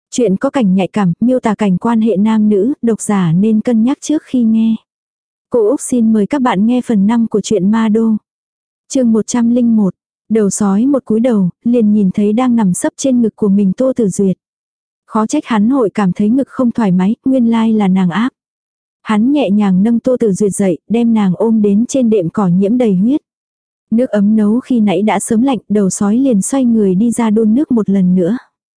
Chuyện có cảnh nhạy cảm, miêu tả cảnh quan hệ nam nữ, độc giả nên cân nhắc trước khi nghe. Cô Úc xin mời các bạn nghe phần 5 của truyện Ma Đô. Chương 101. Đầu sói một cúi đầu, liền nhìn thấy đang nằm sấp trên ngực của mình Tô Tử Duyệt. Khó trách hắn hội cảm thấy ngực không thoải mái, nguyên lai là nàng áp. Hắn nhẹ nhàng nâng Tô Tử Duyệt dậy, đem nàng ôm đến trên đệm cỏ nhiễm đầy huyết. Nước ấm nấu khi nãy đã sớm lạnh, đầu sói liền xoay người đi ra đun nước một lần nữa.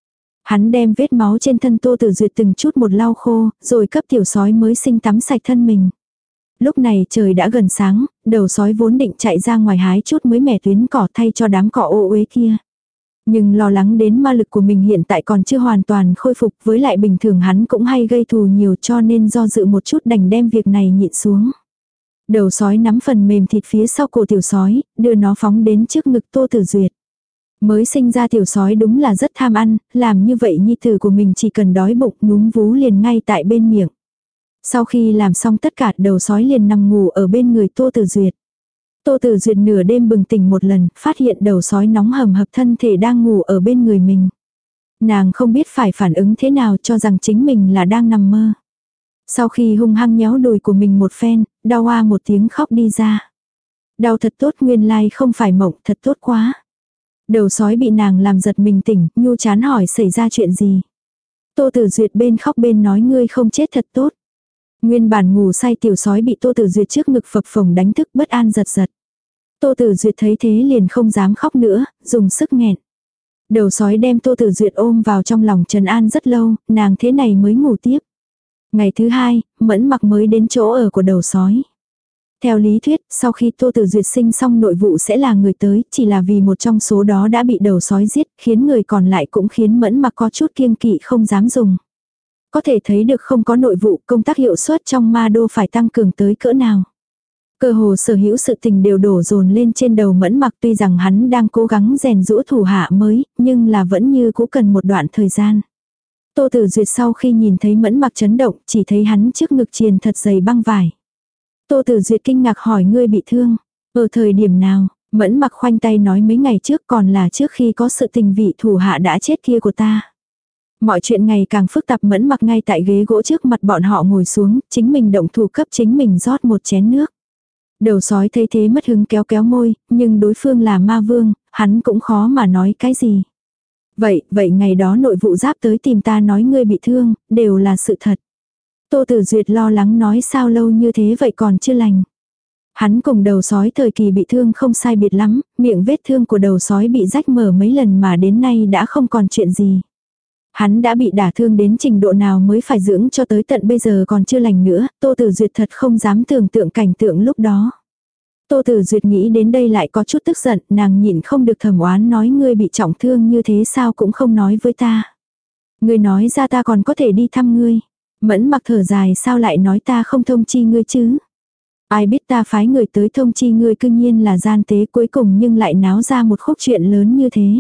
Hắn đem vết máu trên thân Tô Tử Duyệt từng chút một lau khô, rồi cấp tiểu sói mới sinh tắm sạch thân mình. Lúc này trời đã gần sáng, đầu sói vốn định chạy ra ngoài hái chút mới mẻ tuyến cỏ thay cho đám cỏ ô uế kia. Nhưng lo lắng đến ma lực của mình hiện tại còn chưa hoàn toàn khôi phục, với lại bình thường hắn cũng hay gây thù nhiều, cho nên do dự một chút đành đem việc này nhịn xuống. Đầu sói nắm phần mềm thịt phía sau cổ tiểu sói, đưa nó phóng đến trước ngực Tô Tử Duyệt. Mới sinh ra tiểu sói đúng là rất tham ăn, làm như vậy nhi tử của mình chỉ cần đói bụng núm vú liền ngay tại bên miệng. Sau khi làm xong tất cả, đầu sói liền nằm ngủ ở bên người Tô Tử Duyệt. Tô Tử Duyệt nửa đêm bừng tỉnh một lần, phát hiện đầu sói nóng hầm hập thân thể đang ngủ ở bên người mình. Nàng không biết phải phản ứng thế nào, cho rằng chính mình là đang nằm mơ. Sau khi hung hăng nhéo đùi của mình một phen, đau a một tiếng khóc đi ra. Đau thật tốt, nguyên lai không phải mộng, thật tốt quá. Đầu sói bị nàng làm giật mình tỉnh, nhu chán hỏi xảy ra chuyện gì. Tô Tử Duyệt bên khóc bên nói ngươi không chết thật tốt. Nguyên bản ngủ say tiểu sói bị Tô Tử Duyệt trước ngực phập phồng đánh thức bất an giật giật. Tô Tử Duyệt thấy thế liền không dám khóc nữa, dùng sức nghẹn. Đầu sói đem Tô Tử Duyệt ôm vào trong lòng trấn an rất lâu, nàng thế này mới ngủ tiếp. Ngày thứ hai, Mẫn Mặc mới đến chỗ ở của đầu sói. Theo lý thuyết, sau khi Tô Tử Duyệt sinh xong nội vụ sẽ là người tới, chỉ là vì một trong số đó đã bị đầu sói giết, khiến người còn lại cũng khiến Mẫn Mặc có chút kiêng kỵ không dám dùng. Có thể thấy được không có nội vụ, công tác hiệu suất trong Ma Đô phải tăng cường tới cỡ nào. Cơ hồ sở hữu sự tình đều đổ dồn lên trên đầu Mẫn Mặc, tuy rằng hắn đang cố gắng rèn giũa thủ hạ mới, nhưng là vẫn như cũ cần một đoạn thời gian. Tô Tử Duyệt sau khi nhìn thấy Mẫn Mặc chấn động, chỉ thấy hắn trước ngực triền thật dày băng vải. Tô Tử Duyệt kinh ngạc hỏi ngươi bị thương, ở thời điểm nào? Mẫn Mặc khoanh tay nói mấy ngày trước, còn là trước khi có sự tình vị thủ hạ đã chết kia của ta. Mọi chuyện ngày càng phức tạp. Mẫn Mặc ngay tại ghế gỗ trước mặt bọn họ ngồi xuống, chính mình động thủ cấp chính mình rót một chén nước. Đầu sói thấy thế mất hứng kéo kéo môi, nhưng đối phương là ma vương, hắn cũng khó mà nói cái gì. Vậy ngày đó nội vụ giáp tới tìm ta nói ngươi bị thương, đều là sự thật. Tô Tử Duyệt lo lắng nói sao lâu như thế vậy còn chưa lành. Hắn cùng đầu sói thời kỳ bị thương không sai biệt lắm, miệng vết thương của đầu sói bị rách mở mấy lần mà đến nay đã không còn chuyện gì. Hắn đã bị đả thương đến trình độ nào mới phải dưỡng cho tới tận bây giờ còn chưa lành nữa, Tô Tử Duyệt thật không dám tưởng tượng cảnh tượng lúc đó. Tô Tử Duyệt nghĩ đến đây lại có chút tức giận, nàng nhịn không được thầm oán nói ngươi bị trọng thương như thế sao cũng không nói với ta. Ngươi nói ra ta còn có thể đi thăm ngươi. Mẫn Mặc thở dài sao lại nói ta không thông chi ngươi chứ. Ai biết ta phái người tới thông chi ngươi cư nhiên là gian tế cuối cùng nhưng lại náo ra một khúc chuyện lớn như thế.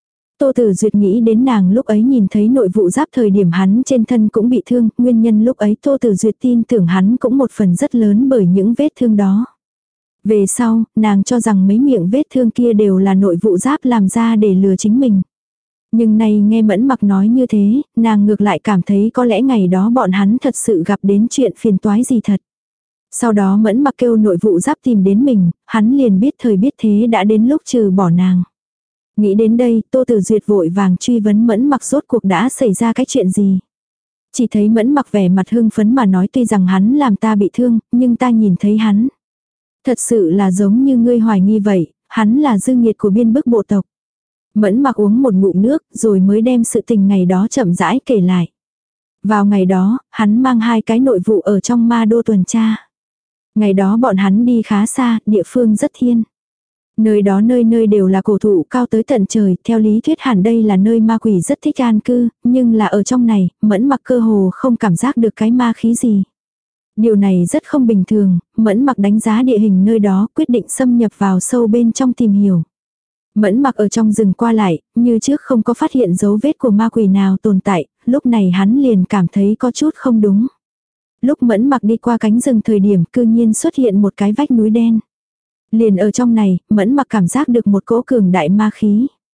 Tô Tử Duyệt nghĩ đến nàng lúc ấy nhìn thấy nội vụ giáp thời điểm hắn trên thân cũng bị thương, nguyên nhân lúc ấy Tô Tử Duyệt tin tưởng hắn cũng một phần rất lớn bởi những vết thương đó. Về sau, nàng cho rằng mấy miệng vết thương kia đều là nội vụ giáp làm ra để lừa chính mình. Nhưng nay nghe Mẫn Mặc nói như thế, nàng ngược lại cảm thấy có lẽ ngày đó bọn hắn thật sự gặp đến chuyện phiền toái gì thật. Sau đó Mẫn Mặc kêu nội vụ giáp tìm đến mình, hắn liền biết thời biết thế đã đến lúc trừ bỏ nàng. Nghĩ đến đây, Tô Tử Duyệt vội vàng truy vấn Mẫn Mặc rốt cuộc đã xảy ra cái chuyện gì. Chỉ thấy Mẫn Mặc vẻ mặt hưng phấn mà nói tuy rằng hắn làm ta bị thương, nhưng ta nhìn thấy hắn. Thật sự là giống như ngươi hoài nghi vậy, hắn là dư nghiệt của biên bức bộ tộc. Mẫn Mặc uống một ngụm nước rồi mới đem sự tình ngày đó chậm rãi kể lại. Vào ngày đó, hắn mang 2 cái nội vụ ở trong Ma Đô tuần tra. Ngày đó bọn hắn đi khá xa, địa phương rất thiên. Nơi đó nơi nơi đều là cổ thụ cao tới tận trời, theo lý thuyết hẳn đây là nơi ma quỷ rất thích an cư, nhưng là ở trong này, Mẫn Mặc cơ hồ không cảm giác được cái ma khí gì. Điều này rất không bình thường, Mẫn Mặc đánh giá địa hình nơi đó quyết định xâm nhập vào sâu bên trong tìm hiểu. Mẫn Mặc ở trong rừng qua lại, như trước không có phát hiện dấu vết của ma quỷ nào tồn tại, lúc này hắn liền cảm thấy có chút không đúng. Lúc Mẫn Mặc đi qua cánh rừng thời điểm cư nhiên xuất hiện một cái vách núi đen. Liền ở trong này, Mẫn Mặc cảm giác được một cỗ cường đại ma khí.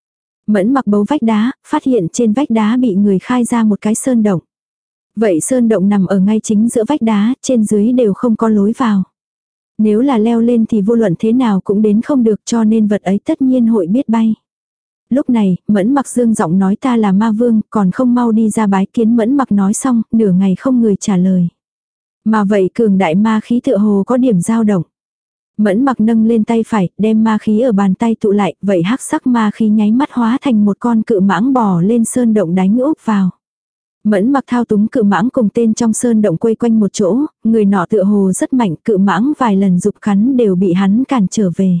Mẫn Mặc bấu vách đá, phát hiện trên vách đá bị người khai ra một cái sơn động. Vậy sơn động nằm ở ngay chính giữa vách đá, trên dưới đều không có lối vào. Nếu là leo lên thì vô luận thế nào cũng đến không được, cho nên vật ấy tất nhiên hội biết bay. Lúc này, Mẫn Mặc dương giọng nói ta là ma vương, còn không mau đi ra bái kiến. Mẫn Mặc nói xong, nửa ngày không người trả lời. Mà vậy cường đại ma khí tựa hồ có điểm dao động. Mẫn Mặc nâng lên tay phải, đem ma khí ở bàn tay tụ lại, vậy hắc sắc ma khí nháy mắt hóa thành một con cự mãng bò lên sơn động đánh úp vào. Mẫn Mặc thao túng cự mãng cùng tên trong sơn động quay quanh một chỗ, người nọ tựa hồ rất mạnh, cự mãng vài lần giục cắn đều bị hắn cản trở về.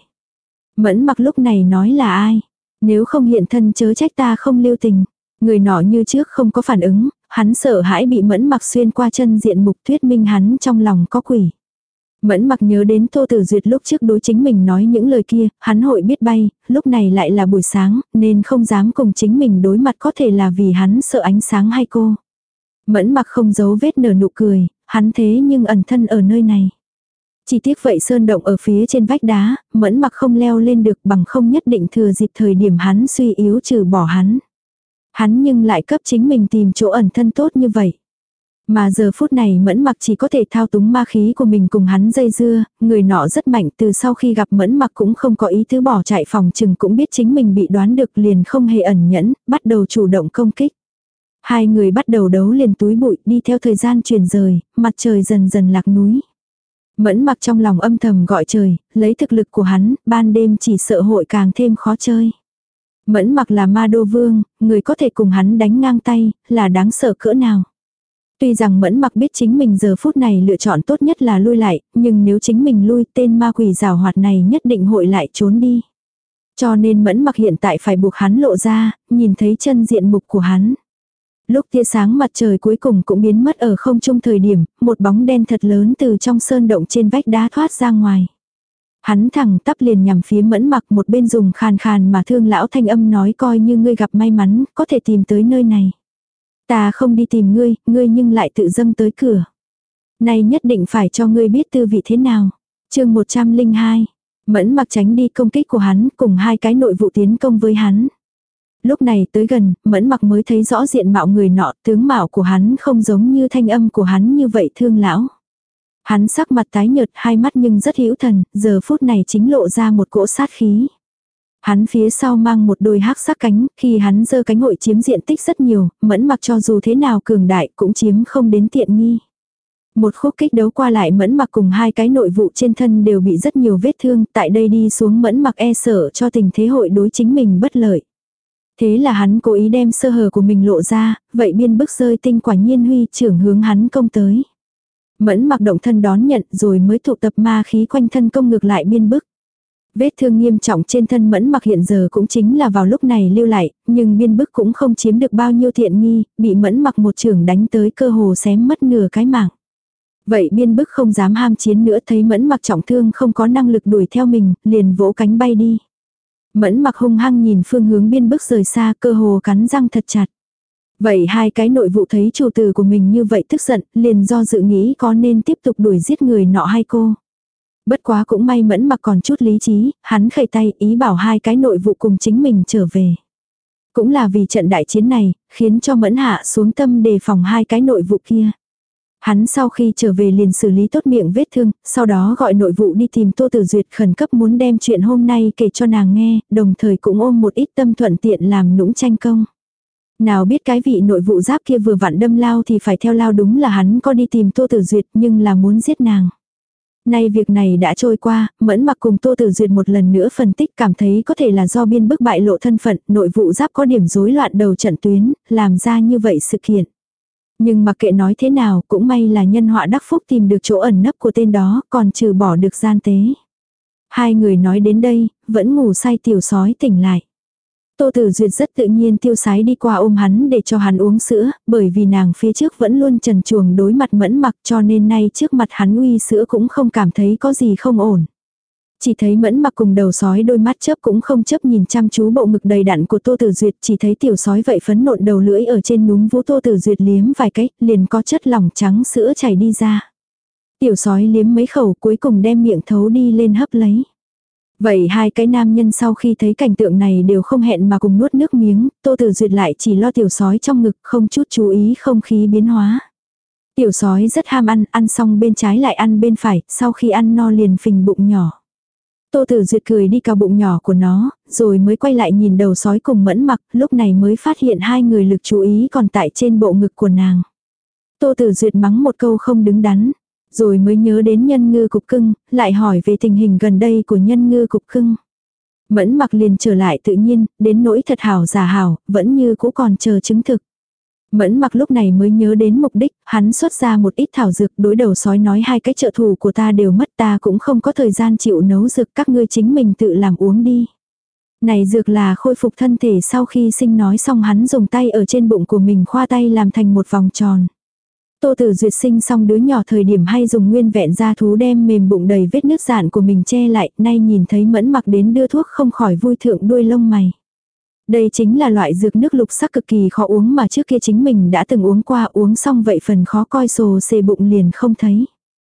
Mẫn Mặc lúc này nói là ai? Nếu không hiện thân chớ trách ta không lưu tình. Người nọ như trước không có phản ứng, hắn sợ hãi bị Mẫn Mặc xuyên qua chân diện mục, thuyết minh hắn trong lòng có quỷ. Mẫn Mặc nhớ đến Tô Tử Duyệt lúc trước đối chính mình nói những lời kia, hắn hội biết bay, lúc này lại là buổi sáng, nên không dám cùng chính mình đối mặt, có thể là vì hắn sợ ánh sáng hay cô. Mẫn Mặc không giấu vết nở nụ cười, hắn thế nhưng ẩn thân ở nơi này. Chỉ tiếc vậy sơn động ở phía trên vách đá, Mẫn Mặc không leo lên được, bằng không nhất định thừa dịp thời điểm hắn suy yếu trừ bỏ hắn. Hắn nhưng lại cấp chính mình tìm chỗ ẩn thân tốt như vậy. Mà giờ phút này Mẫn Mặc chỉ có thể thao túng ma khí của mình cùng hắn dây dưa, người nọ rất mạnh, từ sau khi gặp Mẫn Mặc cũng không có ý tứ bỏ chạy, phòng chừng cũng biết chính mình bị đoán được, liền không hề ẩn nhẫn, bắt đầu chủ động công kích. Hai người bắt đầu đấu liền túi bụi, đi theo thời gian chuyển rời, mặt trời dần dần lạc núi. Mẫn Mặc trong lòng âm thầm gọi trời, lấy thực lực của hắn, ban đêm chỉ sợ hội càng thêm khó chơi. Mẫn Mặc là ma đô vương, người có thể cùng hắn đánh ngang tay, là đáng sợ cỡ nào. Tuy rằng Mẫn Mặc biết chính mình giờ phút này lựa chọn tốt nhất là lui lại, nhưng nếu chính mình lui, tên ma quỷ giảo hoạt này nhất định hội lại trốn đi. Cho nên Mẫn Mặc hiện tại phải buộc hắn lộ ra, nhìn thấy chân diện mục của hắn. Lúc tia sáng mặt trời cuối cùng cũng biến mất ở không trung thời điểm, một bóng đen thật lớn từ trong sơn động trên vách đá thoát ra ngoài. Hắn thẳng tắp liền nhằm phía Mẫn Mặc, một bên dùng khàn khàn mà thương lão thanh âm nói, coi như ngươi gặp may mắn, có thể tìm tới nơi này. Ta không đi tìm ngươi, ngươi nhưng lại tự dâng tới cửa. Này nhất định phải cho ngươi biết tư vị thế nào. Chương 102. Mẫn Mặc tránh đi công kích của hắn, cùng hai cái nội vụ tiến công với hắn. Lúc này tới gần, Mẫn Mặc mới thấy rõ diện mạo người nọ, tướng mạo của hắn không giống như thanh âm của hắn như vậy thương lão. Hắn sắc mặt tái nhợt, hai mắt nhưng rất hữu thần, giờ phút này chính lộ ra một cỗ sát khí. Hắn phía sau mang một đôi hắc sắc cánh, khi hắn giơ cánh hội chiếm diện tích rất nhiều, Mẫn Mặc cho dù thế nào cường đại cũng chiếm không đến tiện nghi. Một khúc kích đấu qua lại, Mẫn Mặc cùng hai cái nội vụ trên thân đều bị rất nhiều vết thương, tại đây đi xuống Mẫn Mặc e sợ cho tình thế hội đối chính mình bất lợi. Thế là hắn cố ý đem sơ hở của mình lộ ra, vậy biên bức rơi tinh quả nhiên huy trưởng hướng hắn công tới. Mẫn Mặc động thân đón nhận rồi mới tụ tập ma khí quanh thân công ngược lại biên bức. Vết thương nghiêm trọng trên thân Mẫn Mặc hiện giờ cũng chính là vào lúc này lưu lại, nhưng biên bức cũng không chiếm được bao nhiêu thiện nghi, bị Mẫn Mặc một chưởng đánh tới cơ hồ xém mất nửa cái mạng. Vậy biên bức không dám ham chiến nữa, thấy Mẫn Mặc trọng thương không có năng lực đuổi theo mình, liền vỗ cánh bay đi. Mẫn Mặc hung hăng nhìn phương hướng biên bức rời xa, cơ hồ cắn răng thật chặt. Vậy hai cái nội vụ thấy chủ tử của mình như vậy tức giận, liền do dự nghĩ có nên tiếp tục đuổi giết người nọ hay cô. Bất quá cũng may Mẫn Mặc còn chút lý trí, hắn khẩy tay ý bảo hai cái nội vụ cùng chính mình trở về. Cũng là vì trận đại chiến này, khiến cho Mẫn hạ xuống tâm đề phòng hai cái nội vụ kia. Hắn sau khi trở về liền xử lý tốt miệng vết thương, sau đó gọi nội vụ đi tìm Tô Tử Duyệt, khẩn cấp muốn đem chuyện hôm nay kể cho nàng nghe, đồng thời cũng ôm một ít tâm thuận tiện làm nũng tranh công. Nào biết cái vị nội vụ giáp kia vừa vặn đâm lao thì phải theo lao, đúng là hắn có đi tìm Tô Tử Duyệt nhưng là muốn giết nàng. Nay việc này đã trôi qua, Mẫn Mặc cùng Tô Tử Duyệt một lần nữa phân tích, cảm thấy có thể là do biên bức bại lộ thân phận, nội vụ giáp có điểm rối loạn đầu trận tuyến, làm ra như vậy sự kiện. Nhưng mặc kệ nói thế nào, cũng may là nhân họa đắc phúc tìm được chỗ ẩn nấp của tên đó, còn trừ bỏ được gian tế. Hai người nói đến đây, vẫn ngủ say tiểu sói tỉnh lại. Tô Tử Duyệt rất tự nhiên tiêu sái đi qua ôm hắn để cho hắn uống sữa, bởi vì nàng phía trước vẫn luôn trần truồng đối mặt Mẫn Mặc, cho nên nay trước mặt hắn uy sữa cũng không cảm thấy có gì không ổn. Chỉ thấy Mẫn Mặc cùng đầu sói đôi mắt chớp cũng không chớp nhìn chăm chú bộ ngực đầy đặn của Tô Tử Duyệt, chỉ thấy tiểu sói vậy phấn nộn đầu lưỡi ở trên núm vú Tô Tử Duyệt liếm vài cái, liền có chất lỏng trắng sữa chảy đi ra. Tiểu sói liếm mấy khẩu cuối cùng đem miệng thấu đi lên hấp lấy. Vậy hai cái nam nhân sau khi thấy cảnh tượng này đều không hẹn mà cùng nuốt nước miếng, Tô Tử Duyệt lại chỉ lo tiểu sói trong ngực, không chút chú ý không khí biến hóa. Tiểu sói rất ham ăn, ăn xong bên trái lại ăn bên phải, sau khi ăn no liền phình bụng nhỏ. Tô Tử Duyệt cười đi cào bụng nhỏ của nó, rồi mới quay lại nhìn đầu sói cùng Mẫn Mặc, lúc này mới phát hiện hai người lực chú ý còn tại trên bộ ngực của nàng. Tô Tử Duyệt mắng một câu không đứng đắn, rồi mới nhớ đến Nhân Ngư Cục Cưng, lại hỏi về tình hình gần đây của Nhân Ngư Cục Cưng. Mẫn Mặc liền trở lại tự nhiên, đến nỗi thật hảo giả hảo, vẫn như cũ còn chờ chứng thực. Mẫn Mặc lúc này mới nhớ đến mục đích, hắn xuất ra một ít thảo dược, đối đầu sói nói hai cái trợ thủ của ta đều mất, ta cũng không có thời gian chịu nấu dược, các ngươi chính mình tự làm uống đi. Này dược là khôi phục thân thể, sau khi sinh nói xong hắn dùng tay ở trên bụng của mình khoa tay làm thành một vòng tròn. Tô Tử Duyệt sinh xong đứa nhỏ thời điểm hay dùng nguyên vẹn da thú đem mềm bụng đầy vết nứt dạn của mình che lại, nay nhìn thấy Mẫn Mặc đến đưa thuốc không khỏi vui thượng đuôi lông mày. Đây chính là loại dược nước lục sắc cực kỳ khó uống mà trước kia chính mình đã từng uống qua, uống xong vậy phần khó coi sồ xề bụng liền không thấy.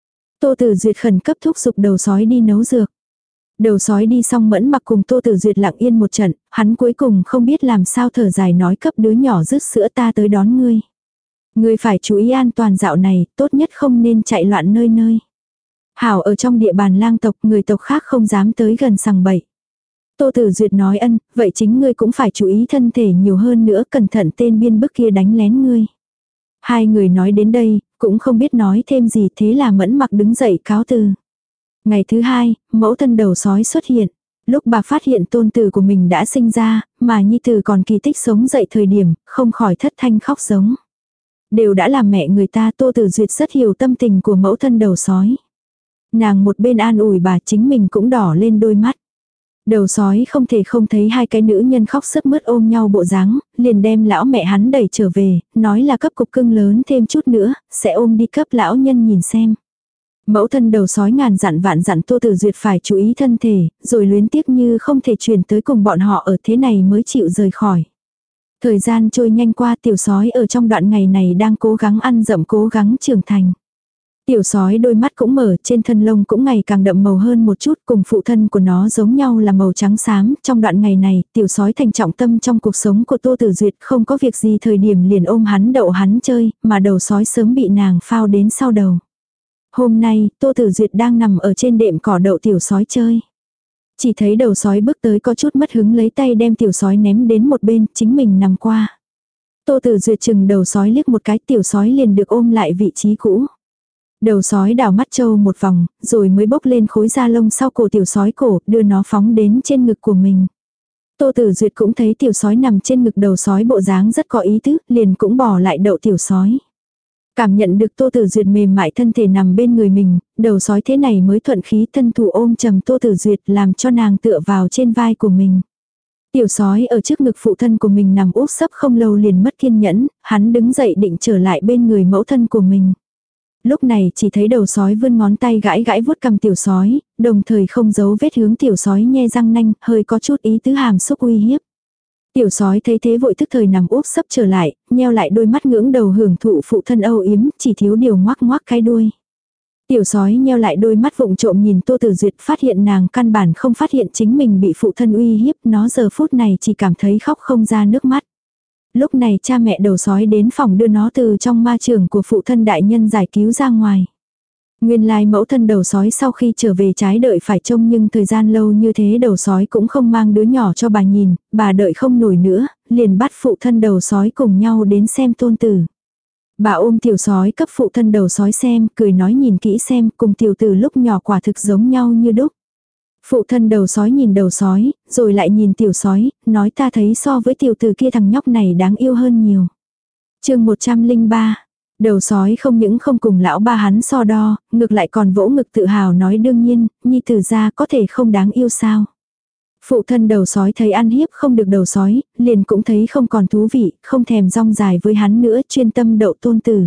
Tô Tử Duyệt khẩn cấp thúc giục đầu sói đi nấu dược. Đầu sói đi xong Mẫn Mặc cùng Tô Tử Duyệt lặng yên một trận, hắn cuối cùng không biết làm sao thở dài nói cấp đứa nhỏ rứt sữa ta tới đón ngươi. Ngươi phải chú ý an toàn dạo này, tốt nhất không nên chạy loạn nơi nơi. Hảo ở trong địa bàn lang tộc, người tộc khác không dám tới gần sằng bậy. Tô Tử Duyệt nói ân, vậy chính ngươi cũng phải chú ý thân thể nhiều hơn nữa, cẩn thận tên biên bức kia đánh lén ngươi. Hai người nói đến đây, cũng không biết nói thêm gì, thế là Mẫn Mặc đứng dậy cáo từ. Ngày thứ hai, mẫu thân đầu sói xuất hiện. Lúc bà phát hiện tôn tử của mình đã sinh ra, mà nhi tử còn kỳ tích sống dậy thời điểm, không khỏi thất thanh khóc giống. Đều đã làm mẹ người ta, Tô Tử Duyệt rất hiểu tâm tình của mẫu thân đầu sói. Nàng một bên an ủi bà, chính mình cũng đỏ lên đôi mắt. Đầu sói không thể không thấy hai cái nữ nhân khóc sướt mướt ôm nhau bộ dáng, liền đem lão mẹ hắn đẩy trở về, nói là cấp cục cưng lớn thêm chút nữa, sẽ ôm đi cấp lão nhân nhìn xem. Mẫu thân đầu sói ngàn dặn vạn dặn Tô Tử Duyệt phải chú ý thân thể, rồi luyến tiếc như không thể chuyển tới cùng bọn họ ở thế này mới chịu rời khỏi. Thời gian trôi nhanh qua, tiểu sói ở trong đoạn ngày này đang cố gắng ăn dặm, cố gắng trưởng thành. Tiểu sói đôi mắt cũng mở, trên thân lông cũng ngày càng đậm màu hơn một chút, cùng phụ thân của nó giống nhau là màu trắng xám. Trong đoạn ngày này, tiểu sói thành trọng tâm trong cuộc sống của Tô Tử Duyệt, không có việc gì thời điểm liền ôm hắn đậu hắn chơi, mà đầu sói sớm bị nàng phao đến sau đầu. Hôm nay, Tô Tử Duyệt đang nằm ở trên đệm cỏ đậu tiểu sói chơi. Chỉ thấy đầu sói bước tới có chút mất hứng lấy tay đem tiểu sói ném đến một bên, chính mình nằm qua. Tô Tử Duyệt chừng đầu sói liếc một cái, tiểu sói liền được ôm lại vị trí cũ. Đầu sói đảo mắt trâu một vòng, rồi mới bốc lên khối da lông sau cổ tiểu sói cổ, đưa nó phóng đến trên ngực của mình. Tô Tử Duyệt cũng thấy tiểu sói nằm trên ngực đầu sói bộ dáng rất có ý tứ, liền cũng bỏ lại đậu tiểu sói. Cảm nhận được Tô Tử Duyệt mềm mại thân thể nằm bên người mình, đầu sói thế này mới thuận khí thân thủ ôm chầm Tô Tử Duyệt làm cho nàng tựa vào trên vai của mình. Tiểu sói ở trước ngực phụ thân của mình nằm úp sấp không lâu liền mất kiên nhẫn, hắn đứng dậy định trở lại bên người mẫu thân của mình. Lúc này chỉ thấy đầu sói vươn ngón tay gãi gãi vuốt cằm tiểu sói, đồng thời không giấu vết hướng tiểu sói nhe răng nanh, hơi có chút ý tứ hàm xúc uy hiếp. Tiểu sói thấy thế vội tức thời nằm úp sấp trở lại, nheo lại đôi mắt ngưỡng đầu hưởng thụ phụ thân âu yếm, chỉ thiếu điều ngoác ngoác cái đuôi. Tiểu sói nheo lại đôi mắt vụng trộm nhìn Tô Tử Duyệt, phát hiện nàng căn bản không phát hiện chính mình bị phụ thân uy hiếp, nó giờ phút này chỉ cảm thấy khóc không ra nước mắt. Lúc này cha mẹ đầu sói đến phòng đưa nó từ trong ma trường của phụ thân đại nhân giải cứu ra ngoài. Nguyên lai mẫu thân đầu sói sau khi trở về trái đợi phải trông, nhưng thời gian lâu như thế đầu sói cũng không mang đứa nhỏ cho bà nhìn, bà đợi không nổi nữa, liền bắt phụ thân đầu sói cùng nhau đến xem tôn tử. Bà ôm tiểu sói cấp phụ thân đầu sói xem, cười nói nhìn kỹ xem, cùng tiểu tử lúc nhỏ quả thực giống nhau như đúc. Phụ thân đầu sói nhìn đầu sói, rồi lại nhìn tiểu sói, nói ta thấy so với tiểu tử kia thằng nhóc này đáng yêu hơn nhiều. Chương 103. Đầu sói không những không cùng lão ba hắn so đo, ngược lại còn vỗ ngực tự hào nói đương nhiên, nhi tử ra có thể không đáng yêu sao. Phụ thân đầu sói thấy ăn hiếp không được đầu sói, liền cũng thấy không còn thú vị, không thèm rong dài với hắn nữa, chuyên tâm đậu tôn tử.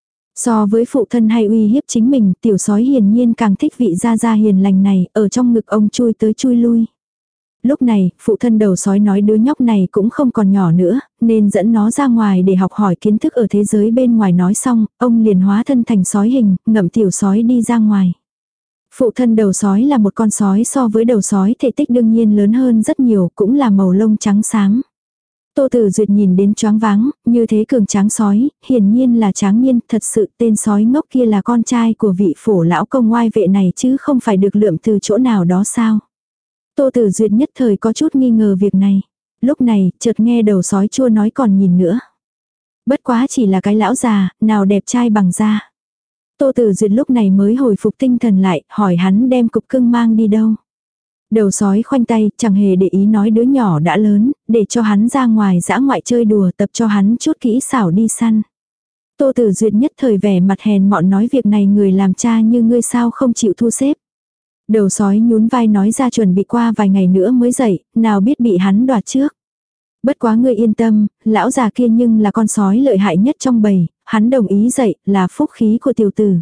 So với phụ thân hay uy hiếp chính mình, tiểu sói hiển nhiên càng thích vị gia gia hiền lành này, ở trong ngực ông chui tới chui lui. Lúc này, phụ thân đầu sói nói đứa nhóc này cũng không còn nhỏ nữa, nên dẫn nó ra ngoài để học hỏi kiến thức ở thế giới bên ngoài. Nói xong, ông liền hóa thân thành sói hình, ngậm tiểu sói đi ra ngoài. Phụ thân đầu sói là một con sói so với đầu sói thể tích đương nhiên lớn hơn rất nhiều, cũng là màu lông trắng xám. Tô Tử Duyệt nhìn đến choáng váng, như thế cường tráng sói, hiển nhiên là Tráng Niên, thật sự tên sói ngốc kia là con trai của vị phổ lão công ngoai vệ này chứ không phải được lượm từ chỗ nào đó sao. Tô Tử Duyệt nhất thời có chút nghi ngờ việc này. Lúc này, chợt nghe đầu sói chua nói còn nhìn nữa. Bất quá chỉ là cái lão già, nào đẹp trai bằng da. Tô Tử Duyệt lúc này mới hồi phục tinh thần lại, hỏi hắn đem cục cưng mang đi đâu. Đầu sói khoanh tay, chẳng hề để ý nói đứa nhỏ đã lớn, để cho hắn ra ngoài dã ngoại chơi đùa, tập cho hắn chút kỹ xảo đi săn. Tô Tử Duyệt nhất thời vẻ mặt hèn mọn nói việc này người làm cha như ngươi sao không chịu thu xếp. Đầu sói nhún vai nói ra chuẩn bị qua vài ngày nữa mới dậy, nào biết bị hắn đoạt trước. Bất quá ngươi yên tâm, lão già kia nhưng là con sói lợi hại nhất trong bầy, hắn đồng ý dậy là phúc khí của tiểu tử.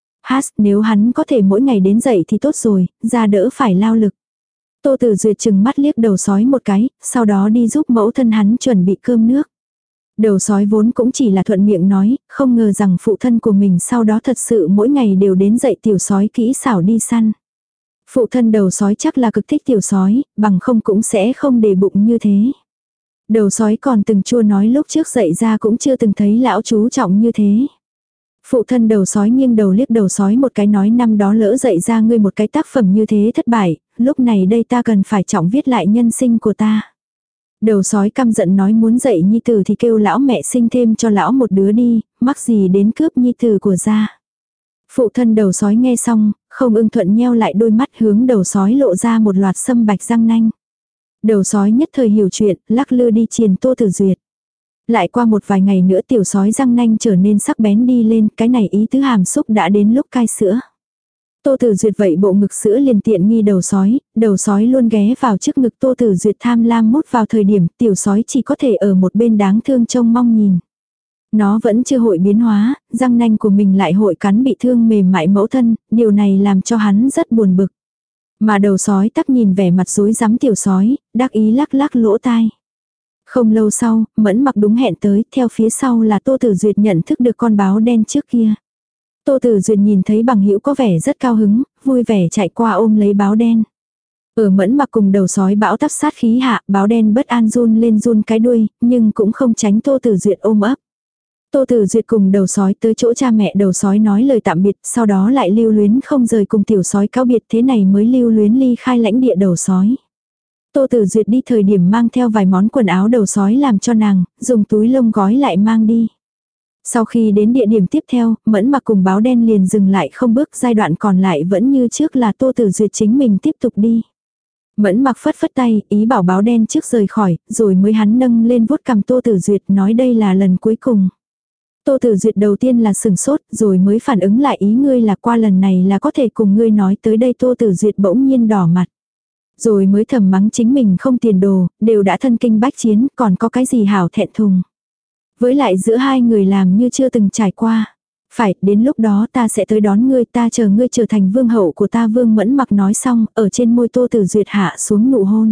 Nếu hắn có thể mỗi ngày đến dậy thì tốt rồi, ra đỡ phải lao lực. Tô Tử Duyệt chừng mắt liếc đầu sói một cái, sau đó đi giúp mẫu thân hắn chuẩn bị cơm nước. Đầu sói vốn cũng chỉ là thuận miệng nói, không ngờ rằng phụ thân của mình sau đó thật sự mỗi ngày đều đến dạy tiểu sói kỹ xảo đi săn. Phụ thân đầu sói chắc là cực thích tiểu sói, bằng không cũng sẽ không để bụng như thế. Đầu sói còn từng chua nói lúc trước dậy ra cũng chưa từng thấy lão chú trọng như thế. Phụ thân đầu sói nghiêng đầu liếc đầu sói một cái nói năm đó lỡ dậy ra ngươi một cái tác phẩm như thế thất bại, lúc này đây ta cần phải trọng viết lại nhân sinh của ta. Đầu sói căm giận nói muốn dạy nhi tử thì kêu lão mẹ sinh thêm cho lão một đứa đi, mắc gì đến cướp nhi tử của gia. Phụ thân đầu sói nghe xong, không ưng thuận nheo lại đôi mắt hướng đầu sói lộ ra một loạt sâm bạch răng nanh. Đầu sói nhất thời hiểu chuyện, lắc lư đi triền Tô Tử Duyệt. Lại qua một vài ngày nữa tiểu sói răng nanh trở nên sắc bén đi lên, cái này ý tứ hàm xúc đã đến lúc cai sữa. Tô Tử Duyệt vậy bộ ngực sữa liền tiện nghi đầu sói luôn ghé vào trước ngực Tô Tử Duyệt tham lam mút vào thời điểm tiểu sói chỉ có thể ở một bên đáng thương trông mong nhìn. Nó vẫn chưa hội biến hóa, răng nanh của mình lại hội cắn bị thương mềm mại mẫu thân, điều này làm cho hắn rất buồn bực. Mà đầu sói tắc nhìn vẻ mặt rối rắm tiểu sói, đắc ý lắc lắc lỗ tai. Không lâu sau, Mẫn Mặc đúng hẹn tới, theo phía sau là Tô Tử Duyệt nhận thức được con báo đen trước kia. Tô Tử Duyệt nhìn thấy bằng hữu có vẻ rất cao hứng, vui vẻ chạy qua ôm lấy báo đen. Ở Mẫn Mặc cùng đầu sói bão táp sát khí hạ, báo đen bất an run lên run cái đuôi, nhưng cũng không tránh Tô Tử Duyệt ôm ấp. Tô Tử Duyệt cùng đầu sói tới chỗ cha mẹ đầu sói nói lời tạm biệt, sau đó lại lưu luyến không rời cùng tiểu sói cáo biệt, thế này mới lưu luyến ly khai lãnh địa đầu sói. Tô Tử Duyệt đi thời điểm mang theo vài món quần áo đầu sói làm cho nàng, dùng túi lông gói lại mang đi. Sau khi đến địa điểm tiếp theo, Mẫn Mặc cùng báo đen liền dừng lại không bước, giai đoạn còn lại vẫn như trước là Tô Tử Duyệt chính mình tiếp tục đi. Mẫn Mặc phất phất tay, ý bảo báo đen trước rời khỏi, rồi mới hắn nâng lên vuốt cằm Tô Tử Duyệt nói đây là lần cuối cùng. Tô Tử Duyệt đầu tiên là sừng sốt, rồi mới phản ứng lại ý ngươi là qua lần này là có thể cùng ngươi nói tới đây. Tô Tử Duyệt bỗng nhiên đỏ mặt. Rồi mới thầm mắng chính mình không tiền đồ, đều đã thân kinh bách chiến, còn có cái gì hảo thẹn thùng. Với lại giữa hai người làm như chưa từng trải qua. Phải, đến lúc đó ta sẽ tới đón ngươi, ta chờ ngươi trở thành vương hậu của ta. Vương Mẫn Mặc nói xong, ở trên môi Tô Tử Duyệt hạ xuống nụ hôn.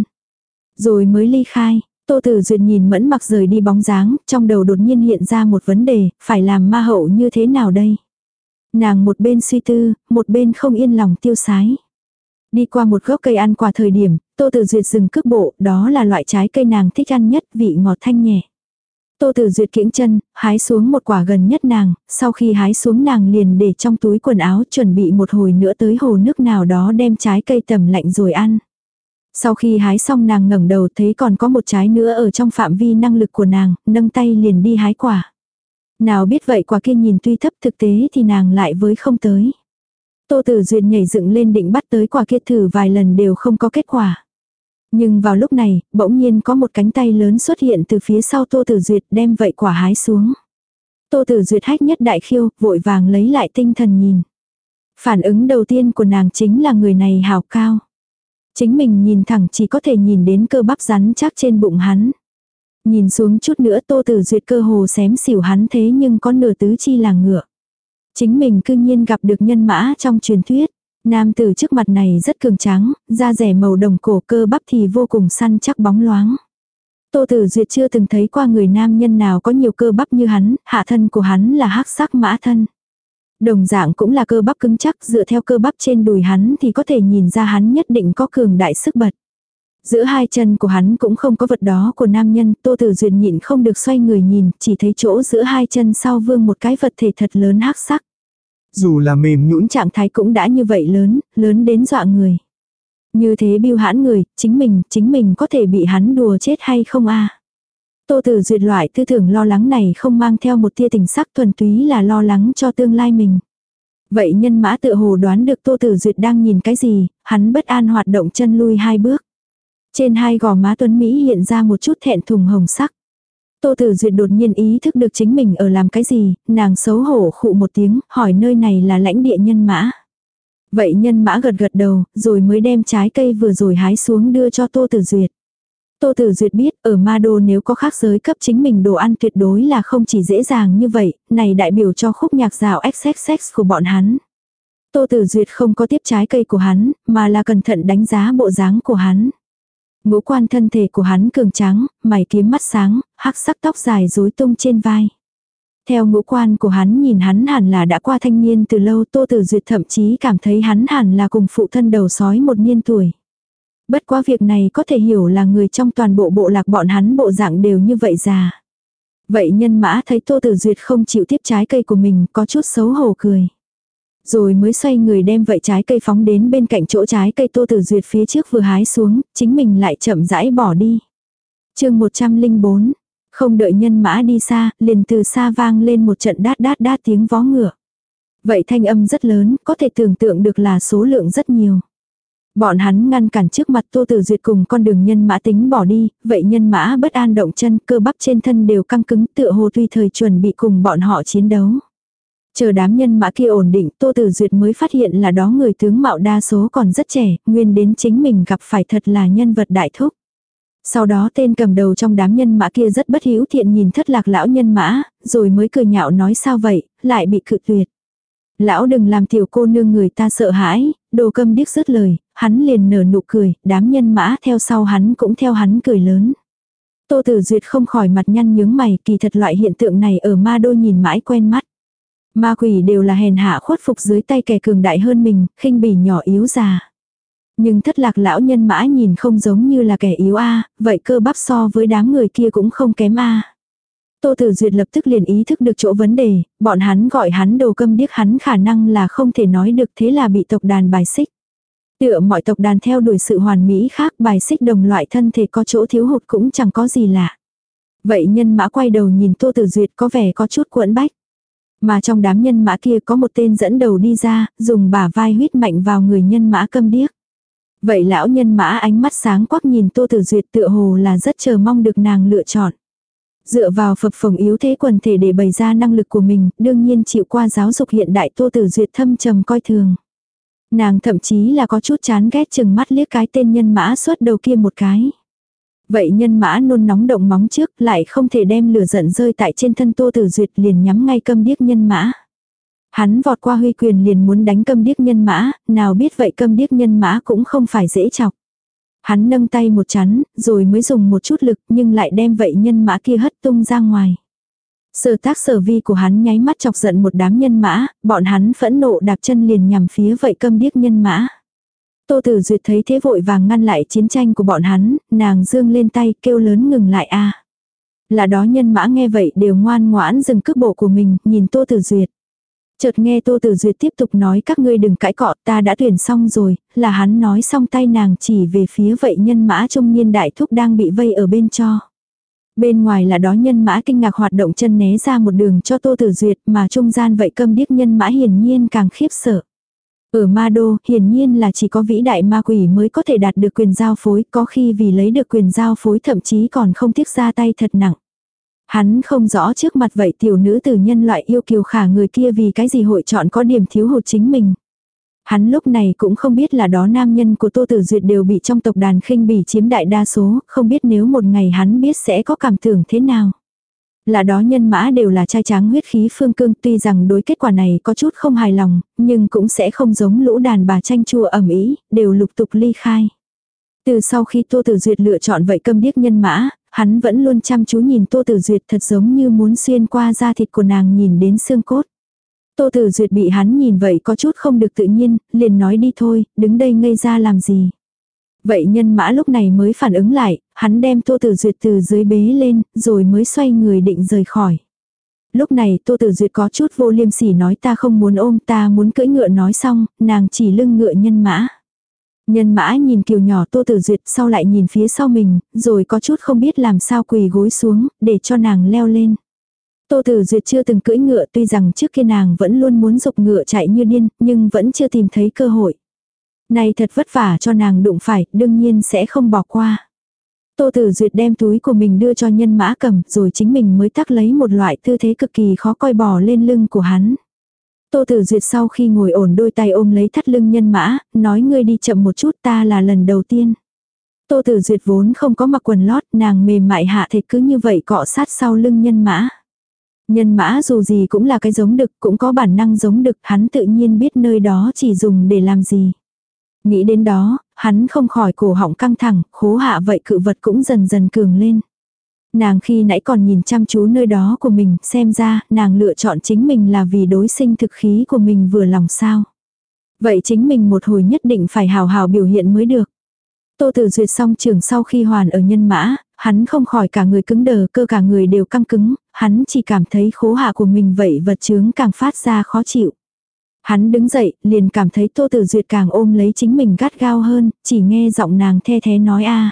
Rồi mới ly khai. Tô Tử Duyệt nhìn Mẫn Mặc rời đi bóng dáng, trong đầu đột nhiên hiện ra một vấn đề, phải làm ma hậu như thế nào đây? Nàng một bên suy tư, một bên không yên lòng tiêu sái. Đi qua một gốc cây ăn quả thời điểm, Tô Tử Duyệt dừng cước bộ, đó là loại trái cây nàng thích ăn nhất, vị ngọt thanh nhẹ. Tô Tử Duyệt kiễng chân, hái xuống một quả gần nhất nàng, sau khi hái xuống nàng liền để trong túi quần áo chuẩn bị một hồi nữa tới hồ nước nào đó đem trái cây tẩm lạnh rồi ăn. Sau khi hái xong nàng ngẩng đầu thấy còn có một trái nữa ở trong phạm vi năng lực của nàng, nâng tay liền đi hái quả. Nào biết vậy quả kia nhìn tuy thấp thực tế thì nàng lại với không tới. Tô Tử Duyệt nhảy dựng lên định bắt tới quả kia thử vài lần đều không có kết quả. Nhưng vào lúc này, bỗng nhiên có một cánh tay lớn xuất hiện từ phía sau Tô Tử Duyệt đem vậy quả hái xuống. Tô Tử Duyệt hách nhất đại khiêu, vội vàng lấy lại tinh thần nhìn. Phản ứng đầu tiên của nàng chính là người này hào cao. Chính mình nhìn thẳng chỉ có thể nhìn đến cơ bắp rắn chắc trên bụng hắn. Nhìn xuống chút nữa Tô Tử Duyệt cơ hồ xém xỉu hắn thế nhưng có nửa tứ chi là ngựa. Chính mình cư nhiên gặp được nhân mã trong truyền thuyết. Nam tử trước mặt này rất cường tráng, da rẻ màu đồng cổ, cơ bắp thì vô cùng săn chắc bóng loáng. Tô Tử Duyệt chưa từng thấy qua người nam nhân nào có nhiều cơ bắp như hắn, hạ thân của hắn là hắc sắc mã thân. Đồng dạng cũng là cơ bắp cứng chắc, dựa theo cơ bắp trên đùi hắn thì có thể nhìn ra hắn nhất định có cường đại sức bật. Giữa hai chân của hắn cũng không có vật đó của nam nhân, Tô Tử Duyệt nhịn không được xoay người nhìn, chỉ thấy chỗ giữa hai chân sau vương một cái vật thể thật lớn hắc sắc. Dù là mềm nhũn Trạng thái cũng đã như vậy lớn, lớn đến dọa người. Như thế bưu hãn người, chính mình có thể bị hắn đùa chết hay không a? Tô Tử Duyệt loại tư tưởng lo lắng này không mang theo một tia tình sắc, thuần túy là lo lắng cho tương lai mình. Vậy nhân mã tựa hồ đoán được Tô Tử Duyệt đang nhìn cái gì, hắn bất an hoạt động chân lui hai bước. Trên hai gò má tuấn Mỹ hiện ra một chút thẹn thùng hồng sắc. Tô Tử Duyệt đột nhiên ý thức được chính mình ở làm cái gì, nàng xấu hổ khụ một tiếng, hỏi nơi này là lãnh địa nhân mã. Vậy nhân mã gật gật đầu, rồi mới đem trái cây vừa rồi hái xuống đưa cho Tô Tử Duyệt. Tô Tử Duyệt biết ở Ma Đô nếu có khác giới cấp chính mình đồ ăn tuyệt đối là không chỉ dễ dàng như vậy, này đại biểu cho khúc nhạc dạo XXX của bọn hắn. Tô Tử Duyệt không có tiếp trái cây của hắn, mà là cẩn thận đánh giá bộ dáng của hắn. Ngũ quan thân thể của hắn cường tráng, mày kiếm mắt sáng, hắc sắc tóc dài rối tung trên vai. Theo ngũ quan của hắn nhìn hắn hẳn là đã qua thanh niên từ lâu, Tô Tử Duyệt thậm chí cảm thấy hắn hẳn là cùng phụ thân đầu sói một niên tuổi. Bất quá việc này có thể hiểu là người trong toàn bộ bộ lạc bọn hắn bộ dạng đều như vậy già. Vậy nhân mã thấy Tô Tử Duyệt không chịu tiếp trái cây của mình có chút xấu hổ cười. Rồi mới xoay người đem vậy trái cây phóng đến bên cạnh chỗ trái cây Tô Tử Duyệt phía trước vừa hái xuống, chính mình lại chậm rãi bỏ đi. Chương 104. Không đợi nhân mã đi xa, liền từ xa vang lên một trận đát đát đát tiếng vó ngựa. Vậy thanh âm rất lớn, có thể tưởng tượng được là số lượng rất nhiều. Bọn hắn ngăn cản trước mặt Tô Tử Duyệt cùng con đường nhân mã tính bỏ đi, vậy nhân mã bất an động chân, cơ bắp trên thân đều căng cứng, tựa hồ tùy thời chuẩn bị cùng bọn họ chiến đấu. Chờ đám nhân mã kia ổn định, Tô Tử Duyệt mới phát hiện là đó người tướng mạo đa số còn rất trẻ, nguyên đến chính mình gặp phải thật là nhân vật đại thúc. Sau đó tên cầm đầu trong đám nhân mã kia rất bất hữu thiện nhìn thất lạc lão nhân mã, rồi mới cười nhạo nói sao vậy, lại bị cự tuyệt. Lão đừng làm tiểu cô nương người ta sợ hãi, Đồ Câm điếc dứt lời, hắn liền nở nụ cười, đám nhân mã theo sau hắn cũng theo hắn cười lớn. Tô Tử Duyệt không khỏi mặt nhăn nhướng mày, kỳ thật loại hiện tượng này ở Ma Đô nhìn mãi quen mắt. Ma quỷ đều là hèn hạ khuất phục dưới tay kẻ cường đại hơn mình, khinh bỉ nhỏ yếu già. Nhưng thất lạc lão nhân mã nhìn không giống như là kẻ yếu a, vậy cơ bắp so với đám người kia cũng không kém a. Tô Tử Duyệt lập tức liền ý thức được chỗ vấn đề, bọn hắn gọi hắn Đồ Câm điếc, hắn khả năng là không thể nói được, thế là bị tộc đàn bài xích. Tựa mọi tộc đàn theo đuổi sự hoàn mỹ khác, bài xích đồng loại thân thể có chỗ thiếu hụt cũng chẳng có gì lạ. Vậy nhân mã quay đầu nhìn Tô Tử Duyệt có vẻ có chút quẫn bách. Mà trong đám nhân mã kia có một tên dẫn đầu đi ra, dùng bả vai huýt mạnh vào người nhân mã Câm điếc. Vậy lão nhân mã ánh mắt sáng quắc nhìn Tô Tử Duyệt, tựa hồ là rất chờ mong được nàng lựa chọn. Dựa vào phập phồng yếu thế quần thể để bày ra năng lực của mình, đương nhiên chịu qua giáo dục hiện đại Tô Tử Duyệt thâm trầm coi thường. Nàng thậm chí là có chút chán ghét chừng mắt liếc cái tên nhân mã suốt đầu kia một cái. Vậy nhân mã nôn nóng động móng trước, lại không thể đem lửa giận rơi tại trên thân Tô Tử Duyệt, liền nhắm ngay Câm điếc nhân mã. Hắn vọt qua huy quyền liền muốn đánh Câm điếc nhân mã, nào biết vậy Câm điếc nhân mã cũng không phải dễ chọc. Hắn nâng tay một chắn, rồi mới dùng một chút lực, nhưng lại đem vậy nhân mã kia hất tung ra ngoài. Sở tác sở vi của hắn nháy mắt chọc giận một đám nhân mã, bọn hắn phẫn nộ đạp chân liền nhằm phía vậy Câm điếc nhân mã. Tô Tử Duyệt thấy thế vội vàng ngăn lại chiến tranh của bọn hắn, nàng giương lên tay kêu lớn ngừng lại a. Là đó nhân mã nghe vậy đều ngoan ngoãn dừng cước bộ của mình, nhìn Tô Tử Duyệt. Chợt nghe Tô Tử Duyệt tiếp tục nói các ngươi đừng cãi cọ, ta đã tuyển xong rồi, là hắn nói xong tay nàng chỉ về phía vậy nhân mã trung niên đại thúc đang bị vây ở bên cho. Bên ngoài là đó nhân mã kinh ngạc hoạt động chân né ra một đường cho Tô Tử Duyệt, mà trung gian vậy Câm điếc nhân mã hiển nhiên càng khiếp sợ. Ở Ma Đô, hiển nhiên là chỉ có vĩ đại ma quỷ mới có thể đạt được quyền giao phối, có khi vì lấy được quyền giao phối thậm chí còn không tiếc ra tay thật nặng. Hắn không rõ trước mặt vậy tiểu nữ tử nhân loại yêu kiều khả người kia vì cái gì hội chọn có điểm thiếu hụt chính mình. Hắn lúc này cũng không biết là đó nam nhân của Tô Tử Duyệt đều bị trong tộc đàn khinh bỉ chiếm đại đa số, không biết nếu một ngày hắn biết sẽ có cảm tưởng thế nào. Là đó nhân mã đều là trai tráng huyết khí phương cương, tuy rằng đối kết quả này có chút không hài lòng, nhưng cũng sẽ không giống lũ đàn bà tranh chua ầm ĩ, đều lục tục ly khai. Từ sau khi Tô Tử Duyệt lựa chọn vậy Câm điếc nhân mã, hắn vẫn luôn chăm chú nhìn Tô Tử Duyệt, thật giống như muốn xuyên qua da thịt của nàng nhìn đến xương cốt. Tô Tử Duyệt bị hắn nhìn vậy có chút không được tự nhiên, liền nói đi thôi, đứng đây ngây ra làm gì. Vậy Nhân Mã lúc này mới phản ứng lại, hắn đem Tô Tử Duyệt từ dưới bế lên, rồi mới xoay người định rời khỏi. Lúc này Tô Tử Duyệt có chút vô liêm sỉ nói ta không muốn ôm, ta muốn cưỡi ngựa, nói xong, nàng chỉ lưng ngựa Nhân Mã. Nhân Mã nhìn kiều nhỏ Tô Tử Duyệt, sau lại nhìn phía sau mình, rồi có chút không biết làm sao quỳ gối xuống, để cho nàng leo lên. Tô Tử Duyệt chưa từng cưỡi ngựa, tuy rằng trước kia nàng vẫn luôn muốn giục ngựa chạy như điên, nhưng vẫn chưa tìm thấy cơ hội. Này thật vất vả cho nàng đụng phải, đương nhiên sẽ không bỏ qua. Tô Tử Duyệt đem túi của mình đưa cho Nhân Mã cầm, rồi chính mình mới tác lấy một loại tư thế cực kỳ khó coi bò lên lưng của hắn. Tô Tử Duyệt sau khi ngồi ổn đôi tay ôm lấy thắt lưng Nhân Mã, nói ngươi đi chậm một chút, ta là lần đầu tiên. Tô Tử Duyệt vốn không có mặc quần lót, nàng mềm mại hạ thể cứ như vậy cọ sát sau lưng Nhân Mã. Nhân Mã dù gì cũng là cái giống đực, cũng có bản năng giống đực, hắn tự nhiên biết nơi đó chỉ dùng để làm gì. Nghĩ đến đó, hắn không khỏi cổ họng căng thẳng, khố hạ vậy cự vật cũng dần dần cường lên. Nàng khi nãy còn nhìn chăm chú nơi đó của mình, xem ra, nàng lựa chọn chính mình là vì đối sinh thực khí của mình vừa lòng sao. Vậy chính mình một hồi nhất định phải hào hào biểu hiện mới được. Tô Tử Duyệt xong trường sau khi hoàn ở Nhân Mã, hắn không khỏi cả người cứng đờ, cơ cả người đều căng cứng, hắn chỉ cảm thấy khố hạ của mình vậy vật chướng càng phát ra khó chịu. Hắn đứng dậy, liền cảm thấy Tô Tử Duyệt càng ôm lấy chính mình gắt gao hơn, chỉ nghe giọng nàng the thế nói a.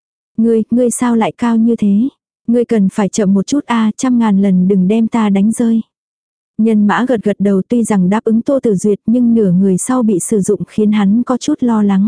Ngươi sao lại cao như thế? Ngươi cần phải chậm một chút a, 100.000 lần đừng đem ta đánh rơi. Nhân Mã gật gật đầu, tuy rằng đáp ứng Tô Tử Duyệt nhưng nửa người sau bị sử dụng khiến hắn có chút lo lắng.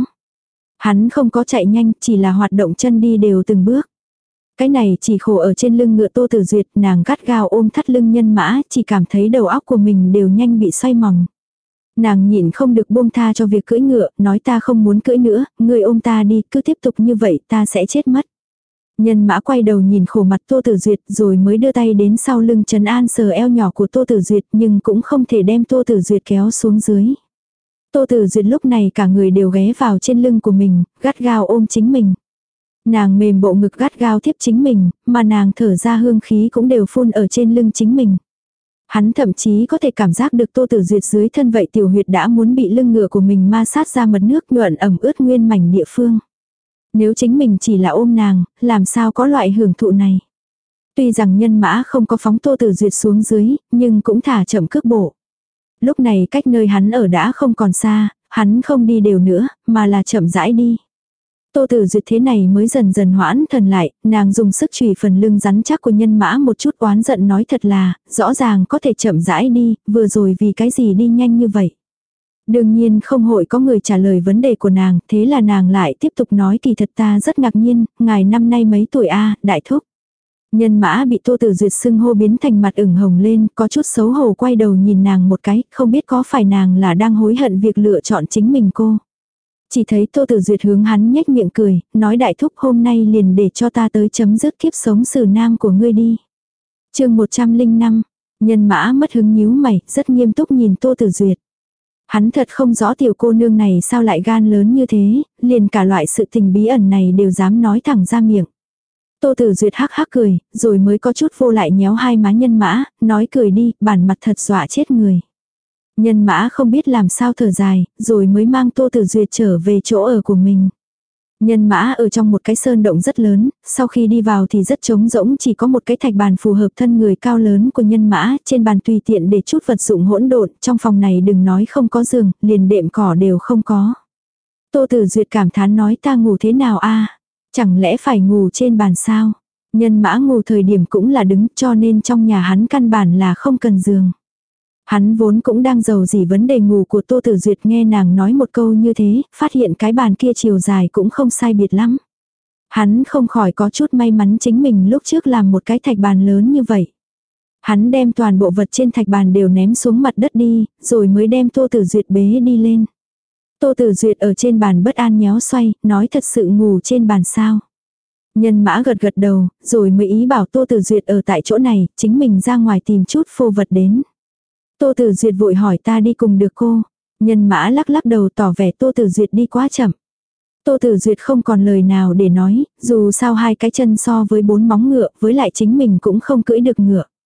Hắn không có chạy nhanh, chỉ là hoạt động chân đi đều từng bước. Cái này chỉ khổ ở trên lưng ngựa Tô Tử Duyệt, nàng gắt gao ôm thắt lưng Nhân Mã, chỉ cảm thấy đầu óc của mình đều nhanh bị xoay mòng. Nàng nhịn không được buông tha cho việc cưỡi ngựa, nói ta không muốn cưỡi nữa, ngươi ôm ta đi, cứ tiếp tục như vậy ta sẽ chết mất. Nhân Mã quay đầu nhìn khổ mặt Tô Tử Duyệt rồi mới đưa tay đến sau lưng trấn an sờ eo nhỏ của Tô Tử Duyệt nhưng cũng không thể đem Tô Tử Duyệt kéo xuống dưới. Tô Tử Duyệt lúc này cả người đều ghé vào trên lưng của mình, gắt gao ôm chính mình. Nàng mềm bộ ngực gắt gao tiếp chính mình, mà nàng thở ra hương khí cũng đều phun ở trên lưng chính mình. Hắn thậm chí có thể cảm giác được Tô Tử Duyệt dưới thân vậy tiểu huyệt đã muốn bị lưng ngựa của mình ma sát ra mật nước nhuận ẩm ướt nguyên mảnh địa phương. Nếu chính mình chỉ là ôm nàng, làm sao có loại hưởng thụ này. Tuy rằng Nhân Mã không có phóng Tô Tử Duyệt xuống dưới, nhưng cũng thả chậm cước bộ. Lúc này cách nơi hắn ở đã không còn xa, hắn không đi đều nữa, mà là chậm rãi đi. Tô Tử Duyệt thế này mới dần dần hoãn thần lại, nàng dùng sức chùy phần lưng rắn chắc của Nhân Mã một chút, oán giận nói thật là, rõ ràng có thể chậm rãi đi, vừa rồi vì cái gì đi nhanh như vậy. Đương nhiên không hội có người trả lời vấn đề của nàng, thế là nàng lại tiếp tục nói kỳ thật ta rất ngạc nhiên, ngài năm nay mấy tuổi a, đại thúc. Nhân Mã bị Tô Tử Duyệt xưng hô biến thành mặt ửng hồng lên, có chút xấu hổ quay đầu nhìn nàng một cái, không biết có phải nàng là đang hối hận việc lựa chọn chính mình cô. Chỉ thấy Tô Tử Duyệt hướng hắn nhếch miệng cười, nói đại thúc hôm nay liền để cho ta tới chấm dứt kiếp sống xử nam của ngươi đi. Chương 105, Nhân Mã mất hứng nhíu mày, rất nghiêm túc nhìn Tô Tử Duyệt. Hắn thật không rõ tiểu cô nương này sao lại gan lớn như thế, liền cả loại sự tình bí ẩn này đều dám nói thẳng ra miệng. Tô Tử Duyệt hắc hắc cười, rồi mới có chút vô lại nhéo hai má Nhân Mã, nói cười đi, bản mặt thật dọa chết người. Nhân Mã không biết làm sao thở dài, rồi mới mang Tô Tử Duyệt trở về chỗ ở của mình. Nhân Mã ở trong một cái sơn động rất lớn, sau khi đi vào thì rất trống rỗng, chỉ có một cái thạch bàn phù hợp thân người cao lớn của Nhân Mã, trên bàn tùy tiện để chút vật dụng hỗn độn, trong phòng này đừng nói không có giường, liền đệm cỏ đều không có. Tô Tử Duyệt cảm thán nói ta ngủ thế nào a? Chẳng lẽ phải ngủ trên bàn sao? Nhân Mã ngủ thời điểm cũng là đứng, cho nên trong nhà hắn căn bản là không cần giường. Hắn vốn cũng đang giàu gì vấn đề ngủ của Tô Tử Duyệt, nghe nàng nói một câu như thế, phát hiện cái bàn kia chiều dài cũng không sai biệt lắm. Hắn không khỏi có chút may mắn chính mình lúc trước làm một cái thạch bàn lớn như vậy. Hắn đem toàn bộ vật trên thạch bàn đều ném xuống mặt đất đi, rồi mới đem Tô Tử Duyệt bế đi lên. Tô Tử Duyệt ở trên bàn bất an nhéo xoay, nói thật sự ngủ trên bàn sao. Nhân Mã gật gật đầu, rồi mới ý bảo Tô Tử Duyệt ở tại chỗ này, chính mình ra ngoài tìm chút phô vật đến. Tô Tử Duyệt vội hỏi ta đi cùng được cô. Nhân Mã lắc lắc đầu tỏ vẻ Tô Tử Duyệt đi quá chậm. Tô Tử Duyệt không còn lời nào để nói, dù sao hai cái chân so với 4 móng ngựa, với lại chính mình cũng không cưỡi được ngựa.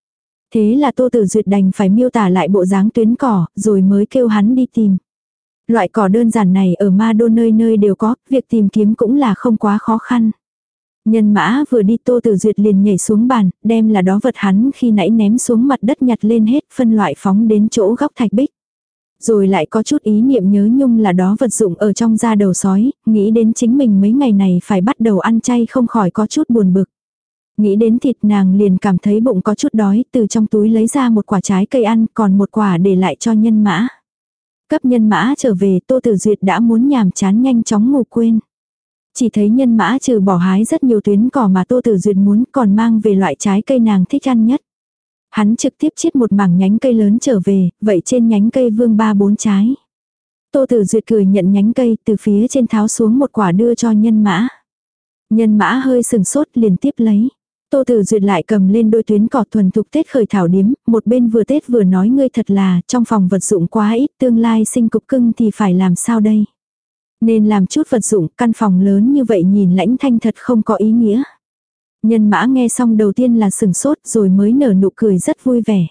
Thế là Tô Tử Duyệt đành phải miêu tả lại bộ dáng tuyến cỏ, rồi mới kêu hắn đi tìm. Loại cỏ đơn giản này ở Ma Đô nơi nơi đều có, việc tìm kiếm cũng là không quá khó khăn. Nhân mã vừa đi Tô Tử Duyệt liền nhảy xuống bàn, đem là đó vật hắn khi nãy ném xuống mặt đất nhặt lên hết, phân loại phóng đến chỗ góc thạch bích. Rồi lại có chút ý niệm nhớ nhung là đó vật dụng ở trong da đầu sói, nghĩ đến chính mình mấy ngày này phải bắt đầu ăn chay không khỏi có chút buồn bực. Nghĩ đến thịt nàng liền cảm thấy bụng có chút đói, từ trong túi lấy ra một quả trái cây ăn, còn một quả để lại cho nhân mã. Cấp nhân mã trở về, Tô Tử Duyệt đã muốn nhàm chán nhanh chóng ngủ quên. Chỉ thấy nhân mã trừ bỏ hái rất nhiều tuyến cỏ mà Tô Tử Duyệt muốn, còn mang về loại trái cây nàng thích ăn nhất. Hắn trực tiếp chiết một mảng nhánh cây lớn trở về, vậy trên nhánh cây vương 3-4 trái. Tô Tử Duyệt cười nhận nhánh cây, từ phía trên tháo xuống một quả đưa cho nhân mã. Nhân mã hơi sừng sốt liền tiếp lấy. Tô Tử Duyệt lại cầm lên đôi tuyến cỏ thuần thục Tết khởi thảo điếm, một bên vừa Tết vừa nói ngươi thật là trong phòng vật dụng quá ít, tương lai sinh cục cưng thì phải làm sao đây. Nên làm chút vật dụng, căn phòng lớn như vậy nhìn lãnh thanh thật không có ý nghĩa. Nhân mã nghe xong đầu tiên là sừng sốt rồi mới nở nụ cười rất vui vẻ.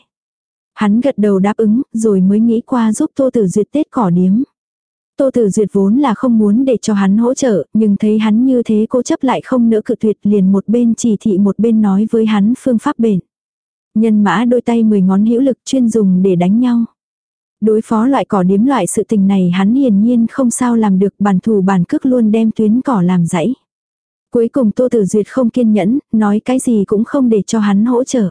Hắn gật đầu đáp ứng rồi mới nghĩ qua giúp Tô Tử Duyệt Tết cỏ điếm. Tô Tử Duyệt vốn là không muốn để cho hắn hỗ trợ, nhưng thấy hắn như thế cố chấp lại không nỡ cự tuyệt liền một bên chỉ thị một bên nói với hắn phương pháp bền. Nhân mã đôi tay 10 ngón hữu lực chuyên dùng để đánh nhau. Đối phó loại cỏ điếm loại sự tình này hắn hiển nhiên không sao làm được, bản thủ bản cước luôn đem tuyến cỏ làm dãy. Cuối cùng Tô Tử Duyệt không kiên nhẫn, nói cái gì cũng không để cho hắn hỗ trợ.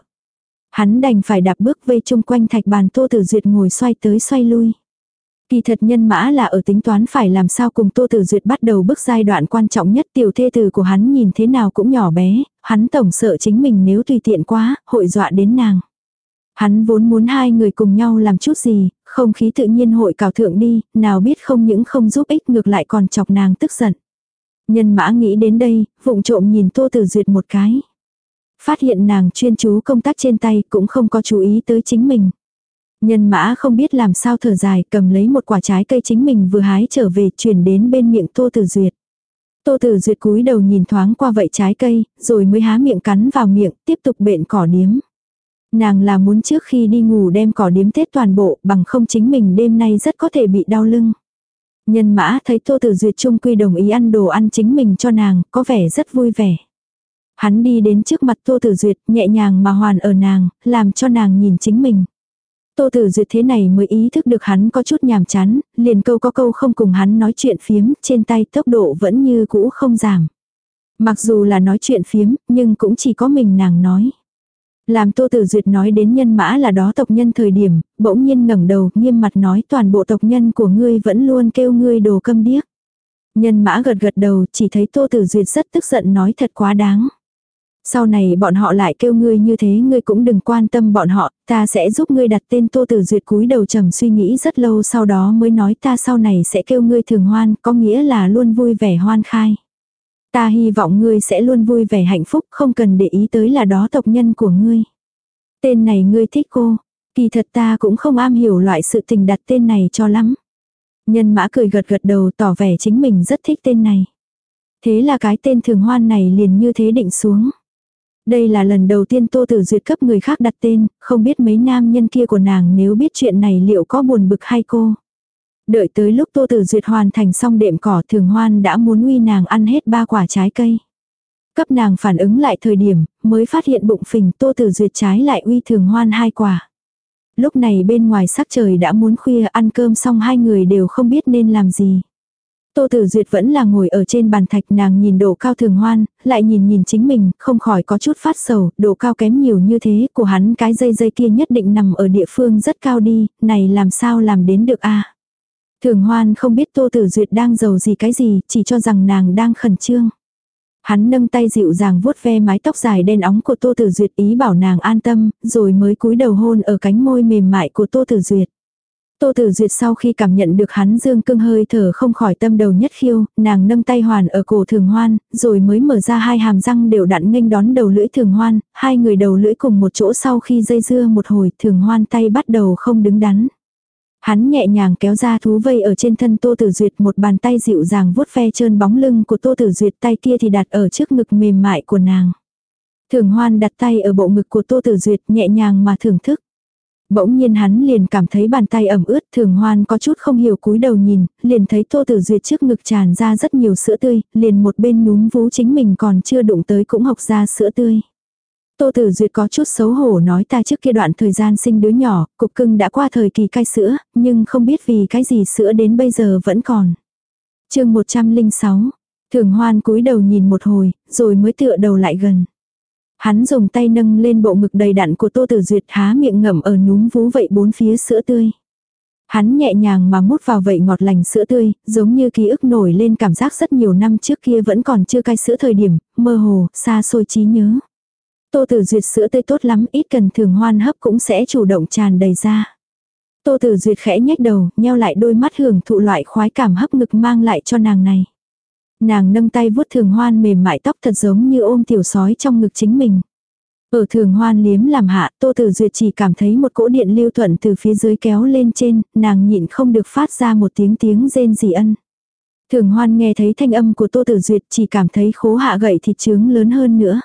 Hắn đành phải đạp bước vây chung quanh thạch bàn, Tô Tử Duyệt ngồi xoay tới xoay lui. Kỳ thật nhân mã là ở tính toán phải làm sao cùng Tô Tử Duyệt bắt đầu bước giai đoạn quan trọng nhất, tiểu thê tử của hắn nhìn thế nào cũng nhỏ bé, hắn tổng sợ chính mình nếu tùy tiện quá, hội dọa đến nàng. Hắn vốn muốn hai người cùng nhau làm chút gì, không khí tự nhiên hội cào thượng đi, nào biết không những không giúp ích ngược lại còn chọc nàng tức giận. Nhân mã nghĩ đến đây, vụng trộm nhìn Tô Tử Duyệt một cái. Phát hiện nàng chuyên chú công tác trên tay cũng không có chú ý tới chính mình. Nhân mã không biết làm sao thở dài, cầm lấy một quả trái cây chính mình vừa hái trở về chuyển đến bên miệng Tô Tử Duyệt. Tô Tử Duyệt cúi đầu nhìn thoáng qua vậy trái cây, rồi mới há miệng cắn vào miệng, tiếp tục bện cỏ điếm. Nàng là muốn trước khi đi ngủ đem cỏ điếm Tết toàn bộ, bằng không chính mình đêm nay rất có thể bị đau lưng. Nhân mã thấy Tô Tử Duyệt chung quy đồng ý ăn đồ ăn chính mình cho nàng, có vẻ rất vui vẻ. Hắn đi đến trước mặt Tô Tử Duyệt, nhẹ nhàng mà hoàn ở nàng, làm cho nàng nhìn chính mình. Tô Tử Duyệt thế này mới ý thức được hắn có chút nhàm chán, liền câu có câu không cùng hắn nói chuyện phiếm, trên tay tốc độ vẫn như cũ không giảm. Mặc dù là nói chuyện phiếm, nhưng cũng chỉ có mình nàng nói. Làm Tô Tử Duyệt nói đến nhân mã là đó tộc nhân thời điểm, bỗng nhiên ngẩng đầu, nghiêm mặt nói toàn bộ tộc nhân của ngươi vẫn luôn kêu ngươi đồ câm điếc. Nhân mã gật gật đầu, chỉ thấy Tô Tử Duyệt rất tức giận nói thật quá đáng. Sau này bọn họ lại kêu ngươi như thế ngươi cũng đừng quan tâm bọn họ, ta sẽ giúp ngươi đặt tên. Tô Tử Duyệt cúi đầu trầm suy nghĩ rất lâu sau đó mới nói ta sau này sẽ kêu ngươi Thường Hoan, có nghĩa là luôn vui vẻ hoan khai. Ta hy vọng ngươi sẽ luôn vui vẻ hạnh phúc, không cần để ý tới là đó tộc nhân của ngươi. Tên này ngươi thích cô, kỳ thật ta cũng không am hiểu loại sự tình đặt tên này cho lắm. Nhân mã cười gật gật đầu tỏ vẻ chính mình rất thích tên này. Thế là cái tên Thường Hoan này liền như thế định xuống. Đây là lần đầu tiên Tô Tử Duyệt cấp người khác đặt tên, không biết mấy nam nhân kia của nàng nếu biết chuyện này liệu có buồn bực hay cô. Đợi tới lúc Tô Tử Duyệt hoàn thành xong đệm cỏ, Thường Hoan đã muốn uy nàng ăn hết 3 quả trái cây. Cấp nàng phản ứng lại thời điểm, mới phát hiện bụng phình, Tô Tử Duyệt trái lại uy Thường Hoan 2 quả. Lúc này bên ngoài sắc trời đã muốn khuya, ăn cơm xong hai người đều không biết nên làm gì. Tô Tử Duyệt vẫn là ngồi ở trên bàn thạch, nàng nhìn độ cao Thường Hoan, lại nhìn chính mình, không khỏi có chút phát sầu, độ cao kém nhiều như thế, của hắn cái dây kia nhất định nằm ở địa phương rất cao đi, này làm sao làm đến được a? Thường Hoan không biết Tô Tử Duyệt đang giàu gì cái gì, chỉ cho rằng nàng đang khẩn trương. Hắn nâng tay dịu dàng vuốt ve mái tóc dài đen óng của Tô Tử Duyệt ý bảo nàng an tâm, rồi mới cúi đầu hôn ở cánh môi mềm mại của Tô Tử Duyệt. Tô Tử Duyệt sau khi cảm nhận được hắn dương cương hơi thở không khỏi tâm đầu nhất khiêu, nàng nâng tay hoàn ở cổ Thường Hoan, rồi mới mở ra hai hàm răng đều đặn nghênh đón đầu lưỡi Thường Hoan, hai người đầu lưỡi cùng một chỗ sau khi dây dưa một hồi, Thường Hoan tay bắt đầu không đứng đắn. Hắn nhẹ nhàng kéo ra thú vây ở trên thân Tô Tử Duyệt, một bàn tay dịu dàng vuốt ve trơn bóng lưng của Tô Tử Duyệt, tay kia thì đặt ở trước ngực mềm mại của nàng. Thường Hoan đặt tay ở bộ ngực của Tô Tử Duyệt nhẹ nhàng mà thưởng thức. Bỗng nhiên hắn liền cảm thấy bàn tay ẩm ướt, Thường Hoan có chút không hiểu cúi đầu nhìn, liền thấy Tô Tử Duyệt trước ngực tràn ra rất nhiều sữa tươi, liền một bên núm vú chính mình còn chưa đụng tới cũng hộc ra sữa tươi. Tô Tử Duyệt có chút xấu hổ nói ta trước kia đoạn thời gian sinh đứa nhỏ, cục cưng đã qua thời kỳ cai sữa, nhưng không biết vì cái gì sữa đến bây giờ vẫn còn. Chương 106. Thường Hoan cúi đầu nhìn một hồi, rồi mới tựa đầu lại gần. Hắn dùng tay nâng lên bộ ngực đầy đặn của Tô Tử Duyệt, há miệng ngậm ở núm vú vậy bốn phía sữa tươi. Hắn nhẹ nhàng mà mút vào vậy ngọt lành sữa tươi, giống như ký ức nổi lên cảm giác rất nhiều năm trước kia vẫn còn chưa cai sữa thời điểm, mơ hồ, xa xôi trí nhớ. Tô Tử Duyệt sữa tươi tốt lắm, ít cần Thường Hoan hấp cũng sẽ chủ động tràn đầy ra. Tô Tử Duyệt khẽ nhếch đầu, nheo lại đôi mắt hưởng thụ loại khoái cảm hấp ngực mang lại cho nàng này. Nàng nâng tay vuốt Thường Hoan mềm mại tóc thật giống như ôm tiểu sói trong ngực chính mình. Ở Thường Hoan liếm làm hạ, Tô Tử Duyệt chỉ cảm thấy một cỗ điện lưu thuận từ phía dưới kéo lên trên, nàng nhịn không được phát ra một tiếng rên rỉ ân. Thường Hoan nghe thấy thanh âm của Tô Tử Duyệt chỉ cảm thấy khố hạ gậy thịt trứng lớn hơn nữa.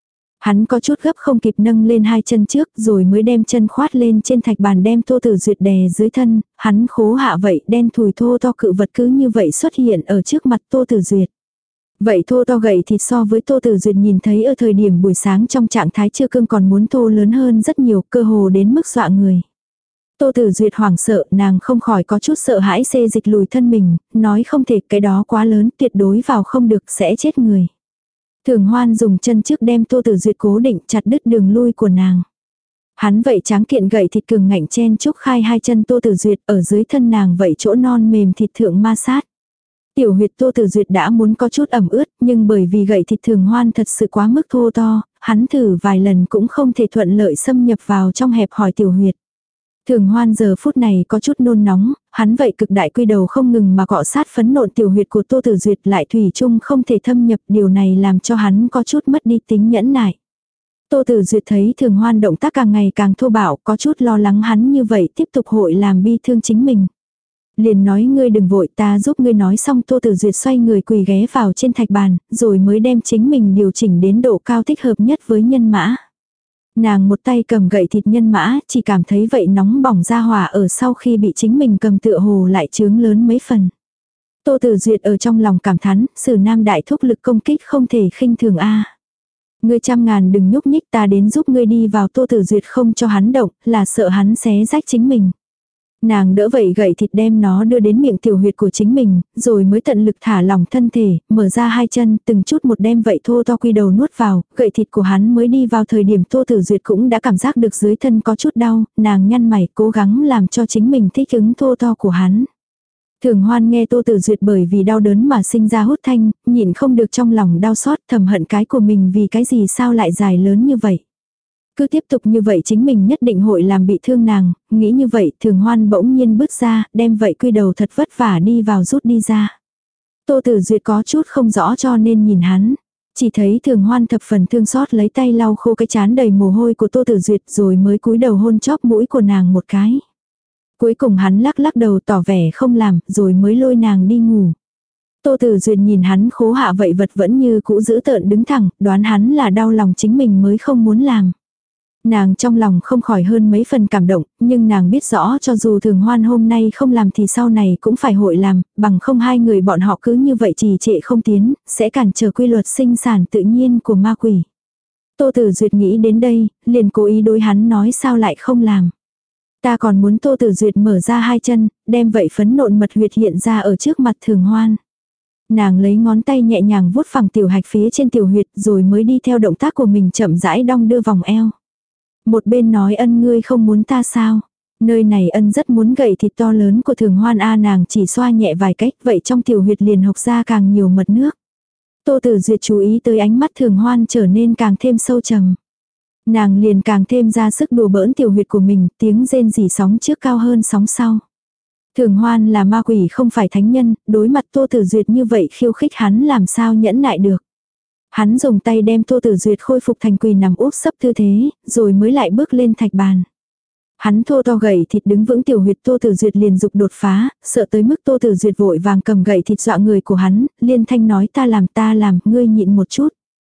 Hắn có chút gấp không kịp nâng lên hai chân trước rồi mới đem chân khoát lên trên thạch bàn đem Tô Tử Duyệt đè dưới thân, hắn khố hạ vậy đen thùi thô to cự vật cứ như vậy xuất hiện ở trước mặt Tô Tử Duyệt. Vậy thô to gậy thịt so với Tô Tử Duyệt nhìn thấy ở thời điểm buổi sáng trong trạng thái chưa cương còn muốn thô lớn hơn rất nhiều, cơ hồ đến mức dọa người. Tô Tử Duyệt hoảng sợ, nàng không khỏi có chút sợ hãi xê dịch lùi thân mình, nói không thể, cái đó quá lớn, tuyệt đối vào không được, sẽ chết người. Thường Hoan dùng chân trước đem Tô Tử Duyệt cố định chặt đứt đường lui của nàng. Hắn vậy tráng kiện gậy thịt cường ngạnh chen chúc khai hai chân Tô Tử Duyệt ở dưới thân nàng vậy chỗ non mềm thịt thượng ma sát. Tiểu huyệt Tô Tử Duyệt đã muốn có chút ẩm ướt, nhưng bởi vì gậy thịt Thường Hoan thật sự quá mức thô to, hắn thử vài lần cũng không thể thuận lợi xâm nhập vào trong hẹp hòi tiểu huyệt. Thường Hoan giờ phút này có chút nôn nóng, hắn vậy cực đại quy đầu không ngừng mà cọ sát phấn nộn tiểu huyệt của Tô Tử Duyệt lại thủy chung không thể thâm nhập, điều này làm cho hắn có chút mất đi tính nhẫn nại. Tô Tử Duyệt thấy Thường Hoan động tác càng ngày càng thô bạo, có chút lo lắng hắn như vậy tiếp tục hội làm bi thương chính mình. Liền nói ngươi đừng vội, ta giúp ngươi nói xong. Tô Tử Duyệt xoay người quỳ ghé vào trên thạch bàn, rồi mới đem chính mình điều chỉnh đến độ cao thích hợp nhất với nhân mã. Nàng một tay cầm gậy thịt nhân mã, chỉ cảm thấy vậy nóng bỏng ra hỏa ở sau khi bị chính mình cầm tựa hồ lại chướng lớn mấy phần. Tô Tử Duyệt ở trong lòng cảm thán, Sử Nam đại thúc lực công kích không thể khinh thường a. Ngươi trăm ngàn đừng nhúc nhích, ta đến giúp ngươi đi vào. Tô Tử Duyệt không cho hắn động, là sợ hắn xé rách chính mình. Nàng đỡ vậy gậy thịt đem nó đưa đến miệng tiểu huyệt của chính mình, rồi mới tận lực thả lỏng thân thể, mở ra hai chân, từng chút một đem vậy thô to quy đầu nuốt vào, gậy thịt của hắn mới đi vào thời điểm Tô Tử Duyệt cũng đã cảm giác được dưới thân có chút đau, nàng nhăn mày cố gắng làm cho chính mình thích ứng thô to của hắn. Thường Hoan nghe Tô Tử Duyệt bởi vì đau đớn mà sinh ra hút thanh, nhịn không được trong lòng đau xót, thầm hận cái của mình vì cái gì sao lại dài lớn như vậy. Cứ tiếp tục như vậy chính mình nhất định hội làm bị thương nàng, nghĩ như vậy Thường Hoan bỗng nhiên bước ra, đem vậy quy đầu thật vất vả đi vào rút đi ra. Tô Tử Duyệt có chút không rõ cho nên nhìn hắn. Chỉ thấy Thường Hoan thập phần thương xót lấy tay lau khô cái trán đầy mồ hôi của Tô Tử Duyệt rồi mới cúi đầu hôn chóp mũi của nàng một cái. Cuối cùng hắn lắc lắc đầu tỏ vẻ không làm rồi mới lôi nàng đi ngủ. Tô Tử Duyệt nhìn hắn khố hạ vậy vật vẫn như cũ giữ tợn đứng thẳng, đoán hắn là đau lòng chính mình mới không muốn làm. Nàng trong lòng không khỏi hơn mấy phần cảm động, nhưng nàng biết rõ cho dù Thường Hoan hôm nay không làm thì sau này cũng phải hội làm, bằng không hai người bọn họ cứ như vậy trì trệ không tiến, sẽ cản trở quy luật sinh sản tự nhiên của ma quỷ. Tô Tử Duyệt nghĩ đến đây, liền cố ý đối hắn nói sao lại không làm. Ta còn muốn. Tô Tử Duyệt mở ra hai chân, đem vậy phấn nộn mật huyệt hiện ra ở trước mặt Thường Hoan. Nàng lấy ngón tay nhẹ nhàng vuốt phẳng tiểu hạch phía trên tiểu huyệt rồi mới đi theo động tác của mình chậm rãi đong đưa vòng eo. Một bên nói ân ngươi không muốn ta sao? Nơi này ân rất muốn gậy thịt to lớn của Thường Hoan a. Nàng chỉ xoa nhẹ vài cách vậy trong tiểu huyệt liền hộc ra càng nhiều mật nước. Tô Tử Duyệt chú ý tới ánh mắt Thường Hoan trở nên càng thêm sâu trầm. Nàng liền càng thêm ra sức đùa bỡn tiểu huyệt của mình, tiếng rên rỉ sóng trước cao hơn sóng sau. Thường Hoan là ma quỷ không phải thánh nhân, đối mặt Tô Tử Duyệt như vậy khiêu khích hắn làm sao nhẫn nại được. Hắn dùng tay đem Tô Tử Duyệt khôi phục thành quỳ nằm úp sấp tư thế, rồi mới lại bước lên thạch bàn. Hắn thô to gậy thịt đứng vững tiểu huyệt Tô Tử Duyệt liền dục đột phá, sợ tới mức Tô Tử Duyệt vội vàng cầm gậy thịt dọa người của hắn, liên thanh nói ta làm, ngươi nhịn một chút.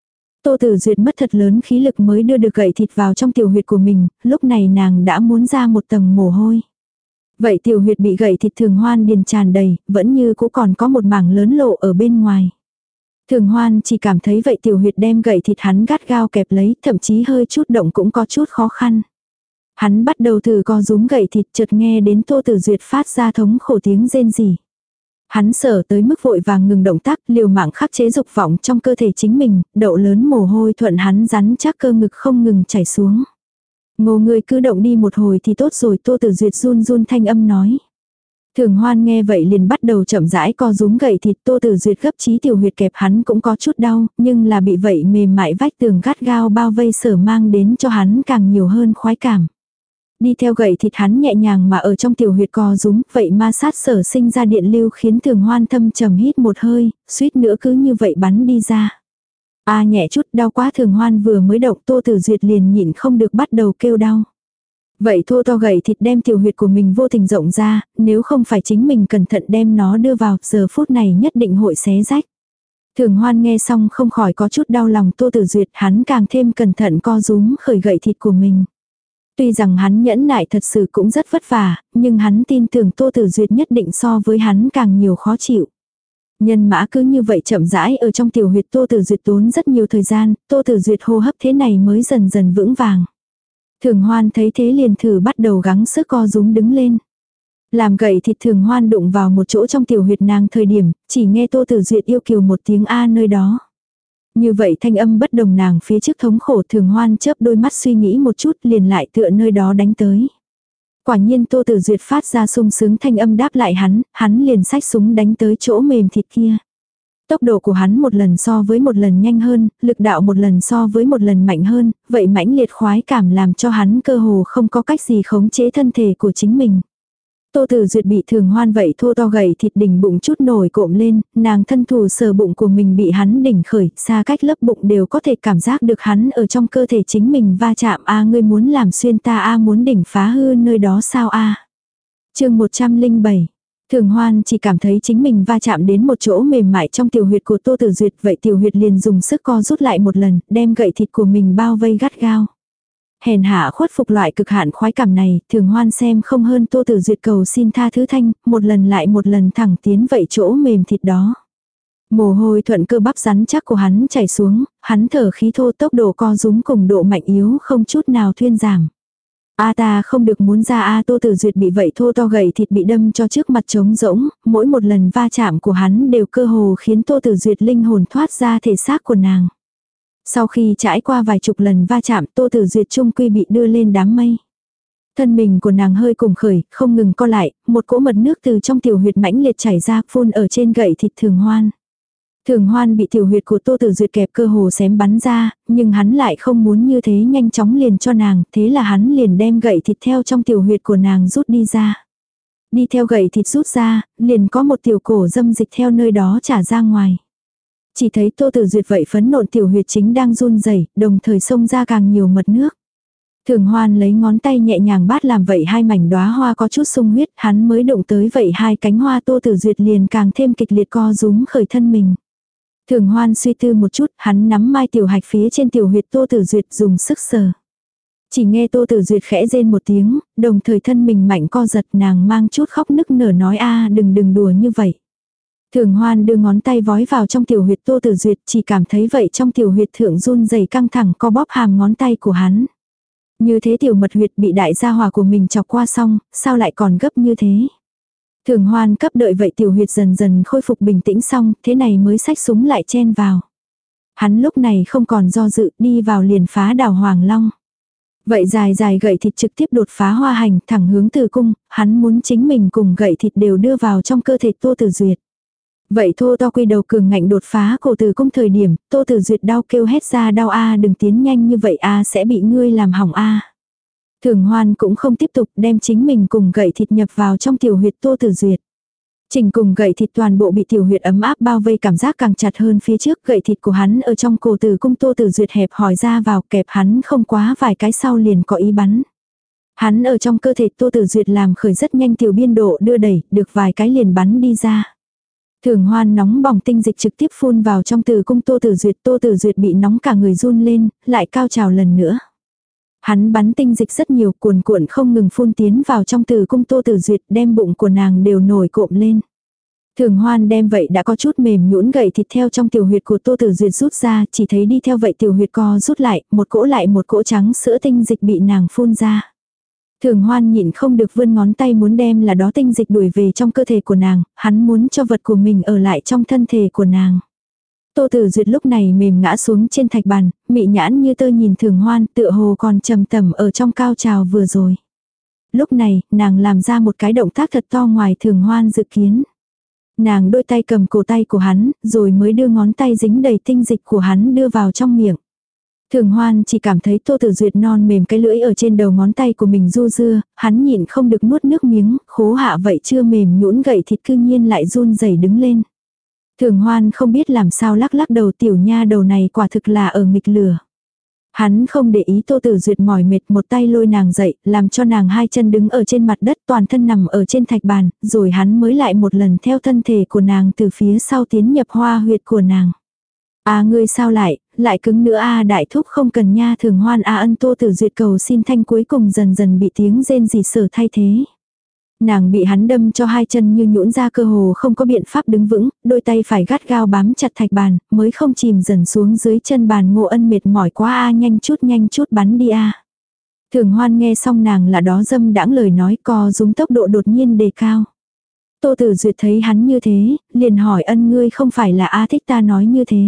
Tô Tử Duyệt mất thật lớn khí lực mới đưa được gậy thịt vào trong tiểu huyệt của mình, lúc này nàng đã muốn ra một tầng mồ hôi. Vậy tiểu huyệt bị gậy thịt Thường Hoan điền tràn đầy, vẫn như cũng còn có một mảng lớn lộ ở bên ngoài. Thường Hoan chỉ cảm thấy vậy tiểu huyệt đem gậy thịt hắn gắt gao kẹp lấy, thậm chí hơi chút động cũng có chút khó khăn. Hắn bắt đầu thử co rúm gậy thịt, chợt nghe đến Tô Tử Duyệt phát ra thống khổ tiếng rên rỉ. Hắn sợ tới mức vội vàng ngừng động tác, liều mạng khắc chế dục vọng trong cơ thể chính mình, đậu lớn mồ hôi thuận hắn rắn chắc cơ ngực không ngừng chảy xuống. Ngô ngươi cứ động đi một hồi thì tốt rồi, Tô Tử Duyệt run run thanh âm nói. Thường Hoan nghe vậy liền bắt đầu chậm rãi co rúm gậy thịt, Tô Tử Duyệt gấp chí tiểu huyệt kẹp hắn cũng có chút đau, nhưng là bị vậy mềm mại vách tường gắt gao bao vây sở mang đến cho hắn càng nhiều hơn khoái cảm. Đi theo gậy thịt hắn nhẹ nhàng mà ở trong tiểu huyệt co rúm, vậy ma sát sở sinh ra điện lưu khiến Thường Hoan thâm trầm hít một hơi, suýt nữa cứ như vậy bắn đi ra. Nhẹ chút, đau quá. Thường Hoan vừa mới động, Tô Tử Duyệt liền nhịn không được bắt đầu kêu đau. Vậy thô to gậy thịt đem tiểu huyệt của mình vô tình rộng ra, nếu không phải chính mình cẩn thận đem nó đưa vào, giờ phút này nhất định hội xé rách. Thường Hoan nghe xong không khỏi có chút đau lòng Tô Tử Duyệt, hắn càng thêm cẩn thận co rúm khởi gậy thịt của mình. Tuy rằng hắn nhẫn nại thật sự cũng rất vất vả, nhưng hắn tin tưởng Tô Tử Duyệt nhất định so với hắn càng nhiều khó chịu. Nhân mã cứ như vậy chậm rãi ở trong tiểu huyệt Tô Tử Duyệt tốn rất nhiều thời gian, Tô Tử Duyệt hô hấp thế này mới dần dần vững vàng. Thường Hoan thấy thế liền thử bắt đầu gắng sức co rúm đứng lên. Làm gậy thịt Thường Hoan đụng vào một chỗ trong tiểu huyệt nàng thời điểm, chỉ nghe Tô Tử Duyệt yêu kiều một tiếng a nơi đó. Như vậy thanh âm bất đồng nàng phía trước thống khổ. Thường Hoan chớp đôi mắt suy nghĩ một chút liền lại tựa nơi đó đánh tới. Quả nhiên Tô Tử Duyệt phát ra sung sướng thanh âm đáp lại hắn liền xách súng đánh tới chỗ mềm thịt kia. Tốc độ của hắn một lần so với một lần nhanh hơn, lực đạo một lần so với một lần mạnh hơn, vậy mãnh liệt khoái cảm làm cho hắn cơ hồ không có cách gì khống chế thân thể của chính mình. Tô Tử Duyệt bị Thường Hoan vậy thô to gầy thịt đỉnh bụng chút nổi cộm lên, nàng thân thủ sờ bụng của mình bị hắn đỉnh khởi, xa cách lớp bụng đều có thể cảm giác được hắn ở trong cơ thể chính mình va chạm. Ngươi muốn làm xuyên ta muốn đỉnh phá hư nơi đó sao Chương 107. Thường Hoan chỉ cảm thấy chính mình va chạm đến một chỗ mềm mại trong tiểu huyệt của Tô Tử Duyệt, vậy tiểu huyệt liền dùng sức co rút lại một lần, đem gậy thịt của mình bao vây gắt gao. Hèn hạ khuất phục loại cực hạn khoái cảm này, Thường Hoan xem không hơn Tô Tử Duyệt cầu xin tha thứ thanh, một lần lại một lần thẳng tiến vậy chỗ mềm thịt đó. Mồ hôi thuận cơ bắp rắn chắc của hắn chảy xuống, hắn thở khí thô, tốc độ co rúm cùng độ mạnh yếu không chút nào thuyên giảm. Ta không được muốn ra Tô Tử Duyệt bị vậy thô to gậy thịt bị đâm cho trước mặt trống rỗng, mỗi một lần va chạm của hắn đều cơ hồ khiến Tô Tử Duyệt linh hồn thoát ra thể xác của nàng. Sau khi trải qua vài chục lần va chạm, Tô Tử Duyệt trung quy bị đưa lên đám mây. Thân mình của nàng hơi cùng khởi, không ngừng co lại, một cỗ mật nước từ trong tiểu huyệt mãnh liệt chảy ra phun ở trên gậy thịt Thường Hoan. Thường Hoan bị tiểu huyệt của Tô Tử Duyệt kẹp cơ hồ xém bắn ra, nhưng hắn lại không muốn như thế nhanh chóng liền cho nàng, thế là hắn liền đem gậy thịt theo trong tiểu huyệt của nàng rút đi ra. Đi theo gậy thịt rút ra, liền có một tiểu cổ dâm dịch theo nơi đó trả ra ngoài. Chỉ thấy Tô Tử Duyệt vậy phấn nộn tiểu huyệt chính đang run rẩy, đồng thời xông ra càng nhiều mật nước. Thường Hoan lấy ngón tay nhẹ nhàng bát làm vậy hai mảnh đóa hoa có chút sung huyết, hắn mới đụng tới vậy hai cánh hoa, Tô Tử Duyệt liền càng thêm kịch liệt co rúm khởi thân mình. Thường Hoan suy tư một chút, hắn nắm mai tiểu hạch phía trên tiểu huyệt Tô Tử Duyệt dùng sức sờ. Chỉ nghe Tô Tử Duyệt khẽ rên một tiếng, đồng thời thân mình mạnh co giật, nàng mang chút khóc nức nở nói đừng đùa như vậy. Thường Hoan đưa ngón tay vói vào trong tiểu huyệt Tô Tử Duyệt, chỉ cảm thấy vậy trong tiểu huyệt thượng run rẩy căng thẳng co bóp hàm ngón tay của hắn. Như thế tiểu mật huyệt bị đại gia hỏa của mình chọc qua xong, sao lại còn gấp như thế? Thường Hoan cấp đợi vậy tiểu huyệt dần dần khôi phục bình tĩnh xong, thế này mới xách súng lại chen vào. Hắn lúc này không còn do dự, đi vào liền phá đào Hoàng Long. Vậy dài gậy thịt trực tiếp đột phá hoa hành thẳng hướng tử cung, hắn muốn chính mình cùng gậy thịt đều đưa vào trong cơ thể Tô Tử Duyệt. Vậy thô to quy đầu cường ngạnh đột phá cổ tử cung thời điểm, Tô Tử Duyệt đau kêu hét ra đau đừng tiến nhanh như vậy sẽ bị ngươi làm hỏng Thường Hoan cũng không tiếp tục đem chính mình cùng gậy thịt nhập vào trong tiểu huyệt Tô Tử Duyệt. Chỉnh cùng gậy thịt toàn bộ bị tiểu huyệt ấm áp bao vây, cảm giác càng chặt hơn phía trước, gậy thịt của hắn ở trong cổ tử cung Tô Tử Duyệt hẹp hỏi ra vào, kẹp hắn không quá vài cái sau liền có ý bắn. Hắn ở trong cơ thể Tô Tử Duyệt làm khởi rất nhanh tiểu biên độ đưa đẩy, được vài cái liền bắn đi ra. Thường Hoan nóng bỏng tinh dịch trực tiếp phun vào trong tử cung Tô Tử Duyệt bị nóng cả người run lên, lại cao trào lần nữa. Hắn bắn tinh dịch rất nhiều, cuồn cuộn không ngừng phun tiến vào trong tử cung Tô Tử Duyệt, đem bụng của nàng đều nổi cộm lên. Thường Hoan đem vậy đã có chút mềm nhũn gậy thịt theo trong tiểu huyệt của Tô Tử Duyệt rút ra, chỉ thấy đi theo vậy tiểu huyệt co rút lại, một cỗ trắng sữa tinh dịch bị nàng phun ra. Thường Hoan nhịn không được vươn ngón tay muốn đem là đó tinh dịch đuổi về trong cơ thể của nàng, hắn muốn cho vật của mình ở lại trong thân thể của nàng. Tô Tử Duyệt lúc này mềm ngã xuống trên thạch bàn, mị nhãn như tơ nhìn Thường Hoan, tựa hồ còn trầm tẩm ở trong cao trào vừa rồi. Lúc này, nàng làm ra một cái động tác thật to ngoài Thường Hoan dự kiến. Nàng đôi tay cầm cổ tay của hắn, rồi mới đưa ngón tay dính đầy tinh dịch của hắn đưa vào trong miệng. Thường Hoan chỉ cảm thấy Tô Tử Duyệt non mềm cái lưỡi ở trên đầu ngón tay của mình du dưa, hắn nhịn không được nuốt nước miếng, khố hạ vậy chưa mềm nhũn gậy thịt cư nhiên lại run rẩy đứng lên. Thường Hoan không biết làm sao lắc lắc đầu, tiểu nha đầu này quả thực là ở nghịch lửa. Hắn không để ý Tô Tử Duyệt mỏi mệt, một tay lôi nàng dậy, làm cho nàng hai chân đứng ở trên mặt đất, toàn thân nằm ở trên thạch bàn, rồi hắn mới lại một lần theo thân thể của nàng từ phía sau tiến nhập hoa huyệt của nàng. Ngươi sao lại cứng nữa đại thúc không cần nha. Thường Hoan ân. Tô Tử Duyệt cầu xin thanh cuối cùng dần dần bị tiếng rên rỉ sở thay thế. Nàng bị hắn đâm cho hai chân như nhũn ra, cơ hồ không có biện pháp đứng vững, đôi tay phải gắt gao bám chặt thạch bàn, mới không chìm dần xuống dưới chân bàn. Ngô Ân mệt mỏi quá nhanh chút bắn đi Thường Hoan nghe xong nàng là đó dâm đãng lời nói, co rúm tốc độ đột nhiên đề cao. Tô Tử Duyệt thấy hắn như thế, liền hỏi Ân, ngươi không phải là thích ta nói như thế.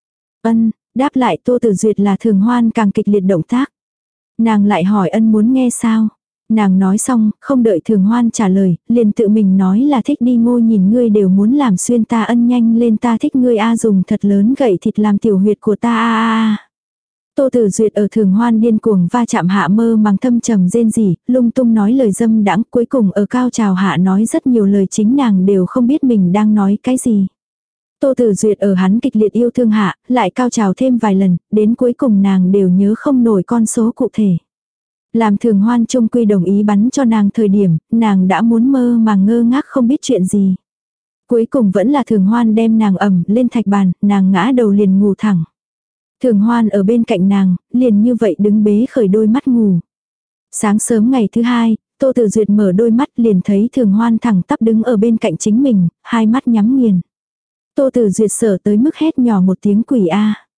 Ân, đáp lại Tô Tử Duyệt là Thường Hoan càng kịch liệt động tác. Nàng lại hỏi Ân muốn nghe sao? Nàng nói xong, không đợi Thường Hoan trả lời, liền tự mình nói là thích đi. Ngô nhìn ngươi đều muốn làm xuyên ta. Ân, nhanh lên, ta thích ngươi dùng thật lớn gậy thịt làm tiểu huyệt của ta Tô Tử Duyệt ở Thường Hoan điên cuồng va chạm hạ mơ màng thâm trầm rên rỉ, lung tung nói lời dâm đãng, cuối cùng ở cao trào hạ nói rất nhiều lời chính nàng đều không biết mình đang nói cái gì. Tô Tử Duyệt ở hắn kịch liệt yêu thương hạ, lại cao trào thêm vài lần, đến cuối cùng nàng đều nhớ không nổi con số cụ thể. Làm Thường Hoan chung quy đồng ý bắn cho nàng thời điểm, nàng đã muốn mơ màng ngơ ngác không biết chuyện gì. Cuối cùng vẫn là Thường Hoan đem nàng ẩm lên thạch bàn, nàng ngã đầu liền ngủ thẳng. Thường Hoan ở bên cạnh nàng, liền như vậy đứng bế khởi đôi mắt ngủ. Sáng sớm ngày thứ hai, Tô Tử Duyệt mở đôi mắt liền thấy Thường Hoan thẳng tắp đứng ở bên cạnh chính mình, hai mắt nhắm nghiền. Tô Tử Duyệt sợ tới mức hét nhỏ một tiếng quỷ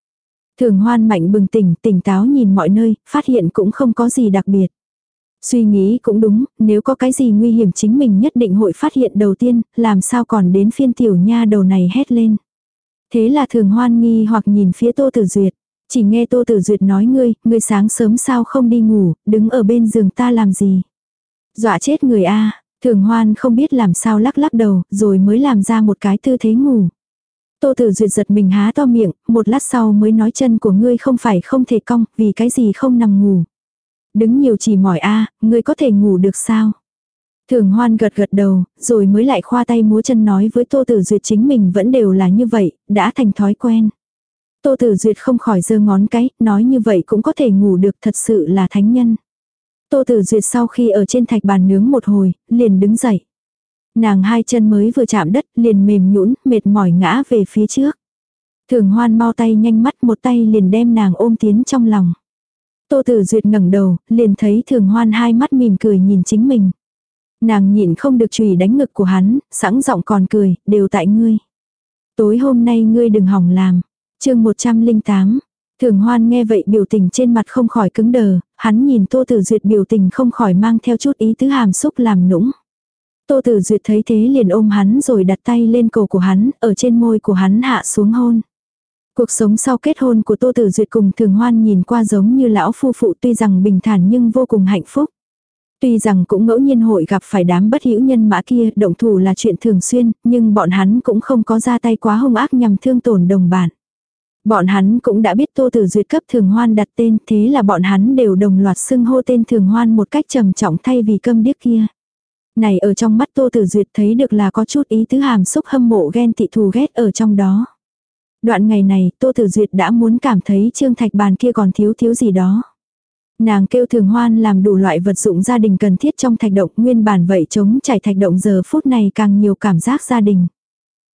Thường Hoan mạnh bừng tỉnh, tỉnh táo nhìn mọi nơi, phát hiện cũng không có gì đặc biệt. Suy nghĩ cũng đúng, nếu có cái gì nguy hiểm chính mình nhất định hội phát hiện đầu tiên, làm sao còn đến phiên tiểu nha đầu này hét lên. Thế là Thường Hoan nghi hoặc nhìn phía Tô Tử Duyệt. Chỉ nghe Tô Tử Duyệt nói ngươi sáng sớm sao không đi ngủ, đứng ở bên giường ta làm gì. Dọa chết người Thường Hoan không biết làm sao lắc lắc đầu, rồi mới làm ra một cái tư thế ngủ. Tô Tử Duyệt giật mình há to miệng, một lát sau mới nói chân của ngươi không phải không thể cong, vì cái gì không nằm ngủ. Đứng nhiều chỉ mỏi ngươi có thể ngủ được sao? Thường Hoan gật gật đầu, rồi mới lại khoa tay múa chân nói với Tô Tử Duyệt chính mình vẫn đều là như vậy, đã thành thói quen. Tô Tử Duyệt không khỏi giơ ngón cái, nói như vậy cũng có thể ngủ được, thật sự là thánh nhân. Tô Tử Duyệt sau khi ở trên thạch bàn nướng một hồi, liền đứng dậy. Nàng hai chân mới vừa chạm đất, liền mềm nhũn, mệt mỏi ngã về phía trước. Thường Hoan mau tay nhanh mắt, một tay liền đem nàng ôm tiến trong lòng. Tô Tử Duyệt ngẩng đầu, liền thấy Thường Hoan hai mắt mỉm cười nhìn chính mình. Nàng nhịn không được chùy đánh ngực của hắn, sẵn giọng còn cười, đều tại ngươi. Tối hôm nay ngươi đừng hỏng làm. Chương 108. Thường Hoan nghe vậy biểu tình trên mặt không khỏi cứng đờ, hắn nhìn Tô Tử Duyệt biểu tình không khỏi mang theo chút ý tứ hàm xúc làm nũng. Tô Tử Duyệt thấy thế liền ôm hắn rồi đặt tay lên cổ của hắn, ở trên môi của hắn hạ xuống hôn. Cuộc sống sau kết hôn của Tô Tử Duyệt cùng Thường Hoan nhìn qua giống như lão phu phụ, tuy rằng bình thản nhưng vô cùng hạnh phúc. Tuy rằng cũng ngẫu nhiên hội gặp phải đám bất hữu nhân mã kia, động thủ là chuyện thường xuyên, nhưng bọn hắn cũng không có ra tay quá hung ác nhằm thương tổn đồng bạn. Bọn hắn cũng đã biết Tô Tử Duyệt cấp Thường Hoan đặt tên, thế là bọn hắn đều đồng loạt xưng hô tên Thường Hoan một cách trầm trọng thay vì câm điếc kia. Này ở trong mắt Tô Tử Duyệt thấy được là có chút ý tứ hàm xúc hâm mộ ghen tị thù ghét ở trong đó. Đoạn ngày này Tô Tử Duyệt đã muốn cảm thấy Trương Thạch Bàn kia còn thiếu gì đó. Nàng kêu Thường Hoan làm đủ loại vật dụng gia đình cần thiết trong thạch động, nguyên bản vậy chống trải thạch động giờ phút này càng nhiều cảm giác gia đình.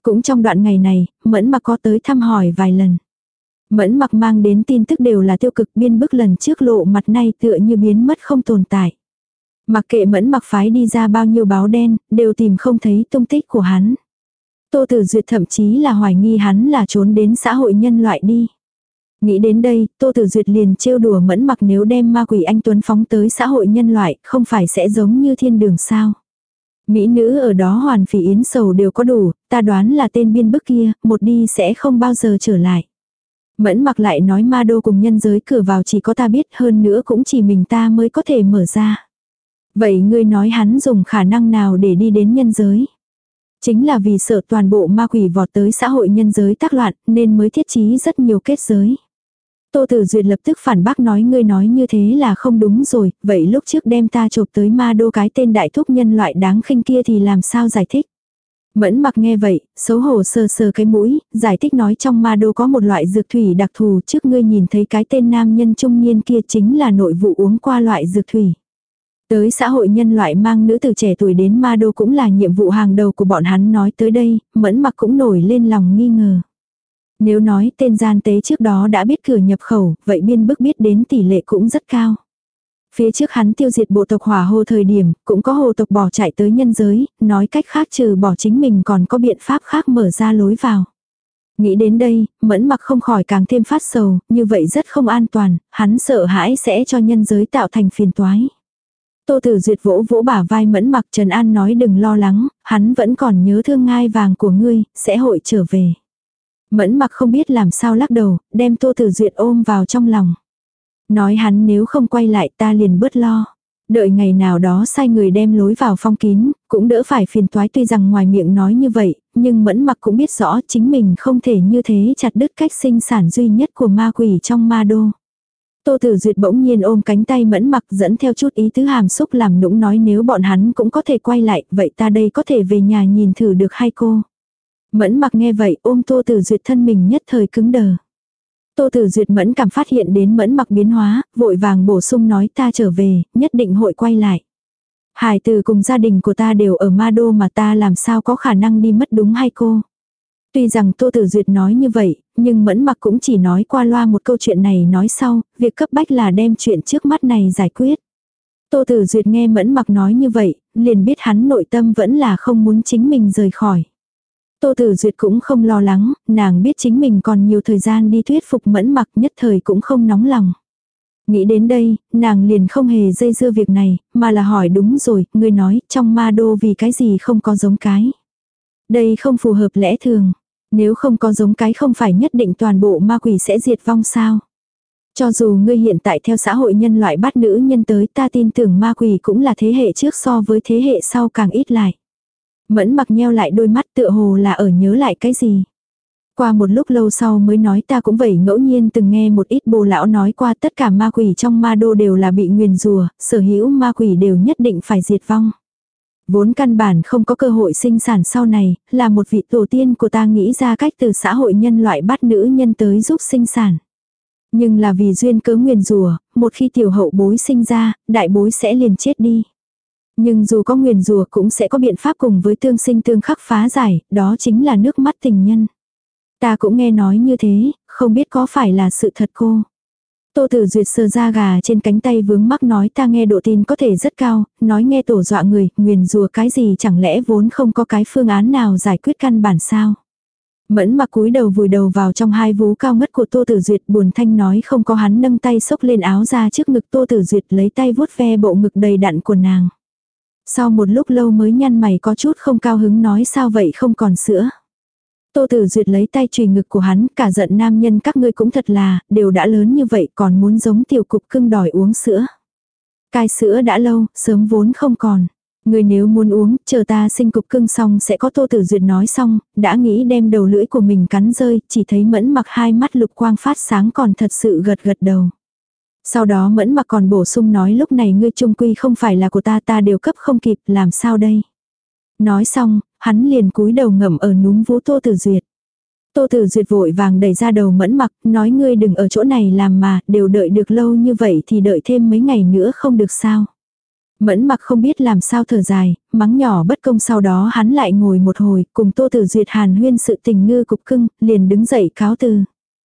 Cũng trong đoạn ngày này, Mẫn Mặc có tới thăm hỏi vài lần. Mẫn Mặc mang đến tin tức đều là tiêu cực, biên bức lần trước lộ mặt nay tựa như biến mất không tồn tại. Mặc kệ Mẫn Mặc phái đi ra bao nhiêu báo đen, đều tìm không thấy tung tích của hắn. Tô Tử Duyệt thậm chí là hoài nghi hắn là trốn đến xã hội nhân loại đi. Nghĩ đến đây, Tô Tử Duyệt liền trêu đùa Mẫn Mặc, nếu đem ma quỷ anh Tuấn phóng tới xã hội nhân loại, không phải sẽ giống như thiên đường sao. Mỹ nữ ở đó hoàn phỉ yến sầu đều có đủ, ta đoán là tên biên bức kia, một đi sẽ không bao giờ trở lại. Mẫn Mặc lại nói ma đô cùng nhân giới cửa vào chỉ có ta biết, hơn nữa cũng chỉ mình ta mới có thể mở ra. Vậy ngươi nói hắn dùng khả năng nào để đi đến nhân giới? Chính là vì sợ toàn bộ ma quỷ vọt tới xã hội nhân giới tác loạn, nên mới thiết trí rất nhiều kết giới. Tô Tử Duyệt lập tức phản bác nói ngươi nói như thế là không đúng rồi, vậy lúc trước đem ta chộp tới ma đô cái tên đại thúc nhân loại đáng khinh kia thì làm sao giải thích? Mẫn Mặc nghe vậy, xấu hổ sờ sờ cái mũi, giải thích nói trong ma đô có một loại dược thủy đặc thù, trước ngươi nhìn thấy cái tên nam nhân trung niên kia chính là nội vụ uống qua loại dược thủy. Tới xã hội nhân loại mang nữ từ trẻ tuổi đến ma đô cũng là nhiệm vụ hàng đầu của bọn hắn, nói tới đây, Mẫn Mặc cũng nổi lên lòng nghi ngờ. Nếu nói tên gian tế trước đó đã biết cửa nhập khẩu, vậy biên bức biết đến tỷ lệ cũng rất cao. Phía trước hắn tiêu diệt bộ tộc Hỏa Hồ thời điểm, cũng có hồ tộc bỏ chạy tới nhân giới, nói cách khác trừ bỏ chính mình còn có biện pháp khác mở ra lối vào. Nghĩ đến đây, Mẫn Mặc không khỏi càng thêm phát sầu, như vậy rất không an toàn, hắn sợ hãi sẽ cho nhân giới tạo thành phiền toái. Tô Tử Duyệt vỗ vỗ bả vai Mẫn Mặc, trấn an nói đừng lo lắng, hắn vẫn còn nhớ thương ngai vàng của ngươi, sẽ hội trở về. Mẫn Mặc không biết làm sao lắc đầu, đem Tô Tử Duyệt ôm vào trong lòng. Nói hắn nếu không quay lại ta liền bớt lo. Đợi ngày nào đó sai người đem lối vào phong kín, cũng đỡ phải phiền toái, tuy rằng ngoài miệng nói như vậy, nhưng Mẫn Mặc cũng biết rõ chính mình không thể như thế chặt đứt cách sinh sản duy nhất của ma quỷ trong ma đô. Tô Tử Duyệt bỗng nhiên ôm cánh tay Mẫn Mặc, dẫn theo chút ý tứ hàm xúc làm nũng nói nếu bọn hắn cũng có thể quay lại, vậy ta đây có thể về nhà nhìn thử được hay cô? Mẫn Mặc nghe vậy ôm Tô Tử Duyệt, thân mình nhất thời cứng đờ. Tô Tử Duyệt mẫn cảm phát hiện đến Mẫn Mặc biến hóa, vội vàng bổ sung nói ta trở về, nhất định hội quay lại. Hải tử cùng gia đình của ta đều ở ma đô mà ta làm sao có khả năng đi mất đúng hay cô? Tuy rằng Tô Tử Duyệt nói như vậy, nhưng Mẫn Mặc cũng chỉ nói qua loa một câu chuyện này nói sau, việc cấp bách là đem chuyện trước mắt này giải quyết. Tô Tử Duyệt nghe Mẫn Mặc nói như vậy, liền biết hắn nội tâm vẫn là không muốn chính mình rời khỏi. Tô Tử Duyệt cũng không lo lắng, nàng biết chính mình còn nhiều thời gian đi thuyết phục Mẫn Mặc, nhất thời cũng không nóng lòng. Nghĩ đến đây, nàng liền không hề dây dưa việc này, mà là hỏi đúng rồi, ngươi nói, trong ma đô vì cái gì không có giống cái. Đây không phù hợp lẽ thường. Nếu không có giống cái không phải nhất định toàn bộ ma quỷ sẽ diệt vong sao. Cho dù ngươi hiện tại theo xã hội nhân loại bắt nữ nhân tới, ta tin tưởng ma quỷ cũng là thế hệ trước so với thế hệ sau càng ít lại. Mẫn Mặc nheo lại đôi mắt tựa hồ là ở nhớ lại cái gì. Qua một lúc lâu sau mới nói ta cũng vậy ngẫu nhiên từng nghe một ít bồ lão nói qua tất cả ma quỷ trong ma đô đều là bị nguyền rủa, sở hữu ma quỷ đều nhất định phải diệt vong. Vốn căn bản không có cơ hội sinh sản sau này, là một vị tổ tiên của ta nghĩ ra cách từ xã hội nhân loại bắt nữ nhân tới giúp sinh sản. Nhưng là vì duyên cớ nguyền rủa, một khi tiểu hậu bối sinh ra, đại bối sẽ liền chết đi. Nhưng dù có nguyền rủa cũng sẽ có biện pháp cùng với tương sinh tương khắc phá giải, đó chính là nước mắt tình nhân. Ta cũng nghe nói như thế, không biết có phải là sự thật cô. Tô Tử Duyệt sờ da gà trên cánh tay vướng mắc nói ta nghe độ tin có thể rất cao, nói nghe tổ dọa người, nguyền rủa cái gì chẳng lẽ vốn không có cái phương án nào giải quyết căn bản sao. Mẫn Mặc cúi đầu vùi đầu vào trong hai vú cao ngất của Tô Tử Duyệt, buồn thanh nói không có, hắn nâng tay xốc lên áo ra trước ngực Tô Tử Duyệt, lấy tay vuốt ve bộ ngực đầy đặn của nàng. Sau một lúc lâu mới nhăn mày có chút không cao hứng nói sao vậy không còn sữa. Tô Tử Duyệt lấy tay chùy ngực của hắn, cả giận nam nhân các ngươi cũng thật là, đều đã lớn như vậy còn muốn giống tiểu cục cưng đòi uống sữa. Cai sữa đã lâu, sớm vốn không còn. Người nếu muốn uống, chờ ta sinh cục cưng xong sẽ có. Tô Tử Duyệt nói xong, đã nghĩ đem đầu lưỡi của mình cắn rơi, chỉ thấy Mẫn Mặc hai mắt lục quang phát sáng còn thật sự gật gật đầu. Sau đó Mẫn Mặc còn bổ sung nói lúc này ngươi trung quy không phải là của ta, ta đều cấp không kịp, làm sao đây. Nói xong, hắn liền cúi đầu ngậm ở núm vú Tô Tử Duyệt. Tô Tử Duyệt vội vàng đẩy ra đầu Mẫn Mặc, nói ngươi đừng ở chỗ này làm mà, đều đợi được lâu như vậy thì đợi thêm mấy ngày nữa không được sao. Mẫn Mặc không biết làm sao thở dài, mắng nhỏ bất công, sau đó hắn lại ngồi một hồi, cùng Tô Tử Duyệt hàn huyên sự tình ngư cục cưng, liền đứng dậy cáo từ.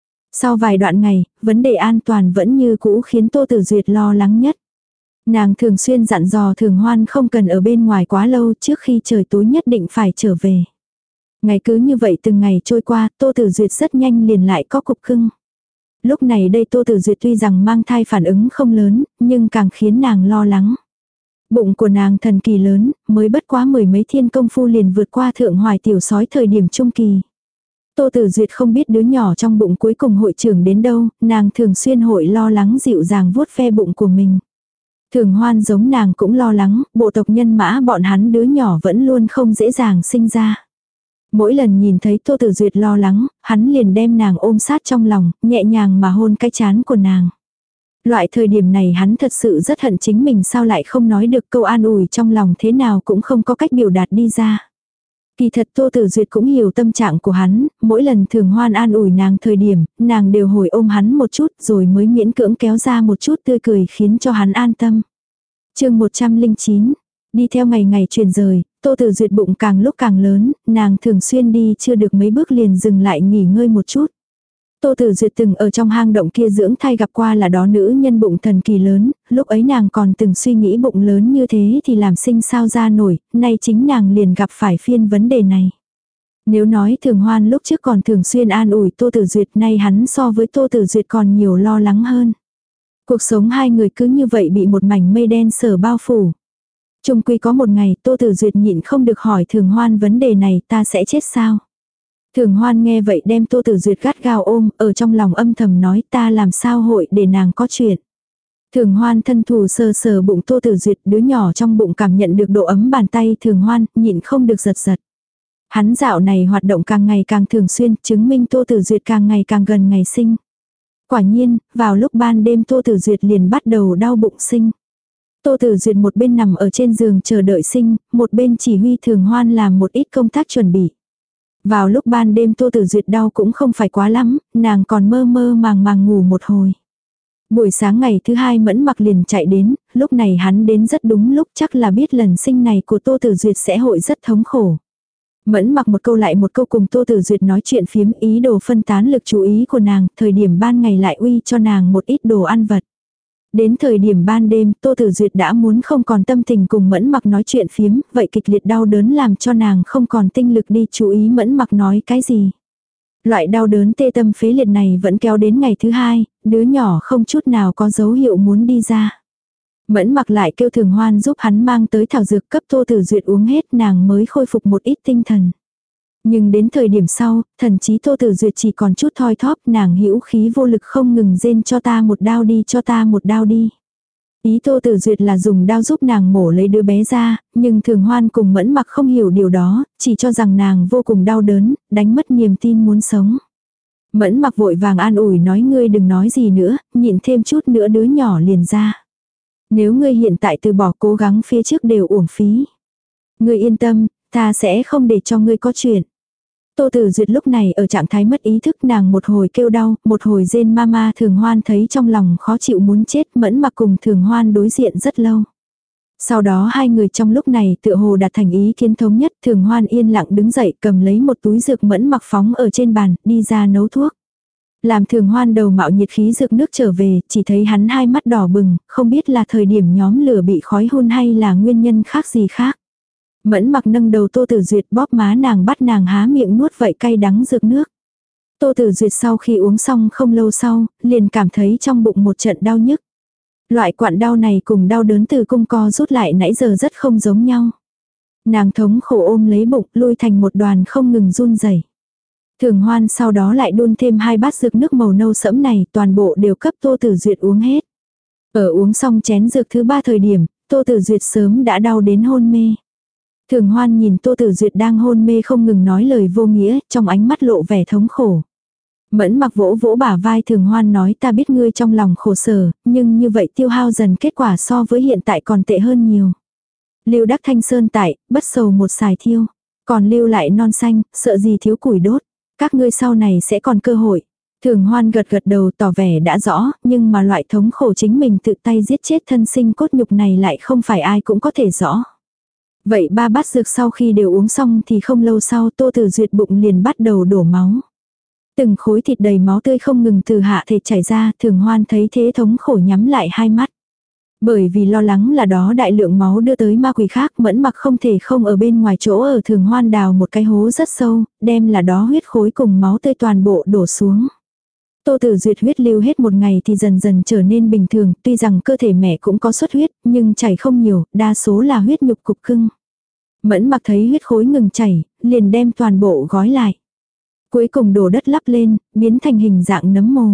Sau vài đoạn ngày, vấn đề an toàn vẫn như cũ khiến Tô Tử Duyệt lo lắng nhất. Nàng thường xuyên dặn dò Thường Hoan không cần ở bên ngoài quá lâu, trước khi trời tối nhất định phải trở về. Ngày cứ như vậy từng ngày trôi qua, Tô Tử Duyệt rất nhanh liền lại có cục cưng. Lúc này đây Tô Tử Duyệt tuy rằng mang thai phản ứng không lớn, nhưng càng khiến nàng lo lắng. Bụng của nàng thần kỳ lớn, mới bất quá 10 mấy thiên công phu liền vượt qua thượng hoài tiểu sói thời điểm trung kỳ. Tô Tử Duyệt không biết đứa nhỏ trong bụng cuối cùng hội trưởng đến đâu, nàng thường xuyên hội lo lắng dịu dàng vuốt ve bụng của mình. Thường Hoan giống nàng cũng lo lắng, bộ tộc Nhân Mã bọn hắn đứa nhỏ vẫn luôn không dễ dàng sinh ra. Mỗi lần nhìn thấy Tô Tử Duyệt lo lắng, hắn liền đem nàng ôm sát trong lòng, nhẹ nhàng mà hôn cái trán của nàng. Loại thời điểm này hắn thật sự rất hận chính mình sao lại không nói được câu an ủi trong lòng thế nào cũng không có cách biểu đạt đi ra. Kỳ thật Tô Tử Duyệt cũng hiểu tâm trạng của hắn, mỗi lần Thường Hoan an ủi nàng thời điểm, nàng đều hồi ôm hắn một chút rồi mới miễn cưỡng kéo ra một chút tươi cười khiến cho hắn an tâm. Chương 109. Đi theo ngày ngày chuyển rời, Tô Tử Duyệt bụng càng lúc càng lớn, nàng thường xuyên đi chưa được mấy bước liền dừng lại nghỉ ngơi một chút. Tô Tử Duyệt từng ở trong hang động kia dưỡng thai gặp qua là đó nữ nhân bụng thần kỳ lớn, lúc ấy nàng còn từng suy nghĩ bụng lớn như thế thì làm sinh sao ra nổi, nay chính nàng liền gặp phải phiên vấn đề này. Nếu nói Thường Hoan lúc trước còn thường xuyên an ủi Tô Tử Duyệt, nay hắn so với Tô Tử Duyệt còn nhiều lo lắng hơn. Cuộc sống hai người cứ như vậy bị một mảnh mây đen sở bao phủ. Chung quy có một ngày Tô Tử Duyệt nhịn không được hỏi Thường Hoan vấn đề này, ta sẽ chết sao? Thường Hoan nghe vậy đem Tô Tử Duyệt gắt gao ôm, ở trong lòng âm thầm nói ta làm sao hội để nàng có chuyện. Thường Hoan thân thủ sờ sờ bụng Tô Tử Duyệt, đứa nhỏ trong bụng cảm nhận được độ ấm bàn tay Thường Hoan, nhịn không được giật giật. Hắn dạo này hoạt động càng ngày càng thường xuyên, chứng minh Tô Tử Duyệt càng ngày càng gần ngày sinh. Quả nhiên, vào lúc ban đêm Tô Tử Duyệt liền bắt đầu đau bụng sinh. Tô Tử Duyệt một bên nằm ở trên giường chờ đợi sinh, một bên chỉ huy Thường Hoan làm một ít công tác chuẩn bị. Vào lúc ban đêm Tô Tử Duyệt đau cũng không phải quá lắm, nàng còn mơ mơ màng màng ngủ một hồi. Buổi sáng ngày thứ hai Mẫn Mặc liền chạy đến, lúc này hắn đến rất đúng lúc, chắc là biết lần sinh này của Tô Tử Duyệt sẽ hội rất thống khổ. Mẫn Mặc một câu lại một câu cùng Tô Tử Duyệt nói chuyện phiếm, ý đồ phân tán lực chú ý của nàng, thời điểm ban ngày lại uy cho nàng một ít đồ ăn vật. Đến thời điểm ban đêm, Tô Tử Duyệt đã muốn không còn tâm tình cùng Mẫn Mặc nói chuyện phiếm, vậy kịch liệt đau đớn làm cho nàng không còn tinh lực đi chú ý Mẫn Mặc nói cái gì. Loại đau đớn tê tâm phế liệt này vẫn kéo đến ngày thứ hai, đứa nhỏ không chút nào có dấu hiệu muốn đi ra. Mẫn Mặc lại kêu Thường Hoan giúp hắn mang tới thảo dược cấp Tô Tử Duyệt uống hết, nàng mới khôi phục một ít tinh thần. Nhưng đến thời điểm sau, thần chí Tô Tử Duyệt chỉ còn chút thoi thóp, nàng hữu khí vô lực không ngừng rên cho ta một đao đi, cho ta một đao đi. Ý Tô Tử Duyệt là dùng đao giúp nàng mổ lấy đứa bé ra, nhưng Thường Hoan cùng Mẫn Mặc không hiểu điều đó, chỉ cho rằng nàng vô cùng đau đớn, đánh mất niềm tin muốn sống. Mẫn Mặc vội vàng an ủi nói ngươi đừng nói gì nữa, nhịn thêm chút nữa đứa nhỏ liền ra. Nếu ngươi hiện tại từ bỏ cố gắng phía trước đều uổng phí. Ngươi yên tâm, ta sẽ không để cho ngươi có chuyện. Tô Tử Duyệt lúc này ở trạng thái mất ý thức, nàng một hồi kêu đau, một hồi rên mama. Thường Hoan thấy trong lòng khó chịu muốn chết, Mẫn Mặc cùng Thường Hoan đối diện rất lâu. Sau đó hai người trong lúc này tựa hồ đạt thành ý kiến thống nhất, Thường Hoan yên lặng đứng dậy cầm lấy một túi dược Mẫn Mặc phóng ở trên bàn, đi ra nấu thuốc. Làm Thường Hoan đầu mạo nhiệt khí dược nước trở về, chỉ thấy hắn hai mắt đỏ bừng, không biết là thời điểm nhóm lửa bị khói hun hay là nguyên nhân khác gì khác. Mẫn Mặc nâng đầu Tô Tử Duyệt bóp má nàng, bắt nàng há miệng nuốt vậy cay đắng dược nước. Tô Tử Duyệt sau khi uống xong không lâu sau, liền cảm thấy trong bụng một trận đau nhức. Loại quặn đau này cùng đau đớn từ cung co rút lại nãy giờ rất không giống nhau. Nàng thống khổ ôm lấy bụng, lui thành một đoàn không ngừng run rẩy. Thường Hoan sau đó lại đun thêm 2 bát dược nước màu nâu sẫm này, toàn bộ đều cấp Tô Tử Duyệt uống hết. Ở uống xong chén dược thứ 3 thời điểm, Tô Tử Duyệt sớm đã đau đến hôn mê. Thường Hoan nhìn Tô Tử Duyệt đang hôn mê không ngừng nói lời vô nghĩa, trong ánh mắt lộ vẻ thống khổ. Mẫn Mặc vỗ vỗ bả vai Thường Hoan nói ta biết ngươi trong lòng khổ sở, nhưng như vậy tiêu hao dần kết quả so với hiện tại còn tệ hơn nhiều. Lưu đắc thanh sơn tại, bất sầu một xài thiêu. Còn lưu lại non xanh, sợ gì thiếu củi đốt. Các ngươi sau này sẽ còn cơ hội. Thường Hoan gật gật đầu tỏ vẻ đã rõ, nhưng mà loại thống khổ chính mình tự tay giết chết thân sinh cốt nhục này lại không phải ai cũng có thể rõ. Vậy 3 bát dược sau khi đều uống xong thì không lâu sau Tô Tử Duyệt bụng liền bắt đầu đổ máu. Từng khối thịt đầy máu tươi không ngừng từ hạ thể chảy ra, Thường Hoan thấy thế thống khổ nhắm lại hai mắt. Bởi vì lo lắng là đó đại lượng máu đưa tới ma quỷ khác, Mẫn Mặc không thể không ở bên ngoài chỗ ở Thường Hoan đào một cái hố rất sâu, đem là đó huyết khối cùng máu tươi toàn bộ đổ xuống. Tô Tử Duyệt huyết lưu hết một ngày thì dần dần trở nên bình thường, tuy rằng cơ thể mẹ cũng có xuất huyết, nhưng chảy không nhiều, đa số là huyết nhục cục cưng. Mẫn Mặc thấy huyết khối ngừng chảy, liền đem toàn bộ gói lại. Cuối cùng đổ đất lắp lên, biến thành hình dạng nấm mồ.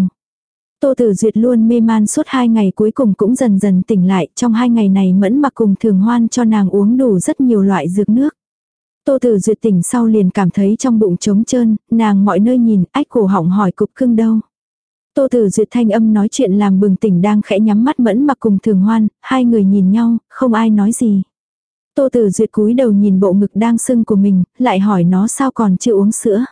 Tô Tử Duyệt luôn mê man suốt 2 ngày cuối cùng cũng dần dần tỉnh lại, trong 2 ngày này Mẫn Mặc cùng Thường Hoan cho nàng uống đủ rất nhiều loại dược nước. Tô Tử Duyệt tỉnh sau liền cảm thấy trong bụng trống trơn, nàng mọi nơi nhìn, ách cổ họng hỏi cục cưng đâu. Tô Tử Duyệt thanh âm nói chuyện làm bừng tỉnh đang khẽ nhắm mắt Mẫn Mặc cùng Thường Hoan, hai người nhìn nhau, không ai nói gì. Tô Tử Duyệt cúi đầu nhìn bộ ngực đang sưng của mình, lại hỏi nó sao còn chưa uống sữa.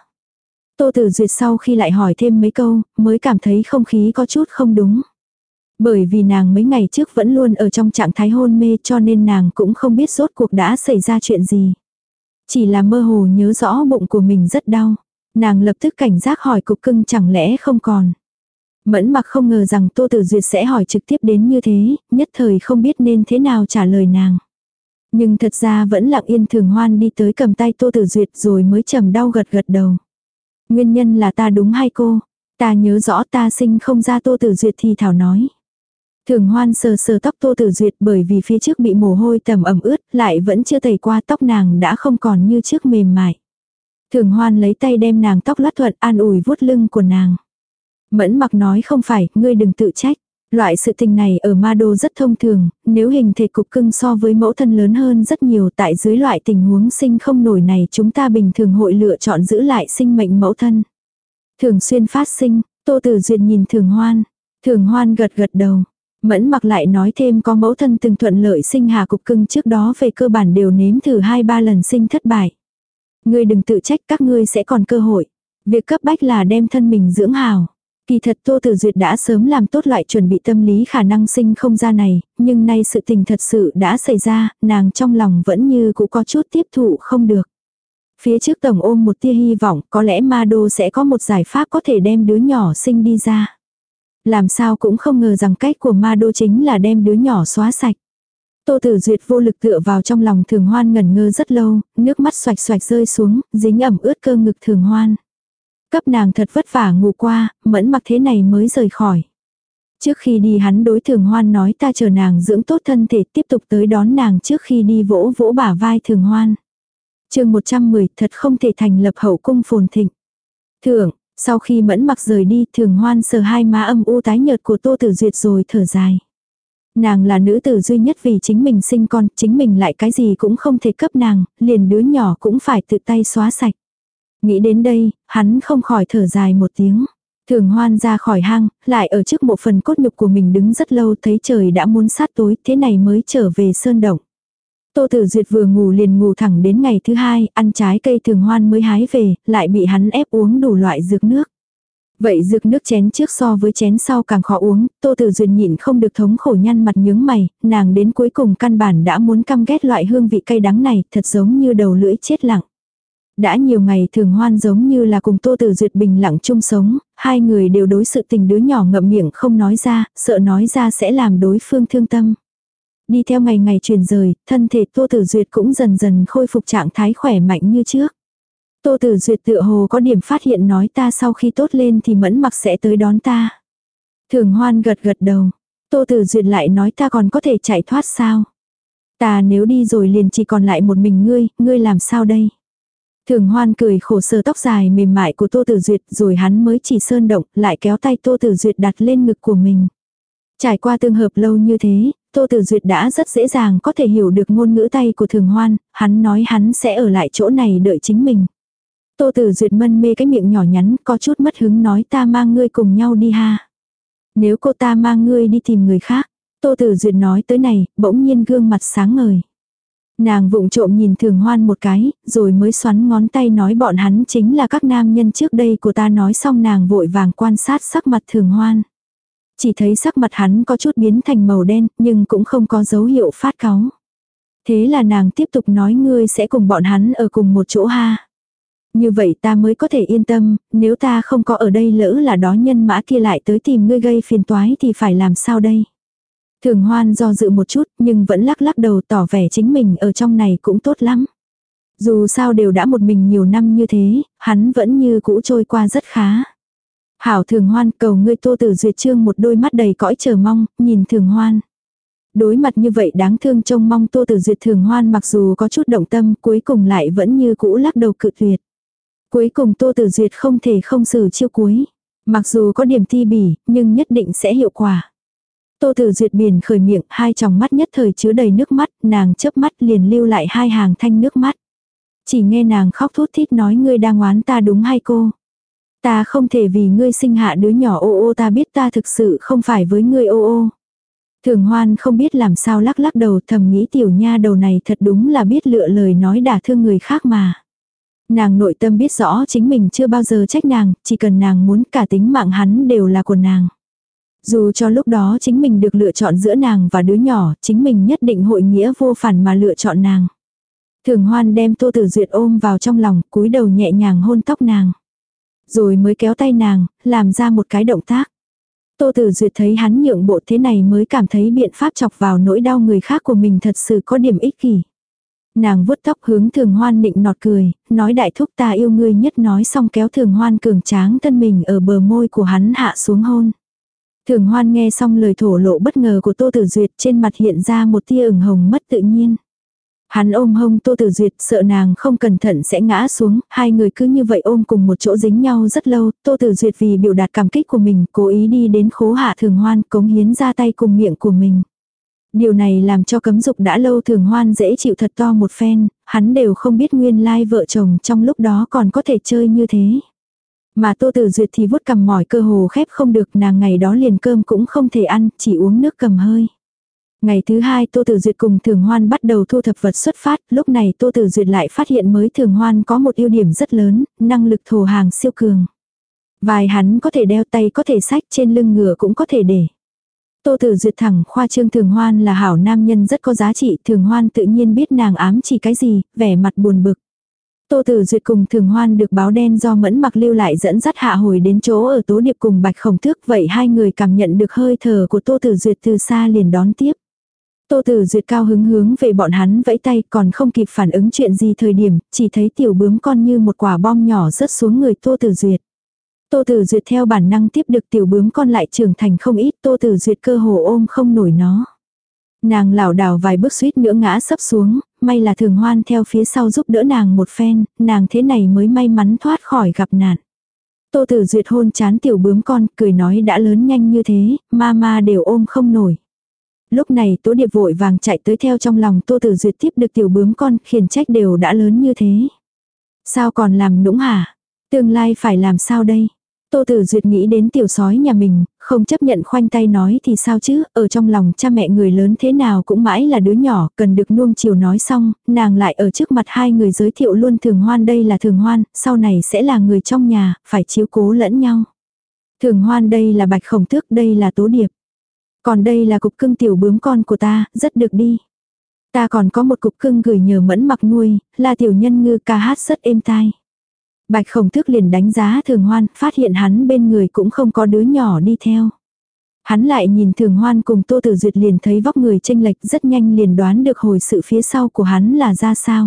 Tô Tử Duyệt sau khi lại hỏi thêm mấy câu, mới cảm thấy không khí có chút không đúng. Bởi vì nàng mấy ngày trước vẫn luôn ở trong trạng thái hôn mê cho nên nàng cũng không biết rốt cuộc đã xảy ra chuyện gì. Chỉ là mơ hồ nhớ rõ bụng của mình rất đau. Nàng lập tức cảnh giác hỏi cục cưng chẳng lẽ không còn. Mẫn Mặc không ngờ rằng Tô Tử Duyệt sẽ hỏi trực tiếp đến như thế, nhất thời không biết nên thế nào trả lời nàng. Nhưng thật ra vẫn lặng yên Thường Hoan đi tới cầm tay Tô Tử Duyệt rồi mới trầm đau gật gật đầu. Nguyên nhân là ta đúng hay cô? Ta nhớ rõ ta sinh không ra Tô Tử Duyệt thì thảo nói. Thường Hoan sờ sờ tóc Tô Tử Duyệt bởi vì phía trước bị mồ hôi tầm ẩm ướt lại vẫn chưa tẩy qua tóc nàng đã không còn như trước mềm mại. Thường Hoan lấy tay đem nàng tóc lát thuận an ủi vuốt lưng của nàng. Mẫn Mặc nói không phải, ngươi đừng tự trách. Loại sự tình này ở ma đô rất thông thường, nếu hình thể cục cưng so với mẫu thân lớn hơn rất nhiều tại dưới loại tình huống sinh không nổi này chúng ta bình thường hội lựa chọn giữ lại sinh mệnh mẫu thân. Thường xuyên phát sinh, Tô Tử Duyệt nhìn Thường Hoan. Thường Hoan gật gật đầu. Mẫn Mặc lại nói thêm có mẫu thân từng thuận lợi sinh hạ cục cưng trước đó về cơ bản đều nếm thử 2-3 lần sinh thất bại. Ngươi đừng tự trách các ngươi sẽ còn cơ hội. Việc cấp bách là đem thân mình dưỡng hào. Kỳ thật Tô Tử Duyệt đã sớm làm tốt loại chuẩn bị tâm lý khả năng sinh không ra này, nhưng nay sự tình thật sự đã xảy ra, nàng trong lòng vẫn như cũng có chút tiếp thụ không được. Phía trước tổng ôm một tia hy vọng, có lẽ ma đô sẽ có một giải pháp có thể đem đứa nhỏ sinh đi ra. Làm sao cũng không ngờ rằng cách của ma đô chính là đem đứa nhỏ xóa sạch. Tô Tử Duyệt vô lực tựa vào trong lòng Thường Hoan ngẩn ngơ rất lâu, nước mắt xoạch xoạch rơi xuống, dính ẩm ướt cơ ngực Thường Hoan. Cấp nàng thật vất vả ngủ qua, Mẫn Mặc thế này mới rời khỏi. Trước khi đi hắn đối Thường Hoan nói ta chờ nàng dưỡng tốt thân thể tiếp tục tới đón nàng trước khi đi vỗ vỗ bả vai Thường Hoan. Chương 110 thật không thể thành lập hậu cung phồn thịnh. Thưởng, sau khi Mẫn Mặc rời đi Thường Hoan sờ hai má âm u tái nhợt của Tô Tử Duyệt rồi thở dài. Nàng là nữ tử duy nhất vì chính mình sinh con, chính mình lại cái gì cũng không thể cấp nàng, liền đứa nhỏ cũng phải tự tay xóa sạch. Nghĩ đến đây, hắn không khỏi thở dài một tiếng. Thường Hoan ra khỏi hang, lại ở trước một phần cốt nhục của mình đứng rất lâu thấy trời đã muốn sát tối, thế này mới trở về sơn động. Tô Tử Duyệt vừa ngủ liền ngủ thẳng đến ngày thứ 2, ăn trái cây Thường Hoan mới hái về, lại bị hắn ép uống đủ loại dược nước. Vậy dược nước chén trước so với chén sau càng khó uống, Tô Tử Duyệt nhịn không được thống khổ nhăn mặt nhướng mày, nàng đến cuối cùng căn bản đã muốn căm ghét loại hương vị cay đắng này, thật giống như đầu lưỡi chết lặng. Đã nhiều ngày Thường Hoan giống như là cùng Tô Tử Duyệt bình lặng chung sống, hai người đều đối sự tình đứa nhỏ ngậm miệng không nói ra, sợ nói ra sẽ làm đối phương thương tâm. Đi theo ngày ngày truyền rời, thân thể Tô Tử Duyệt cũng dần dần khôi phục trạng thái khỏe mạnh như trước. Tô Tử Duyệt tựa hồ có điểm phát hiện nói ta sau khi tốt lên thì Mẫn Mặc sẽ tới đón ta. Thường Hoan gật gật đầu. Tô Tử Duyệt lại nói ta còn có thể chạy thoát sao? Ta nếu đi rồi liền chỉ còn lại một mình ngươi làm sao đây? Thường Hoan cười khổ sờ tóc dài mềm mại của Tô Tử Duyệt rồi hắn mới chỉ sơn động lại kéo tay Tô Tử Duyệt đặt lên ngực của mình. Trải qua tương hợp lâu như thế, Tô Tử Duyệt đã rất dễ dàng có thể hiểu được ngôn ngữ tay của Thường Hoan, hắn nói hắn sẽ ở lại chỗ này đợi chính mình. Tô Tử Duyệt mân mê cái miệng nhỏ nhắn có chút mất hứng nói ta mang ngươi cùng nhau đi ha. Nếu cô ta mang ngươi đi tìm người khác, Tô Tử Duyệt nói tới này, bỗng nhiên gương mặt sáng ngời. Nàng vụng trộm nhìn Thường Hoan một cái, rồi mới xoắn ngón tay nói bọn hắn chính là các nam nhân trước đây của ta. Nói xong nàng vội vàng quan sát sắc mặt Thường Hoan. Chỉ thấy sắc mặt hắn có chút biến thành màu đen, nhưng cũng không có dấu hiệu phát cáu. Thế là nàng tiếp tục nói ngươi sẽ cùng bọn hắn ở cùng một chỗ ha. Như vậy ta mới có thể yên tâm, nếu ta không có ở đây lỡ là đó nhân mã kia lại tới tìm ngươi gây phiền toái thì phải làm sao đây. Thường Hoan do dự một chút nhưng vẫn lắc lắc đầu tỏ vẻ chính mình ở trong này cũng tốt lắm. Dù sao đều đã một mình nhiều năm như thế, hắn vẫn như cũ trôi qua rất khá. Hảo Thường Hoan, cầu ngươi. Tô Tử Duyệt trương một đôi mắt đầy cõi chờ mong, nhìn Thường Hoan. Đối mặt như vậy đáng thương trông mong Tô Tử Duyệt, Thường Hoan mặc dù có chút động tâm cuối cùng lại vẫn như cũ lắc đầu cự tuyệt. Cuối cùng Tô Tử Duyệt không thể không xử chiêu cuối. Mặc dù có điểm ti bỉ, nhưng nhất định sẽ hiệu quả. Tô Tử Duyệt biển khởi miệng, hai tròng mắt nhất thời chứa đầy nước mắt, nàng chớp mắt liền lưu lại hai hàng thanh nước mắt. Chỉ nghe nàng khóc thút thít nói ngươi đang oán ta đúng hay cô? Ta không thể vì ngươi sinh hạ đứa nhỏ ô ô, ta biết ta thực sự không phải với ngươi ô ô. Thường Hoan không biết làm sao lắc lắc đầu, thầm nghĩ tiểu nha đầu này thật đúng là biết lựa lời nói đả thương người khác mà. Nàng nội tâm biết rõ chính mình chưa bao giờ trách nàng, chỉ cần nàng muốn cả tính mạng hắn đều là của nàng. Dù cho lúc đó chính mình được lựa chọn giữa nàng và đứa nhỏ, chính mình nhất định hội nghĩa vô phản mà lựa chọn nàng. Thường Hoan đem Tô Tử Duyệt ôm vào trong lòng, cúi đầu nhẹ nhàng hôn tóc nàng. Rồi mới kéo tay nàng, làm ra một cái động tác. Tô Tử Duyệt thấy hắn nhượng bộ thế này mới cảm thấy biện pháp chọc vào nỗi đau người khác của mình thật sự có điểm ích kỷ. Nàng vuốt tóc hướng Thường Hoan nịnh nọt cười, nói đại thúc ta yêu ngươi nhất, nói xong kéo Thường Hoan cường tráng thân mình ở bờ môi của hắn hạ xuống hôn. Thường Hoan nghe xong lời thổ lộ bất ngờ của Tô Tử Duyệt, trên mặt hiện ra một tia ửng hồng mất tự nhiên. Hắn ôm hông Tô Tử Duyệt, sợ nàng không cẩn thận sẽ ngã xuống, hai người cứ như vậy ôm cùng một chỗ dính nhau rất lâu. Tô Tử Duyệt vì biểu đạt cảm kích của mình, cố ý đi đến khố hạ Thường Hoan, cống hiến ra tay cùng miệng của mình. Điều này làm cho cấm dục đã lâu Thường Hoan dễ chịu thật to một phen, hắn đều không biết nguyên lai vợ chồng trong lúc đó còn có thể chơi như thế. Mà Tô Tử Duyệt thì vuốt cằm mỏi cơ hồ khép không được, nàng ngày đó liền cơm cũng không thể ăn, chỉ uống nước cầm hơi. Ngày thứ hai Tô Tử Duyệt cùng Thường Hoan bắt đầu thu thập vật xuất phát, lúc này Tô Tử Duyệt lại phát hiện mới Thường Hoan có một ưu điểm rất lớn, năng lực thổ hàng siêu cường. Vai hắn có thể đeo, tay có thể xách, trên lưng ngựa cũng có thể để. Tô Tử Duyệt thẳng khoa trương Thường Hoan là hảo nam nhân rất có giá trị, Thường Hoan tự nhiên biết nàng ám chỉ cái gì, vẻ mặt buồn bực. Tô Tử Duyệt cùng Thường Hoan được báo đen do Mẫn Mặc lưu lại dẫn dắt hạ hồi đến chỗ ở Tố Điệp cùng Bạch Khổng Tước, vậy hai người cảm nhận được hơi thở của Tô Tử Duyệt từ xa liền đón tiếp. Tô Tử Duyệt cao hứng hướng về bọn hắn vẫy tay, còn không kịp phản ứng chuyện gì thời điểm, chỉ thấy tiểu bướm con như một quả bom nhỏ rớt xuống người Tô Tử Duyệt. Tô Tử Duyệt theo bản năng tiếp được tiểu bướm con lại trưởng thành không ít, Tô Tử Duyệt cơ hồ ôm không nổi nó. Nàng lảo đảo vài bước suýt nữa ngã sấp xuống, may là Thường Hoan theo phía sau giúp đỡ nàng một phen, nàng thế này mới may mắn thoát khỏi gặp nạn. Tô Tử Duyệt hôn chán tiểu bướm con, cười nói đã lớn nhanh như thế, mama đều ôm không nổi. Lúc này Tố Điệp vội vàng chạy tới theo trong lòng Tô Tử Duyệt tiếp được tiểu bướm con, khiển trách đều đã lớn như thế. Sao còn làm nũng hả? Tương lai phải làm sao đây? Tô Tử Duyệt nghĩ đến tiểu sói nhà mình, không chấp nhận khoanh tay nói thì sao chứ, ở trong lòng cha mẹ người lớn thế nào cũng mãi là đứa nhỏ, cần được nuông chiều. Nói xong, nàng lại ở trước mặt hai người giới thiệu luôn Thường Hoan đây là Thường Hoan, sau này sẽ là người trong nhà, phải chiếu cố lẫn nhau. Thường Hoan đây là Bạch Khổng Tước, đây là Tố Điệp. Còn đây là cục cưng tiểu bướm con của ta, rất được đi. Ta còn có một cục cưng gửi nhờ Mẫn Mặc nuôi, là tiểu nhân ngư, ca hát rất êm tai. Bạch Khổng Tước liền đánh giá Thường Hoan, phát hiện hắn bên người cũng không có đứa nhỏ đi theo. Hắn lại nhìn Thường Hoan cùng Tô Tử Duyệt liền thấy vóc người chênh lệch, rất nhanh liền đoán được hồi sự phía sau của hắn là ra sao.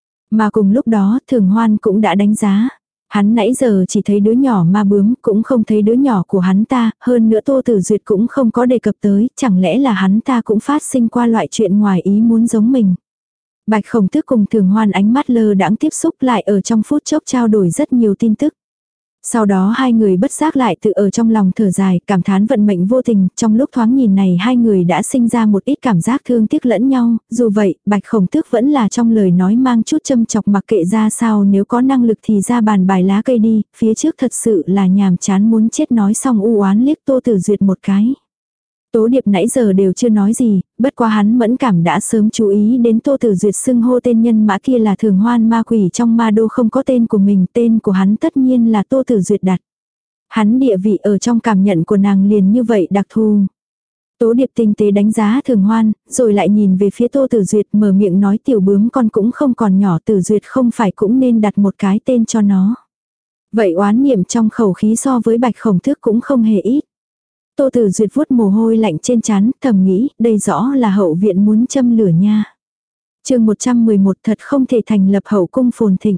Mà cùng lúc đó Thường Hoan cũng đã đánh giá. Hắn nãy giờ chỉ thấy đứa nhỏ ma bướm, cũng không thấy đứa nhỏ của hắn ta, hơn nữa Tô Tử Duyệt cũng không có đề cập tới, chẳng lẽ là hắn ta cũng phát sinh qua loại chuyện ngoài ý muốn giống mình. Bạch Khổng Tước cùng Thường Hoan ánh mắt lơ đãng tiếp xúc lại ở trong phút chốc trao đổi rất nhiều tin tức. Sau đó hai người bất giác lại tự ở trong lòng thở dài, cảm thán vận mệnh vô tình, trong lúc thoáng nhìn này hai người đã sinh ra một ít cảm giác thương tiếc lẫn nhau, dù vậy, Bạch Khổng Tước vẫn là trong lời nói mang chút châm chọc, mặc kệ ra sao nếu có năng lực thì ra bàn bài lá cây đi, phía trước thật sự là nhàm chán muốn chết. Nói xong u oán liếc Tô Tử Duyệt một cái. Tố Điệp nãy giờ đều chưa nói gì, bất quá hắn mẫn cảm đã sớm chú ý đến Tô Tử Duyệt xưng hô tên nhân mã kia là Thường Hoan ma quỷ trong ma đô không có tên của mình, tên của hắn tất nhiên là Tô Tử Duyệt đặt. Hắn địa vị ở trong cảm nhận của nàng liền như vậy đặc thù. Tố Điệp tinh tế đánh giá Thường Hoan, rồi lại nhìn về phía Tô Tử Duyệt mở miệng nói tiểu bướm con cũng không còn nhỏ, Tử Duyệt không phải cũng nên đặt một cái tên cho nó. Vậy oán niệm trong khẩu khí so với Bạch Khổng Tước cũng không hề ít. Tô Tử Duyệt vuốt mồ hôi lạnh trên trán, thầm nghĩ, đây rõ là hậu viện muốn châm lửa nha. Chương 111 thật không thể thành lập hậu cung phồn thịnh.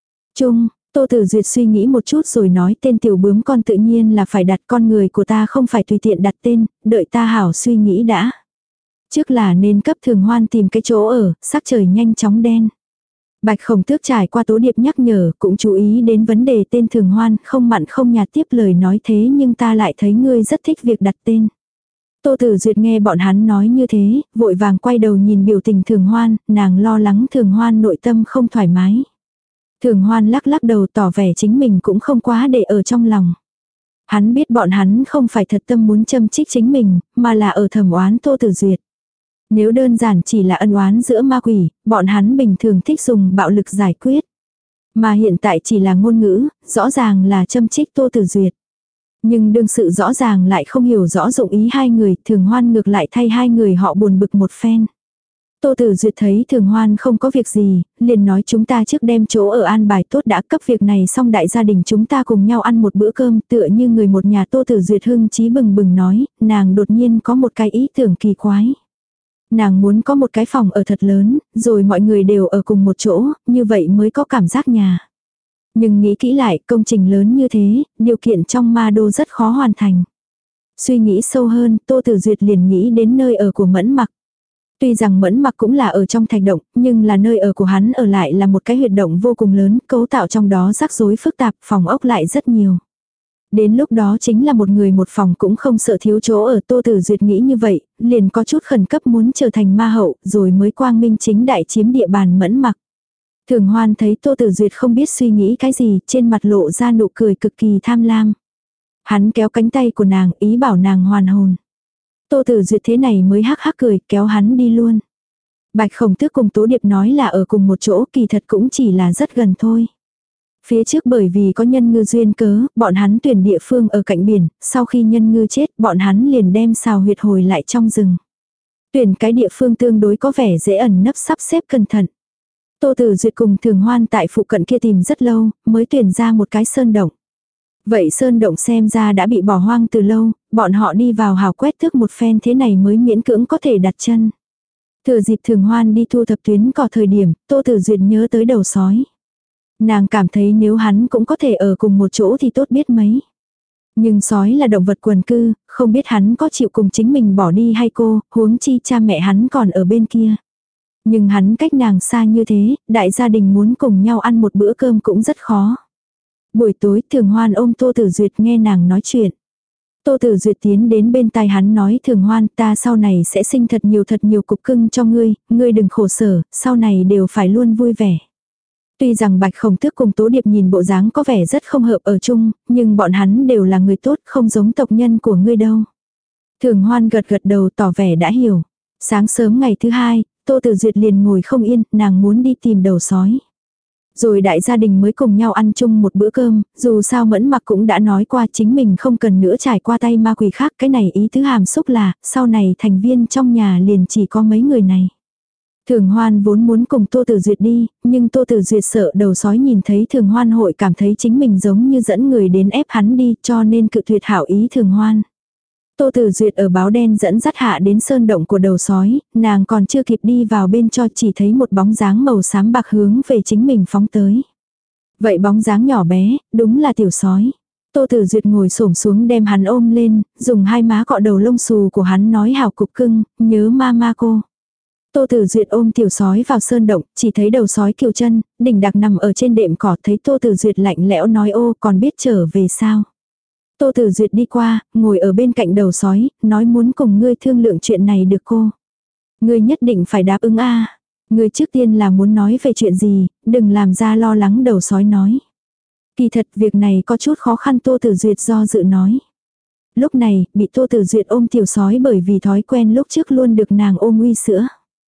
Tô Tử Duyệt suy nghĩ một chút rồi nói tên tiểu bướm con tự nhiên là phải đặt, con người của ta không phải tùy tiện đặt tên, đợi ta hảo suy nghĩ đã. Trước là nên cấp Thường Hoan tìm cái chỗ ở, sắc trời nhanh chóng đen. Bạch Khổng Tước trải qua Tố Điệp nhắc nhở, cũng chú ý đến vấn đề tên Thường Hoan, không mặn không nhạt tiếp lời nói thế nhưng ta lại thấy ngươi rất thích việc đặt tên. Tô Tử Duyệt nghe bọn hắn nói như thế, vội vàng quay đầu nhìn biểu tình Thường Hoan, nàng lo lắng Thường Hoan nội tâm không thoải mái. Thường Hoan lắc lắc đầu tỏ vẻ chính mình cũng không quá để ở trong lòng. Hắn biết bọn hắn không phải thật tâm muốn châm chích chính mình, mà là ở thầm oán Tô Tử Duyệt. Nếu đơn giản chỉ là ân oán giữa ma quỷ, bọn hắn bình thường thích dùng bạo lực giải quyết. Mà hiện tại chỉ là ngôn ngữ, rõ ràng là châm chích Tô Tử Duyệt. Nhưng đương sự rõ ràng lại không hiểu rõ dụng ý hai người, Thường Hoan ngược lại thay hai người họ buồn bực một phen. Tô Tử Duyệt thấy Thường Hoan không có việc gì, liền nói chúng ta trước đem chỗ ở an bài tốt đã, cấp việc này xong đại gia đình chúng ta cùng nhau ăn một bữa cơm, tựa như người một nhà. Tô Tử Duyệt hưng chí bừng bừng nói, nàng đột nhiên có một cái ý tưởng kỳ quái. Nàng muốn có một cái phòng ở thật lớn, rồi mọi người đều ở cùng một chỗ, như vậy mới có cảm giác nhà. Nhưng nghĩ kỹ lại, công trình lớn như thế, điều kiện trong ma đô rất khó hoàn thành. Suy nghĩ sâu hơn, Tô Tử Duyệt liền nghĩ đến nơi ở của Mẫn Mặc. Tuy rằng Mẫn Mặc cũng là ở trong thạch động, nhưng là nơi ở của hắn ở lại là một cái huyệt động vô cùng lớn, cấu tạo trong đó rắc rối phức tạp, phòng ốc lại rất nhiều. Đến lúc đó chính là một người một phòng cũng không sợ thiếu chỗ ở. Tô Tử Duyệt nghĩ như vậy, liền có chút khẩn cấp muốn trở thành ma hậu, rồi mới quang minh chính đại chiếm địa bàn Mẫn Mặc. Thường Hoan thấy Tô Tử Duyệt không biết suy nghĩ cái gì, trên mặt lộ ra nụ cười cực kỳ tham lam. Hắn kéo cánh tay của nàng, ý bảo nàng hoàn hồn. Tô Tử Duyệt thế này mới hắc hắc cười, kéo hắn đi luôn. Bạch Khổng Tước cùng Tố Điệp nói là ở cùng một chỗ, kỳ thật cũng chỉ là rất gần thôi. Phía trước bởi vì có nhân ngư duyên cớ, bọn hắn tuyển địa phương ở cạnh biển, sau khi nhân ngư chết, bọn hắn liền đem xào huyệt hồi lại trong rừng. Tuyển cái địa phương tương đối có vẻ dễ ẩn nấp sắp xếp cẩn thận. Tô Tử Duyệt cùng Thường Hoan tại phụ cận kia tìm rất lâu, mới tuyển ra một cái sơn động. Vậy sơn động xem ra đã bị bỏ hoang từ lâu, bọn họ đi vào hào quét thước một phen thế này mới miễn cưỡng có thể đặt chân. Thừa dịp Thường Hoan đi thu thập tuyến cỏ thời điểm, Tô Tử Duyệt nhớ tới đầu sói. Nàng cảm thấy nếu hắn cũng có thể ở cùng một chỗ thì tốt biết mấy. Nhưng sói là động vật quần cư, không biết hắn có chịu cùng chính mình bỏ đi hay cô, huống chi cha mẹ hắn còn ở bên kia. Nhưng hắn cách nàng xa như thế, đại gia đình muốn cùng nhau ăn một bữa cơm cũng rất khó. Buổi tối Thường Hoan ôm Tô Tử Duyệt nghe nàng nói chuyện. Tô Tử Duyệt tiến đến bên tai hắn nói Thường Hoan ta sau này sẽ sinh thật nhiều cục cưng cho ngươi, ngươi đừng khổ sở, sau này đều phải luôn vui vẻ. Tuy rằng Bạch Khổng Tước cùng Tố Điệp nhìn bộ dáng có vẻ rất không hợp ở chung, nhưng bọn hắn đều là người tốt không giống tộc nhân của ngươi đâu. Thường Hoan gật gật đầu tỏ vẻ đã hiểu. Sáng sớm ngày thứ hai, Tô Tử Duyệt liền ngồi không yên, nàng muốn đi tìm đầu sói. Rồi đại gia đình mới cùng nhau ăn chung một bữa cơm, dù sao Mẫn Mặc cũng đã nói qua chính mình không cần nữa trải qua tay ma quỷ khác, cái này ý tứ hàm xúc là, sau này thành viên trong nhà liền chỉ có mấy người này. Thường Hoan vốn muốn cùng Tô Tử Duyệt đi, nhưng Tô Tử Duyệt sợ đầu sói nhìn thấy Thường Hoan hội cảm thấy chính mình giống như dẫn người đến ép hắn đi, cho nên cự tuyệt hảo ý Thường Hoan. Tô Tử Duyệt ở báo đen dẫn dắt hạ đến sơn động của đầu sói, nàng còn chưa kịp đi vào bên cho chỉ thấy một bóng dáng màu xám bạc hướng về chính mình phóng tới. Vậy bóng dáng nhỏ bé, đúng là tiểu sói. Tô Tử Duyệt ngồi xổm xuống đem hắn ôm lên, dùng hai má cọ đầu lông xù của hắn nói hào cục cưng, nhớ mama cô. Tô Tử Duyệt ôm tiểu sói vào sơn động, chỉ thấy đầu sói kiều chân, đỉnh đặc nằm ở trên đệm cỏ, thấy Tô Tử Duyệt lạnh lẽo nói ô còn biết trở về sao. Tô Tử Duyệt đi qua, ngồi ở bên cạnh đầu sói, nói muốn cùng ngươi thương lượng chuyện này được cô. Ngươi nhất định phải đáp ứng a. Ngươi trước tiên là muốn nói về chuyện gì, đừng làm ra lo lắng đầu sói nói. Kỳ thật việc này có chút khó khăn Tô Tử Duyệt do dự nói. Lúc này, bị Tô Tử Duyệt ôm tiểu sói bởi vì thói quen lúc trước luôn được nàng ôm uy sữa.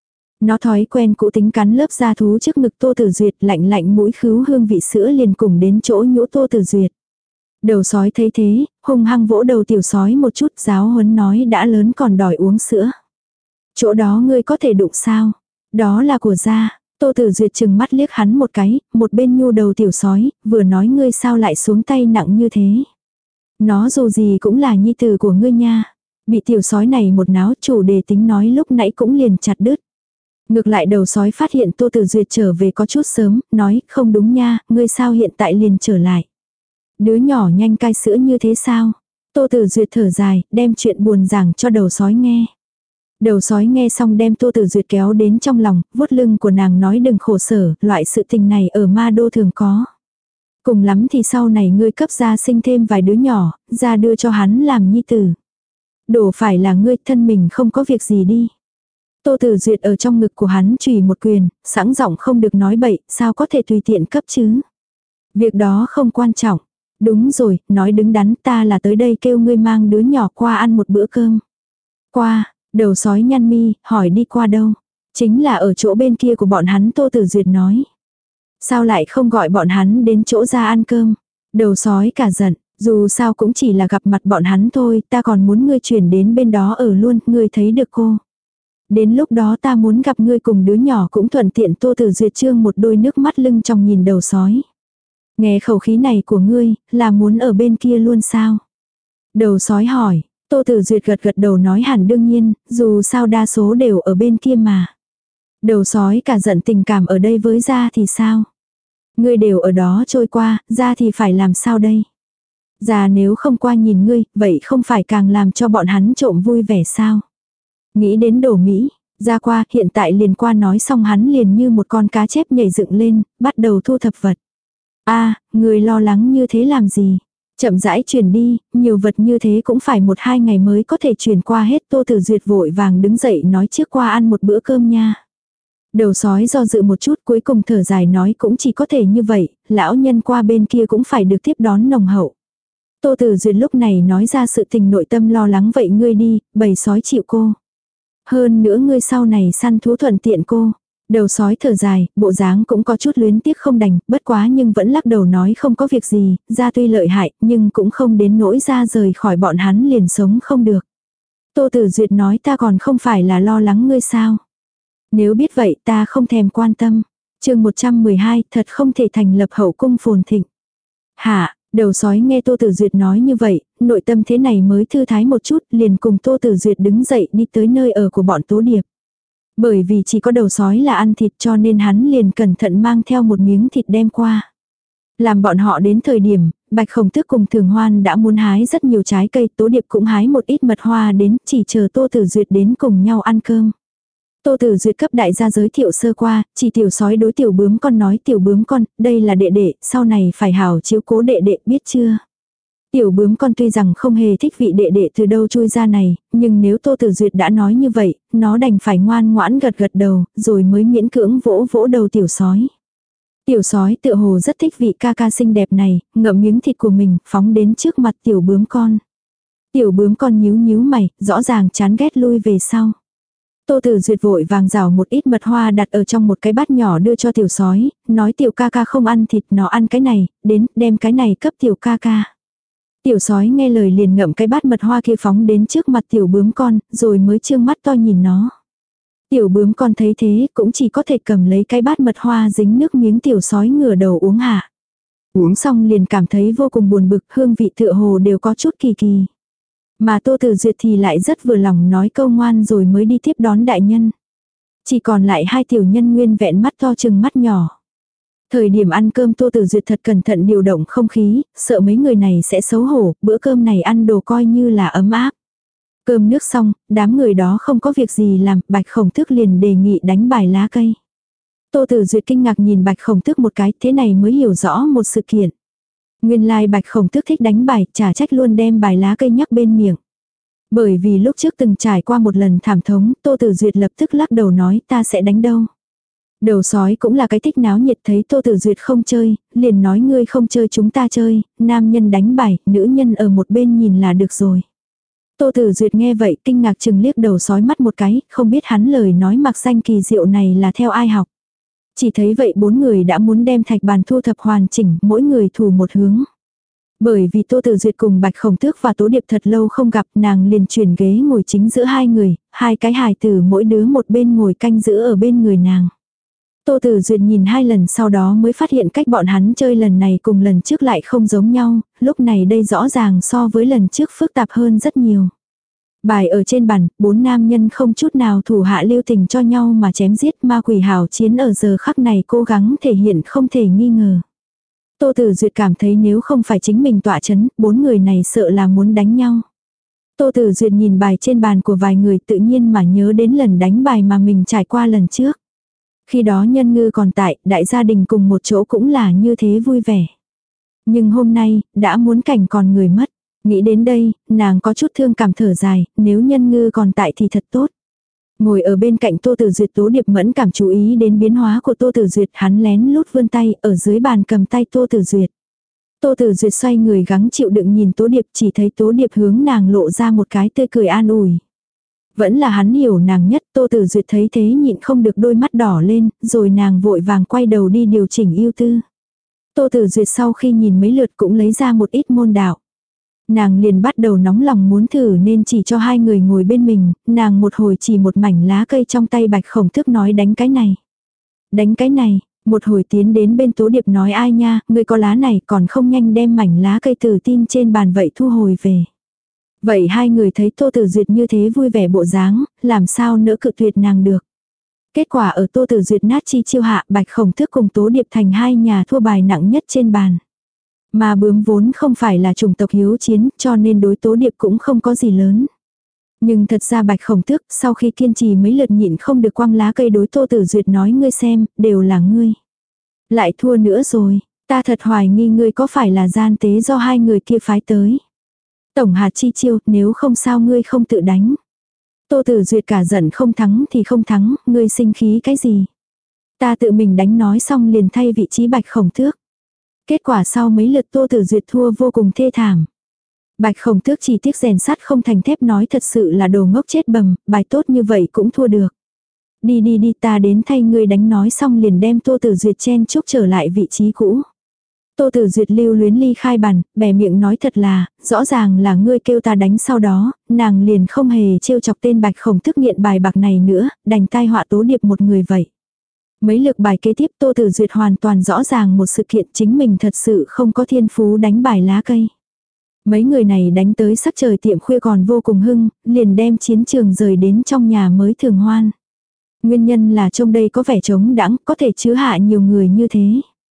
Nó thói quen cũ tính cắn lớp da thú trước ngực Tô Tử Duyệt, lạnh lạnh mũi khứu hương vị sữa liền cùng đến chỗ nhũ Tô Tử Duyệt. Đầu sói thấy thế, hung hăng vỗ đầu tiểu sói một chút, giáo huấn nói đã lớn còn đòi uống sữa. Chỗ đó ngươi có thể đụng sao? Đó là của gia. Tô Tử Duyệt chừng mắt liếc hắn một cái, một bên nhu đầu tiểu sói, vừa nói ngươi sao lại xuống tay nặng như thế. Nó dù gì cũng là nhi tử của ngươi nha. Bị tiểu sói này một náo, chủ đề tính nói lúc nãy cũng liền chặt đứt. Ngược lại đầu sói phát hiện Tô Tử Duyệt trở về có chút sớm, nói không đúng nha, ngươi sao hiện tại liền trở lại. Đứa nhỏ nhanh cai sữa như thế sao? Tô Tử Duyệt thở dài, đem chuyện buồn giảng cho đầu sói nghe. Đầu sói nghe xong đem Tô Tử Duyệt kéo đến trong lòng, vuốt lưng của nàng nói đừng khổ sở, loại sự tình này ở ma đô thường có. Cùng lắm thì sau này ngươi cấp gia sinh thêm vài đứa nhỏ, gia đưa cho hắn làm nhi tử. Đổ phải là ngươi thân mình không có việc gì đi. Tô Tử Duyệt ở trong ngực của hắn chùy một quyền, sẵn giọng không được nói bậy, sao có thể tùy tiện cấp chứ. Việc đó không quan trọng. Đúng rồi, nói đứng đắn ta là tới đây kêu ngươi mang đứa nhỏ qua ăn một bữa cơm. Qua, đầu sói nhăn mi, hỏi đi qua đâu. Chính là ở chỗ bên kia của bọn hắn Tô Tử Duyệt nói. Sao lại không gọi bọn hắn đến chỗ ra ăn cơm. Đầu sói cả giận, dù sao cũng chỉ là gặp mặt bọn hắn thôi, ta còn muốn ngươi chuyển đến bên đó ở luôn, ngươi thấy được cô. Đến lúc đó ta muốn gặp ngươi cùng đứa nhỏ cũng thuận tiện. Tô Tử Duyệt trương một đôi nước mắt lưng trong nhìn đầu sói. Nghe khẩu khí này của ngươi, là muốn ở bên kia luôn sao? Đầu sói hỏi, Tô Tử Duyệt gật gật đầu nói hẳn đương nhiên, dù sao đa số đều ở bên kia mà. Đầu sói cả giận tình cảm ở đây với gia thì sao? Ngươi đều ở đó trôi qua, gia thì phải làm sao đây? Gia nếu không qua nhìn ngươi, vậy không phải càng làm cho bọn hắn trộm vui vẻ sao? Nghĩ đến Đổ Mỹ, ra qua, hiện tại liền qua nói xong hắn liền như một con cá chép nhảy dựng lên, bắt đầu thu thập vật. Người lo lắng như thế làm gì? Chậm rãi chuyển đi, nhiều vật như thế cũng phải 1-2 ngày mới có thể chuyển qua hết. Tô Tử Duyệt vội vàng đứng dậy nói trước qua ăn một bữa cơm nha. Đầu sói do dự một chút cuối cùng thở dài nói cũng chỉ có thể như vậy, lão nhân qua bên kia cũng phải được tiếp đón nồng hậu. Tô Tử Duyệt lúc này nói ra sự tình nội tâm lo lắng vậy ngươi đi, bầy sói chịu cô. Hơn nữa ngươi sau này săn thú thuận tiện cô. Đầu sói thở dài, bộ dáng cũng có chút luyến tiếc không đành, bất quá nhưng vẫn lắc đầu nói không có việc gì, ra tuy lợi hại, nhưng cũng không đến nỗi ra rời khỏi bọn hắn liền sống không được. Tô Tử Duyệt nói ta còn không phải là lo lắng ngươi sao. Nếu biết vậy ta không thèm quan tâm. Chương 112, thật không thể thành lập hậu cung phồn thịnh. Hả, đầu sói nghe Tô Tử Duyệt nói như vậy, nội tâm thế này mới thư thái một chút, liền cùng Tô Tử Duyệt đứng dậy đi tới nơi ở của bọn Tố Điệp. Bởi vì chỉ có đầu sói là ăn thịt cho nên hắn liền cẩn thận mang theo một miếng thịt đem qua. Làm bọn họ đến thời điểm, Bạch Khổng Tước cùng Thường Hoan đã muốn hái rất nhiều trái cây, Tố Điệp cũng hái một ít mật hoa đến, chỉ chờ Tô Tử Duyệt đến cùng nhau ăn cơm. Tô Tử Duyệt cấp đại gia giới thiệu sơ qua, chỉ tiểu sói đối tiểu bướm con nói tiểu bướm con, đây là đệ đệ, sau này phải hảo chiếu cố đệ đệ biết chưa. Tiểu bướm con tuy rằng không hề thích vị đệ đệ từ đâu chui ra này, nhưng nếu Tô Tử Duyệt đã nói như vậy, nó đành phải ngoan ngoãn gật gật đầu, rồi mới miễn cưỡng vỗ vỗ đầu tiểu sói. Tiểu sói tựa hồ rất thích vị ca ca xinh đẹp này, ngậm miếng thịt của mình, phóng đến trước mặt tiểu bướm con. Tiểu bướm con nhíu nhíu mày, rõ ràng chán ghét lui về sau. Tô Tử Duyệt vội vàng rảo một ít mật hoa đặt ở trong một cái bát nhỏ đưa cho tiểu sói, nói tiểu ca ca không ăn thịt nó ăn cái này, đến đem cái này cấp tiểu ca ca. Tiểu sói nghe lời liền ngậm cái bát mật hoa kia phóng đến trước mặt tiểu bướm con, rồi mới trương mắt to nhìn nó. Tiểu bướm con thấy thế cũng chỉ có thể cầm lấy cái bát mật hoa dính nước miếng tiểu sói ngửa đầu uống hạ. Uống xong liền cảm thấy vô cùng buồn bực, hương vị tựa hồ đều có chút kỳ kỳ. Mà Tô Tử Duyệt thì lại rất vừa lòng nói câu ngoan rồi mới đi tiếp đón đại nhân. Chỉ còn lại hai tiểu nhân nguyên vẹn mắt to chừng mắt nhỏ. Thời điểm ăn cơm Tô Tử Duyệt thật cẩn thận điều động không khí, sợ mấy người này sẽ xấu hổ, bữa cơm này ăn đồ coi như là ấm áp. Cơm nước xong, đám người đó không có việc gì làm, Bạch Khổng Tước liền đề nghị đánh bài lá cây. Tô Tử Duyệt kinh ngạc nhìn Bạch Khổng Tước một cái, thế này mới hiểu rõ một sự kiện. Nguyên lai Bạch Khổng Tước thích đánh bài, chả trách luôn đem bài lá cây nhắc bên miệng. Bởi vì lúc trước từng trải qua một lần thảm thống, Tô Tử Duyệt lập tức lắc đầu nói ta sẽ đánh đâu. Đầu sói cũng là cái thích náo nhiệt thấy Tô Tử Duyệt không chơi, liền nói ngươi không chơi chúng ta chơi, nam nhân đánh bài, nữ nhân ở một bên nhìn là được rồi. Tô Tử Duyệt nghe vậy kinh ngạc chừng liếc đầu sói mắt một cái, không biết hắn lời nói mặc danh kỳ diệu này là theo ai học. Chỉ thấy vậy bốn người đã muốn đem thạch bàn thu thập hoàn chỉnh, mỗi người thủ một hướng. Bởi vì Tô Tử Duyệt cùng Bạch Khổng Tước và Tố Điệp thật lâu không gặp, nàng liền chuyển ghế ngồi chính giữa hai người, hai cái hài tử mỗi đứa một bên ngồi canh giữ ở bên người nàng. Tô Tử Duyệt nhìn hai lần sau đó mới phát hiện cách bọn hắn chơi lần này cùng lần trước lại không giống nhau, lúc này đây rõ ràng so với lần trước phức tạp hơn rất nhiều. Bài ở trên bàn, bốn nam nhân không chút nào thủ hạ lưu tình cho nhau mà chém giết, ma quỷ hảo chiến ở giờ khắc này cố gắng thể hiện không thể nghi ngờ. Tô Tử Duyệt cảm thấy nếu không phải chính mình tọa chấn, bốn người này sợ là muốn đánh nhau. Tô Tử Duyệt nhìn bài trên bàn của vài người tự nhiên mà nhớ đến lần đánh bài mà mình trải qua lần trước. Khi đó Nhân Ngư còn tại, đại gia đình cùng một chỗ cũng là như thế vui vẻ. Nhưng hôm nay, đã muốn cảnh còn người mất. Nghĩ đến đây, nàng có chút thương cảm thở dài, nếu Nhân Ngư còn tại thì thật tốt. Ngồi ở bên cạnh Tô Tử Duyệt, Tố Điệp mẫn cảm chú ý đến biến hóa của Tô Tử Duyệt, hắn lén lút vươn tay ở dưới bàn cầm tay Tô Tử Duyệt. Tô Tử Duyệt xoay người gắng chịu đựng nhìn Tố Điệp, chỉ thấy Tố Điệp hướng nàng lộ ra một cái tươi cười an ủi. Vẫn là hắn hiểu nàng nhất, Tô Tử Duyệt thấy thế nhịn không được đôi mắt đỏ lên, rồi nàng vội vàng quay đầu đi điều chỉnh ưu tư. Tô Tử Duyệt sau khi nhìn mấy lượt cũng lấy ra một ít môn đạo. Nàng liền bắt đầu nóng lòng muốn thử nên chỉ cho hai người ngồi bên mình, nàng một hồi chỉ một mảnh lá cây trong tay Bạch Khổng Tước nói đánh cái này. Đánh cái này, một hồi tiến đến bên Tố Điệp nói ai nha, ngươi có lá này còn không nhanh đem mảnh lá cây tử tin trên bàn vậy thu hồi về. Vậy hai người thấy Tô Tử Duyệt như thế vui vẻ bộ dáng, làm sao nỡ cự tuyệt nàng được. Kết quả ở Tô Tử Duyệt nát chi chiêu hạ, Bạch Khổng Tước cùng Tố Điệp thành hai nhà thua bài nặng nhất trên bàn. Mà bướm vốn không phải là chủng tộc hiếu chiến, cho nên đối Tố Điệp cũng không có gì lớn. Nhưng thật ra Bạch Khổng Tước sau khi kiên trì mấy lượt nhịn không được quăng lá cây đối Tô Tử Duyệt nói ngươi xem, đều là ngươi. Lại thua nữa rồi, ta thật hoài nghi ngươi có phải là gian tế do hai người kia phái tới. Tổng hạt chi chiêu, nếu không sao ngươi không tự đánh. Tô Tử Duyệt cả giận không thắng thì không thắng, ngươi sinh khí cái gì. Ta tự mình đánh nói xong liền thay vị trí Bạch Khổng Tước. Kết quả sau mấy lượt Tô Tử Duyệt thua vô cùng thê thảm. Bạch Khổng Tước chỉ tiếc rèn sắt không thành thép nói thật sự là đồ ngốc chết bầm, bài tốt như vậy cũng thua được. Đi đi đi ta đến thay ngươi đánh nói xong liền đem Tô Tử Duyệt chen chúc trở lại vị trí cũ. Tô Tử Duyệt lưu luyến ly khai bàn, bẻ miệng nói thật là, rõ ràng là ngươi kêu ta đánh sau đó, nàng liền không hề trêu chọc tên Bạch Khổng Tước nghiện bài bạc này nữa, đành tai họa Tố Điệp một người vậy. Mấy lượt bài kế tiếp Tô Tử Duyệt hoàn toàn rõ ràng một sự kiện chính mình thật sự không có thiên phú đánh bài lá cây. Mấy người này đánh tới sắc trời tiệm khuya còn vô cùng hưng, liền đem chiến trường rời đến trong nhà mới thường hoan. Nguyên nhân là trong đây có vẻ trống đãng, có thể chứa hạ nhiều người như thế.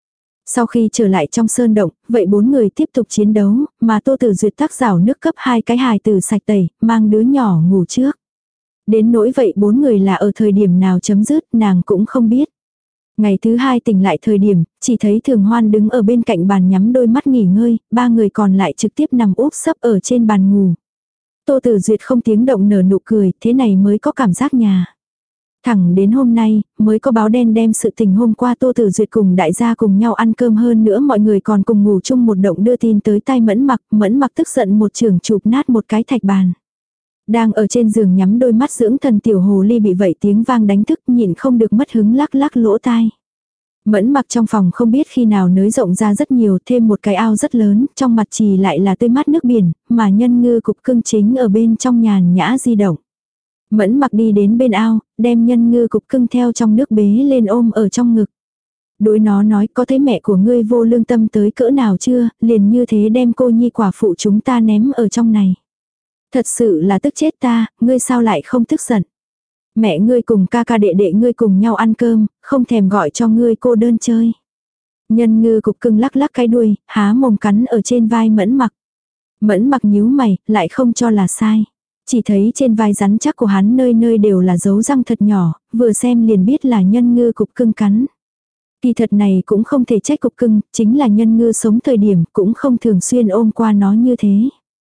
Sau khi trở lại trong sơn động, vậy bốn người tiếp tục chiến đấu, mà Tô Tử Duyệt tác rảo nước cấp hai cái hài tử sạch tẩy, mang đứa nhỏ ngủ trước. Đến nỗi vậy bốn người là ở thời điểm nào chấm dứt, nàng cũng không biết. Ngày thứ hai tỉnh lại thời điểm, chỉ thấy Thường Hoan đứng ở bên cạnh bàn nhắm đôi mắt nghỉ ngơi, ba người còn lại trực tiếp nằm úp sấp ở trên bàn ngủ. Tô Tử Duyệt không tiếng động nở nụ cười, thế này mới có cảm giác nhà. Thẳng đến hôm nay, mới có báo đen đem sự tình hôm qua Tô Tử Duyệt cùng đại gia cùng nhau ăn cơm hơn nữa mọi người còn cùng ngủ chung một động đưa tin tới tai Mẫn Mặc tức giận một chưởng chụp nát một cái thạch bàn. Đang ở trên giường nhắm đôi mắt dưỡng thần tiểu hồ ly bị vậy tiếng vang đánh thức nhịn không được mất hứng lắc lắc lỗ tai. Mẫn Mặc trong phòng không biết khi nào nới rộng ra rất nhiều, thêm một cái ao rất lớn, trong mặt trì lại là tươi mát nước biển, mà Nhân Ngư cục cưng chính ở bên trong nhàn nhã di động. Mẫn Mặc đi đến bên ao, đem Nhân Ngư cục cưng theo trong nước bế lên ôm ở trong ngực. Đối nó nói có thấy mẹ của ngươi vô lương tâm tới cỡ nào chưa, liền như thế đem cô nhi quả phụ chúng ta ném ở trong này. Thật sự là tức chết ta, ngươi sao lại không tức giận. Mẹ ngươi cùng ca ca đệ đệ ngươi cùng nhau ăn cơm, không thèm gọi cho ngươi cô đơn chơi. Nhân Ngư cục cưng lắc lắc cái đuôi, há mồm cắn ở trên vai Mẫn Mặc. Mẫn Mặc nhíu mày, lại không cho là sai. Chỉ thấy trên vai rắn chắc của hắn nơi nơi đều là dấu răng thật nhỏ, vừa xem liền biết là Nhân Ngư cục cưng cắn. Kỳ thật này cũng không thể trách cục cưng, chính là Nhân Ngư sống thời điểm cũng không thường xuyên ôm qua nó như thế.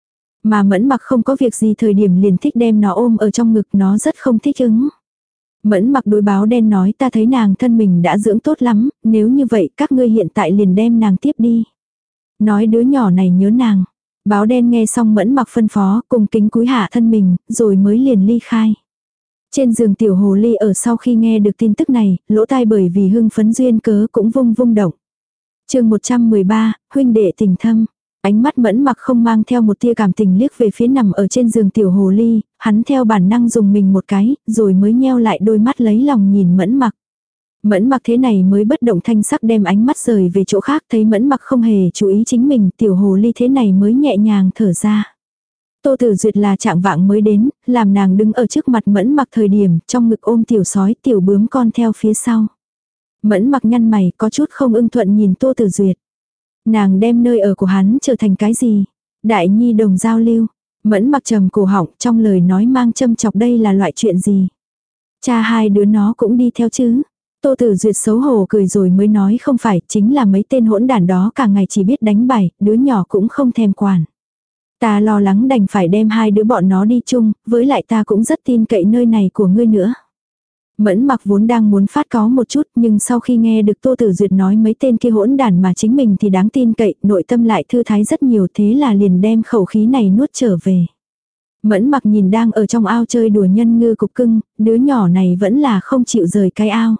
Mà Mẫn Mặc không có việc gì thời điểm liền thích đem nó ôm ở trong ngực, nó rất không thích ứng. Mẫn Mặc đối báo đen nói ta thấy nàng thân mình đã dưỡng tốt lắm, nếu như vậy các ngươi hiện tại liền đem nàng tiếp đi. Nói đứa nhỏ này nhớ nàng. Báo đen nghe xong Mẫn Mặc phân phó, cùng kính cúi hạ thân mình, rồi mới liền ly khai. Trên giường tiểu hồ ly ở sau khi nghe được tin tức này, lỗ tai bởi vì hưng phấn duyên cớ cũng vung vung động. Chương 113, huynh đệ tình thâm. Ánh mắt Mẫn Mặc không mang theo một tia cảm tình liếc về phía nằm ở trên giường tiểu hồ ly, hắn theo bản năng dùng mình một cái, rồi mới nheo lại đôi mắt lấy lòng nhìn Mẫn Mặc. Mẫn Mặc thế này mới bất động thanh sắc đem ánh mắt rời về chỗ khác, thấy Mẫn Mặc không hề chú ý chính mình, tiểu hồ ly thế này mới nhẹ nhàng thở ra. Tô Tử Duyệt là trạng vạng mới đến, làm nàng đứng ở trước mặt Mẫn Mặc thời điểm, trong ngực ôm tiểu sói, tiểu bướm con theo phía sau. Mẫn Mặc nhăn mày, có chút không ưng thuận nhìn Tô Tử Duyệt. Nàng đem nơi ở của hắn trở thành cái gì? Đại nhi đồng giao lưu. Mẫn Mặc trầm cổ họng, trong lời nói mang châm chọc, đây là loại chuyện gì? Cha hai đứa nó cũng đi theo chứ? Tô Tử Duyệt xấu hổ cười rồi mới nói không phải, chính là mấy tên hỗn đản đó cả ngày chỉ biết đánh bài, đứa nhỏ cũng không thèm quản. Ta lo lắng đành phải đem hai đứa bọn nó đi chung, với lại ta cũng rất tin cậy nơi này của ngươi nữa. Mẫn Mặc vốn đang muốn phát cáu một chút, nhưng sau khi nghe được Tô Tử Duyệt nói mấy tên kia hỗn đản mà chính mình thì đáng tin cậy, nội tâm lại thư thái rất nhiều, thế là liền đem khẩu khí này nuốt trở về. Mẫn Mặc nhìn đang ở trong ao chơi đùa nhân ngư cục cưng, đứa nhỏ này vẫn là không chịu rời cái ao.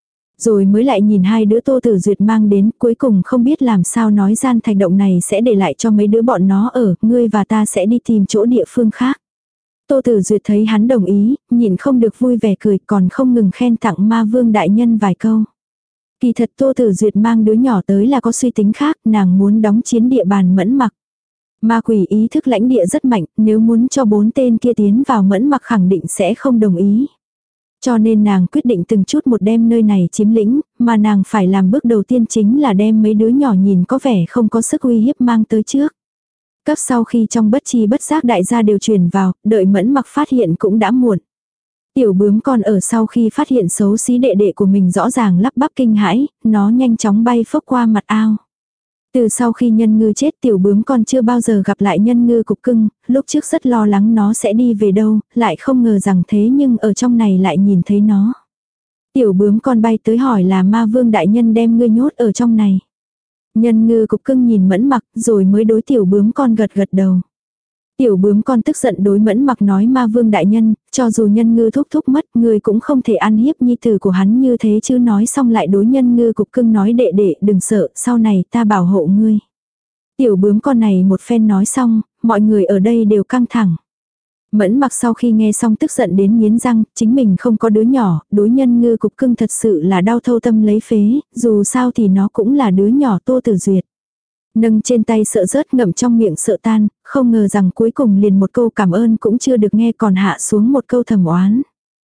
Rồi mới lại nhìn hai đứa Tô Tử Duyệt mang đến, cuối cùng không biết làm sao nói gian thạch động này sẽ để lại cho mấy đứa bọn nó ở, ngươi và ta sẽ đi tìm chỗ địa phương khác. Tô Tử Duyệt thấy hắn đồng ý, nhịn không được vui vẻ cười, còn không ngừng khen tặng Ma Vương đại nhân vài câu. Kỳ thật Tô Tử Duyệt mang đứa nhỏ tới là có suy tính khác, nàng muốn đóng chiến địa bàn Mẫn Mặc. Ma quỷ ý thức lãnh địa rất mạnh, nếu muốn cho 4 tên kia tiến vào Mẫn Mặc khẳng định sẽ không đồng ý. Cho nên nàng quyết định từng chút một đem nơi này chiếm lĩnh, mà nàng phải làm bước đầu tiên chính là đem mấy đứa nhỏ nhìn có vẻ không có sức uy hiếp mang tới trước. Cấp sau khi trong bất chi bất giác đại gia đều truyền vào, đợi Mẫn Mặc phát hiện cũng đã muộn. Tiểu bướm con ở sau khi phát hiện xấu xí đệ đệ của mình rõ ràng lắp bắp kinh hãi, nó nhanh chóng bay phốc qua mặt ao. Từ sau khi nhân ngư chết tiểu bướm con chưa bao giờ gặp lại nhân ngư cục cưng, lúc trước rất lo lắng nó sẽ đi về đâu, lại không ngờ rằng thế nhưng ở trong này lại nhìn thấy nó. Tiểu bướm con bay tới hỏi là Ma Vương đại nhân đem ngươi nhốt ở trong này. Nhân ngư cục cưng nhìn Mẫn Mặc rồi mới đối tiểu bướm con gật gật đầu. Tiểu bướm con tức giận đối Mẫn Mặc nói Ma Vương đại nhân, cho dù nhân ngư thúc thúc mất, ngươi cũng không thể ăn hiếp nhi tử của hắn như thế chứ, nói xong lại đối nhân ngư cục cưng nói đệ đệ đừng sợ, sau này ta bảo hộ ngươi. Tiểu bướm con này một phen nói xong, mọi người ở đây đều căng thẳng. Mẫn Mặc sau khi nghe xong tức giận đến nghiến răng, chính mình không có đứa nhỏ, đối nhân ngư cục cưng thật sự là đau thâu tâm lấy phế, dù sao thì nó cũng là đứa nhỏ Tô Tử Duyệt. Nâng trên tay sợ rớt ngậm trong miệng sợ tan, không ngờ rằng cuối cùng liền một câu cảm ơn cũng chưa được nghe còn hạ xuống một câu thầm oán.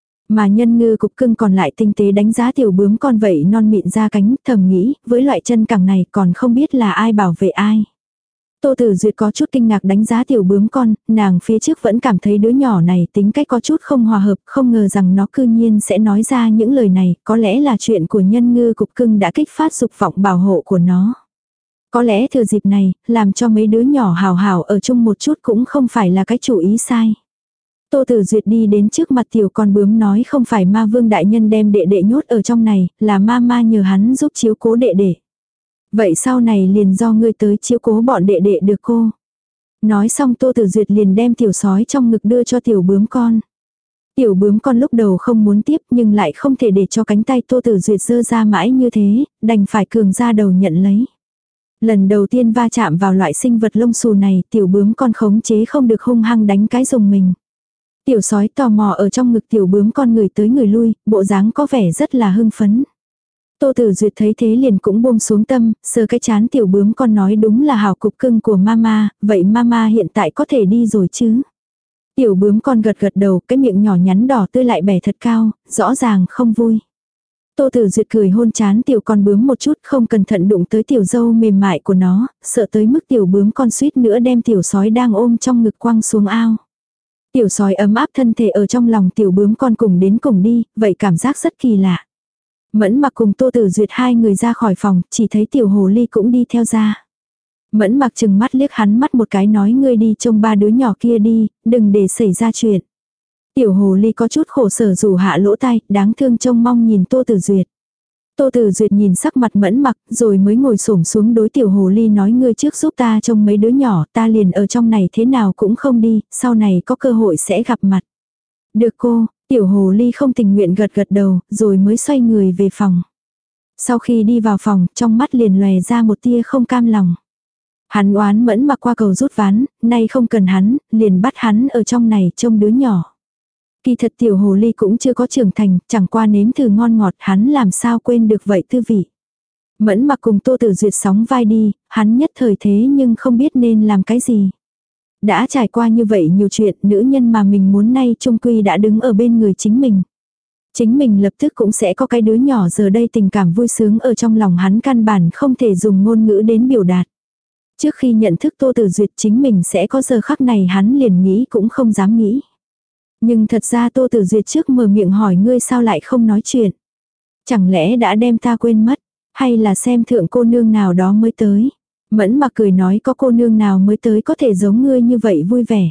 Mà nhân ngư cục cưng còn lại tinh tế đánh giá tiểu bướm con vậy non mịn ra cánh, thầm nghĩ, với loại chân cẳng này còn không biết là ai bảo vệ ai. Tô Tử Duyệt có chút kinh ngạc đánh giá tiểu bướm con, nàng phía trước vẫn cảm thấy đứa nhỏ này tính cách có chút không hòa hợp, không ngờ rằng nó cư nhiên sẽ nói ra những lời này, có lẽ là chuyện của nhân ngư cục cưng đã kích phát dục vọng bảo hộ của nó. Có lẽ thừa dịp này, làm cho mấy đứa nhỏ hào hào ở chung một chút cũng không phải là cái chủ ý sai. Tô Tử Duyệt đi đến trước mặt tiểu con bướm nói không phải Ma Vương đại nhân đem đệ đệ nhốt ở trong này, là Mama nhờ hắn giúp chiếu cố đệ đệ. Vậy sau này liền do ngươi tới chiếu cố bọn đệ đệ được cô. Nói xong Tô Tử Duyệt liền đem tiểu sói trong ngực đưa cho tiểu bướm con. Tiểu bướm con lúc đầu không muốn tiếp nhưng lại không thể để cho cánh tay Tô Tử Duyệt giơ ra mãi như thế, đành phải cường ra đầu nhận lấy. Lần đầu tiên va chạm vào loại sinh vật lông xù này, tiểu bướm con khống chế không được hung hăng đánh cái rùng mình. Tiểu sói tò mò ở trong ngực tiểu bướm con người tới người lui, bộ dáng có vẻ rất là hưng phấn. Tô Tử Duyệt thấy thế liền cũng buông xuống tâm, sờ cái chán tiểu bướm con nói đúng là hào cục cưng của mama, vậy mama hiện tại có thể đi rồi chứ? Tiểu bướm con gật gật đầu, cái miệng nhỏ nhắn đỏ tươi lại bẻ thật cao, rõ ràng không vui. Tô Tử Duyệt cười hôn chán tiểu con bướm một chút, không cẩn thận đụng tới tiểu dâu mềm mại của nó, sợ tới mức tiểu bướm con suýt nữa đem tiểu sói đang ôm trong ngực quăng xuống ao. Tiểu sói ấm áp thân thể ở trong lòng tiểu bướm con cùng đến cùng đi, vậy cảm giác rất kỳ lạ. Mẫn Mặc cùng Tô Tử Duyệt hai người ra khỏi phòng, chỉ thấy tiểu hồ ly cũng đi theo ra. Mẫn Mặc chừng mắt liếc hắn mắt một cái nói ngươi đi trông ba đứa nhỏ kia đi, đừng để xảy ra chuyện. Tiểu hồ ly có chút khổ sở rủ hạ lỗ tai, đáng thương trông mong nhìn Tô Tử Duyệt. Tô Tử Duyệt nhìn sắc mặt Mẫn Mặc, rồi mới ngồi xổm xuống đối tiểu hồ ly nói ngươi trước giúp ta trông mấy đứa nhỏ, ta liền ở trong này thế nào cũng không đi, sau này có cơ hội sẽ gặp mặt. Được cô, tiểu hồ ly không tình nguyện gật gật đầu, rồi mới xoay người về phòng. Sau khi đi vào phòng, trong mắt liền lòe ra một tia không cam lòng. Hắn oán Mẫn Mặc qua cầu rút ván, nay không cần hắn, liền bắt hắn ở trong này trông đứa nhỏ. Kỳ thật tiểu hồ ly cũng chưa có trưởng thành, chẳng qua nếm thử ngon ngọt, hắn làm sao quên được vậy tư vị. Mẫn Mặc cùng Tô Tử Duyệt sóng vai đi, hắn nhất thời thế nhưng không biết nên làm cái gì. Đã trải qua như vậy nhiều chuyện, nữ nhân mà mình muốn nay chung quy đã đứng ở bên người chính mình. Chính mình lập tức cũng sẽ có cái đứa nhỏ, giờ đây tình cảm vui sướng ở trong lòng hắn căn bản không thể dùng ngôn ngữ đến biểu đạt. Trước khi nhận thức Tô Tử Duyệt chính mình sẽ có giờ khắc này hắn liền nghĩ cũng không dám nghĩ. Nhưng thật ra Tô Tử Duyệt trước mở miệng hỏi ngươi sao lại không nói chuyện. Chẳng lẽ đã đem ta quên mất, hay là xem thượng cô nương nào đó mới tới. Mẫn Mặc cười nói có cô nương nào mới tới có thể giống ngươi như vậy vui vẻ.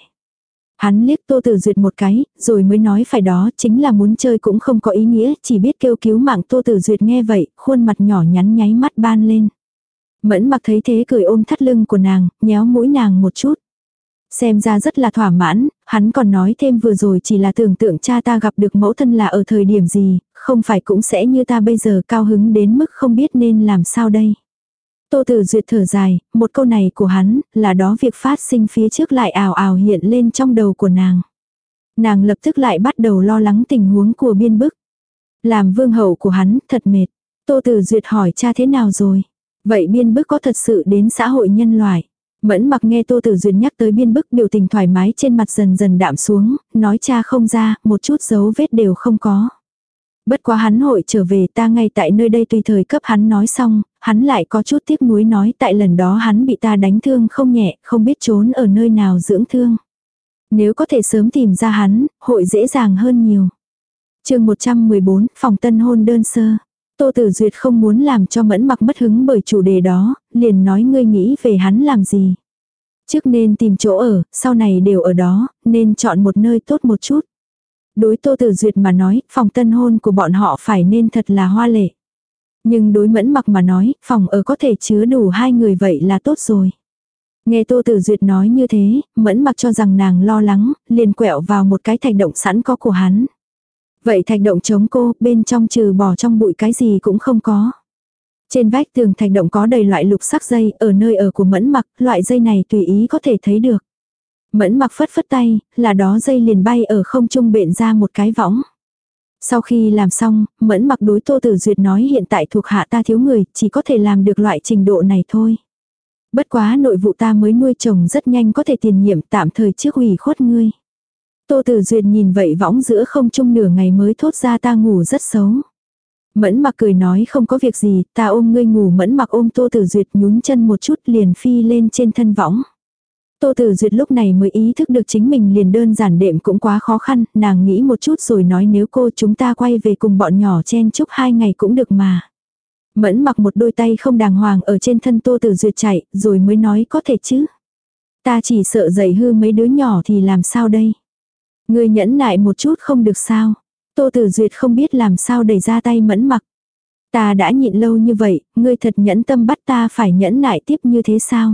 Hắn liếc Tô Tử Duyệt một cái, rồi mới nói phải đó chính là muốn chơi cũng không có ý nghĩa, chỉ biết kêu cứu mạng. Tô Tử Duyệt nghe vậy, khuôn mặt nhỏ nhắn nháy mắt ban lên. Mẫn Mặc thấy thế cười ôm thắt lưng của nàng, nhéo mũi nàng một chút. Xem ra rất là thỏa mãn, hắn còn nói thêm vừa rồi chỉ là tưởng tượng cha ta gặp được mẫu thân là ở thời điểm gì, không phải cũng sẽ như ta bây giờ cao hứng đến mức không biết nên làm sao đây. Tô Tử Duyệt thở dài, một câu này của hắn, là đó việc phát sinh phía trước lại ào ào hiện lên trong đầu của nàng. Nàng lập tức lại bắt đầu lo lắng tình huống của Biên Bức. Làm vương hậu của hắn, thật mệt. Tô Tử Duyệt hỏi cha thế nào rồi? Vậy Biên Bức có thật sự đến xã hội nhân loại? Mẫn Mặc nghe Tô Tử Duyệt nhắc tới Biên Bức, biểu tình thoải mái trên mặt dần dần đạm xuống, nói cha không ra, một chút dấu vết đều không có. Bất quá hắn hội trở về, ta ngay tại nơi đây tùy thời cấp hắn nói xong, hắn lại có chút tiếc nuối nói tại lần đó hắn bị ta đánh thương không nhẹ, không biết trốn ở nơi nào dưỡng thương. Nếu có thể sớm tìm ra hắn, hội dễ dàng hơn nhiều. Chương 114, phòng tân hôn đơn sơ. Tô Tử Duyệt không muốn làm cho Mẫn Mặc mất hứng bởi chủ đề đó, liền nói ngươi nghĩ về hắn làm gì. Trước nên tìm chỗ ở, sau này đều ở đó, nên chọn một nơi tốt một chút. Đối Tô Tử Duyệt mà nói, phòng tân hôn của bọn họ phải nên thật là hoa lệ. Nhưng đối Mẫn Mặc mà nói, phòng ở có thể chứa đủ hai người vậy là tốt rồi. Nghe Tô Tử Duyệt nói như thế, Mẫn Mặc cho rằng nàng lo lắng, liền quẹo vào một cái thạch động sẵn có của hắn. Vậy thạch động chống cô, bên trong trừ bỏ trong bụi cái gì cũng không có. Trên vách tường thạch động có đầy loại lục sắc dây, ở nơi ở của Mẫn Mặc, loại dây này tùy ý có thể thấy được. Mẫn Mặc phất phất tay, là đó dây liền bay ở không trung bện ra một cái võng. Sau khi làm xong, Mẫn Mặc đối Tô Tử Duyệt nói hiện tại thuộc hạ ta thiếu người, chỉ có thể làm được loại trình độ này thôi. Bất quá nội vụ ta mới nuôi chồng rất nhanh có thể tiền nhiệm, tạm thời trước ủy khuất ngươi. Tô Tử Duyệt nhìn vậy võng giữa không trung nửa ngày mới thốt ra ta ngủ rất xấu. Mẫn Mặc cười nói không có việc gì, ta ôm ngươi ngủ. Mẫn Mặc ôm Tô Tử Duyệt nhún chân một chút liền phi lên trên thân võng. Tô Tử Duyệt lúc này mới ý thức được chính mình liền đơn giản đệm cũng quá khó khăn, nàng nghĩ một chút rồi nói nếu cô chúng ta quay về cùng bọn nhỏ chen chúc 2 ngày cũng được mà. Mẫn Mặc một đôi tay không đàng hoàng ở trên thân Tô Tử Duyệt chạy, rồi mới nói có thể chứ. Ta chỉ sợ dạy hư mấy đứa nhỏ thì làm sao đây. Ngươi nhẫn nại một chút không được sao. Tô Tử Duyệt không biết làm sao đẩy ra tay Mẫn Mặc. Ta đã nhịn lâu như vậy, ngươi thật nhẫn tâm bắt ta phải nhẫn nại tiếp như thế sao?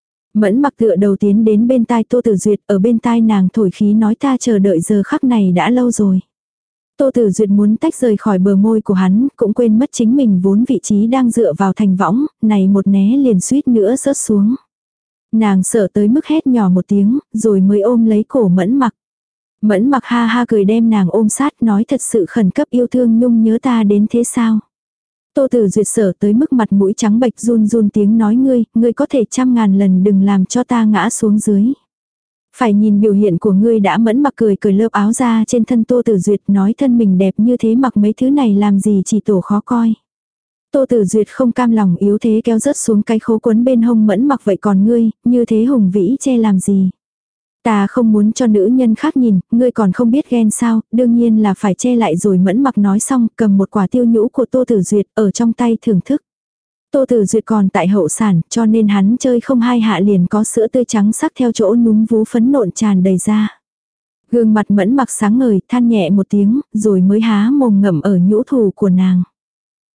Mẫn Mặc tựa đầu tiến đến bên tai Tô Tử Duyệt, ở bên tai nàng thổi khí nói ta chờ đợi giờ khắc này đã lâu rồi. Tô Tử Duyệt muốn tách rời khỏi bờ môi của hắn, cũng quên mất chính mình vốn vị trí đang dựa vào thành võng, này một né liền suýt nữa rớt xuống. Nàng sợ tới mức hét nhỏ một tiếng, rồi mới ôm lấy cổ Mẫn Mặc. Mẫn Mặc ha ha cười đem nàng ôm sát nói thật sự khẩn cấp yêu thương nhung nhớ ta đến thế sao. Tô Tử Duyệt sợ tới mức mặt mũi trắng bệch run run tiếng nói ngươi có thể 100.000 lần đừng làm cho ta ngã xuống dưới. Phải nhìn biểu hiện của ngươi đã. Mẫn Mặc cười lớp áo ra trên thân Tô Tử Duyệt nói thân mình đẹp như thế mặc mấy thứ này làm gì chỉ tổ khó coi. Tô Tử Duyệt không cam lòng yếu thế kéo rớt xuống cái khố quấn bên hông Mẫn Mặc vậy còn ngươi, như thế hùng vĩ che làm gì. Ta không muốn cho nữ nhân khác nhìn, ngươi còn không biết ghen sao, đương nhiên là phải che lại rồi. Mẫn Mặc nói xong cầm một quả tiêu nhũ của Tô Tử Duyệt ở trong tay thưởng thức. Tô Tử Duyệt còn tại hậu sản cho nên hắn chơi không hai hạ liền có sữa tươi trắng sắc theo chỗ núm vú phấn nộn tràn đầy ra. Gương mặt Mẫn Mặc sáng ngời than nhẹ một tiếng rồi mới há mồm ngậm ở nhũ thủ của nàng.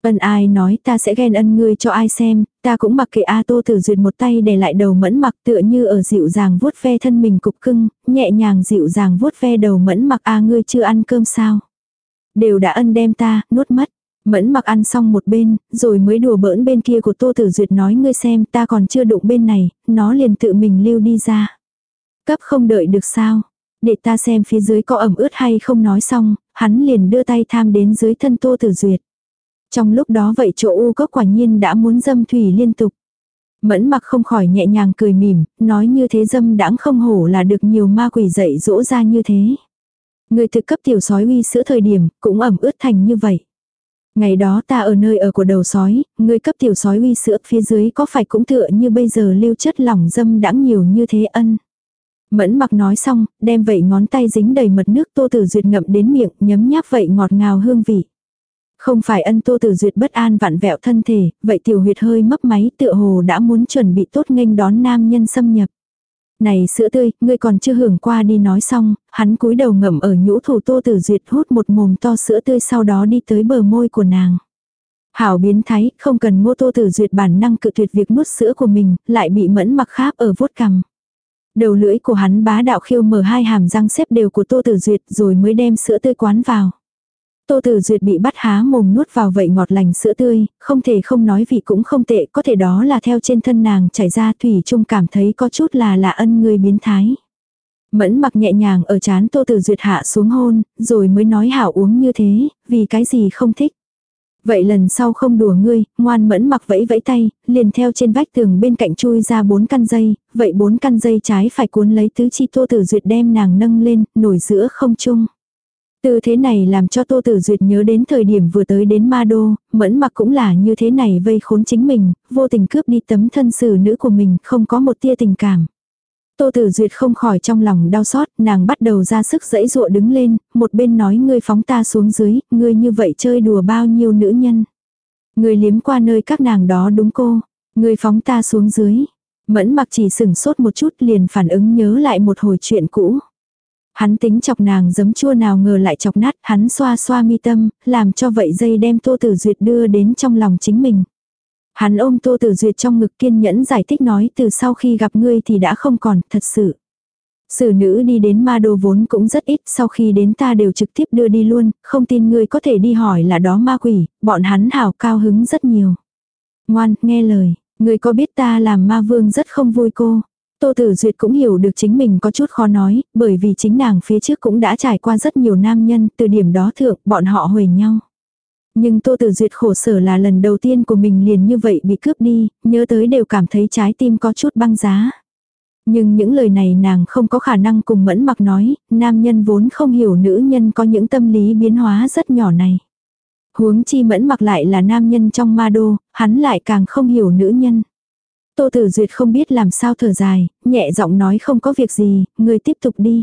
Ân ai nói ta sẽ ghen ân ngươi cho ai xem, ta cũng mặc kệ a. Tô Tử Duyệt một tay đè lại đầu Mẫn Mặc tựa như ở dịu dàng vuốt ve thân mình cục cưng, nhẹ nhàng dịu dàng vuốt ve đầu Mẫn Mặc. A ngươi chưa ăn cơm sao? Đều đã ân đem ta, nuốt mất. Mẫn Mặc ăn xong một bên, rồi mới đùa bỡn bên kia của Tô Tử Duyệt nói ngươi xem ta còn chưa đụng bên này, nó liền tự mình lưu đi ra. Cấp không đợi được sao? Để ta xem phía dưới có ẩm ướt hay không nói xong, hắn liền đưa tay tham đến dưới thân Tô Tử Duyệt. Trong lúc đó vậy chỗ u cốc quả nhiên đã muốn dâm thủy liên tục. Mẫn Mặc không khỏi nhẹ nhàng cười mỉm, nói như thế dâm đãng không hổ là được nhiều ma quỷ dạy dỗ ra như thế. Người thực cấp tiểu sói uy sữa thời điểm, cũng ẩm ướt thành như vậy. Ngày đó ta ở nơi ở của đầu sói, người cấp tiểu sói uy sữa phía dưới có phải cũng tựa như bây giờ lưu chất lỏng dâm đãng nhiều như thế ân. Mẫn Mặc nói xong, đem vậy ngón tay dính đầy mật nước Tô Tử Duyệt ngậm đến miệng, nhấm nháp vậy ngọt ngào hương vị. Không phải ân. Tô Tử Duyệt bất an vặn vẹo thân thể, vậy tiểu huyệt hơi mấp máy tựa hồ đã muốn chuẩn bị tốt nghênh đón nam nhân xâm nhập. Này sữa tươi, ngươi còn chưa hưởng qua đi nói xong, hắn cúi đầu ngậm ở nhũ thủ Tô Tử Duyệt hút một mồm to sữa tươi sau đó đi tới bờ môi của nàng. Hảo biến thái, không cần Ngô. Tô Tử Duyệt bản năng cự tuyệt việc nuốt sữa của mình, lại bị Mẫn Mặc kháp ở vuốt cằm. Đầu lưỡi của hắn bá đạo khiêu mở hai hàm răng xếp đều của Tô Tử Duyệt rồi mới đem sữa tươi quán vào. Tô Tử Duyệt bị bắt há mồm nuốt vào vậy ngọt lành sữa tươi, không thể không nói vị cũng không tệ, có thể đó là theo trên thân nàng chảy ra thủy chung cảm thấy có chút là ân người biến thái. Mẫn Mặc nhẹ nhàng ở trán Tô Tử Duyệt hạ xuống hôn, rồi mới nói hảo uống như thế, vì cái gì không thích. Vậy lần sau không đùa ngươi, ngoan. Mẫn Mặc vẫy vẫy tay, liền theo trên vách tường bên cạnh chui ra 4 căn dây, vậy 4 căn dây trái phải cuốn lấy tứ chi Tô Tử Duyệt đem nàng nâng lên, nổi giữa không trung. Tư thế này làm cho Tô Tử Duyệt nhớ đến thời điểm vừa tới đến Ma Đô, Mẫn Mặc cũng là như thế này vây khốn chính mình, vô tình cướp đi tấm thân xử nữ của mình, không có một tia tình cảm. Tô Tử Duyệt không khỏi trong lòng đau xót, nàng bắt đầu ra sức giãy giụa đứng lên, một bên nói ngươi phóng ta xuống dưới, ngươi như vậy chơi đùa bao nhiêu nữ nhân. Ngươi liếm qua nơi các nàng đó đúng cô, ngươi phóng ta xuống dưới. Mẫn Mặc chỉ sửng sốt một chút liền phản ứng nhớ lại một hồi chuyện cũ. Hắn tính chọc nàng giấm chua nào ngờ lại chọc nát, hắn xoa xoa mi tâm, làm cho vậy dây đem Tô Tử Duyệt đưa đến trong lòng chính mình. Hắn ôm Tô Tử Duyệt trong ngực kiên nhẫn giải thích nói từ sau khi gặp ngươi thì đã không còn, thật sự. Xử nữ đi đến Ma Đô vốn cũng rất ít, sau khi đến ta đều trực tiếp đưa đi luôn, không tin ngươi có thể đi hỏi là đó ma quỷ, bọn hắn hảo cao hứng rất nhiều. Ngoan, nghe lời, ngươi có biết ta làm ma vương rất không vui cô. Tô Tử Duyệt cũng hiểu được chính mình có chút khó nói, bởi vì chính nàng phía trước cũng đã trải qua rất nhiều nam nhân, từ điểm đó thượng, bọn họ huề nhau. Nhưng Tô Tử Duyệt khổ sở là lần đầu tiên của mình liền như vậy bị cướp đi, nhớ tới đều cảm thấy trái tim có chút băng giá. Nhưng những lời này nàng không có khả năng cùng Mẫn Mặc nói, nam nhân vốn không hiểu nữ nhân có những tâm lý biến hóa rất nhỏ này. Huống chi Mẫn Mặc lại là nam nhân trong Ma Đô, hắn lại càng không hiểu nữ nhân. Tô Tử Duyệt không biết làm sao thở dài, nhẹ giọng nói không có việc gì, người tiếp tục đi.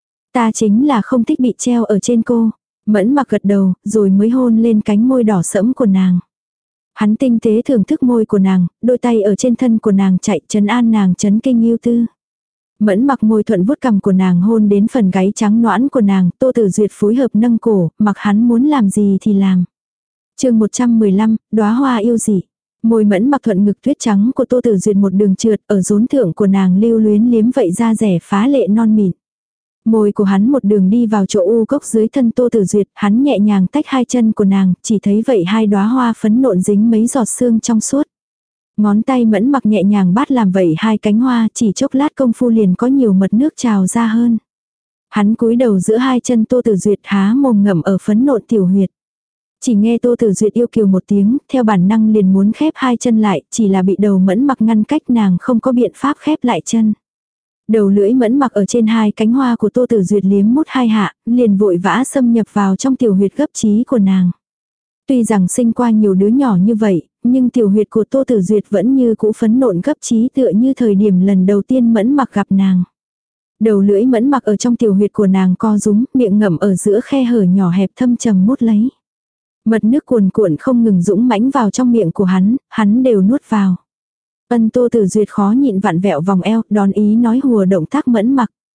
Ta chính là không thích bị treo ở trên cô. Mẫn Mặc gật đầu, rồi mới hôn lên cánh môi đỏ sẫm của nàng. Hắn tinh tế thưởng thức môi của nàng, đôi tay ở trên thân của nàng chạy trấn an nàng chấn kinh yêu tư. Mẫn Mặc môi thuận vuốt cằm của nàng hôn đến phần gáy trắng nõn của nàng, Tô Tử Duyệt phối hợp nâng cổ, mặc hắn muốn làm gì thì làm. Chương 115, đóa hoa yêu dị. Môi Mẫn Mặc thuận ngực tuyết trắng của Tô Tử Duyệt một đường trượt, ở rốn thượng của nàng lưu luyến liếm vậy da rẻ phá lệ non mịn. Môi của hắn một đường đi vào chỗ u cốc dưới thân Tô Tử Duyệt, hắn nhẹ nhàng tách hai chân của nàng, chỉ thấy vậy hai đóa hoa phấn nộn dính mấy giọt sương trong suốt. Ngón tay Mẫn Mặc nhẹ nhàng bắt làm vậy hai cánh hoa, chỉ chốc lát công phu liền có nhiều mật nước trào ra hơn. Hắn cúi đầu giữa hai chân Tô Tử Duyệt há mồm ngậm ở phấn nộn tiểu huyệt. Chỉ nghe Tô Tử Duyệt yêu kiều một tiếng, theo bản năng liền muốn khép hai chân lại, chỉ là bị đầu Mẫn Mặc ngăn cách, nàng không có biện pháp khép lại chân. Đầu lưỡi Mẫn Mặc ở trên hai cánh hoa của Tô Tử Duyệt liếm mút hai hạ, liền vội vã xâm nhập vào trong tiểu huyệt gấp trí của nàng. Tuy rằng sinh qua nhiều đứa nhỏ như vậy, nhưng tiểu huyệt của Tô Tử Duyệt vẫn như cũ phấn nộn gấp trí tựa như thời điểm lần đầu tiên Mẫn Mặc gặp nàng. Đầu lưỡi Mẫn Mặc ở trong tiểu huyệt của nàng co rúm, miệng ngậm ở giữa khe hở nhỏ hẹp thâm trầm mút lấy. Mật nước cuồn cuộn không ngừng dũng mãnh vào trong miệng của hắn đều nuốt vào. Tô Tử Duyệt khó nhịn vặn vẹo vòng eo, đón ý nói hùa động tác Mẫn Mặc.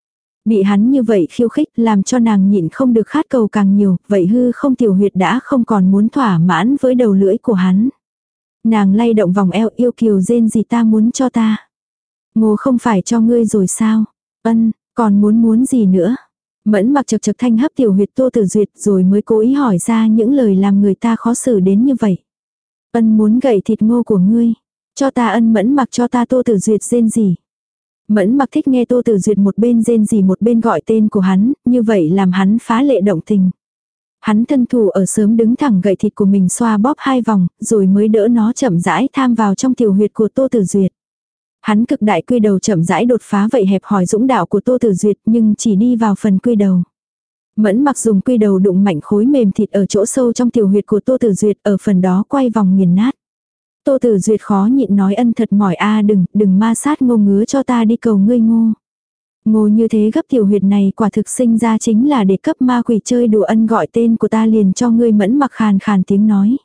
Bị hắn như vậy khiêu khích làm cho nàng nhịn không được khát cầu càng nhiều, vậy hư không tiểu huyệt đã không còn muốn thỏa mãn với đầu lưỡi của hắn. Nàng lay động vòng eo yêu kiều rên gì ta muốn cho ta. Ngô không phải cho ngươi rồi sao? Ân, còn muốn gì nữa? Mẫn mặc chật chật thanh hấp tiểu huyệt Tô Tử Duyệt rồi mới cố ý hỏi ra những lời làm người ta khó xử đến như vậy. Ân muốn gậy thịt ngô của ngươi. Cho ta ân mẫn mặc cho ta Tô Tử Duyệt rên gì. Mẫn mặc thích nghe Tô Tử Duyệt một bên rên gì một bên gọi tên của hắn, như vậy làm hắn phá lệ động tình. Hắn thân thủ ở sớm đứng thẳng gậy thịt của mình xoa bóp 2 vòng, rồi mới đỡ nó chậm rãi tham vào trong tiểu huyệt của Tô Tử Duyệt. Hắn cực đại quy đầu chậm rãi đột phá vậy hẹp hỏi dũng đạo của Tô Tử Duyệt nhưng chỉ đi vào phần quy đầu. Mẫn mặc dùng quy đầu đụng mạnh khối mềm thịt ở chỗ sâu trong tiểu huyệt của Tô Tử Duyệt ở phần đó quay vòng nghiền nát. Tô Tử Duyệt khó nhịn nói ân thật mỏi a đừng ma sát ngô ngứa cho ta đi cầu ngươi ngô. Ngô như thế gấp tiểu huyệt này quả thực sinh ra chính là để cấp ma quỷ chơi đùa ân gọi tên của ta liền cho ngươi mẫn mặc khàn khàn tiếng nói.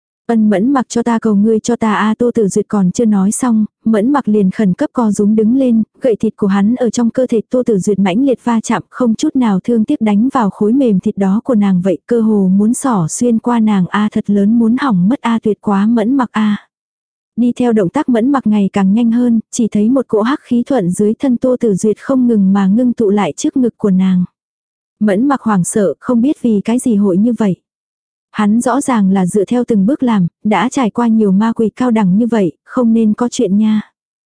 Ân mẫn mặc cho ta cầu ngươi cho ta a Tô Tử Duyệt còn chưa nói xong, mẫn mặc liền khẩn cấp co rúm đứng lên, gậy thịt của hắn ở trong cơ thể Tô Tử Duyệt mãnh liệt va chạm không chút nào thương tiếc đánh vào khối mềm thịt đó của nàng vậy cơ hồ muốn xỏ xuyên qua nàng a thật lớn muốn hỏng mất a tuyệt quá mẫn mặc a. Đi theo động tác mẫn mặc ngày càng nhanh hơn, chỉ thấy một cỗ hắc khí thuận dưới thân Tô Tử Duyệt không ngừng mà ngưng tụ lại trước ngực của nàng. Mẫn mặc hoảng sợ không biết vì cái gì hội như vậy. Hắn rõ ràng là dựa theo từng bước làm, đã trải qua nhiều ma quỷ cao đẳng như vậy, không nên có chuyện nha.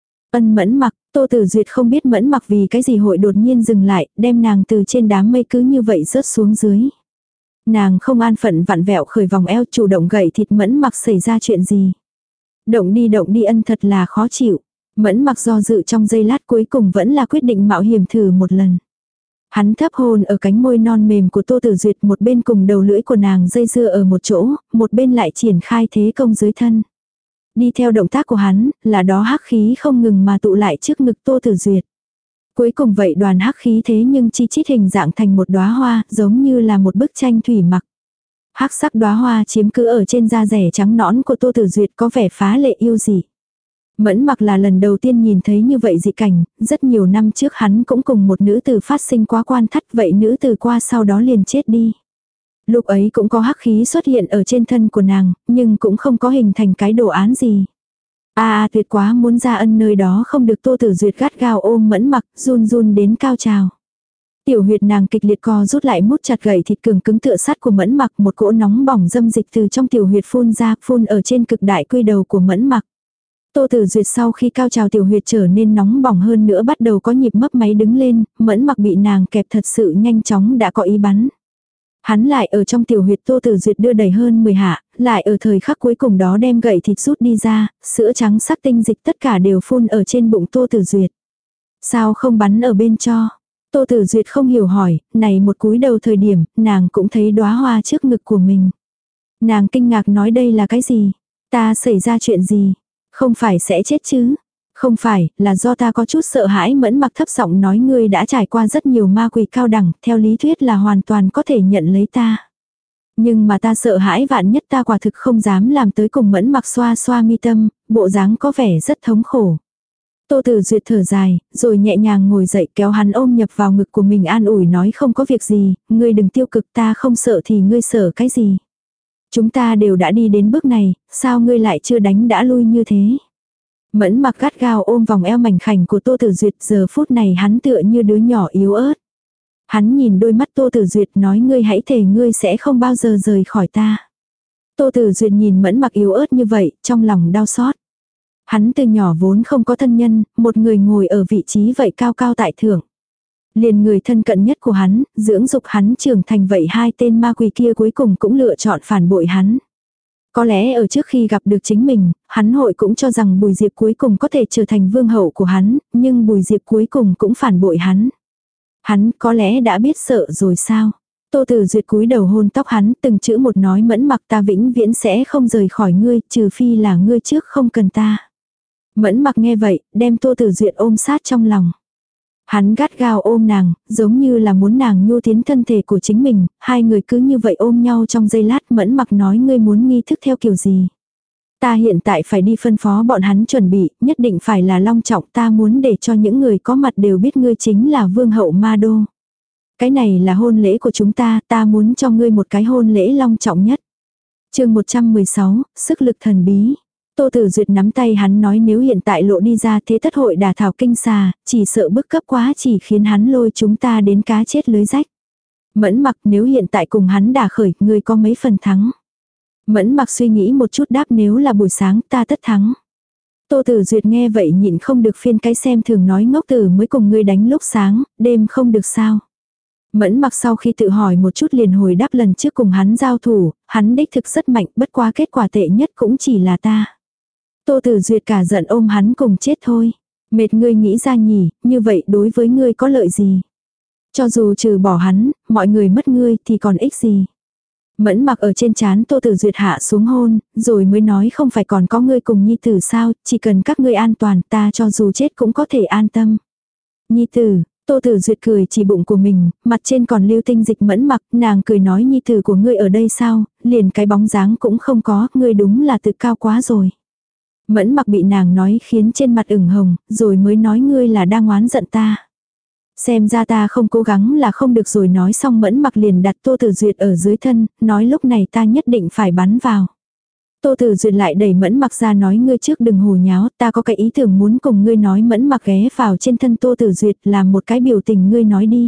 Ân mẫn mặc, Tô Tử Duyệt không biết mẫn mặc vì cái gì hội đột nhiên dừng lại, đem nàng từ trên đám mây cứ như vậy rớt xuống dưới. Nàng không an phận vặn vẹo khởi vòng eo chủ động gậy thịt mẫn mặc xảy ra chuyện gì. Động đi ân thật là khó chịu. Mẫn mặc do dự trong giây lát cuối cùng vẫn là quyết định mạo hiểm thử một lần. Hắn thấp hôn ở cánh môi non mềm của Tô Tử Duyệt một bên cùng đầu lưỡi của nàng dây dưa ở một chỗ, một bên lại triển khai thế công dưới thân. Đi theo động tác của hắn, là đó hắc khí không ngừng mà tụ lại trước ngực Tô Tử Duyệt. Cuối cùng vậy đoàn hắc khí thế nhưng chi chít hình dạng thành một đóa hoa, giống như là một bức tranh thủy mặc. Hắc sắc đóa hoa chiếm cứ ở trên da rẻ trắng nõn của Tô Tử Duyệt có vẻ phá lệ yêu dị. Mẫn mặc là lần đầu tiên nhìn thấy như vậy dị cảnh, rất nhiều năm trước hắn cũng cùng một nữ tử phát sinh quá quan thất vậy nữ tử qua sau đó liền chết đi. Lúc ấy cũng có hắc khí xuất hiện ở trên thân của nàng, nhưng cũng không có hình thành cái đồ án gì. Tuyệt quá muốn ra ân nơi đó không được Tô Tử Duyệt gắt gao ôm mẫn mặc, run run đến cao trào. Tiểu huyệt nàng kịch liệt co rút lại mút chặt gậy thịt cường cứng tựa sắt của mẫn mặc một cỗ nóng bỏng dâm dịch từ trong tiểu huyệt phun ra phun ở trên cực đại quy đầu của mẫn mặc. Tô Tử Duyệt sau khi cao trào tiểu huyệt trở nên nóng bỏng hơn nữa bắt đầu có nhịp mấp máy đứng lên, mẫn mặc bị nàng kẹp thật sự nhanh chóng đã có ý bắn. Hắn lại ở trong tiểu huyệt Tô Tử Duyệt đưa đẩy hơn 10 hạ, lại ở thời khắc cuối cùng đó đem gậy thịt rút đi ra, sữa trắng sắc tinh dịch tất cả đều phun ở trên bụng Tô Tử Duyệt. Sao không bắn ở bên cho? Tô Tử Duyệt không hiểu hỏi, này một cúi đầu thời điểm, nàng cũng thấy đóa hoa trước ngực của mình. Nàng kinh ngạc nói đây là cái gì? Ta xảy ra chuyện gì? Không phải sẽ chết chứ? Không phải, là do ta có chút sợ hãi mẫn mặc thấp giọng nói ngươi đã trải qua rất nhiều ma quỷ cao đẳng, theo lý thuyết là hoàn toàn có thể nhận lấy ta. Nhưng mà ta sợ hãi vạn nhất ta quả thực không dám làm tới cùng mẫn mặc xoa xoa mi tâm, bộ dáng có vẻ rất thống khổ. Tô Tử Duyệt thở dài, rồi nhẹ nhàng ngồi dậy kéo hắn ôm nhập vào ngực của mình an ủi nói không có việc gì, ngươi đừng tiêu cực ta không sợ thì ngươi sợ cái gì. Chúng ta đều đã đi đến bước này, sao ngươi lại chưa đánh đã lui như thế. Mẫn mặc gắt gao ôm vòng eo mảnh khảnh của Tô Tử Duyệt giờ phút này hắn tựa như đứa nhỏ yếu ớt. Hắn nhìn đôi mắt Tô Tử Duyệt nói ngươi hãy thề ngươi sẽ không bao giờ rời khỏi ta. Tô Tử Duyệt nhìn mẫn mặc yếu ớt như vậy, trong lòng đau xót. Hắn từ nhỏ vốn không có thân nhân, một người ngồi ở vị trí vậy cao cao tại thượng. Liền người thân cận nhất của hắn, dưỡng dục hắn trưởng thành vậy hai tên ma quỷ kia cuối cùng cũng lựa chọn phản bội hắn. Có lẽ ở trước khi gặp được chính mình, hắn hội cũng cho rằng Bùi Diệp cuối cùng có thể trở thành vương hậu của hắn, nhưng Bùi Diệp cuối cùng cũng phản bội hắn. Hắn có lẽ đã biết sợ rồi sao? Tô Tử Duyệt cúi đầu hôn tóc hắn từng chữ một nói mẫn mặc ta vĩnh viễn sẽ không rời khỏi ngươi, trừ phi là ngươi trước không cần ta. Mẫn mặc nghe vậy, đem Tô Tử Duyệt ôm sát trong lòng. Hắn gắt gao ôm nàng, giống như là muốn nàng nhu tiến thân thể của chính mình, hai người cứ như vậy ôm nhau trong giây lát mẫn mặc nói ngươi muốn nghi thức theo kiểu gì. Ta hiện tại phải đi phân phó bọn hắn chuẩn bị, nhất định phải là long trọng, ta muốn để cho những người có mặt đều biết ngươi chính là vương hậu Ma Đô. Cái này là hôn lễ của chúng ta, ta muốn cho ngươi một cái hôn lễ long trọng nhất. Chương 116, sức lực thần bí. Tô Tử Duyệt nắm tay hắn nói nếu hiện tại lộ đi ra thế thất hội đả thảo kinh xà, chỉ sợ bức cấp quá chỉ khiến hắn lôi chúng ta đến cá chết lưới rách. Mẫn Mặc nếu hiện tại cùng hắn đả khởi, ngươi có mấy phần thắng. Mẫn Mặc suy nghĩ một chút đáp nếu là buổi sáng ta tất thắng. Tô Tử Duyệt nghe vậy nhịn không được phiên cái xem thường nói ngốc tử mới cùng ngươi đánh lúc sáng, đêm không được sao. Mẫn Mặc sau khi tự hỏi một chút liền hồi đáp lần trước cùng hắn giao thủ, hắn đích thực rất mạnh, bất quá kết quả tệ nhất cũng chỉ là ta. Tô Tử Duyệt cả giận ôm hắn cùng chết thôi. Mệt ngươi nghĩ ra nhỉ, như vậy đối với ngươi có lợi gì? Cho dù trừ bỏ hắn, mọi người mất ngươi thì còn ích gì? Mẫn Mặc ở trên trán Tô Tử Duyệt hạ xuống hôn, rồi mới nói không phải còn có ngươi cùng nhi tử sao, chỉ cần các ngươi an toàn ta cho dù chết cũng có thể an tâm. Nhi tử, Tô Tử Duyệt cười chỉ bụng của mình, mặt trên còn lưu tinh dịch. Mẫn Mặc, nàng cười nói nhi tử của ngươi ở đây sao, liền cái bóng dáng cũng không có, ngươi đúng là tự cao quá rồi. Mẫn Mặc bị nàng nói khiến trên mặt ửng hồng, rồi mới nói ngươi là đang oán giận ta. Xem ra ta không cố gắng là không được rồi, nói xong Mẫn Mặc liền đặt Tô Tử Duyệt ở dưới thân, nói lúc này ta nhất định phải bắn vào. Tô Tử Duyệt lại đẩy Mẫn Mặc ra nói ngươi trước đừng hồ nháo, ta có cái ý tưởng muốn cùng ngươi nói. Mẫn Mặc ghé vào trên thân Tô Tử Duyệt làm một cái biểu tình ngươi nói đi.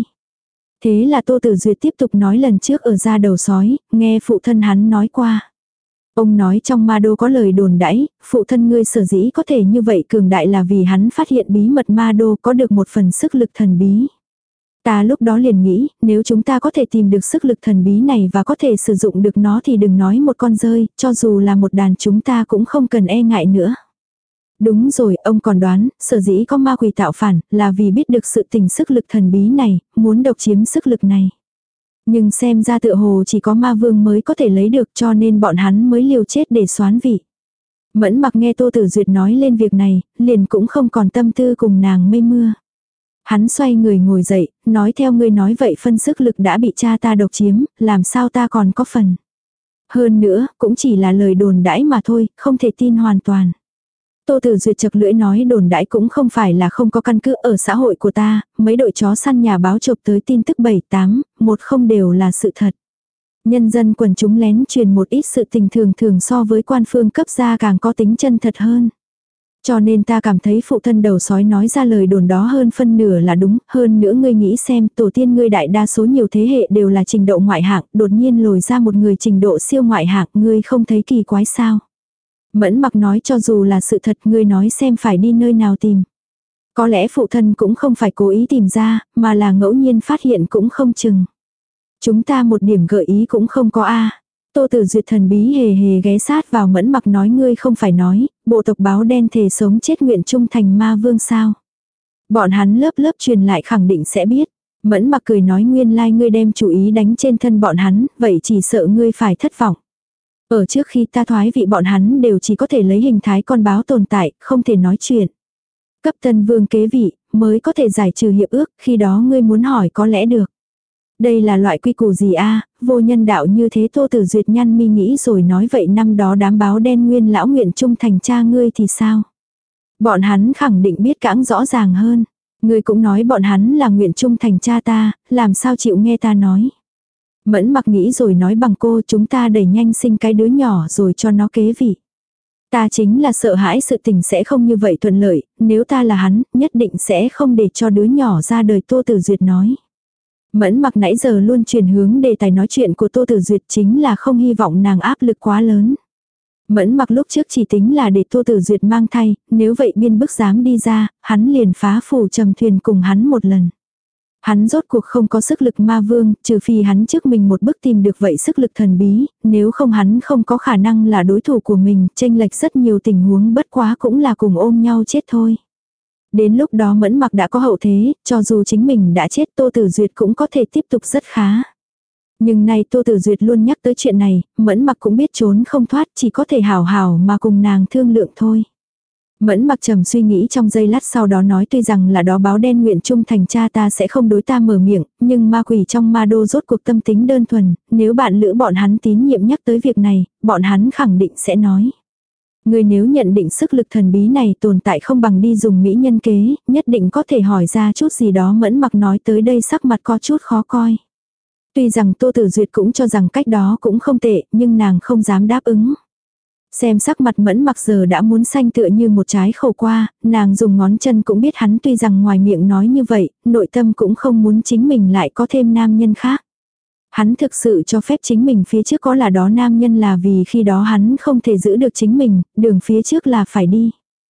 Thế là Tô Tử Duyệt tiếp tục nói lần trước ở ra đầu sói, nghe phụ thân hắn nói qua. Ông nói trong Ma Đô có lời đồn đãi, phụ thân ngươi sở dĩ có thể như vậy cường đại là vì hắn phát hiện bí mật Ma Đô có được một phần sức lực thần bí. Ta lúc đó liền nghĩ, nếu chúng ta có thể tìm được sức lực thần bí này và có thể sử dụng được nó thì đừng nói một con rơi, cho dù là một đàn chúng ta cũng không cần e ngại nữa. Đúng rồi, ông còn đoán, sở dĩ có ma quỷ tạo phản là vì biết được sự tình sức lực thần bí này, muốn độc chiếm sức lực này. Nhưng xem ra tựa hồ chỉ có ma vương mới có thể lấy được cho nên bọn hắn mới liều chết để soán vị. Mẫn Mặc nghe Tô Tử Duyệt nói lên việc này, liền cũng không còn tâm tư cùng nàng mây mưa. Hắn xoay người ngồi dậy, nói theo ngươi nói vậy phân sức lực đã bị cha ta độc chiếm, làm sao ta còn có phần. Hơn nữa, cũng chỉ là lời đồn đãi mà thôi, không thể tin hoàn toàn. Tô Tử Duyệt chật lưỡi nói đồn đãi cũng không phải là không có căn cứ ở xã hội của ta, mấy đội chó săn nhà báo chụp tới tin tức 7-8, 10 đều là sự thật. Nhân dân quần chúng lén truyền một ít sự tình thường so với quan phương cấp ra càng có tính chân thật hơn. Cho nên ta cảm thấy phụ thân đầu sói nói ra lời đồn đó hơn phân nửa là đúng, hơn nữa ngươi nghĩ xem tổ tiên ngươi đại đa số nhiều thế hệ đều là trình độ ngoại hạng, đột nhiên lồi ra một người trình độ siêu ngoại hạng, ngươi không thấy kỳ quái sao? Mẫn Mặc nói cho dù là sự thật ngươi nói xem phải đi nơi nào tìm. Có lẽ phụ thân cũng không phải cố ý tìm ra, mà là ngẫu nhiên phát hiện cũng không chừng. Chúng ta một điểm gợi ý cũng không có a. Tô Tử Duyệt thần bí hề hề ghé sát vào Mẫn Mặc nói ngươi không phải nói, bộ tộc báo đen thề sống chết nguyện trung thành ma vương sao. Bọn hắn lớp lớp truyền lại khẳng định sẽ biết. Mẫn Mặc cười nói nguyên lai ngươi đem chủ ý đánh trên thân bọn hắn, vậy chỉ sợ ngươi phải thất vọng. Ở trước khi ta thoái vị bọn hắn đều chỉ có thể lấy hình thái con báo tồn tại, không thể nói chuyện. Cấp tân vương kế vị, mới có thể giải trừ hiệp ước, khi đó ngươi muốn hỏi có lẽ được. Đây là loại quy củ gì a, vô nhân đạo như thế. Tô Tử Duyệt nhăn mi nghĩ rồi nói vậy năm đó đám báo đen nguyên lão nguyện trung thành cha ngươi thì sao? Bọn hắn khẳng định biết cãng rõ ràng hơn. Ngươi cũng nói bọn hắn là nguyện trung thành cha ta, làm sao chịu nghe ta nói? Mẫn Mặc nghĩ rồi nói bằng cô chúng ta đẩy nhanh sinh cái đứa nhỏ rồi cho nó kế vị. Ta chính là sợ hãi sự tình sẽ không như vậy thuận lợi, nếu ta là hắn, nhất định sẽ không để cho đứa nhỏ ra đời. Tô Tử Duyệt nói. Mẫn Mặc nãy giờ luôn chuyển hướng đề tài nói chuyện của Tô Tử Duyệt chính là không hy vọng nàng áp lực quá lớn. Mẫn Mặc lúc trước chỉ tính là để Tô Tử Duyệt mang thai, nếu vậy biên bức dám đi ra, hắn liền phá phủ trầm thuyền cùng hắn một lần. Hắn rốt cuộc không có sức lực ma vương, trừ phi hắn trước mình một bước tìm được vậy sức lực thần bí, nếu không hắn không có khả năng là đối thủ của mình, chênh lệch rất nhiều tình huống bất quá cũng là cùng ôm nhau chết thôi. Đến lúc đó Mẫn Mặc đã có hậu thế, cho dù chính mình đã chết Tô Tử Duyệt cũng có thể tiếp tục rất khá. Nhưng nay Tô Tử Duyệt luôn nhắc tới chuyện này, Mẫn Mặc cũng biết trốn không thoát, chỉ có thể hảo hảo mà cùng nàng thương lượng thôi. Mẫn Mặc trầm suy nghĩ trong giây lát sau đó nói tuy rằng là đó báo đen nguyện trung thành cha ta sẽ không đối ta mở miệng, nhưng ma quỷ trong Ma Đô rốt cuộc tâm tính đơn thuần, nếu bạn lữ bọn hắn tín nhiệm nhắc tới việc này, bọn hắn khẳng định sẽ nói. Ngươi nếu nhận định sức lực thần bí này tồn tại không bằng đi dùng mỹ nhân kế, nhất định có thể hỏi ra chút gì đó. Mẫn Mặc nói tới đây sắc mặt có chút khó coi. Tuy rằng Tô Tử Duyệt cũng cho rằng cách đó cũng không tệ, nhưng nàng không dám đáp ứng. Xem sắc mặt Mẫn Mặc giờ đã muốn xanh tựa như một trái khổ qua, nàng dùng ngón chân cũng biết hắn tuy rằng ngoài miệng nói như vậy, nội tâm cũng không muốn chính mình lại có thêm nam nhân khác. Hắn thực sự cho phép chính mình phía trước có là đó nam nhân là vì khi đó hắn không thể giữ được chính mình, đường phía trước là phải đi.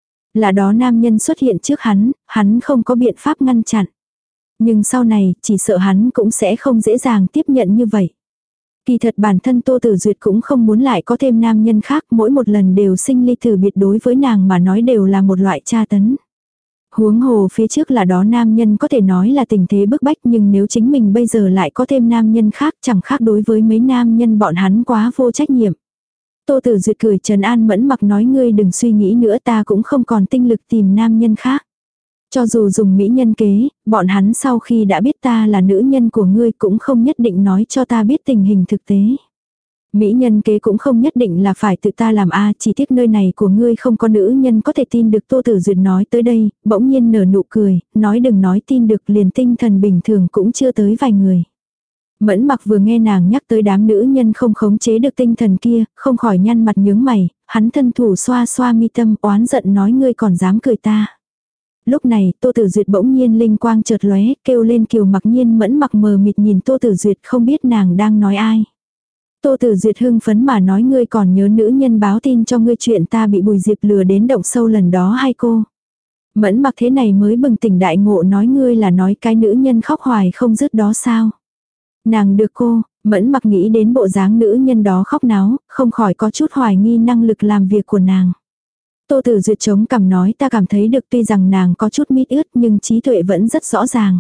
Là đó nam nhân xuất hiện trước hắn không có biện pháp ngăn chặn. Nhưng sau này, chỉ sợ hắn cũng sẽ không dễ dàng tiếp nhận như vậy. Kỳ thật bản thân Tô Tử Duyệt cũng không muốn lại có thêm nam nhân khác, mỗi một lần đều sinh ly từ biệt đối với nàng mà nói đều là một loại tra tấn. Huống hồ phía trước là đó nam nhân có thể nói là tình thế bức bách, nhưng nếu chính mình bây giờ lại có thêm nam nhân khác chẳng khác đối với mấy nam nhân bọn hắn quá vô trách nhiệm. Tô Tử Duyệt cười trấn an Mẫn Mặc nói ngươi đừng suy nghĩ nữa, ta cũng không còn tinh lực tìm nam nhân khác. Cho dù dùng mỹ nhân kế, bọn hắn sau khi đã biết ta là nữ nhân của ngươi cũng không nhất định nói cho ta biết tình hình thực tế. Mỹ nhân kế cũng không nhất định là phải tự ta làm chỉ tiếc nơi này của ngươi không có nữ nhân có thể tin được. Tô Tử Duyệt nói tới đây, bỗng nhiên nở nụ cười, nói đừng nói tin được, liền tinh thần bình thường cũng chưa tới vài người. Mẫn Mặc vừa nghe nàng nhắc tới đám nữ nhân không khống chế được tinh thần kia, không khỏi nhăn mặt nhướng mày, hắn thân thủ xoa xoa mi tâm oán giận nói ngươi còn dám cười ta. Lúc này, Tô Tử Duyệt bỗng nhiên linh quang chợt lóe, kêu lên Kiều Mặc Nhiên. Mẫn Mặc mờ mịt nhìn Tô Tử Duyệt không biết nàng đang nói ai. Tô Tử Duyệt hưng phấn mà nói ngươi còn nhớ nữ nhân báo tin cho ngươi chuyện ta bị Bùi Diệp lừa đến động sâu lần đó hay cô? Mẫn Mặc thế này mới bừng tỉnh đại ngộ nói ngươi là nói cái nữ nhân khóc hoài không dứt đó sao? Nàng được cô, Mẫn Mặc nghĩ đến bộ dáng nữ nhân đó khóc náo, không khỏi có chút hoài nghi năng lực làm việc của nàng. Tô Tử Duyệt chống cằm nói ta cảm thấy được tuy rằng nàng có chút mít ướt nhưng trí tuệ vẫn rất rõ ràng.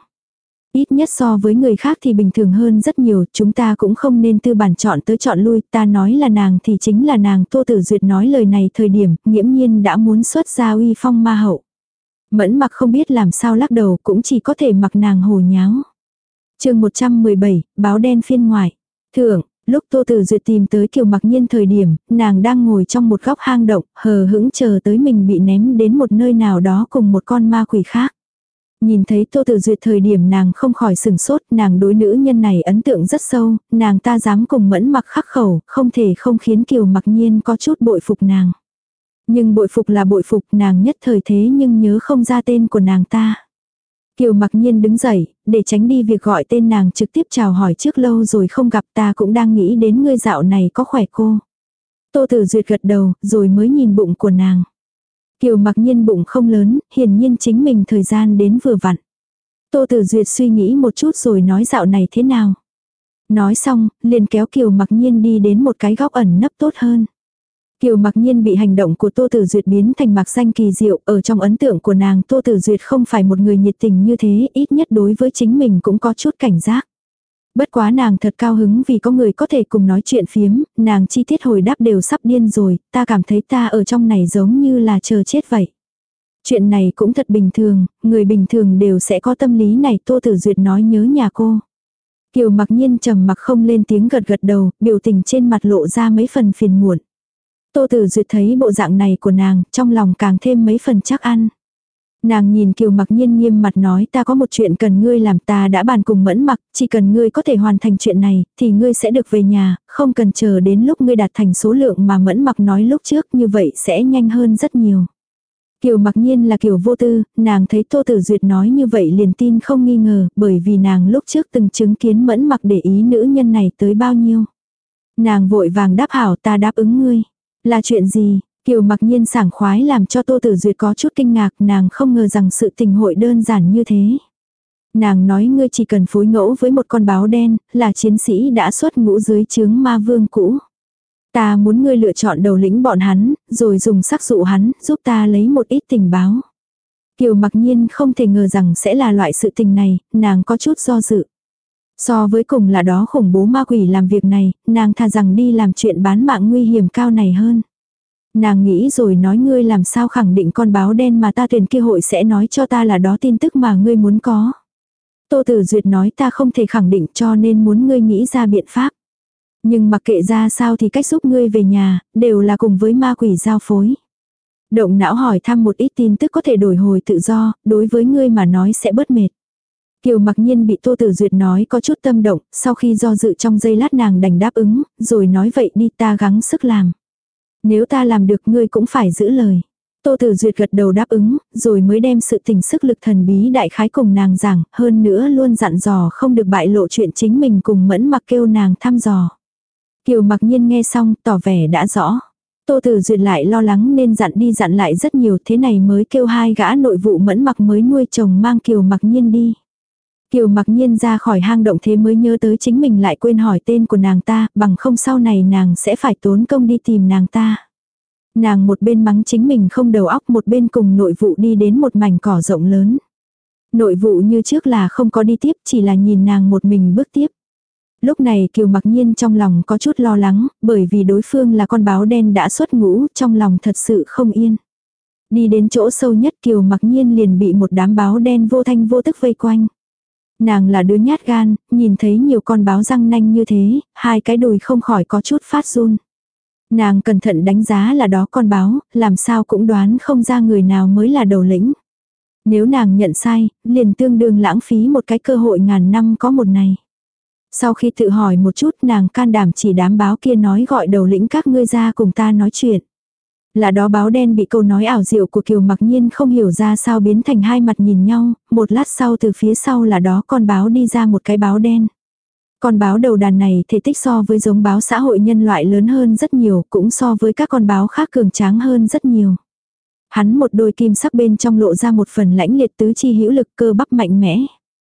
Ít nhất so với người khác thì bình thường hơn rất nhiều, chúng ta cũng không nên tư bản chọn tới chọn lui, ta nói là nàng thì chính là nàng. Tô Tử Duyệt nói lời này thời điểm, nghiễm nhiên đã muốn xuất ra uy phong ma hậu. Mẫn Mặc không biết làm sao lắc đầu, cũng chỉ có thể mặc nàng hồ nháo. Chương 117, báo đen phiên ngoại. Thượng, lúc Tô Tử Duyệt tìm tới Kiều Mặc Nhiên thời điểm, nàng đang ngồi trong một góc hang động, hờ hững chờ tới mình bị ném đến một nơi nào đó cùng một con ma quỷ khác. Nhìn thấy Tô Tử Duyệt thời điểm nàng không khỏi sừng sốt, nàng đối nữ nhân này ấn tượng rất sâu, nàng ta dám cùng Mẫn Mặc khắc khẩu, không thể không khiến Kiều Mặc Nhiên có chút bội phục nàng. Nhưng bội phục là bội phục, nàng nhất thời thế nhưng nhớ không ra tên của nàng ta. Kiều Mặc Nhiên đứng dậy, để tránh đi việc gọi tên nàng trực tiếp chào hỏi trước lâu rồi không gặp, ta cũng đang nghĩ đến ngươi dạo này có khỏe cô. Tô Tử Duyệt gật đầu, rồi mới nhìn bụng của nàng. Kiều Mặc Nhiên bụng không lớn, hiển nhiên chính mình thời gian đến vừa vặn. Tô Tử Duyệt suy nghĩ một chút rồi nói dạo này thế nào. Nói xong, liền kéo Kiều Mặc Nhiên đi đến một cái góc ẩn nấp tốt hơn. Kiều Mặc Nhiên bị hành động của Tô Tử Duyệt biến thành mạc xanh kỳ diệu, ở trong ấn tượng của nàng Tô Tử Duyệt không phải một người nhiệt tình như thế, ít nhất đối với chính mình cũng có chút cảnh giác. Bất quá nàng thật cao hứng vì có người có thể cùng nói chuyện phiếm, nàng chi tiết hồi đáp đều sắp điên rồi, ta cảm thấy ta ở trong này giống như là chờ chết vậy. Chuyện này cũng thật bình thường, người bình thường đều sẽ có tâm lý này. Tô Tử Duyệt nói nhớ nhà cô. Kiều Mặc Nhiên trầm mặc không lên tiếng gật gật đầu, biểu tình trên mặt lộ ra mấy phần phiền muộn. Tô Tử Duyệt thấy bộ dạng này của nàng, trong lòng càng thêm mấy phần chắc ăn. Nàng nhìn Kiều Mặc Nhiên nghiêm mặt nói ta có một chuyện cần ngươi làm, ta đã bàn cùng Mẫn Mặc, chỉ cần ngươi có thể hoàn thành chuyện này, thì ngươi sẽ được về nhà, không cần chờ đến lúc ngươi đạt thành số lượng mà Mẫn Mặc nói lúc trước, như vậy sẽ nhanh hơn rất nhiều. Kiều Mặc Nhiên là kiểu vô tư, nàng thấy Tô Tử Duyệt nói như vậy liền tin không nghi ngờ, bởi vì nàng lúc trước từng chứng kiến Mẫn Mặc để ý nữ nhân này tới bao nhiêu. Nàng vội vàng đáp hảo ta đáp ứng ngươi. Là chuyện gì? Kiều Mặc Nhiên sảng khoái làm cho Tô Tử Duyệt có chút kinh ngạc, nàng không ngờ rằng sự tình hội đơn giản như thế. Nàng nói ngươi chỉ cần phối ngẫu với một con báo đen, là chiến sĩ đã xuất ngũ dưới trướng ma vương cũ. Ta muốn ngươi lựa chọn đầu lĩnh bọn hắn, rồi dùng sắc dụ hắn, giúp ta lấy một ít tình báo. Kiều Mặc Nhiên không thể ngờ rằng sẽ là loại sự tình này, nàng có chút do dự. So với cùng là đó khủng bố ma quỷ làm việc này, nàng thà rằng đi làm chuyện bán mạng nguy hiểm cao này hơn. Nàng nghĩ rồi nói ngươi làm sao khẳng định con báo đen mà ta tuyển kia hội sẽ nói cho ta là đó tin tức mà ngươi muốn có. Tô Tử Duyệt nói ta không thể khẳng định cho nên muốn ngươi nghĩ ra biện pháp. Nhưng mặc kệ ra sao thì cách giúp ngươi về nhà, đều là cùng với ma quỷ giao phối. Động não hỏi thăm một ít tin tức có thể đổi hồi tự do, đối với ngươi mà nói sẽ bớt mệt. Kiều Mặc Nhiên bị Tô Tử Duyệt nói có chút tâm động, sau khi do dự trong giây lát nàng đành đáp ứng, rồi nói vậy đi ta gắng sức làm. Nếu ta làm được ngươi cũng phải giữ lời. Tô Tử Duyệt gật đầu đáp ứng, rồi mới đem sự tình sức lực thần bí đại khái cùng nàng giảng, hơn nữa luôn dặn dò không được bại lộ chuyện chính mình cùng Mẫn Mặc kêu nàng thăm dò. Kiều Mặc Nhiên nghe xong, tỏ vẻ đã rõ. Tô Tử Duyệt lại lo lắng nên dặn đi dặn lại rất nhiều, thế này mới kêu hai gã nội vụ Mẫn Mặc mới nuôi chồng mang Kiều Mặc Nhiên đi. Kiều Mặc Nhiên ra khỏi hang động thế mới nhớ tới chính mình lại quên hỏi tên của nàng ta, bằng không sau này nàng sẽ phải tốn công đi tìm nàng ta. Nàng một bên mắng chính mình không đầu óc, một bên cùng nội vụ đi đến một mảnh cỏ rộng lớn. Nội vụ như trước là không có đi tiếp, chỉ là nhìn nàng một mình bước tiếp. Lúc này Kiều Mặc Nhiên trong lòng có chút lo lắng, bởi vì đối phương là con báo đen đã xuất ngũ, trong lòng thật sự không yên. Đi đến chỗ sâu nhất Kiều Mặc Nhiên liền bị một đám báo đen vô thanh vô tức vây quanh. Nàng là đứa nhát gan, nhìn thấy nhiều con báo răng nanh như thế, hai cái đùi không khỏi có chút phát run. Nàng cẩn thận đánh giá là đó con báo, làm sao cũng đoán không ra người nào mới là đầu lĩnh. Nếu nàng nhận sai, liền tương đương lãng phí một cái cơ hội ngàn năm có một này. Sau khi tự hỏi một chút nàng can đảm chỉ đám báo kia nói gọi đầu lĩnh các ngươi ra cùng ta nói chuyện. Là đó báo đen bị câu nói ảo diệu của Kiều Mặc Nhiên không hiểu ra sao biến thành hai mặt nhìn nhau, một lát sau từ phía sau là đó con báo đi ra một cái báo đen. Con báo đầu đàn này thể tích so với giống báo xã hội nhân loại lớn hơn rất nhiều, cũng so với các con báo khác cường tráng hơn rất nhiều. Hắn một đôi kim sắc bên trong lộ ra một phần lãnh liệt tứ chi hữu lực cơ bắp mạnh mẽ.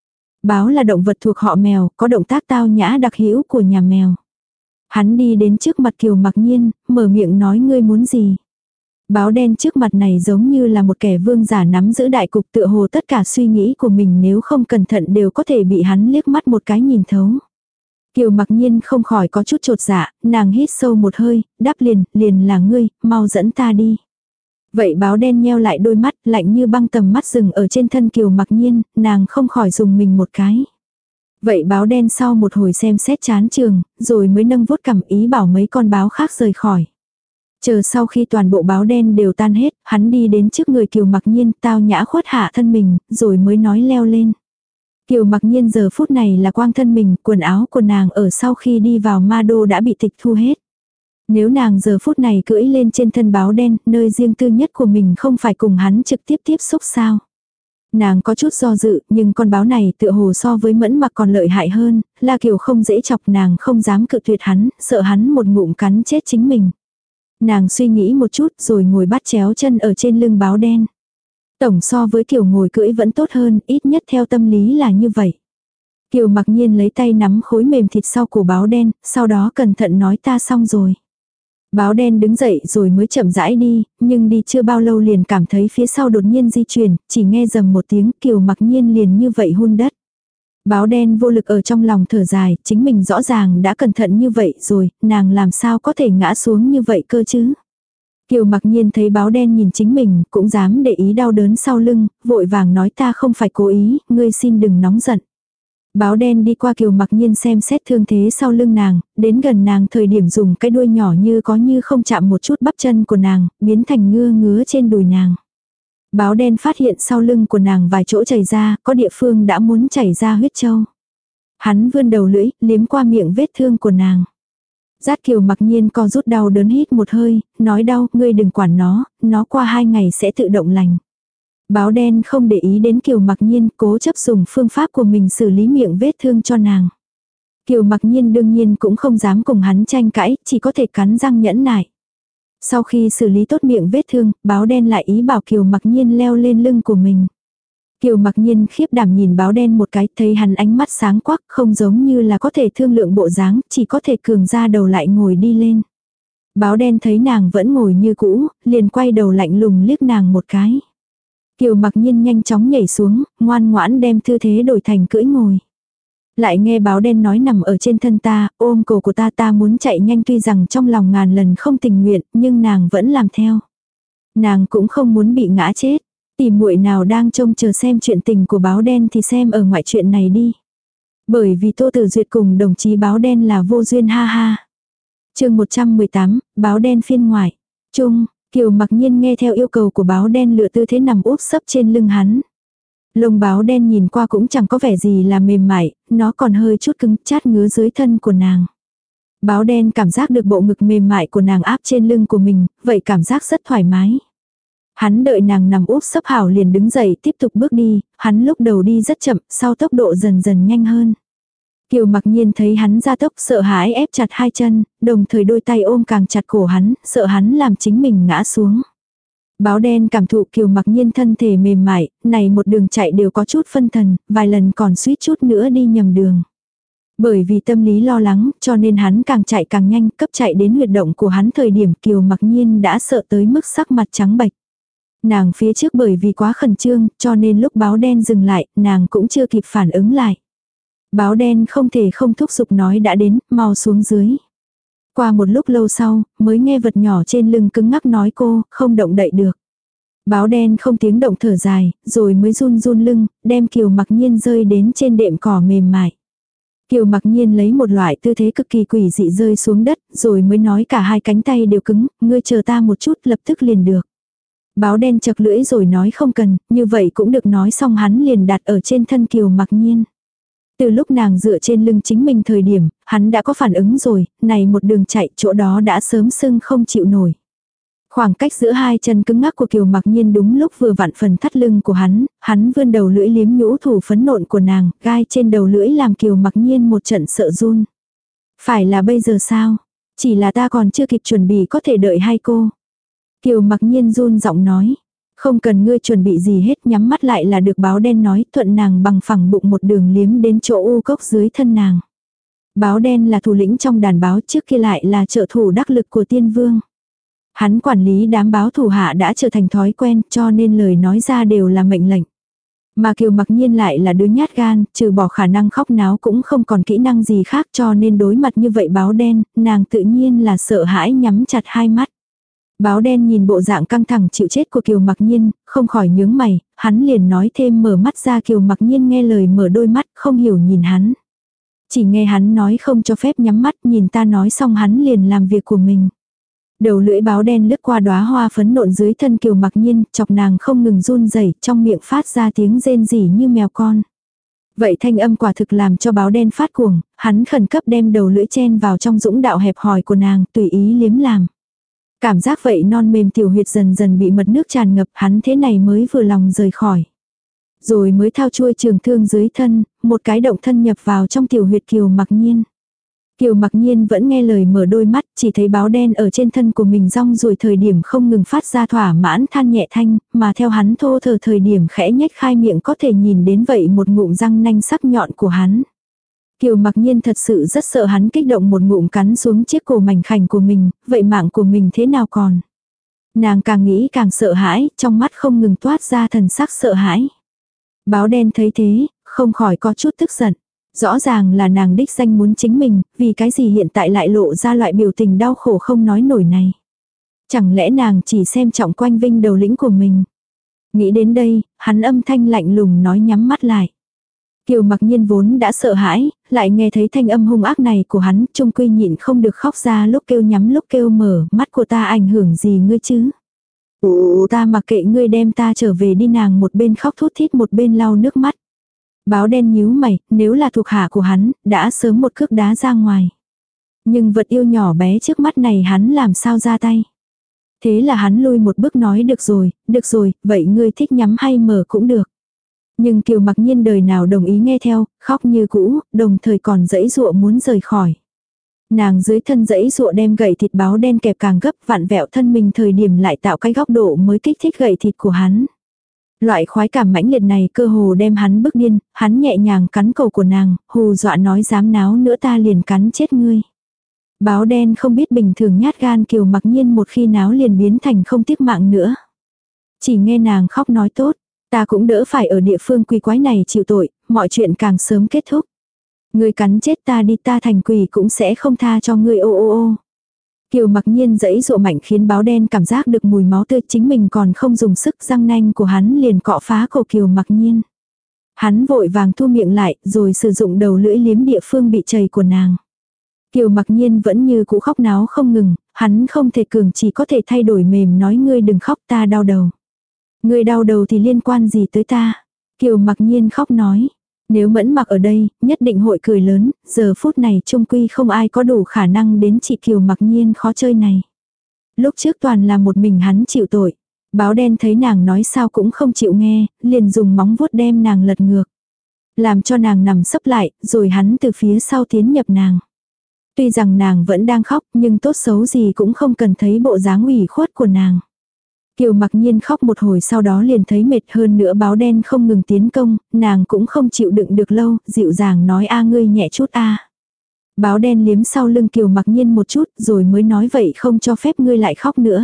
Báo là động vật thuộc họ mèo, có động tác tao nhã đặc hữu của nhà mèo. Hắn đi đến trước mặt Kiều Mặc Nhiên, mở miệng nói ngươi muốn gì. Báo đen trước mặt này giống như là một kẻ vương giả nắm giữ đại cục, tựa hồ tất cả suy nghĩ của mình nếu không cẩn thận đều có thể bị hắn liếc mắt một cái nhìn thấu. Kiều Mặc Nhiên không khỏi có chút chột dạ, nàng hít sâu một hơi, đáp liền là ngươi, mau dẫn ta đi. Vậy báo đen nheo lại đôi mắt, lạnh như băng tầm mắt dừng ở trên thân Kiều Mặc Nhiên, nàng không khỏi dùng mình một cái. Vậy báo đen sau một hồi xem xét chán trường, rồi mới nâng vuốt cằm ý bảo mấy con báo khác rời khỏi. Chờ sau khi toàn bộ báo đen đều tan hết, hắn đi đến trước người Kiều Mặc Nhiên, tao nhã khuất hạ thân mình, rồi mới nói leo lên. Kiều Mặc Nhiên giờ phút này là quang thân mình, quần áo của nàng ở sau khi đi vào ma đô đã bị tịch thu hết. Nếu nàng giờ phút này cưỡi lên trên thân báo đen, nơi riêng tư nhất của mình không phải cùng hắn trực tiếp tiếp xúc sao. Nàng có chút do dự, nhưng con báo này tựa hồ so với Mẫn Mặc còn lợi hại hơn, là kiểu không dễ chọc, nàng không dám cự tuyệt hắn, sợ hắn một ngụm cắn chết chính mình. Nàng suy nghĩ một chút rồi ngồi bắt chéo chân ở trên lưng báo đen. Tổng so với kiểu ngồi cưỡi vẫn tốt hơn, ít nhất theo tâm lý là như vậy. Kiều Mặc Nhiên lấy tay nắm khối mềm thịt sau cổ báo đen, sau đó cẩn thận nói ta xong rồi. Báo đen đứng dậy rồi mới chậm rãi đi, nhưng đi chưa bao lâu liền cảm thấy phía sau đột nhiên di chuyển, chỉ nghe rầm một tiếng Kiều Mặc Nhiên liền như vậy hun đất. Báo đen vô lực ở trong lòng thở dài, chính mình rõ ràng đã cẩn thận như vậy rồi, nàng làm sao có thể ngã xuống như vậy cơ chứ. Kiều Mặc Nhiên thấy báo đen nhìn chính mình, cũng dám để ý đau đớn sau lưng, vội vàng nói ta không phải cố ý, ngươi xin đừng nóng giận. Báo đen đi qua Kiều Mặc Nhiên xem xét thương thế sau lưng nàng, đến gần nàng thời điểm dùng cái đuôi nhỏ như có như không chạm một chút bắp chân của nàng, biến thành ngứa trên đùi nàng. Báo đen phát hiện sau lưng của nàng vài chỗ chảy ra, có địa phương đã muốn chảy ra huyết châu. Hắn vươn đầu lưỡi, liếm qua miệng vết thương của nàng. Dát Kiều Mặc Nhiên co rút đau đớn hít một hơi, nói đau, ngươi đừng quản nó qua 2 ngày sẽ tự động lành. Báo đen không để ý đến Kiều Mặc Nhiên, cố chấp dùng phương pháp của mình xử lý miệng vết thương cho nàng. Kiều Mặc Nhiên đương nhiên cũng không dám cùng hắn tranh cãi, chỉ có thể cắn răng nhẫn nại. Sau khi xử lý tốt miệng vết thương, báo đen lại ý bảo Kiều Mặc Nhiên leo lên lưng của mình. Kiều Mặc Nhiên khiếp đảm nhìn báo đen một cái, thấy hắn ánh mắt sáng quắc, không giống như là có thể thương lượng bộ dáng, chỉ có thể cường ra đầu lại ngồi đi lên. Báo đen thấy nàng vẫn ngồi như cũ, liền quay đầu lạnh lùng liếc nàng một cái. Kiều Mặc Nhiên nhanh chóng nhảy xuống, ngoan ngoãn đem tư thế đổi thành cưỡi ngồi. Lại nghe báo đen nói nằm ở trên thân ta, ôm cổ của ta muốn chạy nhanh, tuy rằng trong lòng ngàn lần không tình nguyện, nhưng nàng vẫn làm theo. Nàng cũng không muốn bị ngã chết. Tìm muội nào đang trông chờ xem chuyện tình của báo đen thì xem ở ngoại chuyện này đi. Bởi vì Tô Tử Duyệt cùng đồng chí báo đen là vô duyên ha ha. Chương 118, báo đen phiên ngoại. Chung, Kiều Mặc Nhiên nghe theo yêu cầu của báo đen lựa tư thế nằm úp sấp trên lưng hắn. Lông báo đen nhìn qua cũng chẳng có vẻ gì là mềm mại, nó còn hơi chút cứng chát ngứa dưới thân của nàng. Báo đen cảm giác được bộ ngực mềm mại của nàng áp trên lưng của mình, vậy cảm giác rất thoải mái. Hắn đợi nàng nằm úp sấp hảo liền đứng dậy tiếp tục bước đi, hắn lúc đầu đi rất chậm, sau tốc độ dần dần nhanh hơn. Kiều Mặc Nhiên thấy hắn ra tốc sợ hãi ép chặt hai chân, đồng thời đôi tay ôm càng chặt cổ hắn, sợ hắn làm chính mình ngã xuống. Báo đen cảm thụ Kiều Mặc Nhiên thân thể mềm mại, này một đường chạy đều có chút phân thần, vài lần còn suýt chút nữa đi nhầm đường. Bởi vì tâm lý lo lắng, cho nên hắn càng chạy càng nhanh, cấp chạy đến huyệt động của hắn thời điểm Kiều Mặc Nhiên đã sợ tới mức sắc mặt trắng bệch. Nàng phía trước bởi vì quá khẩn trương, cho nên lúc báo đen dừng lại, nàng cũng chưa kịp phản ứng lại. Báo đen không thể không thúc giục nói đã đến, mau xuống dưới. Qua một lúc lâu sau, mới nghe vật nhỏ trên lưng cứng ngắc nói cô, không động đậy được. Báo đen không tiếng động thở dài, rồi mới run run lưng, đem Kiều Mặc Nhiên rơi đến trên đệm cỏ mềm mại. Kiều Mặc Nhiên lấy một loại tư thế cực kỳ quỷ dị rơi xuống đất, rồi mới nói cả hai cánh tay đều cứng, ngươi chờ ta một chút lập tức liền được. Báo đen chật lưỡi rồi nói không cần, như vậy cũng được nói xong hắn liền đặt ở trên thân Kiều Mặc Nhiên. Từ lúc nàng dựa trên lưng chính mình thời điểm, hắn đã có phản ứng rồi, này một đường chạy chỗ đó đã sớm sưng không chịu nổi. Khoảng cách giữa hai chân cứng ngắc của Kiều Mặc Nhiên đúng lúc vừa vặn phần thắt lưng của hắn vươn đầu lưỡi liếm nhũ thủ phấn nộn của nàng, gai trên đầu lưỡi làm Kiều Mặc Nhiên một trận sợ run. Phải là bây giờ sao? Chỉ là ta còn chưa kịp chuẩn bị có thể đợi hay cô? Kiều Mặc Nhiên run giọng nói. Không cần ngươi chuẩn bị gì hết, nhắm mắt lại là được. Báo đen nói, thuận nàng bằng phẳng bụng một đường liếm đến chỗ u cốc dưới thân nàng. Báo đen là thủ lĩnh trong đàn báo, trước kia lại là trợ thủ đắc lực của tiên vương. Hắn quản lý đám báo thủ hạ đã trở thành thói quen, cho nên lời nói ra đều là mệnh lệnh. Mà Kiều Mặc Nhiên lại là đứa nhát gan, trừ bỏ khả năng khóc náo cũng không còn kỹ năng gì khác, cho nên đối mặt như vậy báo đen, nàng tự nhiên là sợ hãi nhắm chặt hai mắt. Báo đen nhìn bộ dạng căng thẳng chịu chết của Kiều Mặc Nhiên, không khỏi nhướng mày, hắn liền nói thêm mở mắt ra. Kiều Mặc Nhiên nghe lời mở đôi mắt, không hiểu nhìn hắn. Chỉ nghe hắn nói không cho phép nhắm mắt, nhìn ta nói xong hắn liền làm việc của mình. Đầu lưỡi báo đen lướt qua đóa hoa phấn nộn dưới thân Kiều Mặc Nhiên, chọc nàng không ngừng run rẩy, trong miệng phát ra tiếng rên rỉ như mèo con. Vậy thanh âm quả thực làm cho báo đen phát cuồng, hắn khẩn cấp đem đầu lưỡi chen vào trong dũng đạo hẹp hòi của nàng, tùy ý liếm làm. Cảm giác vậy non mềm tiểu huyệt dần dần bị mật nước tràn ngập, hắn thế này mới vừa lòng rời khỏi. Rồi mới thao chuôi trường thương dưới thân, một cái động thân nhập vào trong tiểu huyệt Kiều Mặc Nhiên. Kiều Mặc Nhiên vẫn nghe lời mở đôi mắt, chỉ thấy báo đen ở trên thân của mình rong ruổi thời điểm không ngừng phát ra thỏa mãn than nhẹ thanh, mà theo hắn thô thở thời điểm khẽ nhếch khai miệng có thể nhìn đến vậy một ngụm răng nanh sắc nhọn của hắn. Kiều Mặc Nhiên thật sự rất sợ hắn kích động một ngụm cắn xuống chiếc cổ mảnh khảnh của mình, vậy mạng của mình thế nào còn. Nàng càng nghĩ càng sợ hãi, trong mắt không ngừng toát ra thần sắc sợ hãi. Báo đen thấy thế, không khỏi có chút tức giận. Rõ ràng là nàng đích danh muốn chính mình, vì cái gì hiện tại lại lộ ra loại biểu tình đau khổ không nói nổi này. Chẳng lẽ nàng chỉ xem trọng quanh vinh đầu lĩnh của mình. Nghĩ đến đây, hắn âm thanh lạnh lùng nói nhắm mắt lại. Kiều Mặc Nhiên vốn đã sợ hãi, lại nghe thấy thanh âm hung ác này của hắn, trung quy nhịn không được khóc ra, lúc kêu nhắm lúc kêu mở, mắt của ta ảnh hưởng gì ngươi chứ? Ta mặc kệ ngươi, đem ta trở về đi. Nàng một bên khóc thút thít một bên lau nước mắt. Báo đen nhíu mày, nếu là thuộc hạ của hắn, đã sớm một cước đá ra ngoài. Nhưng vật yêu nhỏ bé trước mắt này hắn làm sao ra tay? Thế là hắn lui một bước nói được rồi, vậy ngươi thích nhắm hay mở cũng được. Nhưng Kiều Mặc Nhiên đời nào đồng ý nghe theo, khóc như cũ, đồng thời còn giãy giụa muốn rời khỏi. Nàng dưới thân giãy giụa đem gậy thịt báo đen kẹp càng gấp, vặn vẹo thân mình thời điểm lại tạo cái góc độ mới kích thích gậy thịt của hắn. Loại khoái cảm mãnh liệt này cơ hồ đem hắn bức điên, hắn nhẹ nhàng cắn cổ của nàng, hù dọa nói dám náo nữa ta liền cắn chết ngươi. Báo đen không biết bình thường nhát gan Kiều Mặc Nhiên một khi náo liền biến thành không tiếc mạng nữa. Chỉ nghe nàng khóc nói tốt, ta cũng đỡ phải ở địa phương quỷ quái này chịu tội, mọi chuyện càng sớm kết thúc. Ngươi cắn chết ta đi, ta thành quỷ cũng sẽ không tha cho ngươi ô ô ô. Kiều Mặc Nhiên giãy giụa mạnh khiến báo đen cảm giác được mùi máu tươi, chính mình còn không dùng sức, răng nanh của hắn liền cọ phá cổ Kiều Mặc Nhiên. Hắn vội vàng thu miệng lại, rồi sử dụng đầu lưỡi liếm địa phương bị chảy của nàng. Kiều Mặc Nhiên vẫn như cũ khóc náo không ngừng, hắn không thể cường, chỉ có thể thay đổi mềm nói ngươi đừng khóc, ta đau đầu. Ngươi đau đầu thì liên quan gì tới ta? Kiều Mặc Nhiên khóc nói. Nếu Mẫn Mặc ở đây, nhất định hội cười lớn, giờ phút này chung quy không ai có đủ khả năng đến chị Kiều Mặc Nhiên khó chơi này. Lúc trước toàn là một mình hắn chịu tội. Báo đen thấy nàng nói sao cũng không chịu nghe, liền dùng móng vuốt đem nàng lật ngược. Làm cho nàng nằm sấp lại, rồi hắn từ phía sau tiến nhập nàng. Tuy rằng nàng vẫn đang khóc, nhưng tốt xấu gì cũng không cần thấy bộ dáng ủy khuất của nàng. Kiều Mặc Nhiên khóc một hồi sau đó liền thấy mệt, hơn nữa báo đen không ngừng tiến công, nàng cũng không chịu đựng được lâu, dịu dàng nói a ngươi nhẹ chút a. Báo đen liếm sau lưng Kiều Mặc Nhiên một chút rồi mới nói vậy không cho phép ngươi lại khóc nữa.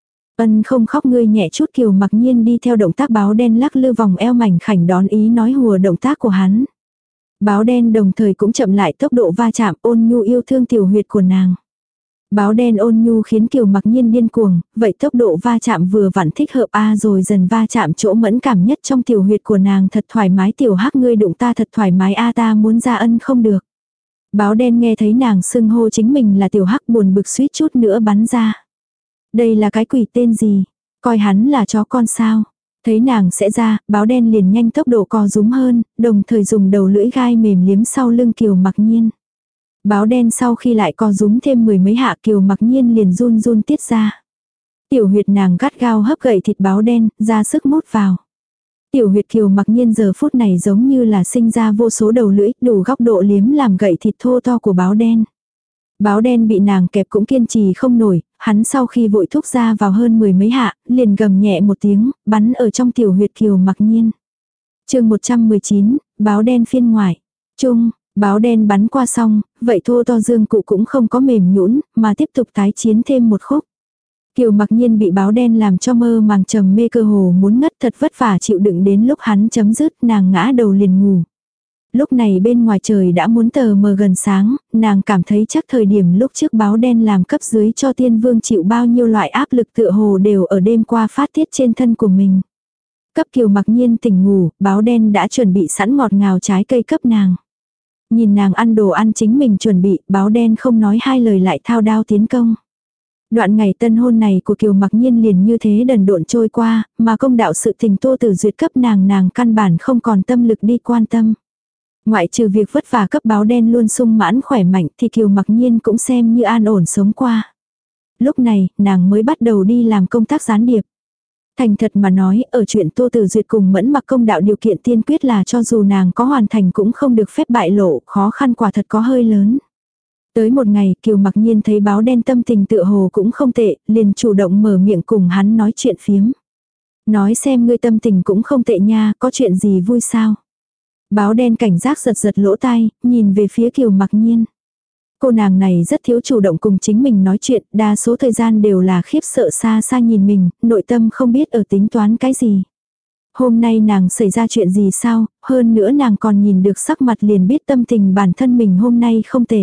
Ân không khóc ngươi nhẹ chút. Kiều Mặc Nhiên đi theo động tác báo đen lắc lư vòng eo mảnh khảnh đón ý nói hùa động tác của hắn. Báo đen đồng thời cũng chậm lại tốc độ va chạm, ôn nhu yêu thương tiểu huyệt của nàng. Báo đen ôn nhu khiến Kiều Mặc Nhiên điên cuồng, vậy tốc độ va chạm vừa vặn thích hợp a rồi dần va chạm chỗ mẫn cảm nhất trong tiểu huyệt của nàng thật thoải mái. Tiểu hắc ngươi đụng ta thật thoải mái a ta muốn ra ân không được. Báo đen nghe thấy nàng xưng hô chính mình là tiểu hắc buồn bực suýt chút nữa bắn ra. Đây là cái quỷ tên gì? Coi hắn là chó con sao? Thấy nàng sẽ ra, báo đen liền nhanh tốc độ co rúm hơn, đồng thời dùng đầu lưỡi gai mềm liếm sau lưng Kiều Mặc Nhiên. Báo đen sau khi lại co rúm thêm 10 mấy hạ Kiều Mặc Nhiên liền run run tiết ra. Tiểu huyệt nàng gắt gao hấp gậy thịt báo đen, ra sức mút vào. Tiểu huyệt Kiều Mặc Nhiên giờ phút này giống như là sinh ra vô số đầu lưỡi, đủ góc độ liếm làm gậy thịt thô to của báo đen. Báo đen bị nàng kẹp cũng kiên trì không nổi, hắn sau khi vội thúc ra vào hơn 10 mấy hạ, liền gầm nhẹ một tiếng, bắn ở trong tiểu huyệt Kiều Mặc Nhiên. Chương 119, báo đen phiên ngoại. Chung, báo đen bắn qua xong, vậy thô to dương cụ cũng không có mềm nhũn, mà tiếp tục tái chiến thêm một khúc. Kiều Mặc Nhiên bị báo đen làm cho mơ màng trầm mê, cơ hồ muốn ngất, thật vất vả chịu đựng đến lúc hắn chấm dứt, nàng ngã đầu liền ngủ. Lúc này bên ngoài trời đã muốn tờ mờ gần sáng, nàng cảm thấy chắc thời điểm lúc trước báo đen làm cấp dưới cho tiên vương chịu bao nhiêu loại áp lực tựa hồ đều ở đêm qua phát tiết trên thân của mình. Cấp Kiều Mặc Nhiên tỉnh ngủ, báo đen đã chuẩn bị sẵn ngọt ngào trái cây cấp nàng. Nhìn nàng ăn đồ ăn chính mình chuẩn bị, báo đen không nói hai lời lại thao đao tiến công. Đoạn ngày tân hôn này của Kiều Mặc Nhiên liền như thế đần độn trôi qua, mà công đạo sự tình Tô Tử Duyệt cấp nàng căn bản không còn tâm lực đi quan tâm. Ngoại trừ việc vất vả cấp báo đen luôn sung mãn khỏe mạnh thì Kiều Mặc Nhiên cũng xem như an ổn sống qua. Lúc này, nàng mới bắt đầu đi làm công tác gián điệp. Thành thật mà nói, ở chuyện Tô Tử Duyệt cùng Mẫn Mặc công đạo điều kiện tiên quyết là cho dù nàng có hoàn thành cũng không được phép bại lộ, khó khăn quả thật có hơi lớn. Tới một ngày, Kiều Mặc Nhiên thấy báo đen tâm tình tựa hồ cũng không tệ, liền chủ động mở miệng cùng hắn nói chuyện phiếm. Nói xem ngươi tâm tình cũng không tệ nha, có chuyện gì vui sao? Báo đen cảnh giác giật giật lỗ tai, nhìn về phía Kiều Mặc Nhiên. Cô nàng này rất thiếu chủ động cùng chính mình nói chuyện, đa số thời gian đều là khiếp sợ xa xa nhìn mình, nội tâm không biết ở tính toán cái gì. Hôm nay nàng xảy ra chuyện gì sao, hơn nữa nàng còn nhìn được sắc mặt liền biết tâm tình bản thân mình hôm nay không tệ.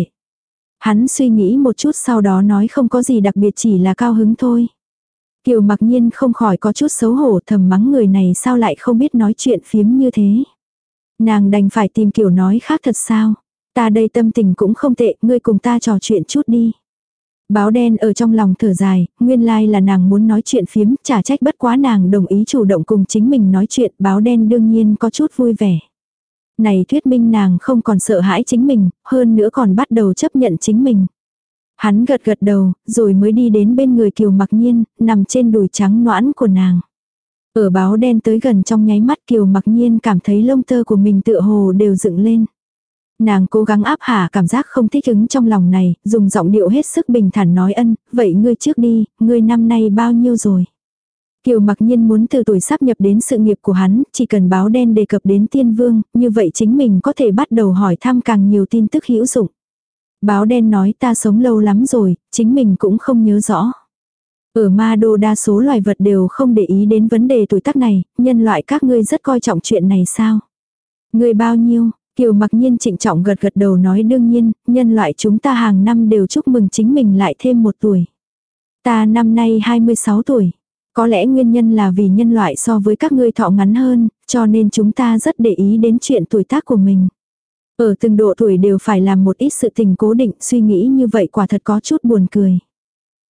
Hắn suy nghĩ một chút sau đó nói không có gì đặc biệt, chỉ là cao hứng thôi. Kiều Mặc Nhiên không khỏi có chút xấu hổ, thầm mắng người này sao lại không biết nói chuyện phiếm như thế. Nàng đành phải tìm kiểu nói khác thật sao. Ta đây tâm tình cũng không tệ, ngươi cùng ta trò chuyện chút đi. Báo đen ở trong lòng thở dài, nguyên lai là nàng muốn nói chuyện phiếm, chả trách bất quá nàng đồng ý chủ động cùng chính mình nói chuyện, báo đen đương nhiên có chút vui vẻ. Này thuyết minh nàng không còn sợ hãi chính mình, hơn nữa còn bắt đầu chấp nhận chính mình. Hắn gật gật đầu, rồi mới đi đến bên người Kiều Mặc Nhiên, nằm trên đùi trắng noãn của nàng. Ở báo đen tới gần trong nháy mắt Kiều Mặc Nhiên cảm thấy lông tơ của mình tựa hồ đều dựng lên. Nàng cố gắng áp hạ cảm giác không thích ứng trong lòng này, dùng giọng điệu hết sức bình thản nói ân, vậy ngươi trước đi, ngươi năm nay bao nhiêu rồi? Kiều Mặc Nhiên muốn từ tuổi sắp nhập đến sự nghiệp của hắn, chỉ cần báo đen đề cập đến tiên vương, như vậy chính mình có thể bắt đầu hỏi thăm càng nhiều tin tức hữu dụng. Báo đen nói ta sống lâu lắm rồi, chính mình cũng không nhớ rõ. Ở Ma Đô đa số loài vật đều không để ý đến vấn đề tuổi tác này, nhân loại các ngươi rất coi trọng chuyện này sao? Ngươi bao nhiêu? Kiều Mặc Nhiên trịnh trọng gật gật đầu nói đương nhiên, nhân loại chúng ta hàng năm đều chúc mừng chính mình lại thêm một tuổi. Ta năm nay 26 tuổi. Có lẽ nguyên nhân là vì nhân loại so với các ngươi thọ ngắn hơn, cho nên chúng ta rất để ý đến chuyện tuổi tác của mình. Ở từng độ tuổi đều phải làm một ít sự tình cố định, suy nghĩ như vậy quả thật có chút buồn cười.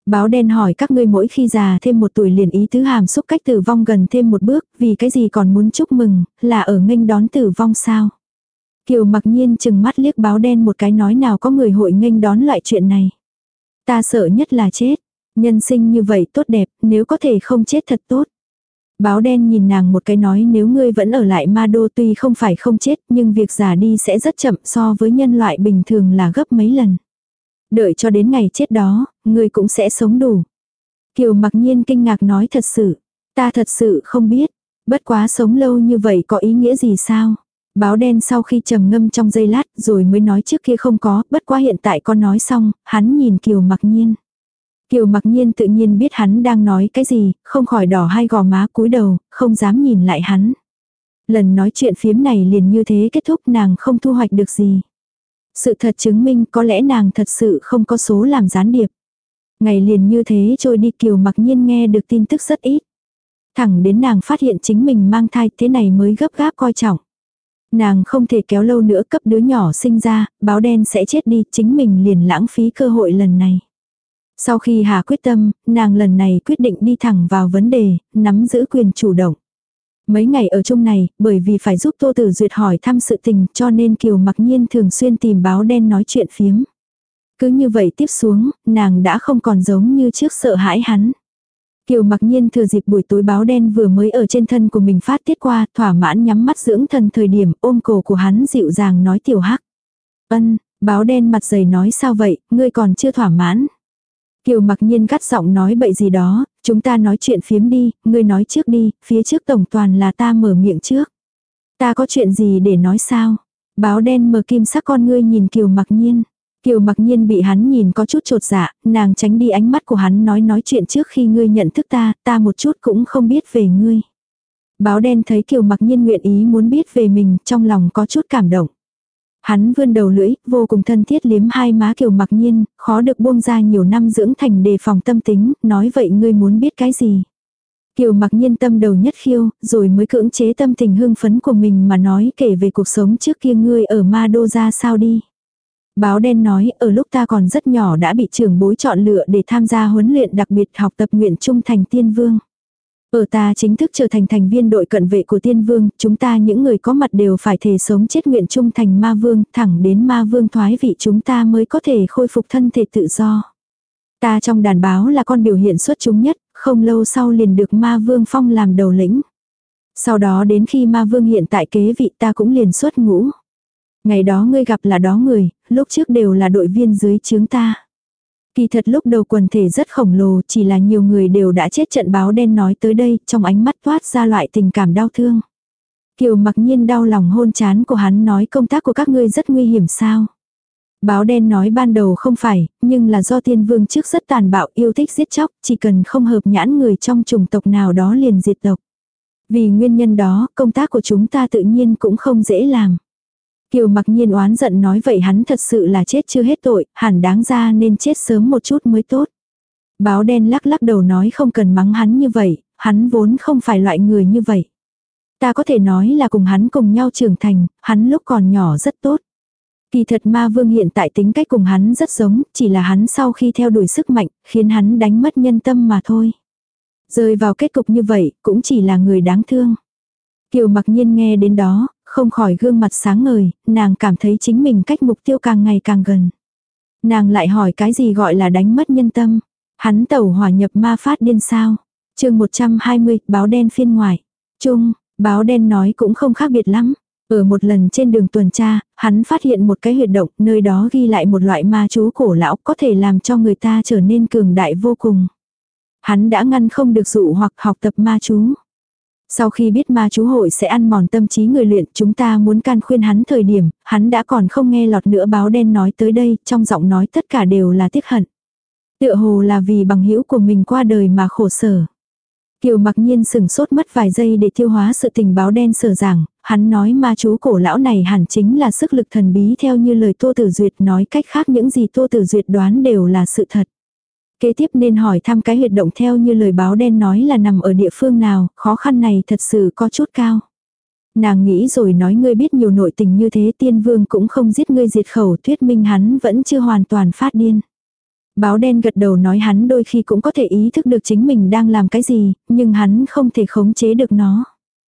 Báo đen hỏi các ngươi mỗi khi già thêm một tuổi liền ý tứ hàm xúc cách tử vong gần thêm một bước, vì cái gì còn muốn chúc mừng, là ở nghênh đón tử vong sao? Kiều Mặc Nhiên chừng mắt liếc báo đen một cái nói nào có người hội nghênh đón loại chuyện này. Ta sợ nhất là chết. Nhân sinh như vậy tốt đẹp, nếu có thể không chết thật tốt. Báo đen nhìn nàng một cái nói nếu ngươi vẫn ở lại ma đô tuy không phải không chết nhưng việc già đi sẽ rất chậm so với nhân loại bình thường là gấp mấy lần. Đợi cho đến ngày chết đó, ngươi cũng sẽ sống đủ. Kiều Mặc Nhiên kinh ngạc nói thật sự. Ta thật sự không biết. Bất quá sống lâu như vậy có ý nghĩa gì sao? Báo đen sau khi trầm ngâm trong giây lát rồi mới nói trước kia không có, bất quá hiện tại con nói xong, hắn nhìn Kiều Mặc Nhiên. Kiều Mặc Nhiên tự nhiên biết hắn đang nói cái gì, không khỏi đỏ hai gò má cúi đầu, không dám nhìn lại hắn. Lần nói chuyện phiếm này liền như thế kết thúc nàng không thu hoạch được gì. Sự thật chứng minh có lẽ nàng thật sự không có số làm gián điệp. Ngày liền như thế trôi đi Kiều Mặc Nhiên nghe được tin tức rất ít. Thẳng đến nàng phát hiện chính mình mang thai thế này mới gấp gáp coi trọng. Nàng không thể kéo lâu nữa cấp đứa nhỏ sinh ra, báo đen sẽ chết đi, chính mình liền lãng phí cơ hội lần này. Sau khi hạ quyết tâm, nàng lần này quyết định đi thẳng vào vấn đề, nắm giữ quyền chủ động. Mấy ngày ở chung này, bởi vì phải giúp Tô Tử Duyệt hỏi thăm sự tình cho nên Kiều Mặc Nhiên thường xuyên tìm báo đen nói chuyện phiếm. Cứ như vậy tiếp xuống, nàng đã không còn giống như trước sợ hãi hắn. Kiều Mặc Nhiên thừa dịp buổi tối báo đen vừa mới ở trên thân của mình phát tiết qua, thỏa mãn nhắm mắt dưỡng thần thời điểm ôm cổ của hắn dịu dàng nói Tiểu Hắc. Ân, báo đen mặt dày nói sao vậy, ngươi còn chưa thỏa mãn. Kiều Mặc Nhiên gắt giọng nói bậy gì đó, chúng ta nói chuyện phiếm đi, ngươi nói trước đi, phía trước tổng toàn là ta mở miệng trước. Ta có chuyện gì để nói sao? Báo đen mở kim sắc con ngươi nhìn Kiều Mặc Nhiên. Kiều Mặc Nhiên bị hắn nhìn có chút chột dạ, nàng tránh đi ánh mắt của hắn nói chuyện trước khi ngươi nhận thức ta một chút cũng không biết về ngươi. Báo đen thấy Kiều Mặc Nhiên nguyện ý muốn biết về mình, trong lòng có chút cảm động. Hắn vươn đầu lưỡi, vô cùng thân thiết liếm hai má Kiều Mặc Nhiên, khó được buông ra nhiều năm dưỡng thành đề phòng tâm tính, nói vậy ngươi muốn biết cái gì. Kiều Mặc Nhiên tâm đầu nhất khiêu, rồi mới cưỡng chế tâm tình hưng phấn của mình mà nói kể về cuộc sống trước kia ngươi ở Ma Đô ra sao đi. Báo đen nói, ở lúc ta còn rất nhỏ đã bị trưởng bối chọn lựa để tham gia huấn luyện đặc biệt học tập nguyện trung thành tiên vương. Ở ta chính thức trở thành thành viên đội cận vệ của tiên vương, chúng ta những người có mặt đều phải thề sống chết nguyện trung thành ma vương, thẳng đến ma vương thoái vị chúng ta mới có thể khôi phục thân thể tự do. Ta trong đàn báo là con biểu hiện xuất chúng nhất, không lâu sau liền được ma vương phong làm đầu lĩnh. Sau đó đến khi ma vương hiện tại kế vị ta cũng liền xuất ngũ. Ngày đó ngươi gặp là đó người, lúc trước đều là đội viên dưới trướng ta. Kỳ thật lúc đầu quần thể rất khổng lồ, chỉ là nhiều người đều đã chết trận báo đen nói tới đây, trong ánh mắt toát ra loại tình cảm đau thương. Kiều Mặc Nhiên đau lòng hôn chán của hắn nói công tác của các ngươi rất nguy hiểm sao. Báo đen nói ban đầu không phải, nhưng là do tiên vương trước rất tàn bạo yêu thích giết chóc, chỉ cần không hợp nhãn người trong chủng tộc nào đó liền diệt tộc. Vì nguyên nhân đó, công tác của chúng ta tự nhiên cũng không dễ làm. Kiều Mặc Nhiên oán giận nói vậy hắn thật sự là chết chưa hết tội, hẳn đáng ra nên chết sớm một chút mới tốt. Báo đen lắc lắc đầu nói không cần mắng hắn như vậy, hắn vốn không phải loại người như vậy. Ta có thể nói là cùng hắn cùng nhau trưởng thành, hắn lúc còn nhỏ rất tốt. Kỳ thật ma vương hiện tại tính cách cùng hắn rất giống, chỉ là hắn sau khi theo đuổi sức mạnh, khiến hắn đánh mất nhân tâm mà thôi. Rơi vào kết cục như vậy, cũng chỉ là người đáng thương. Kiều Mặc Nhiên nghe đến đó, không khỏi gương mặt sáng ngời, nàng cảm thấy chính mình cách mục tiêu càng ngày càng gần. Nàng lại hỏi cái gì gọi là đánh mất nhân tâm. Hắn tẩu hỏa nhập ma phát điên sao. Chương 120, báo đen phiên ngoài. Chung, báo đen nói cũng không khác biệt lắm. Ở một lần trên đường tuần tra, hắn phát hiện một cái huyệt động, nơi đó ghi lại một loại ma chú cổ lão có thể làm cho người ta trở nên cường đại vô cùng. Hắn đã ngăn không được dụ hoặc học tập ma chú. Sau khi biết ma chú hội sẽ ăn mòn tâm trí người luyện, chúng ta muốn can khuyên hắn thời điểm, hắn đã còn không nghe lọt nữa. Báo đen nói tới đây, trong giọng nói tất cả đều là tiếc hận. Tựa hồ là vì bằng hữu của mình qua đời mà khổ sở. Kiều Mặc Nhiên sừng sốt mất vài giây để tiêu hóa sự tình báo đen sở giảng, hắn nói ma chú cổ lão này hẳn chính là sức lực thần bí theo như lời Tô Tử Duyệt nói, cách khác những gì Tô Tử Duyệt đoán đều là sự thật. Kế tiếp nên hỏi thăm cái huyệt động theo như lời báo đen nói là nằm ở địa phương nào, khó khăn này thật sự có chút cao. Nàng nghĩ rồi nói ngươi biết nhiều nội tình như thế tiên vương cũng không giết ngươi diệt khẩu, thuyết minh hắn vẫn chưa hoàn toàn phát điên. Báo đen gật đầu nói hắn đôi khi cũng có thể ý thức được chính mình đang làm cái gì, nhưng hắn không thể khống chế được nó.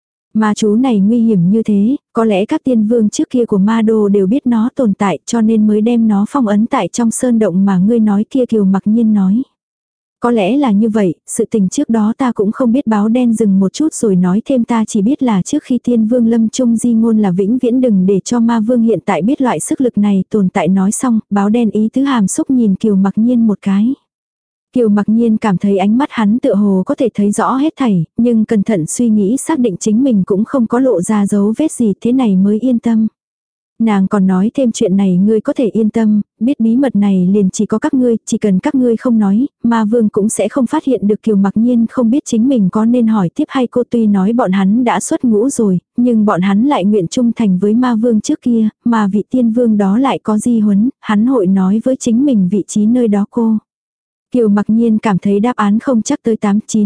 Ma chú này nguy hiểm như thế, có lẽ các tiên vương trước kia của Ma Đô đều biết nó tồn tại cho nên mới đem nó phong ấn tại trong sơn động mà ngươi nói kia. Kiều Mặc Nhiên nói. Có lẽ là như vậy, sự tình trước đó ta cũng không biết. Báo đen dừng một chút rồi nói thêm, ta chỉ biết là trước khi tiên vương lâm chung di ngôn là vĩnh viễn đừng để cho ma vương hiện tại biết loại sức lực này tồn tại. Nói xong, báo đen ý tứ hàm xúc nhìn Kiều Mặc Nhiên một cái. Kiều Mặc Nhiên cảm thấy ánh mắt hắn tựa hồ có thể thấy rõ hết thảy, nhưng cẩn thận suy nghĩ xác định chính mình cũng không có lộ ra dấu vết gì, thế này mới yên tâm. Nàng còn nói thêm, chuyện này ngươi có thể yên tâm, biết bí mật này liền chỉ có các ngươi, chỉ cần các ngươi không nói, ma vương cũng sẽ không phát hiện được. Kiều Mặc Nhiên không biết chính mình có nên hỏi tiếp hay cô, tuy nói bọn hắn đã xuất ngũ rồi, nhưng bọn hắn lại nguyện trung thành với ma vương trước kia, mà vị tiên vương đó lại có di huấn, hắn hội nói với chính mình vị trí nơi đó cô. Kiều Mặc Nhiên cảm thấy đáp án không chắc tới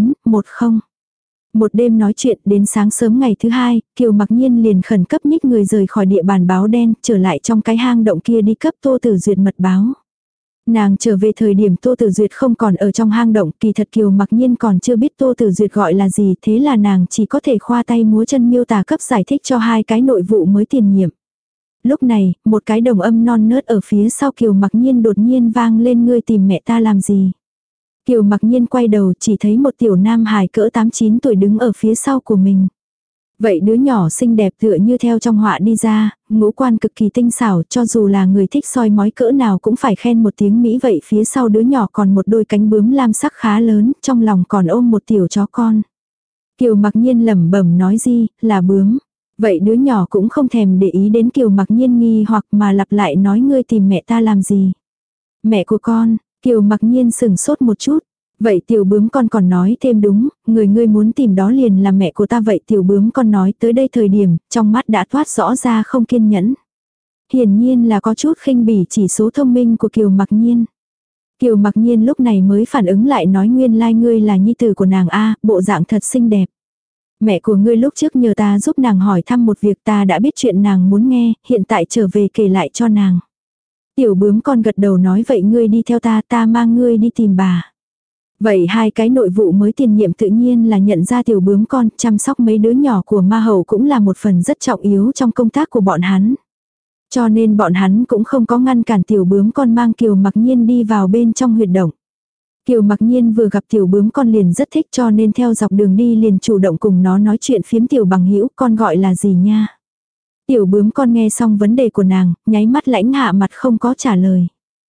8910. Một đêm nói chuyện đến sáng sớm ngày thứ hai, Kiều Mặc Nhiên liền khẩn cấp nhích người rời khỏi địa bàn báo đen, trở lại trong cái hang động kia đi cấp Tô Tử Duyệt mật báo. Nàng trở về thời điểm Tô Tử Duyệt không còn ở trong hang động, kỳ thật Kiều Mặc Nhiên còn chưa biết Tô Tử Duyệt gọi là gì, thế là nàng chỉ có thể khoa tay múa chân miêu tả cấp giải thích cho hai cái nội vụ mới tiền nhiệm. Lúc này, một cái đồng âm non nớt ở phía sau Kiều Mặc Nhiên đột nhiên vang lên, ngươi tìm mẹ ta làm gì? Kiều Mặc Nhiên quay đầu chỉ thấy một tiểu nam hài cỡ 8-9 tuổi đứng ở phía sau của mình. Vậy đứa nhỏ xinh đẹp tựa như theo trong họa đi ra, ngũ quan cực kỳ tinh xảo, cho dù là người thích soi mói cỡ nào cũng phải khen một tiếng mỹ. Vậy phía sau đứa nhỏ còn một đôi cánh bướm lam sắc khá lớn, trong lòng còn ôm một tiểu chó con. Kiều Mặc Nhiên lẩm bẩm nói, gì, là bướm. Vậy đứa nhỏ cũng không thèm để ý đến Kiều Mặc Nhiên nghi hoặc mà lặp lại nói, ngươi tìm mẹ ta làm gì? Mẹ của con. Kiều Mặc Nhiên sừng sốt một chút. Vậy tiểu bướm con còn nói thêm, đúng, người ngươi muốn tìm đó liền là mẹ của ta. Vậy tiểu bướm con nói tới đây thời điểm, trong mắt đã thoát rõ ra không kiên nhẫn. Hiển nhiên là có chút khinh bỉ chỉ số thông minh của Kiều Mặc Nhiên. Kiều Mặc Nhiên lúc này mới phản ứng lại, nói nguyên lai ngươi là nhi tử của nàng a, bộ dạng thật xinh đẹp. Mẹ của ngươi lúc trước nhờ ta giúp nàng hỏi thăm một việc, ta đã biết chuyện nàng muốn nghe, hiện tại trở về kể lại cho nàng. Tiểu bướm con gật đầu nói, vậy ngươi đi theo ta, ta mang ngươi đi tìm bà. Vậy hai cái nội vụ mới tiền nhiệm tự nhiên là nhận ra tiểu bướm con, chăm sóc mấy đứa nhỏ của ma hậu cũng là một phần rất trọng yếu trong công tác của bọn hắn. Cho nên bọn hắn cũng không có ngăn cản tiểu bướm con mang Kiều Mặc Nhiên đi vào bên trong huyệt động. Kiều Mặc Nhiên vừa gặp tiểu bướm con liền rất thích, cho nên theo dọc đường đi liền chủ động cùng nó nói chuyện phiếm. Tiểu bằng hữu, con gọi là gì nha? Tiểu bướm con nghe xong vấn đề của nàng, nháy mắt lãnh hạ mặt không có trả lời.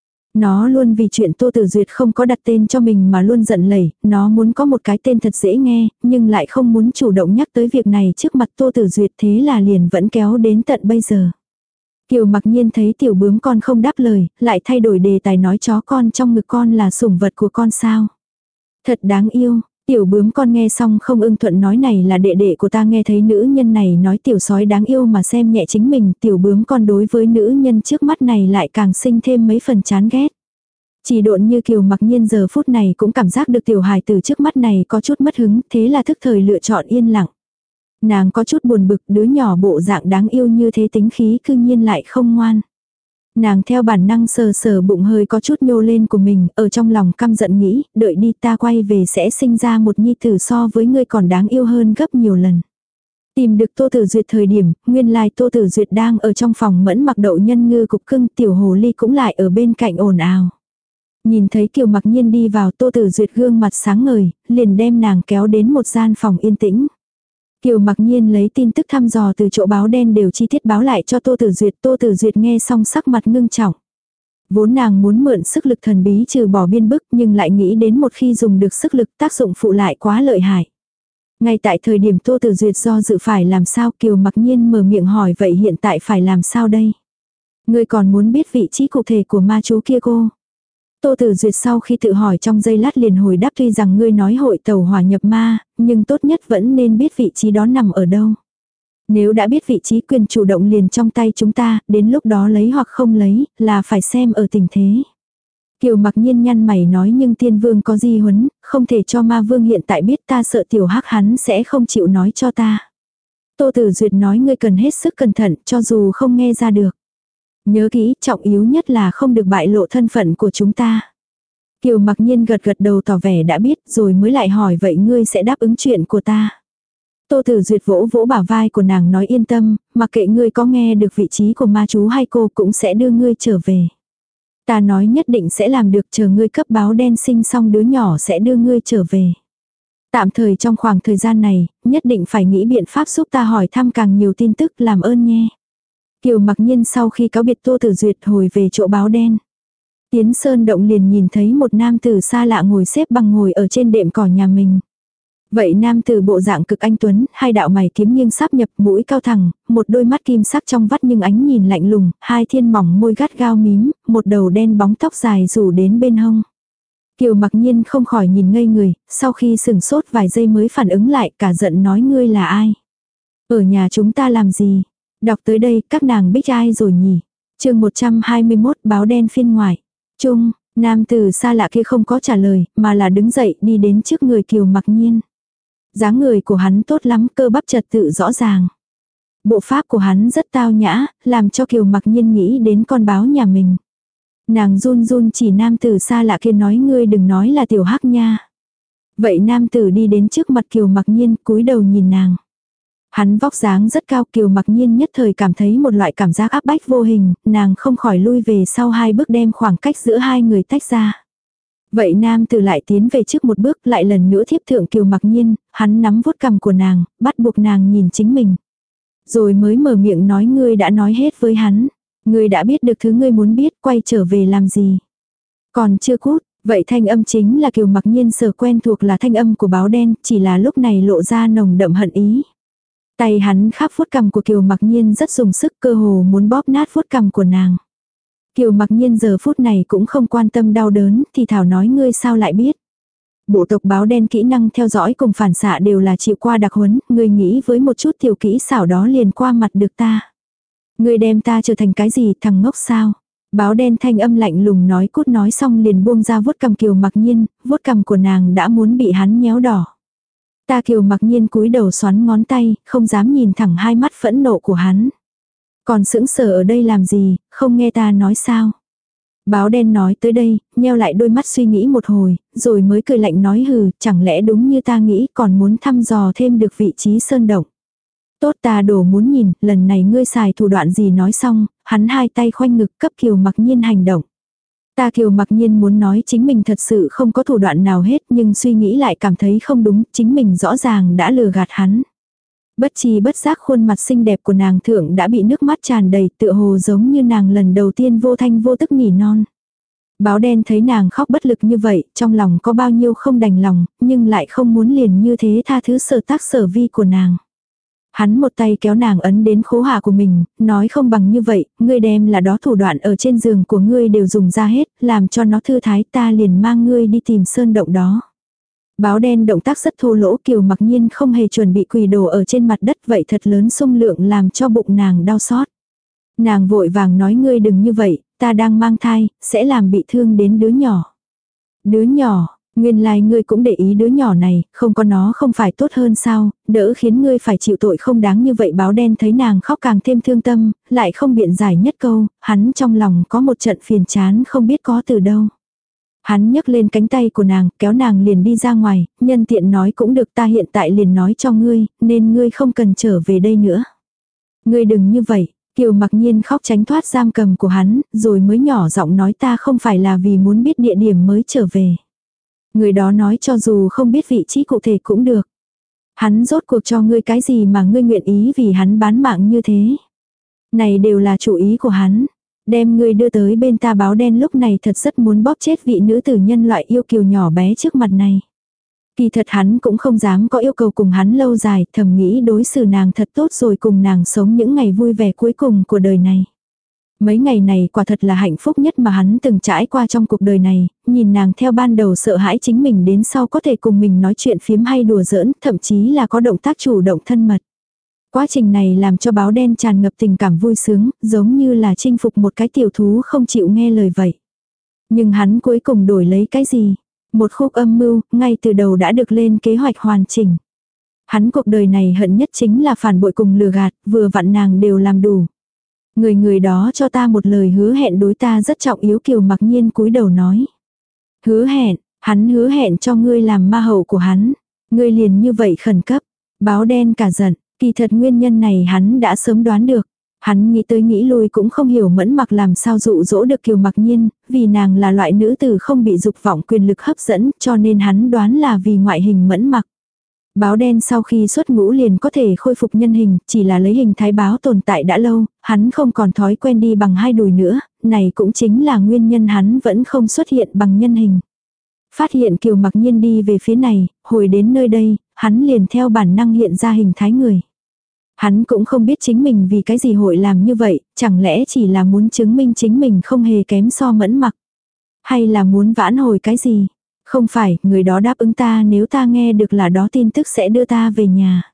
Nó luôn vì chuyện Tô Tử Duyệt không có đặt tên cho mình mà luôn giận lẩy, nó muốn có một cái tên thật dễ nghe, nhưng lại không muốn chủ động nhắc tới việc này trước mặt Tô Tử Duyệt, thế là liền vẫn kéo đến tận bây giờ. Kiều Mặc Nhiên thấy tiểu bướm con không đáp lời, lại thay đổi đề tài nói, chó con trong ngực con là sủng vật của con sao? Thật đáng yêu. Tiểu bướm con nghe xong không ưng thuận nói, này là đệ đệ của ta. Nghe thấy nữ nhân này nói tiểu sói đáng yêu mà xem nhẹ chính mình, tiểu bướm con đối với nữ nhân trước mắt này lại càng sinh thêm mấy phần chán ghét. Chỉ độn như Kiều Mặc Nhiên giờ phút này cũng cảm giác được tiểu hài từ trước mắt này có chút mất hứng, thế là thức thời lựa chọn yên lặng. Nàng có chút buồn bực, đứa nhỏ bộ dạng đáng yêu như thế tính khí cư nhiên lại không ngoan. Nàng theo bản năng sờ sờ bụng hơi có chút nhô lên của mình, ở trong lòng căm giận nghĩ, đợi đi, ta quay về sẽ sinh ra một nhi tử so với ngươi còn đáng yêu hơn gấp nhiều lần. Tìm được Tô Tử Duyệt thời điểm, nguyên lai Tô Tử Duyệt đang ở trong phòng mẫn mặc đậu nhân ngư cục cưng, tiểu hồ ly cũng lại ở bên cạnh ồn ào. Nhìn thấy Kiều Mặc Nhiên đi vào, Tô Tử Duyệt gương mặt sáng ngời, liền đem nàng kéo đến một gian phòng yên tĩnh. Kiều Mặc Nhiên lấy tin tức thăm dò từ chỗ báo đen đều chi tiết báo lại cho Tô Tử Duyệt. Tô Tử Duyệt nghe xong sắc mặt ngưng trọng. Vốn nàng muốn mượn sức lực thần bí trừ bỏ biên bức, nhưng lại nghĩ đến một khi dùng được sức lực tác dụng phụ lại quá lợi hại. Ngay tại thời điểm Tô Tử Duyệt do dự phải làm sao, Kiều Mặc Nhiên mở miệng hỏi, vậy hiện tại phải làm sao đây? Ngươi còn muốn biết vị trí cụ thể của ma chú kia cô? Tô Tử Duyệt sau khi tự hỏi trong giây lát liền hồi đáp, tuy rằng ngươi nói hội tẩu hỏa nhập ma, nhưng tốt nhất vẫn nên biết vị trí đó nằm ở đâu. Nếu đã biết vị trí, quyền chủ động liền trong tay chúng ta, đến lúc đó lấy hoặc không lấy, là phải xem ở tình thế. Kiều Mặc Nhiên nhăn mày nói, nhưng tiên vương có di huấn, không thể cho ma vương hiện tại biết, ta sợ tiểu hắc hắn sẽ không chịu nói cho ta. Tô Tử Duyệt nói, ngươi cần hết sức cẩn thận, cho dù không nghe ra được. Nhớ kỹ, trọng yếu nhất là không được bại lộ thân phận của chúng ta. Kiều Mặc Nhiên gật gật đầu tỏ vẻ đã biết rồi mới lại hỏi vậy ngươi sẽ đáp ứng chuyện của ta. Tô Tử Duyệt vỗ vỗ bả vai của nàng nói yên tâm, mặc kệ ngươi có nghe được vị trí của ma chú hay cô cũng sẽ đưa ngươi trở về. Ta nói nhất định sẽ làm được, chờ ngươi cấp báo đen sinh xong đứa nhỏ sẽ đưa ngươi trở về. Tạm thời trong khoảng thời gian này, nhất định phải nghĩ biện pháp giúp ta hỏi thăm càng nhiều tin tức, làm ơn nhé. Kiều Mặc Nhiên sau khi cáo biệt Tô Tử Duyệt hồi về chỗ báo đen. Tiến sơn động liền nhìn thấy một nam tử xa lạ ngồi xếp bằng ngồi ở trên đệm cỏ nhà mình. Vậy nam tử bộ dạng cực anh tuấn, hai đạo mày kiếm nghiêng sáp nhập, mũi cao thẳng, một đôi mắt kim sắc trong vắt nhưng ánh nhìn lạnh lùng, hai thiên mỏng môi gắt gao mím, một đầu đen bóng tóc dài rủ đến bên hông. Kiều Mặc Nhiên không khỏi nhìn ngây người, sau khi sừng sốt vài giây mới phản ứng lại, cả giận nói ngươi là ai? Ở nhà chúng ta làm gì? Đọc tới đây các nàng biết ai rồi nhỉ? Chương 121 báo đen phiên ngoại. Trung, nam tử xa lạ kia không có trả lời, mà là đứng dậy đi đến trước người Kiều Mặc Nhiên. Dáng người của hắn tốt lắm, cơ bắp trật tự rõ ràng. Bộ pháp của hắn rất tao nhã, làm cho Kiều Mặc Nhiên nghĩ đến con báo nhà mình. Nàng run run chỉ nam tử xa lạ kia nói ngươi đừng nói là tiểu hắc nha. Vậy nam tử đi đến trước mặt Kiều Mặc Nhiên cúi đầu nhìn nàng. Hắn vóc dáng rất cao, Kiều Mặc Nhiên nhất thời cảm thấy một loại cảm giác áp bách vô hình, nàng không khỏi lui về sau 2 bước đem khoảng cách giữa hai người tách ra. Vậy nam tử lại tiến về trước một bước lại lần nữa thiếp thượng Kiều Mặc Nhiên, hắn nắm vuốt cằm của nàng, bắt buộc nàng nhìn chính mình. Rồi mới mở miệng nói ngươi đã nói hết với hắn. Ngươi đã biết được thứ ngươi muốn biết, quay trở về làm gì. Còn chưa cút, vậy thanh âm chính là Kiều Mặc Nhiên sở quen thuộc là thanh âm của báo đen, chỉ là lúc này lộ ra nồng đậm hận ý. Tay hắn khắp vuốt cằm của Kiều Mặc Nhiên rất dùng sức, cơ hồ muốn bóp nát vuốt cằm của nàng. Kiều Mặc Nhiên giờ phút này cũng không quan tâm đau đớn, thì thảo nói ngươi sao lại biết. Bộ tộc báo đen kỹ năng theo dõi cùng phản xạ đều là chịu qua đặc huấn, ngươi nghĩ với một chút tiểu kỹ xảo đó liền qua mặt được ta. Ngươi đem ta trở thành cái gì, thằng ngốc sao? Báo đen thanh âm lạnh lùng nói cút, nói xong liền buông ra vuốt cằm Kiều Mặc Nhiên, vuốt cằm của nàng đã muốn bị hắn nhéo đỏ. Ta Kiều Mặc Nhiên cúi đầu xoắn ngón tay, không dám nhìn thẳng hai mắt phẫn nộ của hắn. Còn sững sờ ở đây làm gì, không nghe ta nói sao? Báo đen nói tới đây, nheo lại đôi mắt suy nghĩ một hồi, rồi mới cười lạnh nói hừ, chẳng lẽ đúng như ta nghĩ còn muốn thăm dò thêm được vị trí sơn động. Tốt, ta đổ muốn nhìn, lần này ngươi xài thủ đoạn gì nói xong, hắn hai tay khoanh ngực cấp Kiều Mặc Nhiên hành động. Ta Kiều Mặc Nhiên muốn nói chính mình thật sự không có thủ đoạn nào hết, nhưng suy nghĩ lại cảm thấy không đúng, chính mình rõ ràng đã lừa gạt hắn. Bất chi bất giác khuôn mặt xinh đẹp của nàng thượng đã bị nước mắt tràn đầy, tựa hồ giống như nàng lần đầu tiên vô thanh vô tức nỉ non. Báo đen thấy nàng khóc bất lực như vậy, trong lòng có bao nhiêu không đành lòng, nhưng lại không muốn liền như thế tha thứ sở tác sở vi của nàng. Hắn một tay kéo nàng ấn đến khố hạ của mình, nói không bằng như vậy, ngươi đem là đó thủ đoạn ở trên giường của ngươi đều dùng ra hết, làm cho nó thư thái, ta liền mang ngươi đi tìm sơn động đó. Báo đen động tác rất thô lỗ, Kiều Mặc Nhiên không hề chuẩn bị quỳ đổ ở trên mặt đất, vậy thật lớn xung lượng làm cho bụng nàng đau xót. Nàng vội vàng nói ngươi đừng như vậy, ta đang mang thai, sẽ làm bị thương đến đứa nhỏ. Đứa nhỏ, nguyên lai ngươi cũng để ý đứa nhỏ này, không có nó không phải tốt hơn sao, đỡ khiến ngươi phải chịu tội không đáng như vậy. Báo đen thấy nàng khóc càng thêm thương tâm, lại không biện giải nhất câu, hắn trong lòng có một trận phiền chán không biết có từ đâu. Hắn nhấc lên cánh tay của nàng, kéo nàng liền đi ra ngoài, nhân tiện nói cũng được, ta hiện tại liền nói cho ngươi, nên ngươi không cần trở về đây nữa. Ngươi đừng như vậy. Kiều Mặc Nhiên khóc tránh thoát giam cầm của hắn, rồi mới nhỏ giọng nói ta không phải là vì muốn biết địa điểm mới trở về. Người đó nói cho dù không biết vị trí cụ thể cũng được. Hắn rốt cuộc cho ngươi cái gì mà ngươi nguyện ý vì hắn bán mạng như thế. Này đều là chủ ý của hắn. Đem ngươi đưa tới bên ta. Báo đen lúc này thật rất muốn bóp chết vị nữ tử nhân loại yêu kiều nhỏ bé trước mặt này. Kỳ thật hắn cũng không dám có yêu cầu cùng hắn lâu dài, thầm nghĩ đối xử nàng thật tốt rồi cùng nàng sống những ngày vui vẻ cuối cùng của đời này. Mấy ngày này quả thật là hạnh phúc nhất mà hắn từng trải qua trong cuộc đời này, nhìn nàng theo ban đầu sợ hãi chính mình đến sau có thể cùng mình nói chuyện phiếm hay đùa giỡn, thậm chí là có động tác chủ động thân mật. Quá trình này làm cho báo đen tràn ngập tình cảm vui sướng, giống như là chinh phục một cái tiểu thú không chịu nghe lời vậy. Nhưng hắn cuối cùng đổi lấy cái gì? Một khúc âm mưu, ngay từ đầu đã được lên kế hoạch hoàn chỉnh. Hắn cuộc đời này hận nhất chính là phản bội cùng lừa gạt, vừa vặn nàng đều làm đủ. Người đó cho ta một lời hứa hẹn đối ta rất trọng yếu. Kiều Mặc Nhiên cúi đầu nói. Hứa hẹn, hắn hứa hẹn cho ngươi làm ma hậu của hắn. Ngươi liền như vậy khẩn cấp. Báo đen cả giận, kỳ thật nguyên nhân này hắn đã sớm đoán được. Hắn nghĩ tới nghĩ lui cũng không hiểu Mẫn Mặc làm sao dụ dỗ được Kiều Mặc Nhiên, vì nàng là loại nữ tử không bị dục vọng quyền lực hấp dẫn, cho nên hắn đoán là vì ngoại hình Mẫn Mặc. Báo đen sau khi xuất ngũ liền có thể khôi phục nhân hình, chỉ là lấy hình thái báo tồn tại đã lâu, hắn không còn thói quen đi bằng hai đùi nữa, này cũng chính là nguyên nhân hắn vẫn không xuất hiện bằng nhân hình. Phát hiện Kiều Mặc Nhiên đi về phía này, hồi đến nơi đây, hắn liền theo bản năng hiện ra hình thái người. Hắn cũng không biết chính mình vì cái gì hội làm như vậy, chẳng lẽ chỉ là muốn chứng minh chính mình không hề kém so Mẫn Mặc. Hay là muốn vãn hồi cái gì? Không phải, người đó đáp ứng ta nếu ta nghe được là đó tin tức sẽ đưa ta về nhà.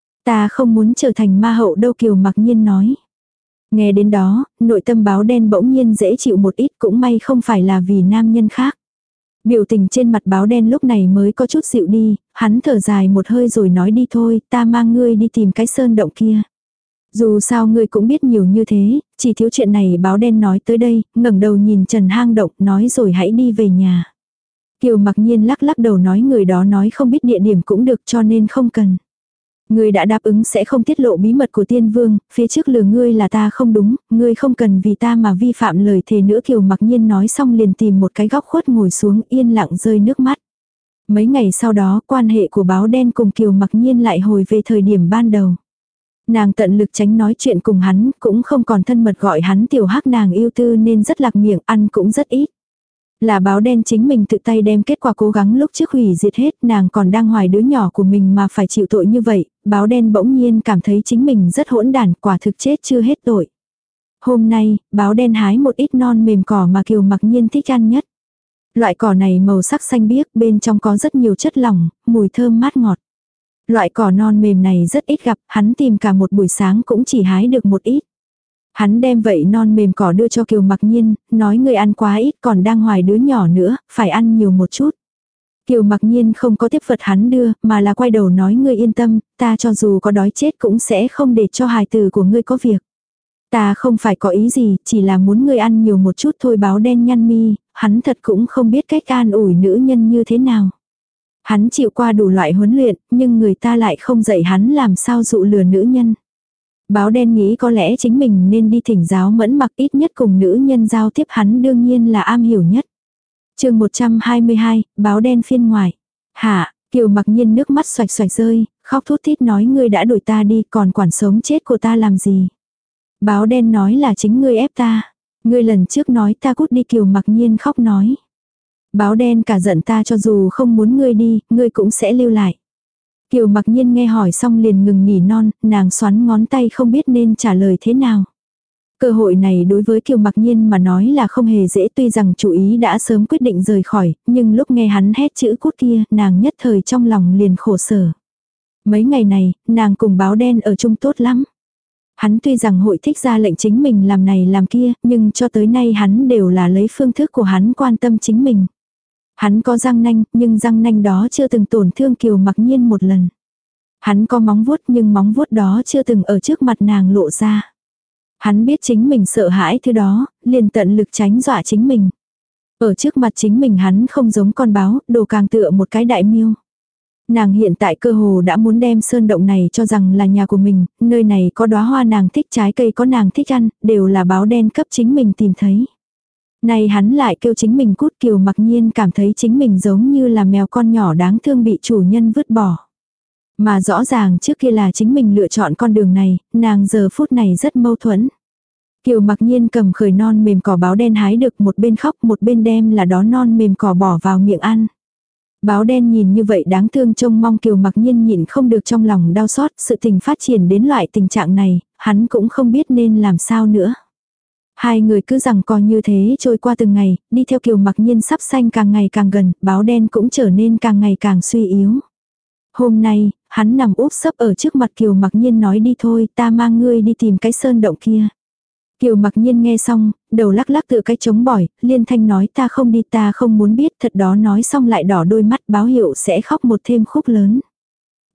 Ta không muốn trở thành ma hậu đâu, Kiều Mặc Nhiên nói. Nghe đến đó, nội tâm báo đen bỗng nhiên dễ chịu một ít, cũng may không phải là vì nam nhân khác. Biểu tình trên mặt báo đen lúc này mới có chút dịu đi, hắn thở dài một hơi rồi nói đi thôi, ta mang ngươi đi tìm cái sơn động kia. Dù sao ngươi cũng biết nhiều như thế, chỉ thiếu chuyện này. Báo đen nói tới đây, ngẩng đầu nhìn Trần hang động, nói rồi hãy đi về nhà. Kiều Mặc Nhiên lắc lắc đầu nói người đó nói không biết địa điểm cũng được cho nên không cần. Ngươi đã đáp ứng sẽ không tiết lộ bí mật của tiên vương, phía trước lừa ngươi là ta không đúng, ngươi không cần vì ta mà vi phạm lời thề nữa. Kiều Mặc Nhiên nói xong liền tìm một cái góc khuất ngồi xuống yên lặng rơi nước mắt. Mấy ngày sau đó quan hệ của báo đen cùng Kiều Mặc Nhiên lại hồi về thời điểm ban đầu. Nàng tận lực tránh nói chuyện cùng hắn, cũng không còn thân mật gọi hắn tiểu hắc, nàng yêu tư nên rất lạc miệng, ăn cũng rất ít. Là báo đen chính mình tự tay đem kết quả cố gắng lúc trước hủy diệt hết, nàng còn đang hoài đứa nhỏ của mình mà phải chịu tội như vậy, báo đen bỗng nhiên cảm thấy chính mình rất hỗn đản, quả thực chết chưa hết tội. Hôm nay, báo đen hái một ít non mềm cỏ mà Kiều Mặc Nhiên thích ăn nhất. Loại cỏ này màu sắc xanh biếc, bên trong có rất nhiều chất lỏng, mùi thơm mát ngọt. Loại cỏ non mềm này rất ít gặp, hắn tìm cả một buổi sáng cũng chỉ hái được một ít. Hắn đem vậy non mềm cỏ đưa cho Kiều Mặc Nhiên, nói người ăn quá ít còn đang hoài đứa nhỏ nữa, phải ăn nhiều một chút. Kiều Mặc Nhiên không có tiếp vật hắn đưa, mà là quay đầu nói ngươi yên tâm, ta cho dù có đói chết cũng sẽ không để cho hài tử của ngươi có việc. Ta không phải có ý gì, chỉ là muốn ngươi ăn nhiều một chút thôi. Báo đen nhăn mi, hắn thật cũng không biết cách an ủi nữ nhân như thế nào. Hắn chịu qua đủ loại huấn luyện, nhưng người ta lại không dạy hắn làm sao dụ lừa nữ nhân. Báo đen nghĩ có lẽ chính mình nên đi thỉnh giáo Mẫn Mặc, ít nhất cùng nữ nhân giao tiếp hắn đương nhiên là am hiểu nhất. Chương 122, báo đen phiên ngoài. Hả, Kiều Mặc Nhiên nước mắt xoạch xoạch rơi, khóc thút thít nói ngươi đã đuổi ta đi, còn quản sống chết của ta làm gì? Báo đen nói là chính ngươi ép ta. Ngươi lần trước nói ta cút đi. Kiều Mặc Nhiên khóc nói. Báo đen cả giận, ta cho dù không muốn ngươi đi, ngươi cũng sẽ lưu lại. Kiều Mặc Nhiên nghe hỏi xong liền ngừng nỉ non, nàng xoắn ngón tay không biết nên trả lời thế nào. Cơ hội này đối với Kiều Mặc Nhiên mà nói là không hề dễ, tuy rằng chủ ý đã sớm quyết định rời khỏi, nhưng lúc nghe hắn hét chữ cút kia, nàng nhất thời trong lòng liền khổ sở. Mấy ngày này, nàng cùng báo đen ở chung tốt lắm. Hắn tuy rằng hội thích ra lệnh chính mình làm này làm kia, nhưng cho tới nay hắn đều là lấy phương thức của hắn quan tâm chính mình. Hắn có răng nanh, nhưng răng nanh đó chưa từng tổn thương Kiều Mặc Nhiên một lần. Hắn có móng vuốt, nhưng móng vuốt đó chưa từng ở trước mặt nàng lộ ra. Hắn biết chính mình sợ hãi thứ đó, liền tận lực tránh dọa chính mình. Ở trước mặt chính mình hắn không giống con báo, đồ càng tựa một cái đại miêu. Nàng hiện tại cơ hồ đã muốn đem sơn động này cho rằng là nhà của mình, nơi này có đóa hoa nàng thích, trái cây có nàng thích ăn, đều là báo đen cấp chính mình tìm thấy. Này hắn lại kêu chính mình cút. Kiều Mặc Nhiên cảm thấy chính mình giống như là mèo con nhỏ đáng thương bị chủ nhân vứt bỏ. Mà rõ ràng trước kia là chính mình lựa chọn con đường này, nàng giờ phút này rất mâu thuẫn. Kiều Mặc Nhiên cầm khởi non mềm cỏ báo đen hái được, một bên khóc một bên đem là đó non mềm cỏ bỏ vào miệng ăn. Báo đen nhìn như vậy đáng thương trông mong Kiều Mặc Nhiên nhịn không được trong lòng đau xót, sự tình phát triển đến loại tình trạng này, hắn cũng không biết nên làm sao nữa. Hai người cứ giằng co như thế trôi qua từng ngày, đi theo Kiều Mặc Nhiên sắp sanh càng ngày càng gần, báo đen cũng trở nên càng ngày càng suy yếu. Hôm nay, hắn nằm úp sấp ở trước mặt Kiều Mặc Nhiên nói đi thôi, ta mang ngươi đi tìm cái sơn động kia. Kiều Mặc Nhiên nghe xong, đầu lắc lắc tựa cái trống bỏi, liên thanh nói ta không đi, ta không muốn biết, thật đó nói xong lại đỏ đôi mắt, báo hiệu sẽ khóc một thêm khúc lớn.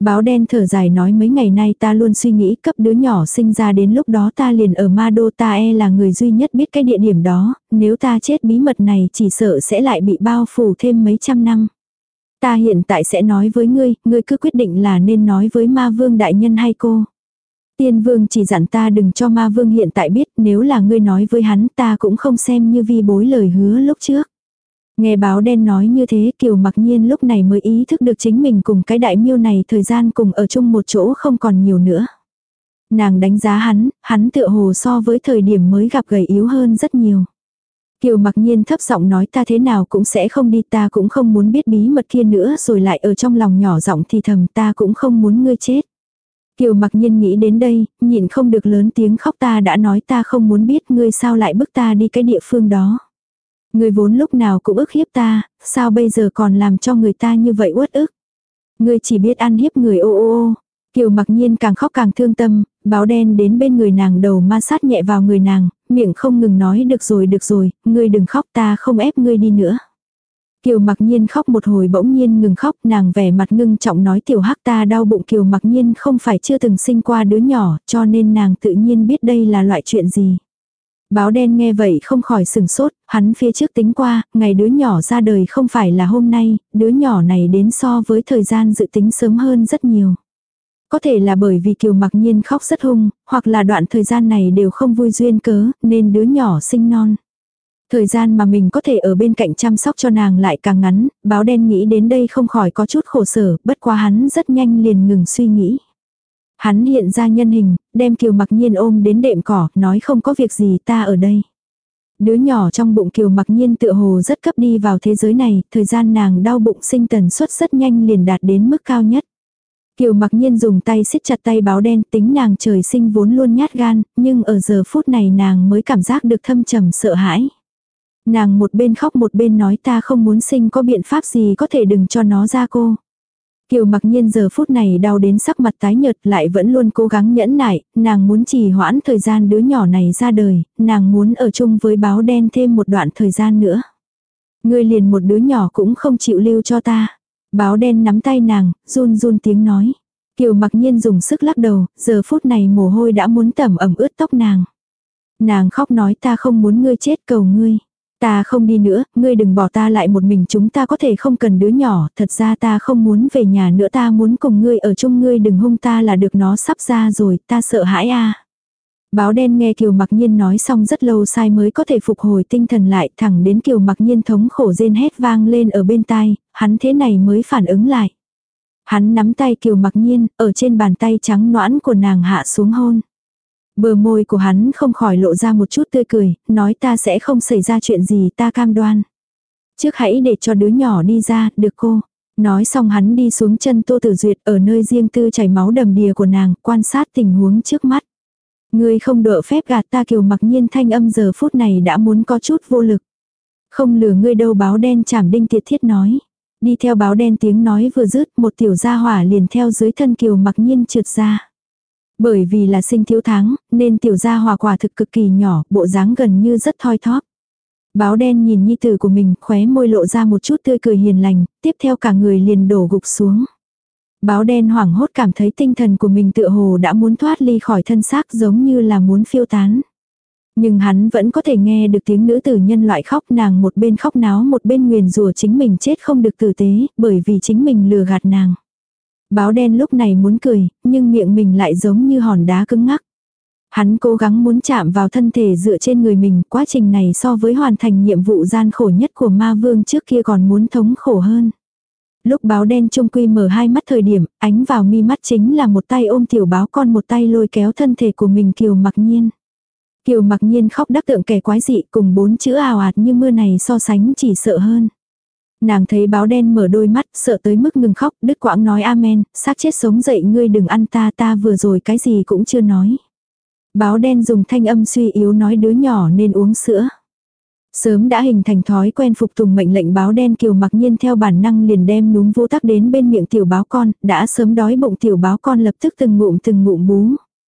Báo đen thở dài nói mấy ngày nay ta luôn suy nghĩ cấp đứa nhỏ sinh ra đến lúc đó ta liền ở Ma Đô, ta là người duy nhất biết cái địa điểm đó, nếu ta chết bí mật này chỉ sợ sẽ lại bị bao phủ thêm mấy trăm năm. Ta hiện tại sẽ nói với ngươi cứ quyết định là nên nói với Ma Vương đại nhân hay cô. Tiên Vương chỉ dặn ta đừng cho Ma Vương hiện tại biết, nếu là ngươi nói với hắn ta cũng không xem như vi bối lời hứa lúc trước. Nghe báo đen nói như thế Kiều Mặc Nhiên lúc này mới ý thức được chính mình cùng cái đại miêu này thời gian cùng ở chung một chỗ không còn nhiều nữa. Nàng đánh giá hắn tựa hồ so với thời điểm mới gặp gầy yếu hơn rất nhiều. Kiều Mặc Nhiên thấp giọng nói ta thế nào cũng sẽ không đi, ta cũng không muốn biết bí mật kia nữa, rồi lại ở trong lòng nhỏ giọng thì thầm ta cũng không muốn ngươi chết. Kiều Mặc Nhiên nghĩ đến đây, nhịn không được lớn tiếng khóc, ta đã nói ta không muốn biết, ngươi sao lại bức ta đi cái địa phương đó. Ngươi vốn lúc nào cũng ức hiếp ta, sao bây giờ còn làm cho người ta như vậy uất ức. Ngươi chỉ biết ăn hiếp người ô ô ô. Kiều Mặc Nhiên càng khóc càng thương tâm, báo đen đến bên người nàng đầu ma sát nhẹ vào người nàng, miệng không ngừng nói được rồi, ngươi đừng khóc, ta không ép ngươi đi nữa. Kiều Mặc Nhiên khóc một hồi bỗng nhiên ngừng khóc, nàng vẻ mặt ngưng trọng nói tiểu hắc ta đau bụng. Kiều Mặc Nhiên không phải chưa từng sinh qua đứa nhỏ, cho nên nàng tự nhiên biết đây là loại chuyện gì. Báo đen nghe vậy không khỏi sừng sốt, hắn phía trước tính qua, ngày đứa nhỏ ra đời không phải là hôm nay, đứa nhỏ này đến so với thời gian dự tính sớm hơn rất nhiều. Có thể là bởi vì Kiều Mặc Nhiên khóc rất hung, hoặc là đoạn thời gian này đều không vui duyên cớ, nên đứa nhỏ sinh non. Thời gian mà mình có thể ở bên cạnh chăm sóc cho nàng lại càng ngắn, báo đen nghĩ đến đây không khỏi có chút khổ sở, bất quá hắn rất nhanh liền ngừng suy nghĩ. Hắn hiện ra nhân hình, đem Kiều Mặc Nhiên ôm đến đệm cỏ, nói không có việc gì, ta ở đây. Đứa nhỏ trong bụng Kiều Mặc Nhiên tựa hồ rất cấp đi vào thế giới này, thời gian nàng đau bụng sinh tần suất rất nhanh liền đạt đến mức cao nhất. Kiều Mặc Nhiên dùng tay siết chặt tay báo đen, tính nàng trời sinh vốn luôn nhát gan, nhưng ở giờ phút này nàng mới cảm giác được thâm trầm sợ hãi. Nàng một bên khóc một bên nói ta không muốn sinh, có biện pháp gì có thể đừng cho nó ra cô. Kiều Mặc Nhiên giờ phút này đau đến sắc mặt tái nhợt lại vẫn luôn cố gắng nhẫn nại, nàng muốn trì hoãn thời gian đứa nhỏ này ra đời, nàng muốn ở chung với báo đen thêm một đoạn thời gian nữa. Ngươi liền một đứa nhỏ cũng không chịu lưu cho ta. Báo đen nắm tay nàng, run run tiếng nói. Kiều Mặc Nhiên dùng sức lắc đầu, giờ phút này mồ hôi đã muốn tẩm ẩm ướt tóc nàng. Nàng khóc nói ta không muốn ngươi chết, cầu ngươi. Ta không đi nữa, ngươi đừng bỏ ta lại một mình, chúng ta có thể không cần đứa nhỏ, thật ra ta không muốn về nhà nữa, ta muốn cùng ngươi ở chung, ngươi đừng hung ta là được, nó sắp ra rồi, ta sợ hãi a. Báo đen nghe Kiều Mặc Nhiên nói xong rất lâu sai mới có thể phục hồi tinh thần lại, thẳng đến Kiều Mặc Nhiên thống khổ rên hét vang lên ở bên tai, hắn thế này mới phản ứng lại. Hắn nắm tay Kiều Mặc Nhiên, ở trên bàn tay trắng nõn của nàng hạ xuống hôn. Bờ môi của hắn không khỏi lộ ra một chút tươi cười, nói ta sẽ không xảy ra chuyện gì, ta cam đoan. Trước hãy để cho đứa nhỏ đi ra, được cô. Nói xong hắn đi xuống chân Tô Tử Duyệt ở nơi riêng tư chảy máu đầm đìa của nàng, quan sát tình huống trước mắt. Ngươi không đỡ phép gạt ta. Kiều Mặc Nhiên thanh âm giờ phút này đã muốn có chút vô lực. Không lừa ngươi đâu, báo đen chảm đinh tiệt thiết nói. Đi theo báo đen tiếng nói vừa dứt, một tiểu gia hỏa liền theo dưới thân Kiều Mặc Nhiên trượt ra. Bởi vì là sinh thiếu tháng, nên tiểu gia hỏa quả thực cực kỳ nhỏ, bộ dáng gần như rất thoi thóp. Báo đen nhìn nhi tử của mình, khóe môi lộ ra một chút tươi cười hiền lành, tiếp theo cả người liền đổ gục xuống. Báo đen hoảng hốt cảm thấy tinh thần của mình tựa hồ đã muốn thoát ly khỏi thân xác, giống như là muốn phiêu tán. Nhưng hắn vẫn có thể nghe được tiếng nữ tử nhân loại khóc, nàng một bên khóc náo một bên nguyền rủa chính mình chết không được tử tế, bởi vì chính mình lừa gạt nàng. Báo đen lúc này muốn cười, nhưng miệng mình lại giống như hòn đá cứng ngắc. Hắn cố gắng muốn chạm vào thân thể dựa trên người mình, quá trình này so với hoàn thành nhiệm vụ gian khổ nhất của ma vương trước kia còn muốn thống khổ hơn. Lúc báo đen trung quy mở hai mắt thời điểm, ánh vào mi mắt chính là một tay ôm tiểu báo con, một tay lôi kéo thân thể của mình Kiều Mặc Nhiên. Kiều Mặc Nhiên khóc đắc tượng kẻ quái dị, cùng 4 chữ ào ạt như mưa này so sánh chỉ sợ hơn. Nàng thấy báo đen mở đôi mắt, sợ tới mức ngừng khóc, đứt quãng nói amen, xác chết sống dậy, ngươi đừng ăn ta, ta vừa rồi cái gì cũng chưa nói. Báo đen dùng thanh âm suy yếu nói đứa nhỏ nên uống sữa. Sớm đã hình thành thói quen phục tùng mệnh lệnh, báo đen Kiều Mặc Nhiên theo bản năng liền đem núm vô tắc đến bên miệng tiểu báo con, đã sớm đói bụng tiểu báo con lập tức từng ngụm bú.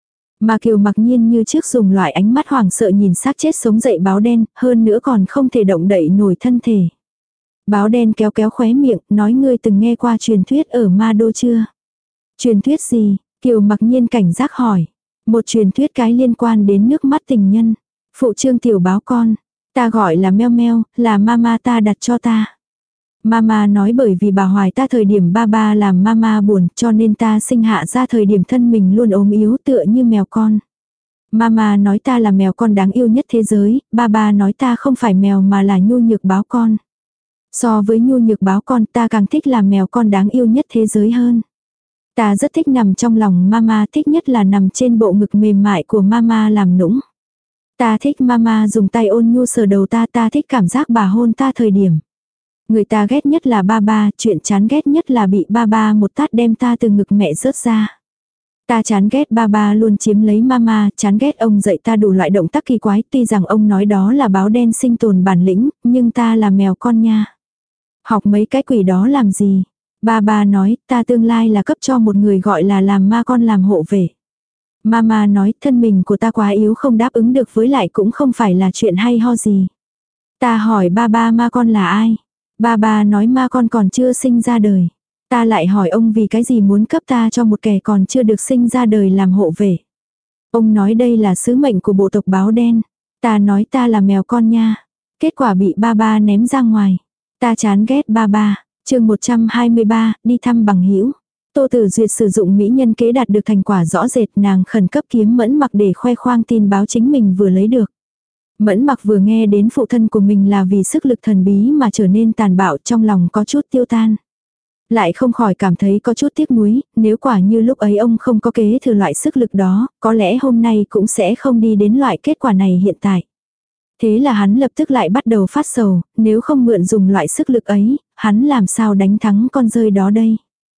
Mà Kiều Mặc Nhiên như trước dùng loại ánh mắt hoảng sợ nhìn xác chết sống dậy báo đen, hơn nữa còn không thể động đậy nổi thân thể. Báo đen kéo kéo khóe miệng, nói ngươi từng nghe qua truyền thuyết ở Ma Đô chưa? Truyền thuyết gì? Kiều Mặc Nhiên cảnh giác hỏi. Một truyền thuyết cái liên quan đến nước mắt tình nhân. Phụ trương tiểu báo con. Ta gọi là Meo Meo, là mama ta đặt cho ta. Mama nói bởi vì bà hoài ta thời điểm ba ba làm mama buồn cho nên ta sinh hạ ra thời điểm thân mình luôn ốm yếu tựa như mèo con. Mama nói ta là mèo con đáng yêu nhất thế giới, ba ba nói ta không phải mèo mà là nhu nhược báo con. So với nhu nhược báo con ta càng thích làm mèo con đáng yêu nhất thế giới hơn. Ta rất thích nằm trong lòng mama, thích nhất là nằm trên bộ ngực mềm mại của mama làm nũng. Ta thích mama dùng tay ôn nhu sờ đầu ta, ta thích cảm giác bà hôn ta thời điểm. Người ta ghét nhất là ba ba, chuyện chán ghét nhất là bị ba ba một tát đem ta từ ngực mẹ rớt ra. Ta chán ghét ba ba luôn chiếm lấy mama, chán ghét ông dạy ta đủ loại động tác kỳ quái, tuy rằng ông nói đó là báo đen sinh tồn bản lĩnh, nhưng ta là mèo con nha. Học mấy cái quỷ đó làm gì? Ba ba nói, ta tương lai là cấp cho một người gọi là làm ma con làm hộ vệ. Mama nói, thân mình của ta quá yếu không đáp ứng được, với lại cũng không phải là chuyện hay ho gì. Ta hỏi ba ba ma con là ai? Ba ba nói ma con còn chưa sinh ra đời. Ta lại hỏi ông vì cái gì muốn cấp ta cho một kẻ còn chưa được sinh ra đời làm hộ vệ. Ông nói đây là sứ mệnh của bộ tộc báo đen. Ta nói ta là mèo con nha. Kết quả bị ba ba ném ra ngoài. Ta chán ghét ba ba. Chương 123, đi thăm bằng hữu. Tô Tử Duyệt sử dụng mỹ nhân kế đạt được thành quả rõ rệt, nàng khẩn cấp kiếm Mẫn Mặc để khoe khoang tin báo chính mình vừa lấy được. Mẫn Mặc vừa nghe đến phụ thân của mình là vì sức lực thần bí mà trở nên tàn bạo, trong lòng có chút tiêu tan. Lại không khỏi cảm thấy có chút tiếc nuối, nếu quả như lúc ấy ông không có kế thừa loại sức lực đó, có lẽ hôm nay cũng sẽ không đi đến loại kết quả này hiện tại. Thế là hắn lập tức lại bắt đầu phát sầu, nếu không mượn dùng loại sức lực ấy, hắn làm sao đánh thắng con dơi đó đây.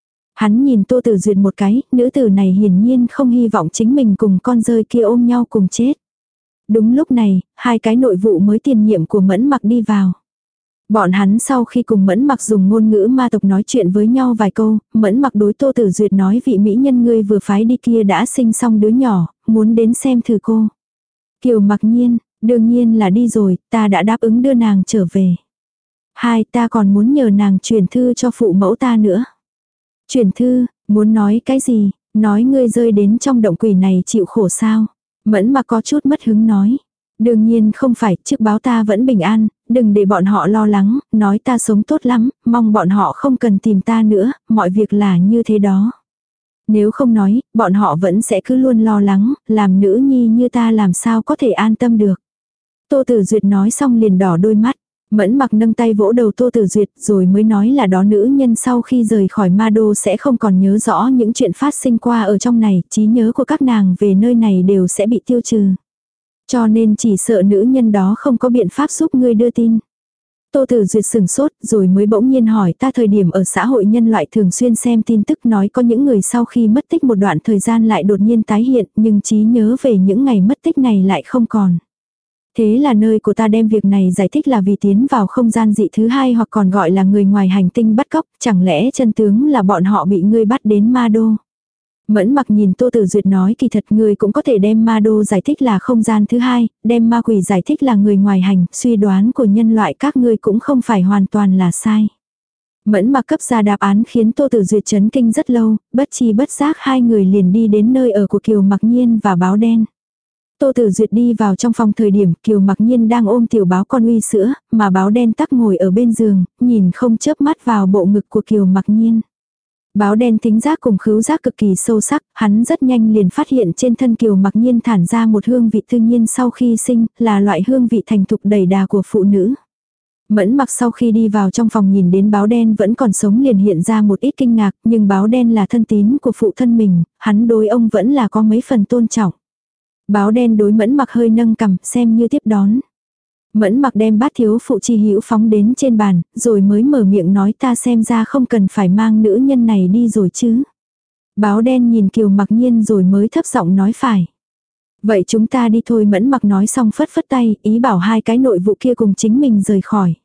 Hắn nhìn Tô Tử Duyệt một cái, nữ tử này hiển nhiên không hy vọng chính mình cùng con dơi kia ôm nhau cùng chết. Đúng lúc này, hai cái nội vụ mới tiền nhiệm của Mẫn Mặc đi vào. Bọn hắn sau khi cùng Mẫn Mặc dùng ngôn ngữ ma tộc nói chuyện với nhau vài câu, Mẫn Mặc đối Tô Tử Duyệt nói vị mỹ nhân ngươi vừa phái đi kia đã sinh xong đứa nhỏ, muốn đến xem thử cô. Kiều Mặc Nhiên, đương nhiên là đi rồi, ta đã đáp ứng đưa nàng trở về. Hai, ta còn muốn nhờ nàng truyền thư cho phụ mẫu ta nữa. Truyền thư, muốn nói cái gì, nói ngươi rơi đến trong động quỷ này chịu khổ sao. Mẫn Mặc có chút mất hứng nói. Đương nhiên không phải, trước báo ta vẫn bình an, đừng để bọn họ lo lắng, nói ta sống tốt lắm, mong bọn họ không cần tìm ta nữa, mọi việc là như thế đó. Nếu không nói, bọn họ vẫn sẽ cứ luôn lo lắng, làm nữ nhi như ta làm sao có thể an tâm được. Tô Tử Duyệt nói xong liền đỏ đôi mắt. Mẫn Mặc nâng tay vỗ đầu Tô Tử Duyệt rồi mới nói là đó nữ nhân sau khi rời khỏi ma đô sẽ không còn nhớ rõ những chuyện phát sinh qua ở trong này, trí nhớ của các nàng về nơi này đều sẽ bị tiêu trừ. Cho nên chỉ sợ nữ nhân đó không có biện pháp giúp ngươi đưa tin. Tô Tử Duyệt sừng sốt rồi mới bỗng nhiên hỏi ta thời điểm ở xã hội nhân loại thường xuyên xem tin tức nói có những người sau khi mất tích một đoạn thời gian lại đột nhiên tái hiện nhưng trí nhớ về những ngày mất tích này lại không còn. Thế là nơi của ta đem việc này giải thích là vì tiến vào không gian dị thứ hai hoặc còn gọi là người ngoài hành tinh bắt cóc, chẳng lẽ chân tướng là bọn họ bị ngươi bắt đến ma đô. Mẫn Mặc nhìn Tô Tử Duyệt nói kỳ thật ngươi cũng có thể đem ma đô giải thích là không gian thứ hai, đem ma quỷ giải thích là người ngoài hành, suy đoán của nhân loại các ngươi cũng không phải hoàn toàn là sai. Mẫn Mặc cấp ra đáp án khiến Tô Tử Duyệt chấn kinh rất lâu, bất chi bất giác hai người liền đi đến nơi ở của Kiều Mặc Nhiên và báo đen. Tô Tử Duyệt đi vào trong phòng thời điểm Kiều Mặc Nhiên đang ôm tiểu báo con uy sữa, mà báo đen tắc ngồi ở bên giường, nhìn không chớp mắt vào bộ ngực của Kiều Mặc Nhiên. Báo đen thính giác cùng khứu giác cực kỳ sâu sắc, hắn rất nhanh liền phát hiện trên thân Kiều Mặc Nhiên thản ra một hương vị tự nhiên sau khi sinh, là loại hương vị thành thục đầy đà của phụ nữ. Mẫn Mặc sau khi đi vào trong phòng nhìn đến báo đen vẫn còn sống liền hiện ra một ít kinh ngạc, nhưng báo đen là thân tín của phụ thân mình, hắn đối ông vẫn là có mấy phần tôn trọng. Báo đen đối Mẫn Mặc hơi nâng cằm xem như tiếp đón. Mẫn Mặc đem bát thiếu phụ chi hữu phóng đến trên bàn, rồi mới mở miệng nói ta xem ra không cần phải mang nữ nhân này đi rồi chứ. Báo đen nhìn Kiều Mặc Nhiên rồi mới thấp giọng nói phải. Vậy chúng ta đi thôi. Mẫn Mặc nói xong phất phất tay, ý bảo hai cái nội vụ kia cùng chính mình rời khỏi.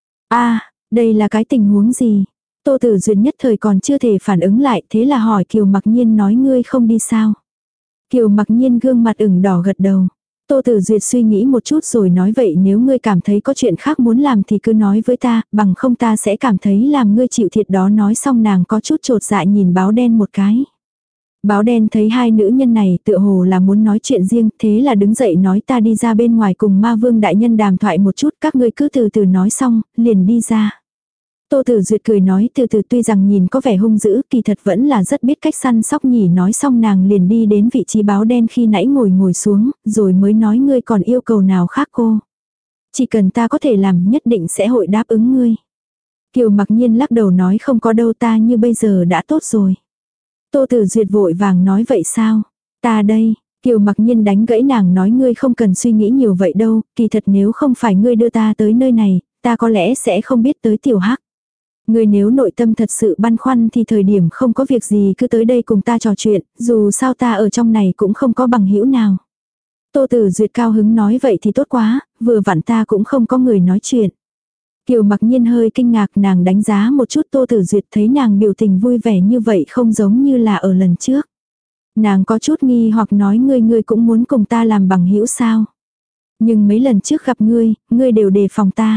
Đây là cái tình huống gì? Tô Tử Duyệt nhất thời còn chưa thể phản ứng lại, thế là hỏi Kiều Mặc Nhiên nói ngươi không đi sao? Kiều Mặc Nhiên gương mặt ửng đỏ gật đầu. Tô Tử Duyệt suy nghĩ một chút rồi nói vậy nếu ngươi cảm thấy có chuyện khác muốn làm thì cứ nói với ta, bằng không ta sẽ cảm thấy làm ngươi chịu thiệt đó. Nói xong nàng có chút chột dạ nhìn báo đen một cái. Báo đen thấy hai nữ nhân này tựa hồ là muốn nói chuyện riêng, thế là đứng dậy nói ta đi ra bên ngoài cùng ma vương đại nhân đàm thoại một chút, các ngươi cứ từ từ nói xong, liền đi ra. Tô Tử Duyệt cười nói từ từ, tuy rằng nhìn có vẻ hung dữ, kỳ thật vẫn là rất biết cách săn sóc nhỉ. Nói xong nàng liền đi đến vị trí báo đen khi nãy ngồi xuống, rồi mới nói ngươi còn yêu cầu nào khác cô. Chỉ cần ta có thể làm nhất định sẽ hội đáp ứng ngươi. Kiều Mặc Nhiên lắc đầu nói không có đâu, ta như bây giờ đã tốt rồi. Tô Tử Duyệt vội vàng nói vậy sao? Ta đây. Kiều Mặc Nhiên đánh gãy nàng nói ngươi không cần suy nghĩ nhiều vậy đâu, kỳ thật nếu không phải ngươi đưa ta tới nơi này, ta có lẽ sẽ không biết tới Tiểu Hắc. Ngươi nếu nội tâm thật sự băn khoăn thì thời điểm không có việc gì cứ tới đây cùng ta trò chuyện, dù sao ta ở trong này cũng không có bằng hữu nào. Tô Tử Duyệt cao hứng nói vậy thì tốt quá, vừa vặn ta cũng không có người nói chuyện. Kiều Mặc Nhiên hơi kinh ngạc, nàng đánh giá một chút Tô Tử Duyệt, thấy nàng biểu tình vui vẻ như vậy không giống như là ở lần trước. Nàng có chút nghi hoặc nói ngươi cũng muốn cùng ta làm bằng hữu sao. Nhưng mấy lần trước gặp ngươi đều đề phòng ta.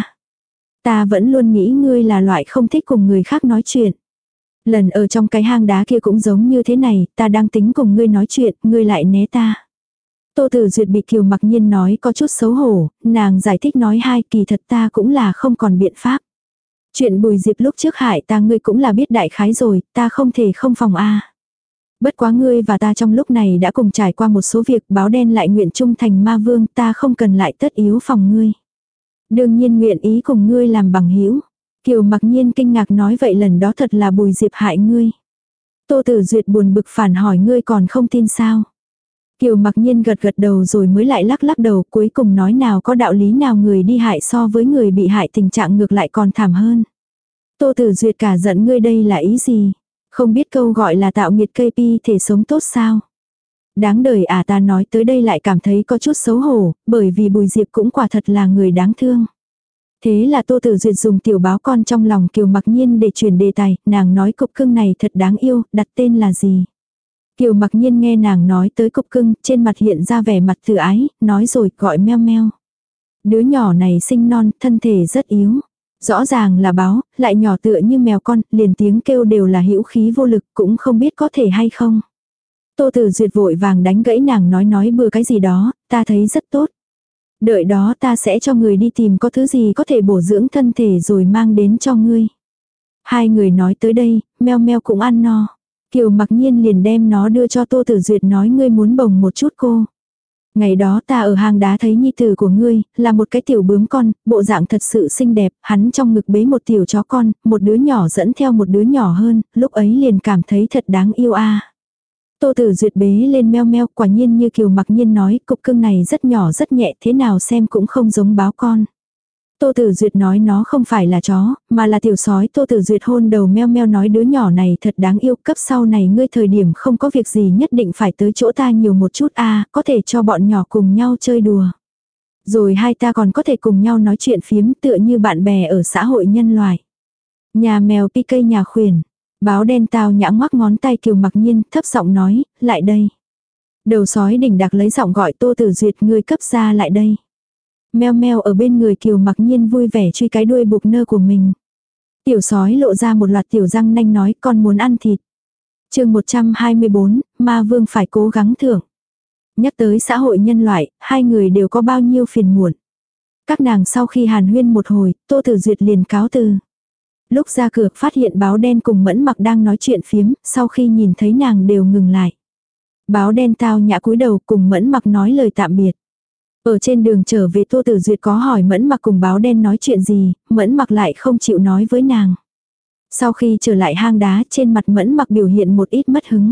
Ta vẫn luôn nghĩ ngươi là loại không thích cùng người khác nói chuyện. Lần ở trong cái hang đá kia cũng giống như thế này, ta đang tính cùng ngươi nói chuyện, ngươi lại né ta. Tô Tử Duyệt bị Kiều Mặc Nhiên nói có chút xấu hổ, nàng giải thích nói hai kỳ thật ta cũng là không còn biện pháp. Chuyện Bùi Diệp lúc trước hại ta ngươi cũng là biết đại khái rồi, ta không thể không phòng a. Bất quá ngươi và ta trong lúc này đã cùng trải qua một số việc, báo đen lại nguyện trung thành ma vương, ta không cần lại tất yếu phòng ngươi. Đương nhiên nguyện ý cùng ngươi làm bằng hữu. Kiều Mặc Nhiên kinh ngạc nói vậy lần đó thật là Bùi Diệp hại ngươi. Tô Tử Duyệt buồn bực phản hỏi ngươi còn không tin sao. Kiều Mặc Nhiên gật gật đầu rồi mới lại lắc đầu, cuối cùng nói nào có đạo lý nào người đi hại so với người bị hại tình trạng ngược lại còn thảm hơn. Tô Tử Duyệt cả giận ngươi đây là ý gì? Không biết câu gọi là tạo nghiệt cây pi thể sống tốt sao? Đáng đời à, ta nói tới đây lại cảm thấy có chút xấu hổ, bởi vì Bùi Diệp cũng quả thật là người đáng thương. Thế là Tô Tử Duyệt dùng tiểu báo con trong lòng Kiều Mặc Nhiên để chuyển đề tài, nàng nói cục cưng này thật đáng yêu, đặt tên là gì? Kiều Mặc Nhiên nghe nàng nói tới cục cưng, trên mặt hiện ra vẻ mặt từ ái, nói rồi gọi meo meo. Đứa nhỏ này sinh non, thân thể rất yếu. Rõ ràng là báo, lại nhỏ tựa như mèo con, liền tiếng kêu đều là hữu khí vô lực, cũng không biết có thể hay không. Tô Tử Duyệt vội vàng đánh gãy nàng nói bừa cái gì đó, ta thấy rất tốt. Đợi đó ta sẽ cho người đi tìm có thứ gì có thể bổ dưỡng thân thể rồi mang đến cho ngươi. Hai người nói tới đây, meo meo cũng ăn no. Kiều Mặc Nhiên liền đem nó đưa cho Tô Tử Duyệt nói ngươi muốn bồng một chút cô. Ngày đó ta ở hang đá thấy nhi tử của ngươi, là một cái tiểu bướm con, bộ dạng thật sự xinh đẹp, hắn trong ngực bế một tiểu chó con, một đứa nhỏ dẫn theo một đứa nhỏ hơn, lúc ấy liền cảm thấy thật đáng yêu a. Tô Tử Duyệt bế lên meo meo, quả nhiên như Kiều Mặc Nhiên nói, cục cưng này rất nhỏ rất nhẹ, thế nào xem cũng không giống báo con. Tô Tử Duyệt nói nó không phải là chó, mà là tiểu sói. Tô Tử Duyệt hôn đầu meo meo nói đứa nhỏ này thật đáng yêu, cấp sau này ngươi thời điểm không có việc gì nhất định phải tới chỗ ta nhiều một chút a, có thể cho bọn nhỏ cùng nhau chơi đùa. Rồi hai ta còn có thể cùng nhau nói chuyện phiếm tựa như bạn bè ở xã hội nhân loại. Nhà mèo PK nhà khuyển. Báo đen tao nhã ngoắc ngón tay Kiều Mặc Nhiên, thấp giọng nói, lại đây. Đầu sói đỉnh đặc lấy giọng gọi Tô Tử Duyệt ngươi cấp ra lại đây. Meo meo ở bên người Kiều Mặc Nhiên vui vẻ truy cái đuôi buộc nơ của mình. Tiểu sói lộ ra một loạt tiểu răng nanh nói con muốn ăn thịt. Chương 124, ma vương phải cố gắng thưởng. Nhắc tới xã hội nhân loại, hai người đều có bao nhiêu phiền muộn. Các nàng sau khi hàn huyên một hồi, Tô Tử Duyệt liền cáo từ. Lúc ra cửa phát hiện báo đen cùng Mẫn Mặc đang nói chuyện phiếm, sau khi nhìn thấy nàng đều ngừng lại. Báo đen tao nhã cúi đầu cùng Mẫn Mặc nói lời tạm biệt. Ở trên đường trở về Tô Tử Duyệt có hỏi Mẫn Mặc cùng báo đen nói chuyện gì, Mẫn Mặc lại không chịu nói với nàng. Sau khi trở lại hang đá trên mặt Mẫn Mặc biểu hiện một ít mất hứng.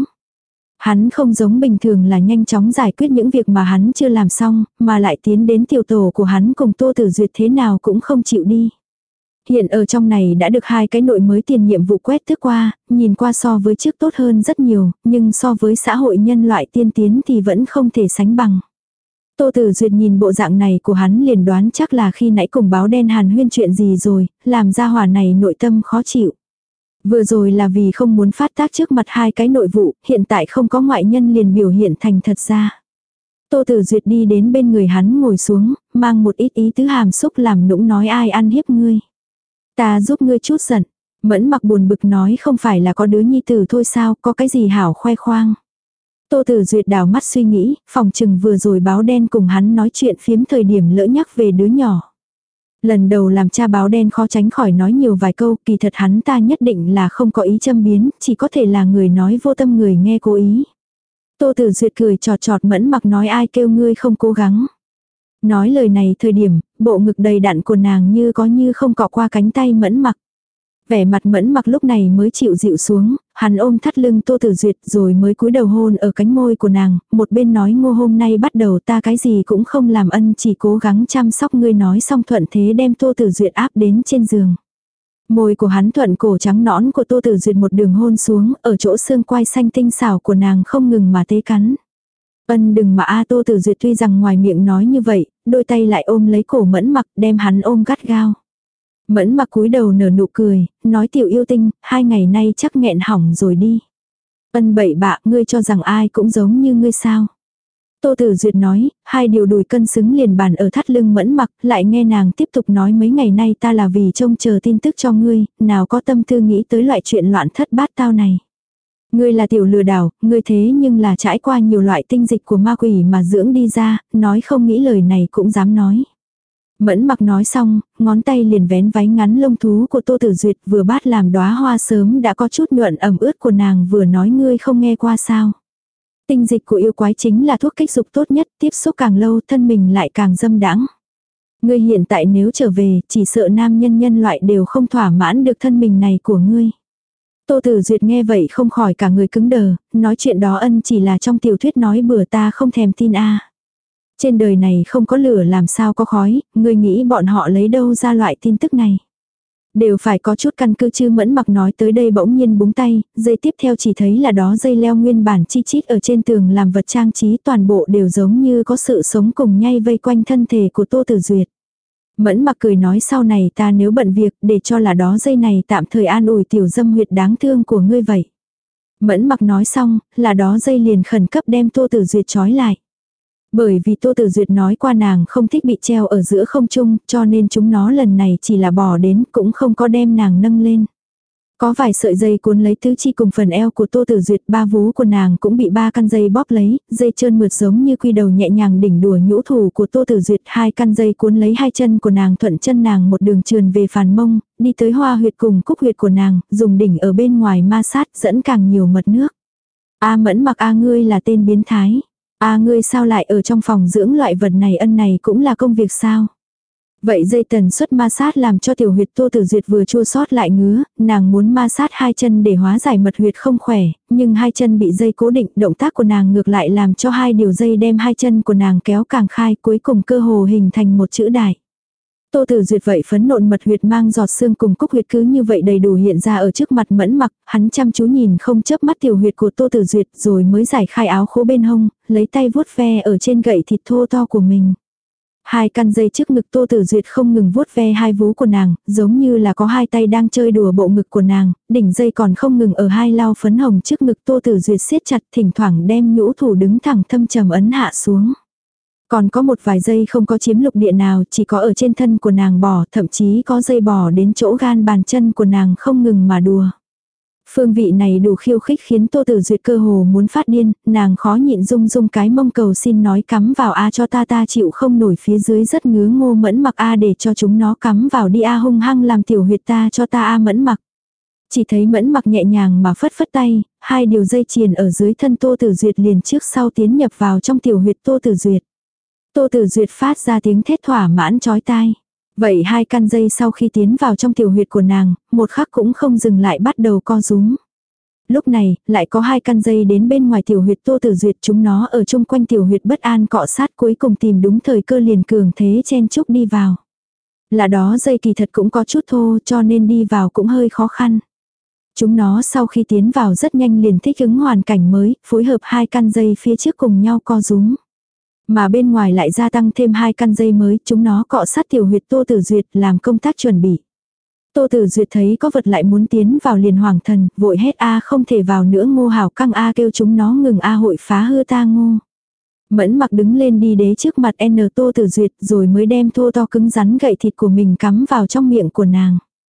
Hắn không giống bình thường là nhanh chóng giải quyết những việc mà hắn chưa làm xong, mà lại tiến đến tiểu tổ của hắn cùng Tô Tử Duyệt thế nào cũng không chịu đi. Hiện ở trong này đã được 2 cái nội mới tiền nhiệm vụ quét thức qua, nhìn qua so với trước tốt hơn rất nhiều, nhưng so với xã hội nhân loại tiên tiến thì vẫn không thể sánh bằng. Tô Tử Duyệt nhìn bộ dạng này của hắn liền đoán chắc là khi nãy cùng báo đen hàn huyên chuyện gì rồi, làm ra hỏa này nội tâm khó chịu. Vừa rồi là vì không muốn phát tác trước mặt 2 cái nội vụ, hiện tại không có ngoại nhân liền biểu hiện thành thật ra. Tô Tử Duyệt đi đến bên người hắn ngồi xuống, mang một ít ý tứ hàm xúc làm nũng nói ai ăn hiếp ngươi. Ta giúp ngươi chút giận. Mẫn Mặc buồn bực nói không phải là có đứa nhi tử thôi sao, có cái gì hảo khoe khoang. Tô Tử Duyệt đảo mắt suy nghĩ, phòng trừng vừa rồi báo đen cùng hắn nói chuyện phiếm thời điểm lỡ nhắc về đứa nhỏ. Lần đầu làm cha báo đen khó tránh khỏi nói nhiều vài câu, kỳ thật hắn ta nhất định là không có ý châm biếm, chỉ có thể là người nói vô tâm người nghe cố ý. Tô Tử Duyệt cười chọt chọt Mẫn Mặc nói ai kêu ngươi không cố gắng. Nói lời này thời điểm, bộ ngực đầy đặn của nàng như có như không cọ qua cánh tay Mẫn Mặc. Vẻ mặt Mẫn Mặc lúc này mới chịu dịu xuống, hắn ôm thắt lưng Tô Tử Duyệt rồi mới cúi đầu hôn ở cánh môi của nàng, một bên nói Ngô hôm nay bắt đầu ta cái gì cũng không làm ân chỉ cố gắng chăm sóc ngươi nói xong thuận thế đem Tô Tử Duyệt áp đến trên giường. Môi của hắn thuận cổ trắng nõn của Tô Tử Duyệt một đường hôn xuống, ở chỗ xương quai xanh tinh xảo của nàng không ngừng mà tế cắn. Ân đừng mà Tô Tử Duyệt tuy rằng ngoài miệng nói như vậy, đôi tay lại ôm lấy cổ Mẫn Mặc đem hắn ôm gắt gao. Mẫn Mặc cúi đầu nở nụ cười, nói tiểu yêu tinh, 2 ngày nay chắc nghẹn hỏng rồi đi. Ân bậy bạ, ngươi cho rằng ai cũng giống như ngươi sao. Tô Tử Duyệt nói, 2 điều đùi cân xứng liền bàn ở thắt lưng Mẫn Mặc, lại nghe nàng tiếp tục nói mấy ngày nay ta là vì trông chờ tin tức cho ngươi, nào có tâm tư nghĩ tới loại chuyện loạn thất bát tao này. Ngươi là tiểu lừa đảo, ngươi thế nhưng là trải qua nhiều loại tinh dịch của ma quỷ mà dưỡng đi ra, nói không nghĩ lời này cũng dám nói. Mẫn Mặc nói xong, ngón tay liền vén váy ngắn lông thú của Tô Tử Duyệt vừa bát làm đóa hoa sớm đã có chút nhuận ẩm ướt của nàng vừa nói ngươi không nghe qua sao. Tinh dịch của yêu quái chính là thuốc kích dục tốt nhất, tiếp xúc càng lâu thân mình lại càng dâm đãng. Ngươi hiện tại nếu trở về, chỉ sợ nam nhân nhân loại đều không thỏa mãn được thân mình này của ngươi. Tô Tử Duyệt nghe vậy không khỏi cả người cứng đờ, nói chuyện đó ân chỉ là trong tiểu thuyết nói bừa ta không thèm tin a. Trên đời này không có lửa làm sao có khói, ngươi nghĩ bọn họ lấy đâu ra loại tin tức này. Đều phải có chút căn cứ chứ. Mẫn Mặc nói tới đây bỗng nhiên búng tay, dây tiếp theo chỉ thấy là đó dây leo nguyên bản chi chít ở trên tường làm vật trang trí toàn bộ đều giống như có sự sống cùng nhay vây quanh thân thể của Tô Tử Duyệt. Mẫn Mặc cười nói sau này ta nếu bận việc để cho là đó dây này tạm thời an ủi tiểu dâm huyệt đáng thương của ngươi vậy. Mẫn Mặc nói xong, là đó dây liền khẩn cấp đem Tô Tử Duyệt trói lại. Bởi vì Tô Tử Duyệt nói qua nàng không thích bị treo ở giữa không trung, cho nên chúng nó lần này chỉ là bò đến cũng không có đem nàng nâng lên. Có vài sợi dây cuốn lấy tứ chi cùng phần eo của Tô Tử Duyệt, 3 vú của nàng cũng bị 3 căn dây bóp lấy, dây trơn mượt giống như quy đầu nhẹ nhàng đỉnh đùa nhũ thủ của Tô Tử Duyệt, 2 căn dây cuốn lấy 2 chân của nàng thuận chân nàng một đường trườn về phàn mông, đi tới hoa huyệt cùng cúc huyệt của nàng, dùng đỉnh ở bên ngoài ma sát dẫn càng nhiều mật nước. Mẫn Mặc ngươi là tên biến thái. Ngươi sao lại ở trong phòng dưỡng loại vật này ân này cũng là công việc sao? Vậy dây tần suất ma sát làm cho tiểu huyệt Tô Tử Duyệt vừa chua xót lại ngứa, nàng muốn ma sát 2 chân để hóa giải mật huyệt không khỏe, nhưng 2 chân bị dây cố định, động tác của nàng ngược lại làm cho 2 điều dây đem 2 chân của nàng kéo càng khai, cuối cùng cơ hồ hình thành một chữ đại. Tô Tử Duyệt vậy phấn nộn mật huyệt mang giọt xương cùng cúc huyệt cứ như vậy đầy đủ hiện ra ở trước mặt Mẫn Mặc, hắn chăm chú nhìn không chớp mắt tiểu huyệt của Tô Tử Duyệt rồi mới giải khai áo khố bên hông, lấy tay vuốt ve ở trên gậy thịt thô to của mình. 2 căn dây trước ngực Tô Tử Duyệt không ngừng vuốt ve 2 vú của nàng, giống như là có 2 tay đang chơi đùa bộ ngực của nàng, đỉnh dây còn không ngừng ở 2 lau phấn hồng trước ngực Tô Tử Duyệt siết chặt, thỉnh thoảng đem nhũ thủ đứng thẳng thâm trầm ấn hạ xuống. Còn có một vài dây không có chiếm lục địa nào, chỉ có ở trên thân của nàng bò, thậm chí có dây bò đến chỗ gan bàn chân của nàng không ngừng mà đùa. Phương vị này đủ khiêu khích khiến Tô Tử Duyệt cơ hồ muốn phát điên, nàng khó nhịn rung rung cái mông cầu xin nói cắm vào cho ta chịu không nổi phía dưới rất ngứa Ngô Mẫn Mặc để cho chúng nó cắm vào đi hung hăng làm tiểu huyệt ta cho ta Mẫn Mặc. Chỉ thấy Mẫn Mặc nhẹ nhàng mà phất phất tay, 2 điều dây chuyền ở dưới thân Tô Tử Duyệt liền trước sau tiến nhập vào trong tiểu huyệt Tô Tử Duyệt. Tô Tử Duyệt phát ra tiếng thét thỏa mãn chói tai. Vậy 2 căn dây sau khi tiến vào trong tiểu huyệt của nàng, một khắc cũng không dừng lại bắt đầu co rúm. Lúc này, lại có 2 căn dây đến bên ngoài tiểu huyệt Tô Tử Duyệt, chúng nó ở chung quanh tiểu huyệt bất an cọ sát cuối cùng tìm đúng thời cơ liền cường thế chen chúc đi vào. Là đó dây kỳ thật cũng có chút thô cho nên đi vào cũng hơi khó khăn. Chúng nó sau khi tiến vào rất nhanh liền thích ứng hoàn cảnh mới, phối hợp 2 căn dây phía trước cùng nhau co rúm. Mà bên ngoài lại gia tăng thêm 2 căn dây mới, chúng nó cọ sát tiểu huyệt Tô Tử Duyệt làm công tác chuẩn bị. Tô Tử Duyệt thấy có vật lại muốn tiến vào liền hoảng thần, vội hét không thể vào nữa Ngô Hảo căng kêu chúng nó ngừng hội phá hư ta Ngô. Mẫn Mặc đứng lên đi đế trước mặt Tô Tử Duyệt rồi mới đem thô to cứng rắn gậy thịt của mình cắm vào trong miệng của nàng.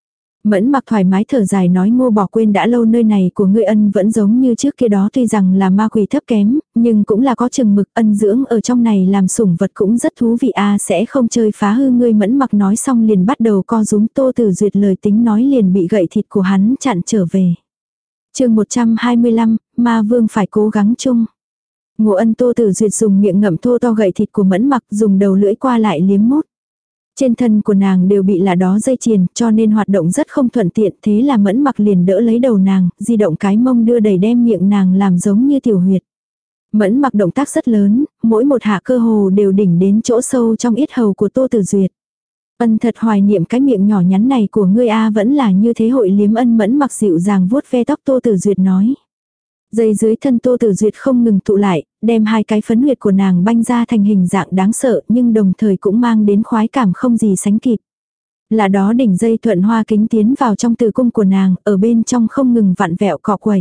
Mẫn Mặc thoải mái thở dài nói Ngô Bỏ quên đã lâu nơi này của ngươi ân vẫn giống như trước kia đó, tuy rằng là ma quỷ thấp kém, nhưng cũng là có chừng mực, ân dưỡng ở trong này làm sủng vật cũng rất thú vị sẽ không chơi phá hư ngươi. Mẫn Mặc nói xong liền bắt đầu co rúm. Tô Tử Duyệt lời tính nói liền bị gậy thịt của hắn chặn trở về. Chương 125, Ma Vương phải cố gắng chung. Ngô Ân. Tô Tử Duyệt dùng miệng ngậm thô to gậy thịt của Mẫn Mặc, dùng đầu lưỡi qua lại liếm mút. Trên thân của nàng đều bị là đó dây chuyền, cho nên hoạt động rất không thuận tiện, thế là Mẫn Mặc liền đỡ lấy đầu nàng, di động cái mông đưa đẩy đem miệng nàng làm giống như tiểu huyệt. Mẫn Mặc động tác rất lớn, mỗi một hạ cơ hồ đều đỉnh đến chỗ sâu trong yết hầu của Tô Tử Duyệt. Ân thật hoài niệm cái miệng nhỏ nhắn này của ngươi vẫn là như thế hội liếm ân. Mẫn Mặc dịu dàng vuốt ve tóc Tô Tử Duyệt nói. Dây dưới thân Tô Tử Duyệt không ngừng tụ lại, đem hai cái phấn huyệt của nàng banh ra thành hình dạng đáng sợ, nhưng đồng thời cũng mang đến khoái cảm không gì sánh kịp. Là đó đỉnh dây thuận hoa kính tiến vào trong tử cung của nàng, ở bên trong không ngừng vặn vẹo cọ quẩy.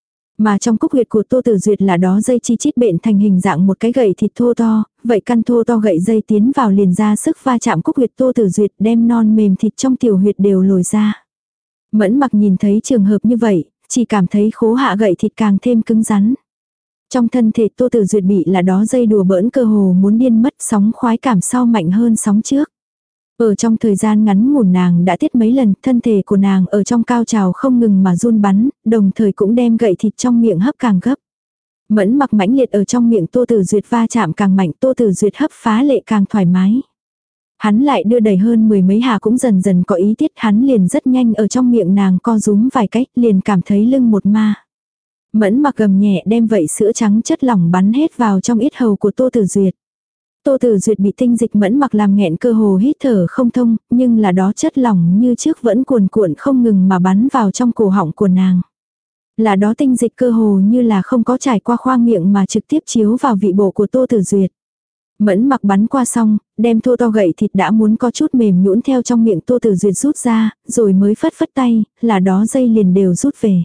Mà trong cúc huyệt của Tô Tử Duyệt là đó dây chi chít bện thành hình dạng một cái gậy thịt thô to, vậy căn thô to gậy dây tiến vào liền ra sức va chạm cúc huyệt Tô Tử Duyệt, đem non mềm thịt trong tiểu huyệt đều lồi ra. Mẫn Mặc nhìn thấy trường hợp như vậy, chỉ cảm thấy khố hạ gậy thịt càng thêm cứng rắn. Trong thân thể Tô Tử Duyệt bị là đó dây đùa bỡn cơ hồ muốn điên mất, sóng khoái cảm sau mạnh hơn sóng trước. Ở trong thời gian ngắn ngủn nàng đã tiết mấy lần, thân thể của nàng ở trong cao trào không ngừng mà run bắn, đồng thời cũng đem gậy thịt trong miệng hấp càng gấp. Mẫn Mặc mãnh liệt ở trong miệng Tô Tử Duyệt va chạm càng mạnh, Tô Tử Duyệt hấp phá lệ càng thoải mái. Hắn lại đưa đẩy hơn 10 mấy hạ cũng dần dần có ý tiết, hắn liền rất nhanh ở trong miệng nàng co rúm vài cách, liền cảm thấy lưng một ma. Mẫn Mặc gầm nhẹ đem vậy sữa trắng chất lỏng bắn hết vào trong yết hầu của Tô Tử Duyệt. Tô Tử Duyệt bị tinh dịch Mẫn Mặc làm nghẹn cơ hồ hít thở không thông, nhưng là đó chất lỏng như trước vẫn cuồn cuộn không ngừng mà bắn vào trong cổ họng của nàng. Là đó tinh dịch cơ hồ như là không có trải qua khoang miệng mà trực tiếp chiếu vào vị bộ của Tô Tử Duyệt. Mẫn Mặc bắn qua xong, đem thô to gậy thịt đã muốn có chút mềm nhũn theo trong miệng Tô Tử Duyệt rút ra, rồi mới phất phất tay, là đó dây liền đều rút về.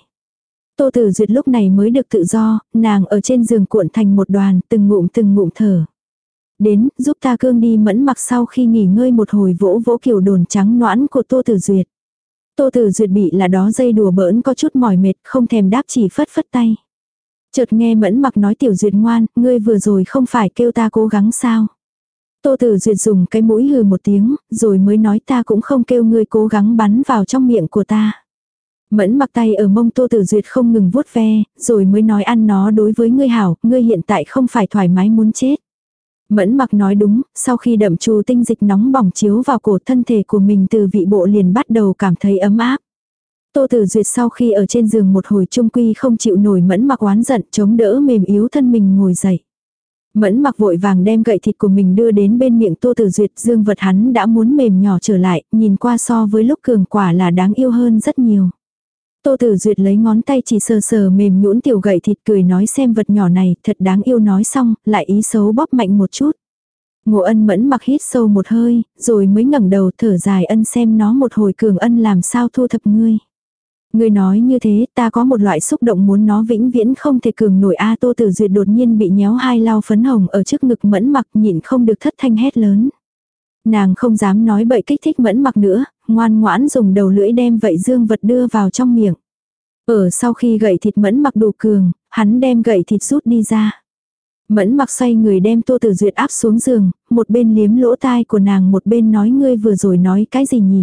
Tô Tử Duyệt lúc này mới được tự do, nàng ở trên giường cuộn thành một đoàn, từng ngụm thở. Đến, giúp ta cương đi. Mẫn Mặc sau khi nghỉ ngơi một hồi vỗ vỗ kiểu đồn trắng noãn của Tô Tử Duyệt. Tô Tử Duyệt bị là đó dây đùa bỡn có chút mỏi mệt, không thèm đáp chỉ phất phất tay. Chợt nghe Mẫn Mặc nói Tiểu Duyệt ngoan, ngươi vừa rồi không phải kêu ta cố gắng sao? Tô Tử Duyệt dùng cái mũi hừ một tiếng, rồi mới nói ta cũng không kêu ngươi cố gắng bắn vào trong miệng của ta. Mẫn Mặc tay ở mông Tô Tử Duyệt không ngừng vuốt ve, rồi mới nói ăn nó đối với ngươi hảo, ngươi hiện tại không phải thoải mái muốn chết. Mẫn Mặc nói đúng, sau khi đậm trù tinh dịch nóng bỏng chiếu vào cổ, thân thể của mình từ vị bộ liền bắt đầu cảm thấy ấm áp. Tô Tử Duyệt sau khi ở trên giường một hồi trung quy không chịu nổi Mẫn Mặc oán giận, chống đỡ mềm yếu thân mình ngồi dậy. Mẫn Mặc vội vàng đem gậy thịt của mình đưa đến bên miệng Tô Tử Duyệt, dương vật hắn đã muốn mềm nhỏ trở lại, nhìn qua so với lúc cường quả là đáng yêu hơn rất nhiều. Tô Tử Duyệt lấy ngón tay chỉ sờ sờ mềm nhũn tiểu gậy thịt, cười nói xem vật nhỏ này thật đáng yêu, nói xong, lại ý xấu bóp mạnh một chút. Ngô Ân. Mẫn Mặc hít sâu một hơi, rồi mới ngẩng đầu thở dài ân xem nó một hồi cường ân làm sao thu thập ngươi. Ngươi nói như thế, ta có một loại xúc động muốn nó vĩnh viễn không thể cường nổi Tô Tử Duyệt đột nhiên bị nhéo hai lau phấn hồng ở trước ngực Mẫn Mặc, nhịn không được thất thanh hét lớn. Nàng không dám nói bậy kích thích Mẫn Mặc nữa, ngoan ngoãn dùng đầu lưỡi đem vậy dương vật đưa vào trong miệng. Ở sau khi gậy thịt Mẫn Mặc đủ cường, hắn đem gậy thịt rút đi ra. Mẫn Mặc xoay người đem Tô Tử Duyệt áp xuống giường, một bên liếm lỗ tai của nàng một bên nói ngươi vừa rồi nói cái gì nhỉ?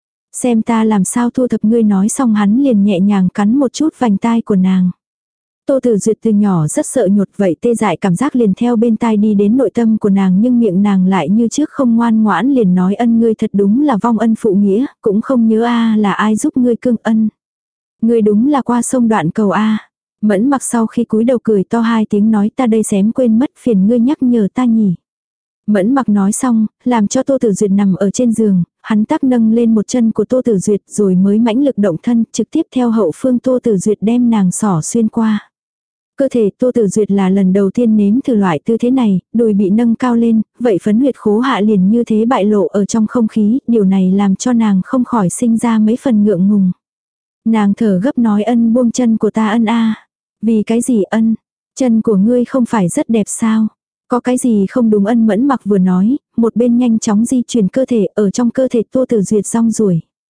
Xem ta làm sao thu thập ngươi. Nói xong hắn liền nhẹ nhàng cắn một chút vành tai của nàng. Tô Tử Duyệt từ nhỏ rất sợ nhột, vậy tê dại cảm giác liền theo bên tai đi đến nội tâm của nàng, nhưng miệng nàng lại như trước không ngoan ngoãn, liền nói ân ngươi thật đúng là vong ân phụ nghĩa, cũng không nhớ là ai giúp ngươi cương ân. Ngươi đúng là qua sông đoạn cầu Mẫn Mặc sau khi cúi đầu cười to hai tiếng nói ta đây xém quên mất, phiền ngươi nhắc nhở ta nhỉ. Mẫn Mặc nói xong, làm cho Tô Tử Duyệt nằm ở trên giường, hắn tác nâng lên một chân của Tô Tử Duyệt rồi mới mãnh lực động thân, trực tiếp theo hậu phương Tô Tử Duyệt đem nàng xỏ xuyên qua. Cơ thể Tô Tử Duyệt là lần đầu tiên nếm thử loại tư thế này, đùi bị nâng cao lên, vậy phấn huyệt khố hạ liền như thế bại lộ ở trong không khí, điều này làm cho nàng không khỏi sinh ra mấy phần ngượng ngùng. Nàng thở gấp nói ân buông chân của ta ân Vì cái gì ân? Chân của ngươi không phải rất đẹp sao? Có cái gì không đúng ân? Mẫn Mặc vừa nói, một bên nhanh chóng di chuyển cơ thể ở trong cơ thể Tô Tử Duyệt rong ruổi.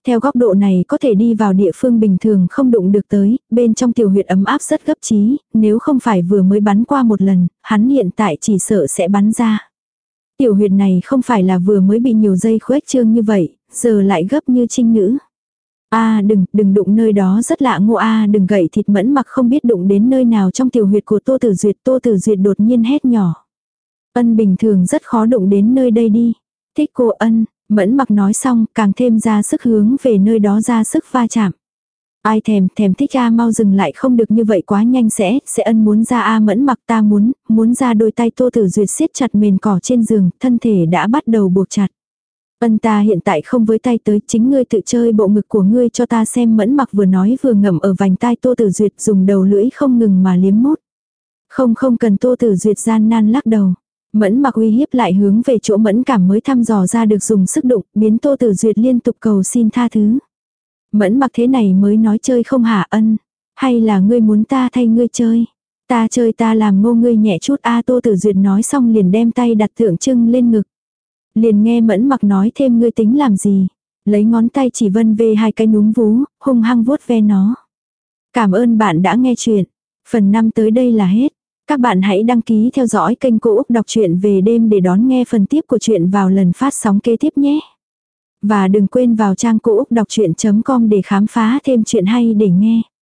Theo góc độ này có thể đi vào địa phương bình thường không đụng được tới, bên trong tiểu huyệt ấm áp rất gấp trí, nếu không phải vừa mới bắn qua một lần, hắn hiện tại chỉ sợ sẽ bắn ra. Tiểu huyệt này không phải là vừa mới bị nhiều dây khuếch trương như vậy, giờ lại gấp như trinh nữ. Đừng đụng nơi đó rất lạ ngô đừng gậy thịt Mẫn Mặc không biết đụng đến nơi nào trong tiểu huyệt của Tô Tử Duyệt đột nhiên hét nhỏ. Ân bình thường rất khó đụng đến nơi đây đi. Thích cô Ân, Mẫn Mặc nói xong càng thêm ra sức hướng về nơi đó ra sức va chạm. Ai thèm thích mau dừng lại không được như vậy quá nhanh sẽ Ân muốn ra Mẫn Mặc ta muốn ra. Đôi tay Tô Tử Duyệt siết chặt mền cỏ trên giường, thân thể đã bắt đầu buộc chặt. Ân ta hiện tại không với tay tới, chính ngươi tự chơi bộ ngực của ngươi cho ta xem. Mẫn Mặc vừa nói vừa ngậm ở vành tai Tô Tử Duyệt dùng đầu lưỡi không ngừng mà liếm mút. Không cần. Tô Tử Duyệt gian nan lắc đầu. Mẫn Mặc uy hiếp lại hướng về chỗ mẫn cảm mới thăm dò ra được dùng sức đụng, biến Tô Tử Duyệt liên tục cầu xin tha thứ. Mẫn Mặc thế này mới nói chơi không hả Ân? Hay là ngươi muốn ta thay ngươi chơi? Ta chơi ta làm ngô ngươi nhẹ chút Tô Tử Duyệt nói xong liền đem tay đặt tượng trưng lên ngực. Liền nghe Mẫn Mặc nói thêm ngươi tính làm gì? Lấy ngón tay chỉ vân về hai cái núm vú, hung hăng vuốt ve nó. Cảm ơn bạn đã nghe chuyện. Phần 5 tới đây là hết. Các bạn hãy đăng ký theo dõi kênh Cô Úc Đọc truyện về đêm để đón nghe phần tiếp của chuyện vào lần phát sóng kế tiếp nhé. Và đừng quên vào trang cô úc đọc chuyện.com để khám phá thêm chuyện hay để nghe.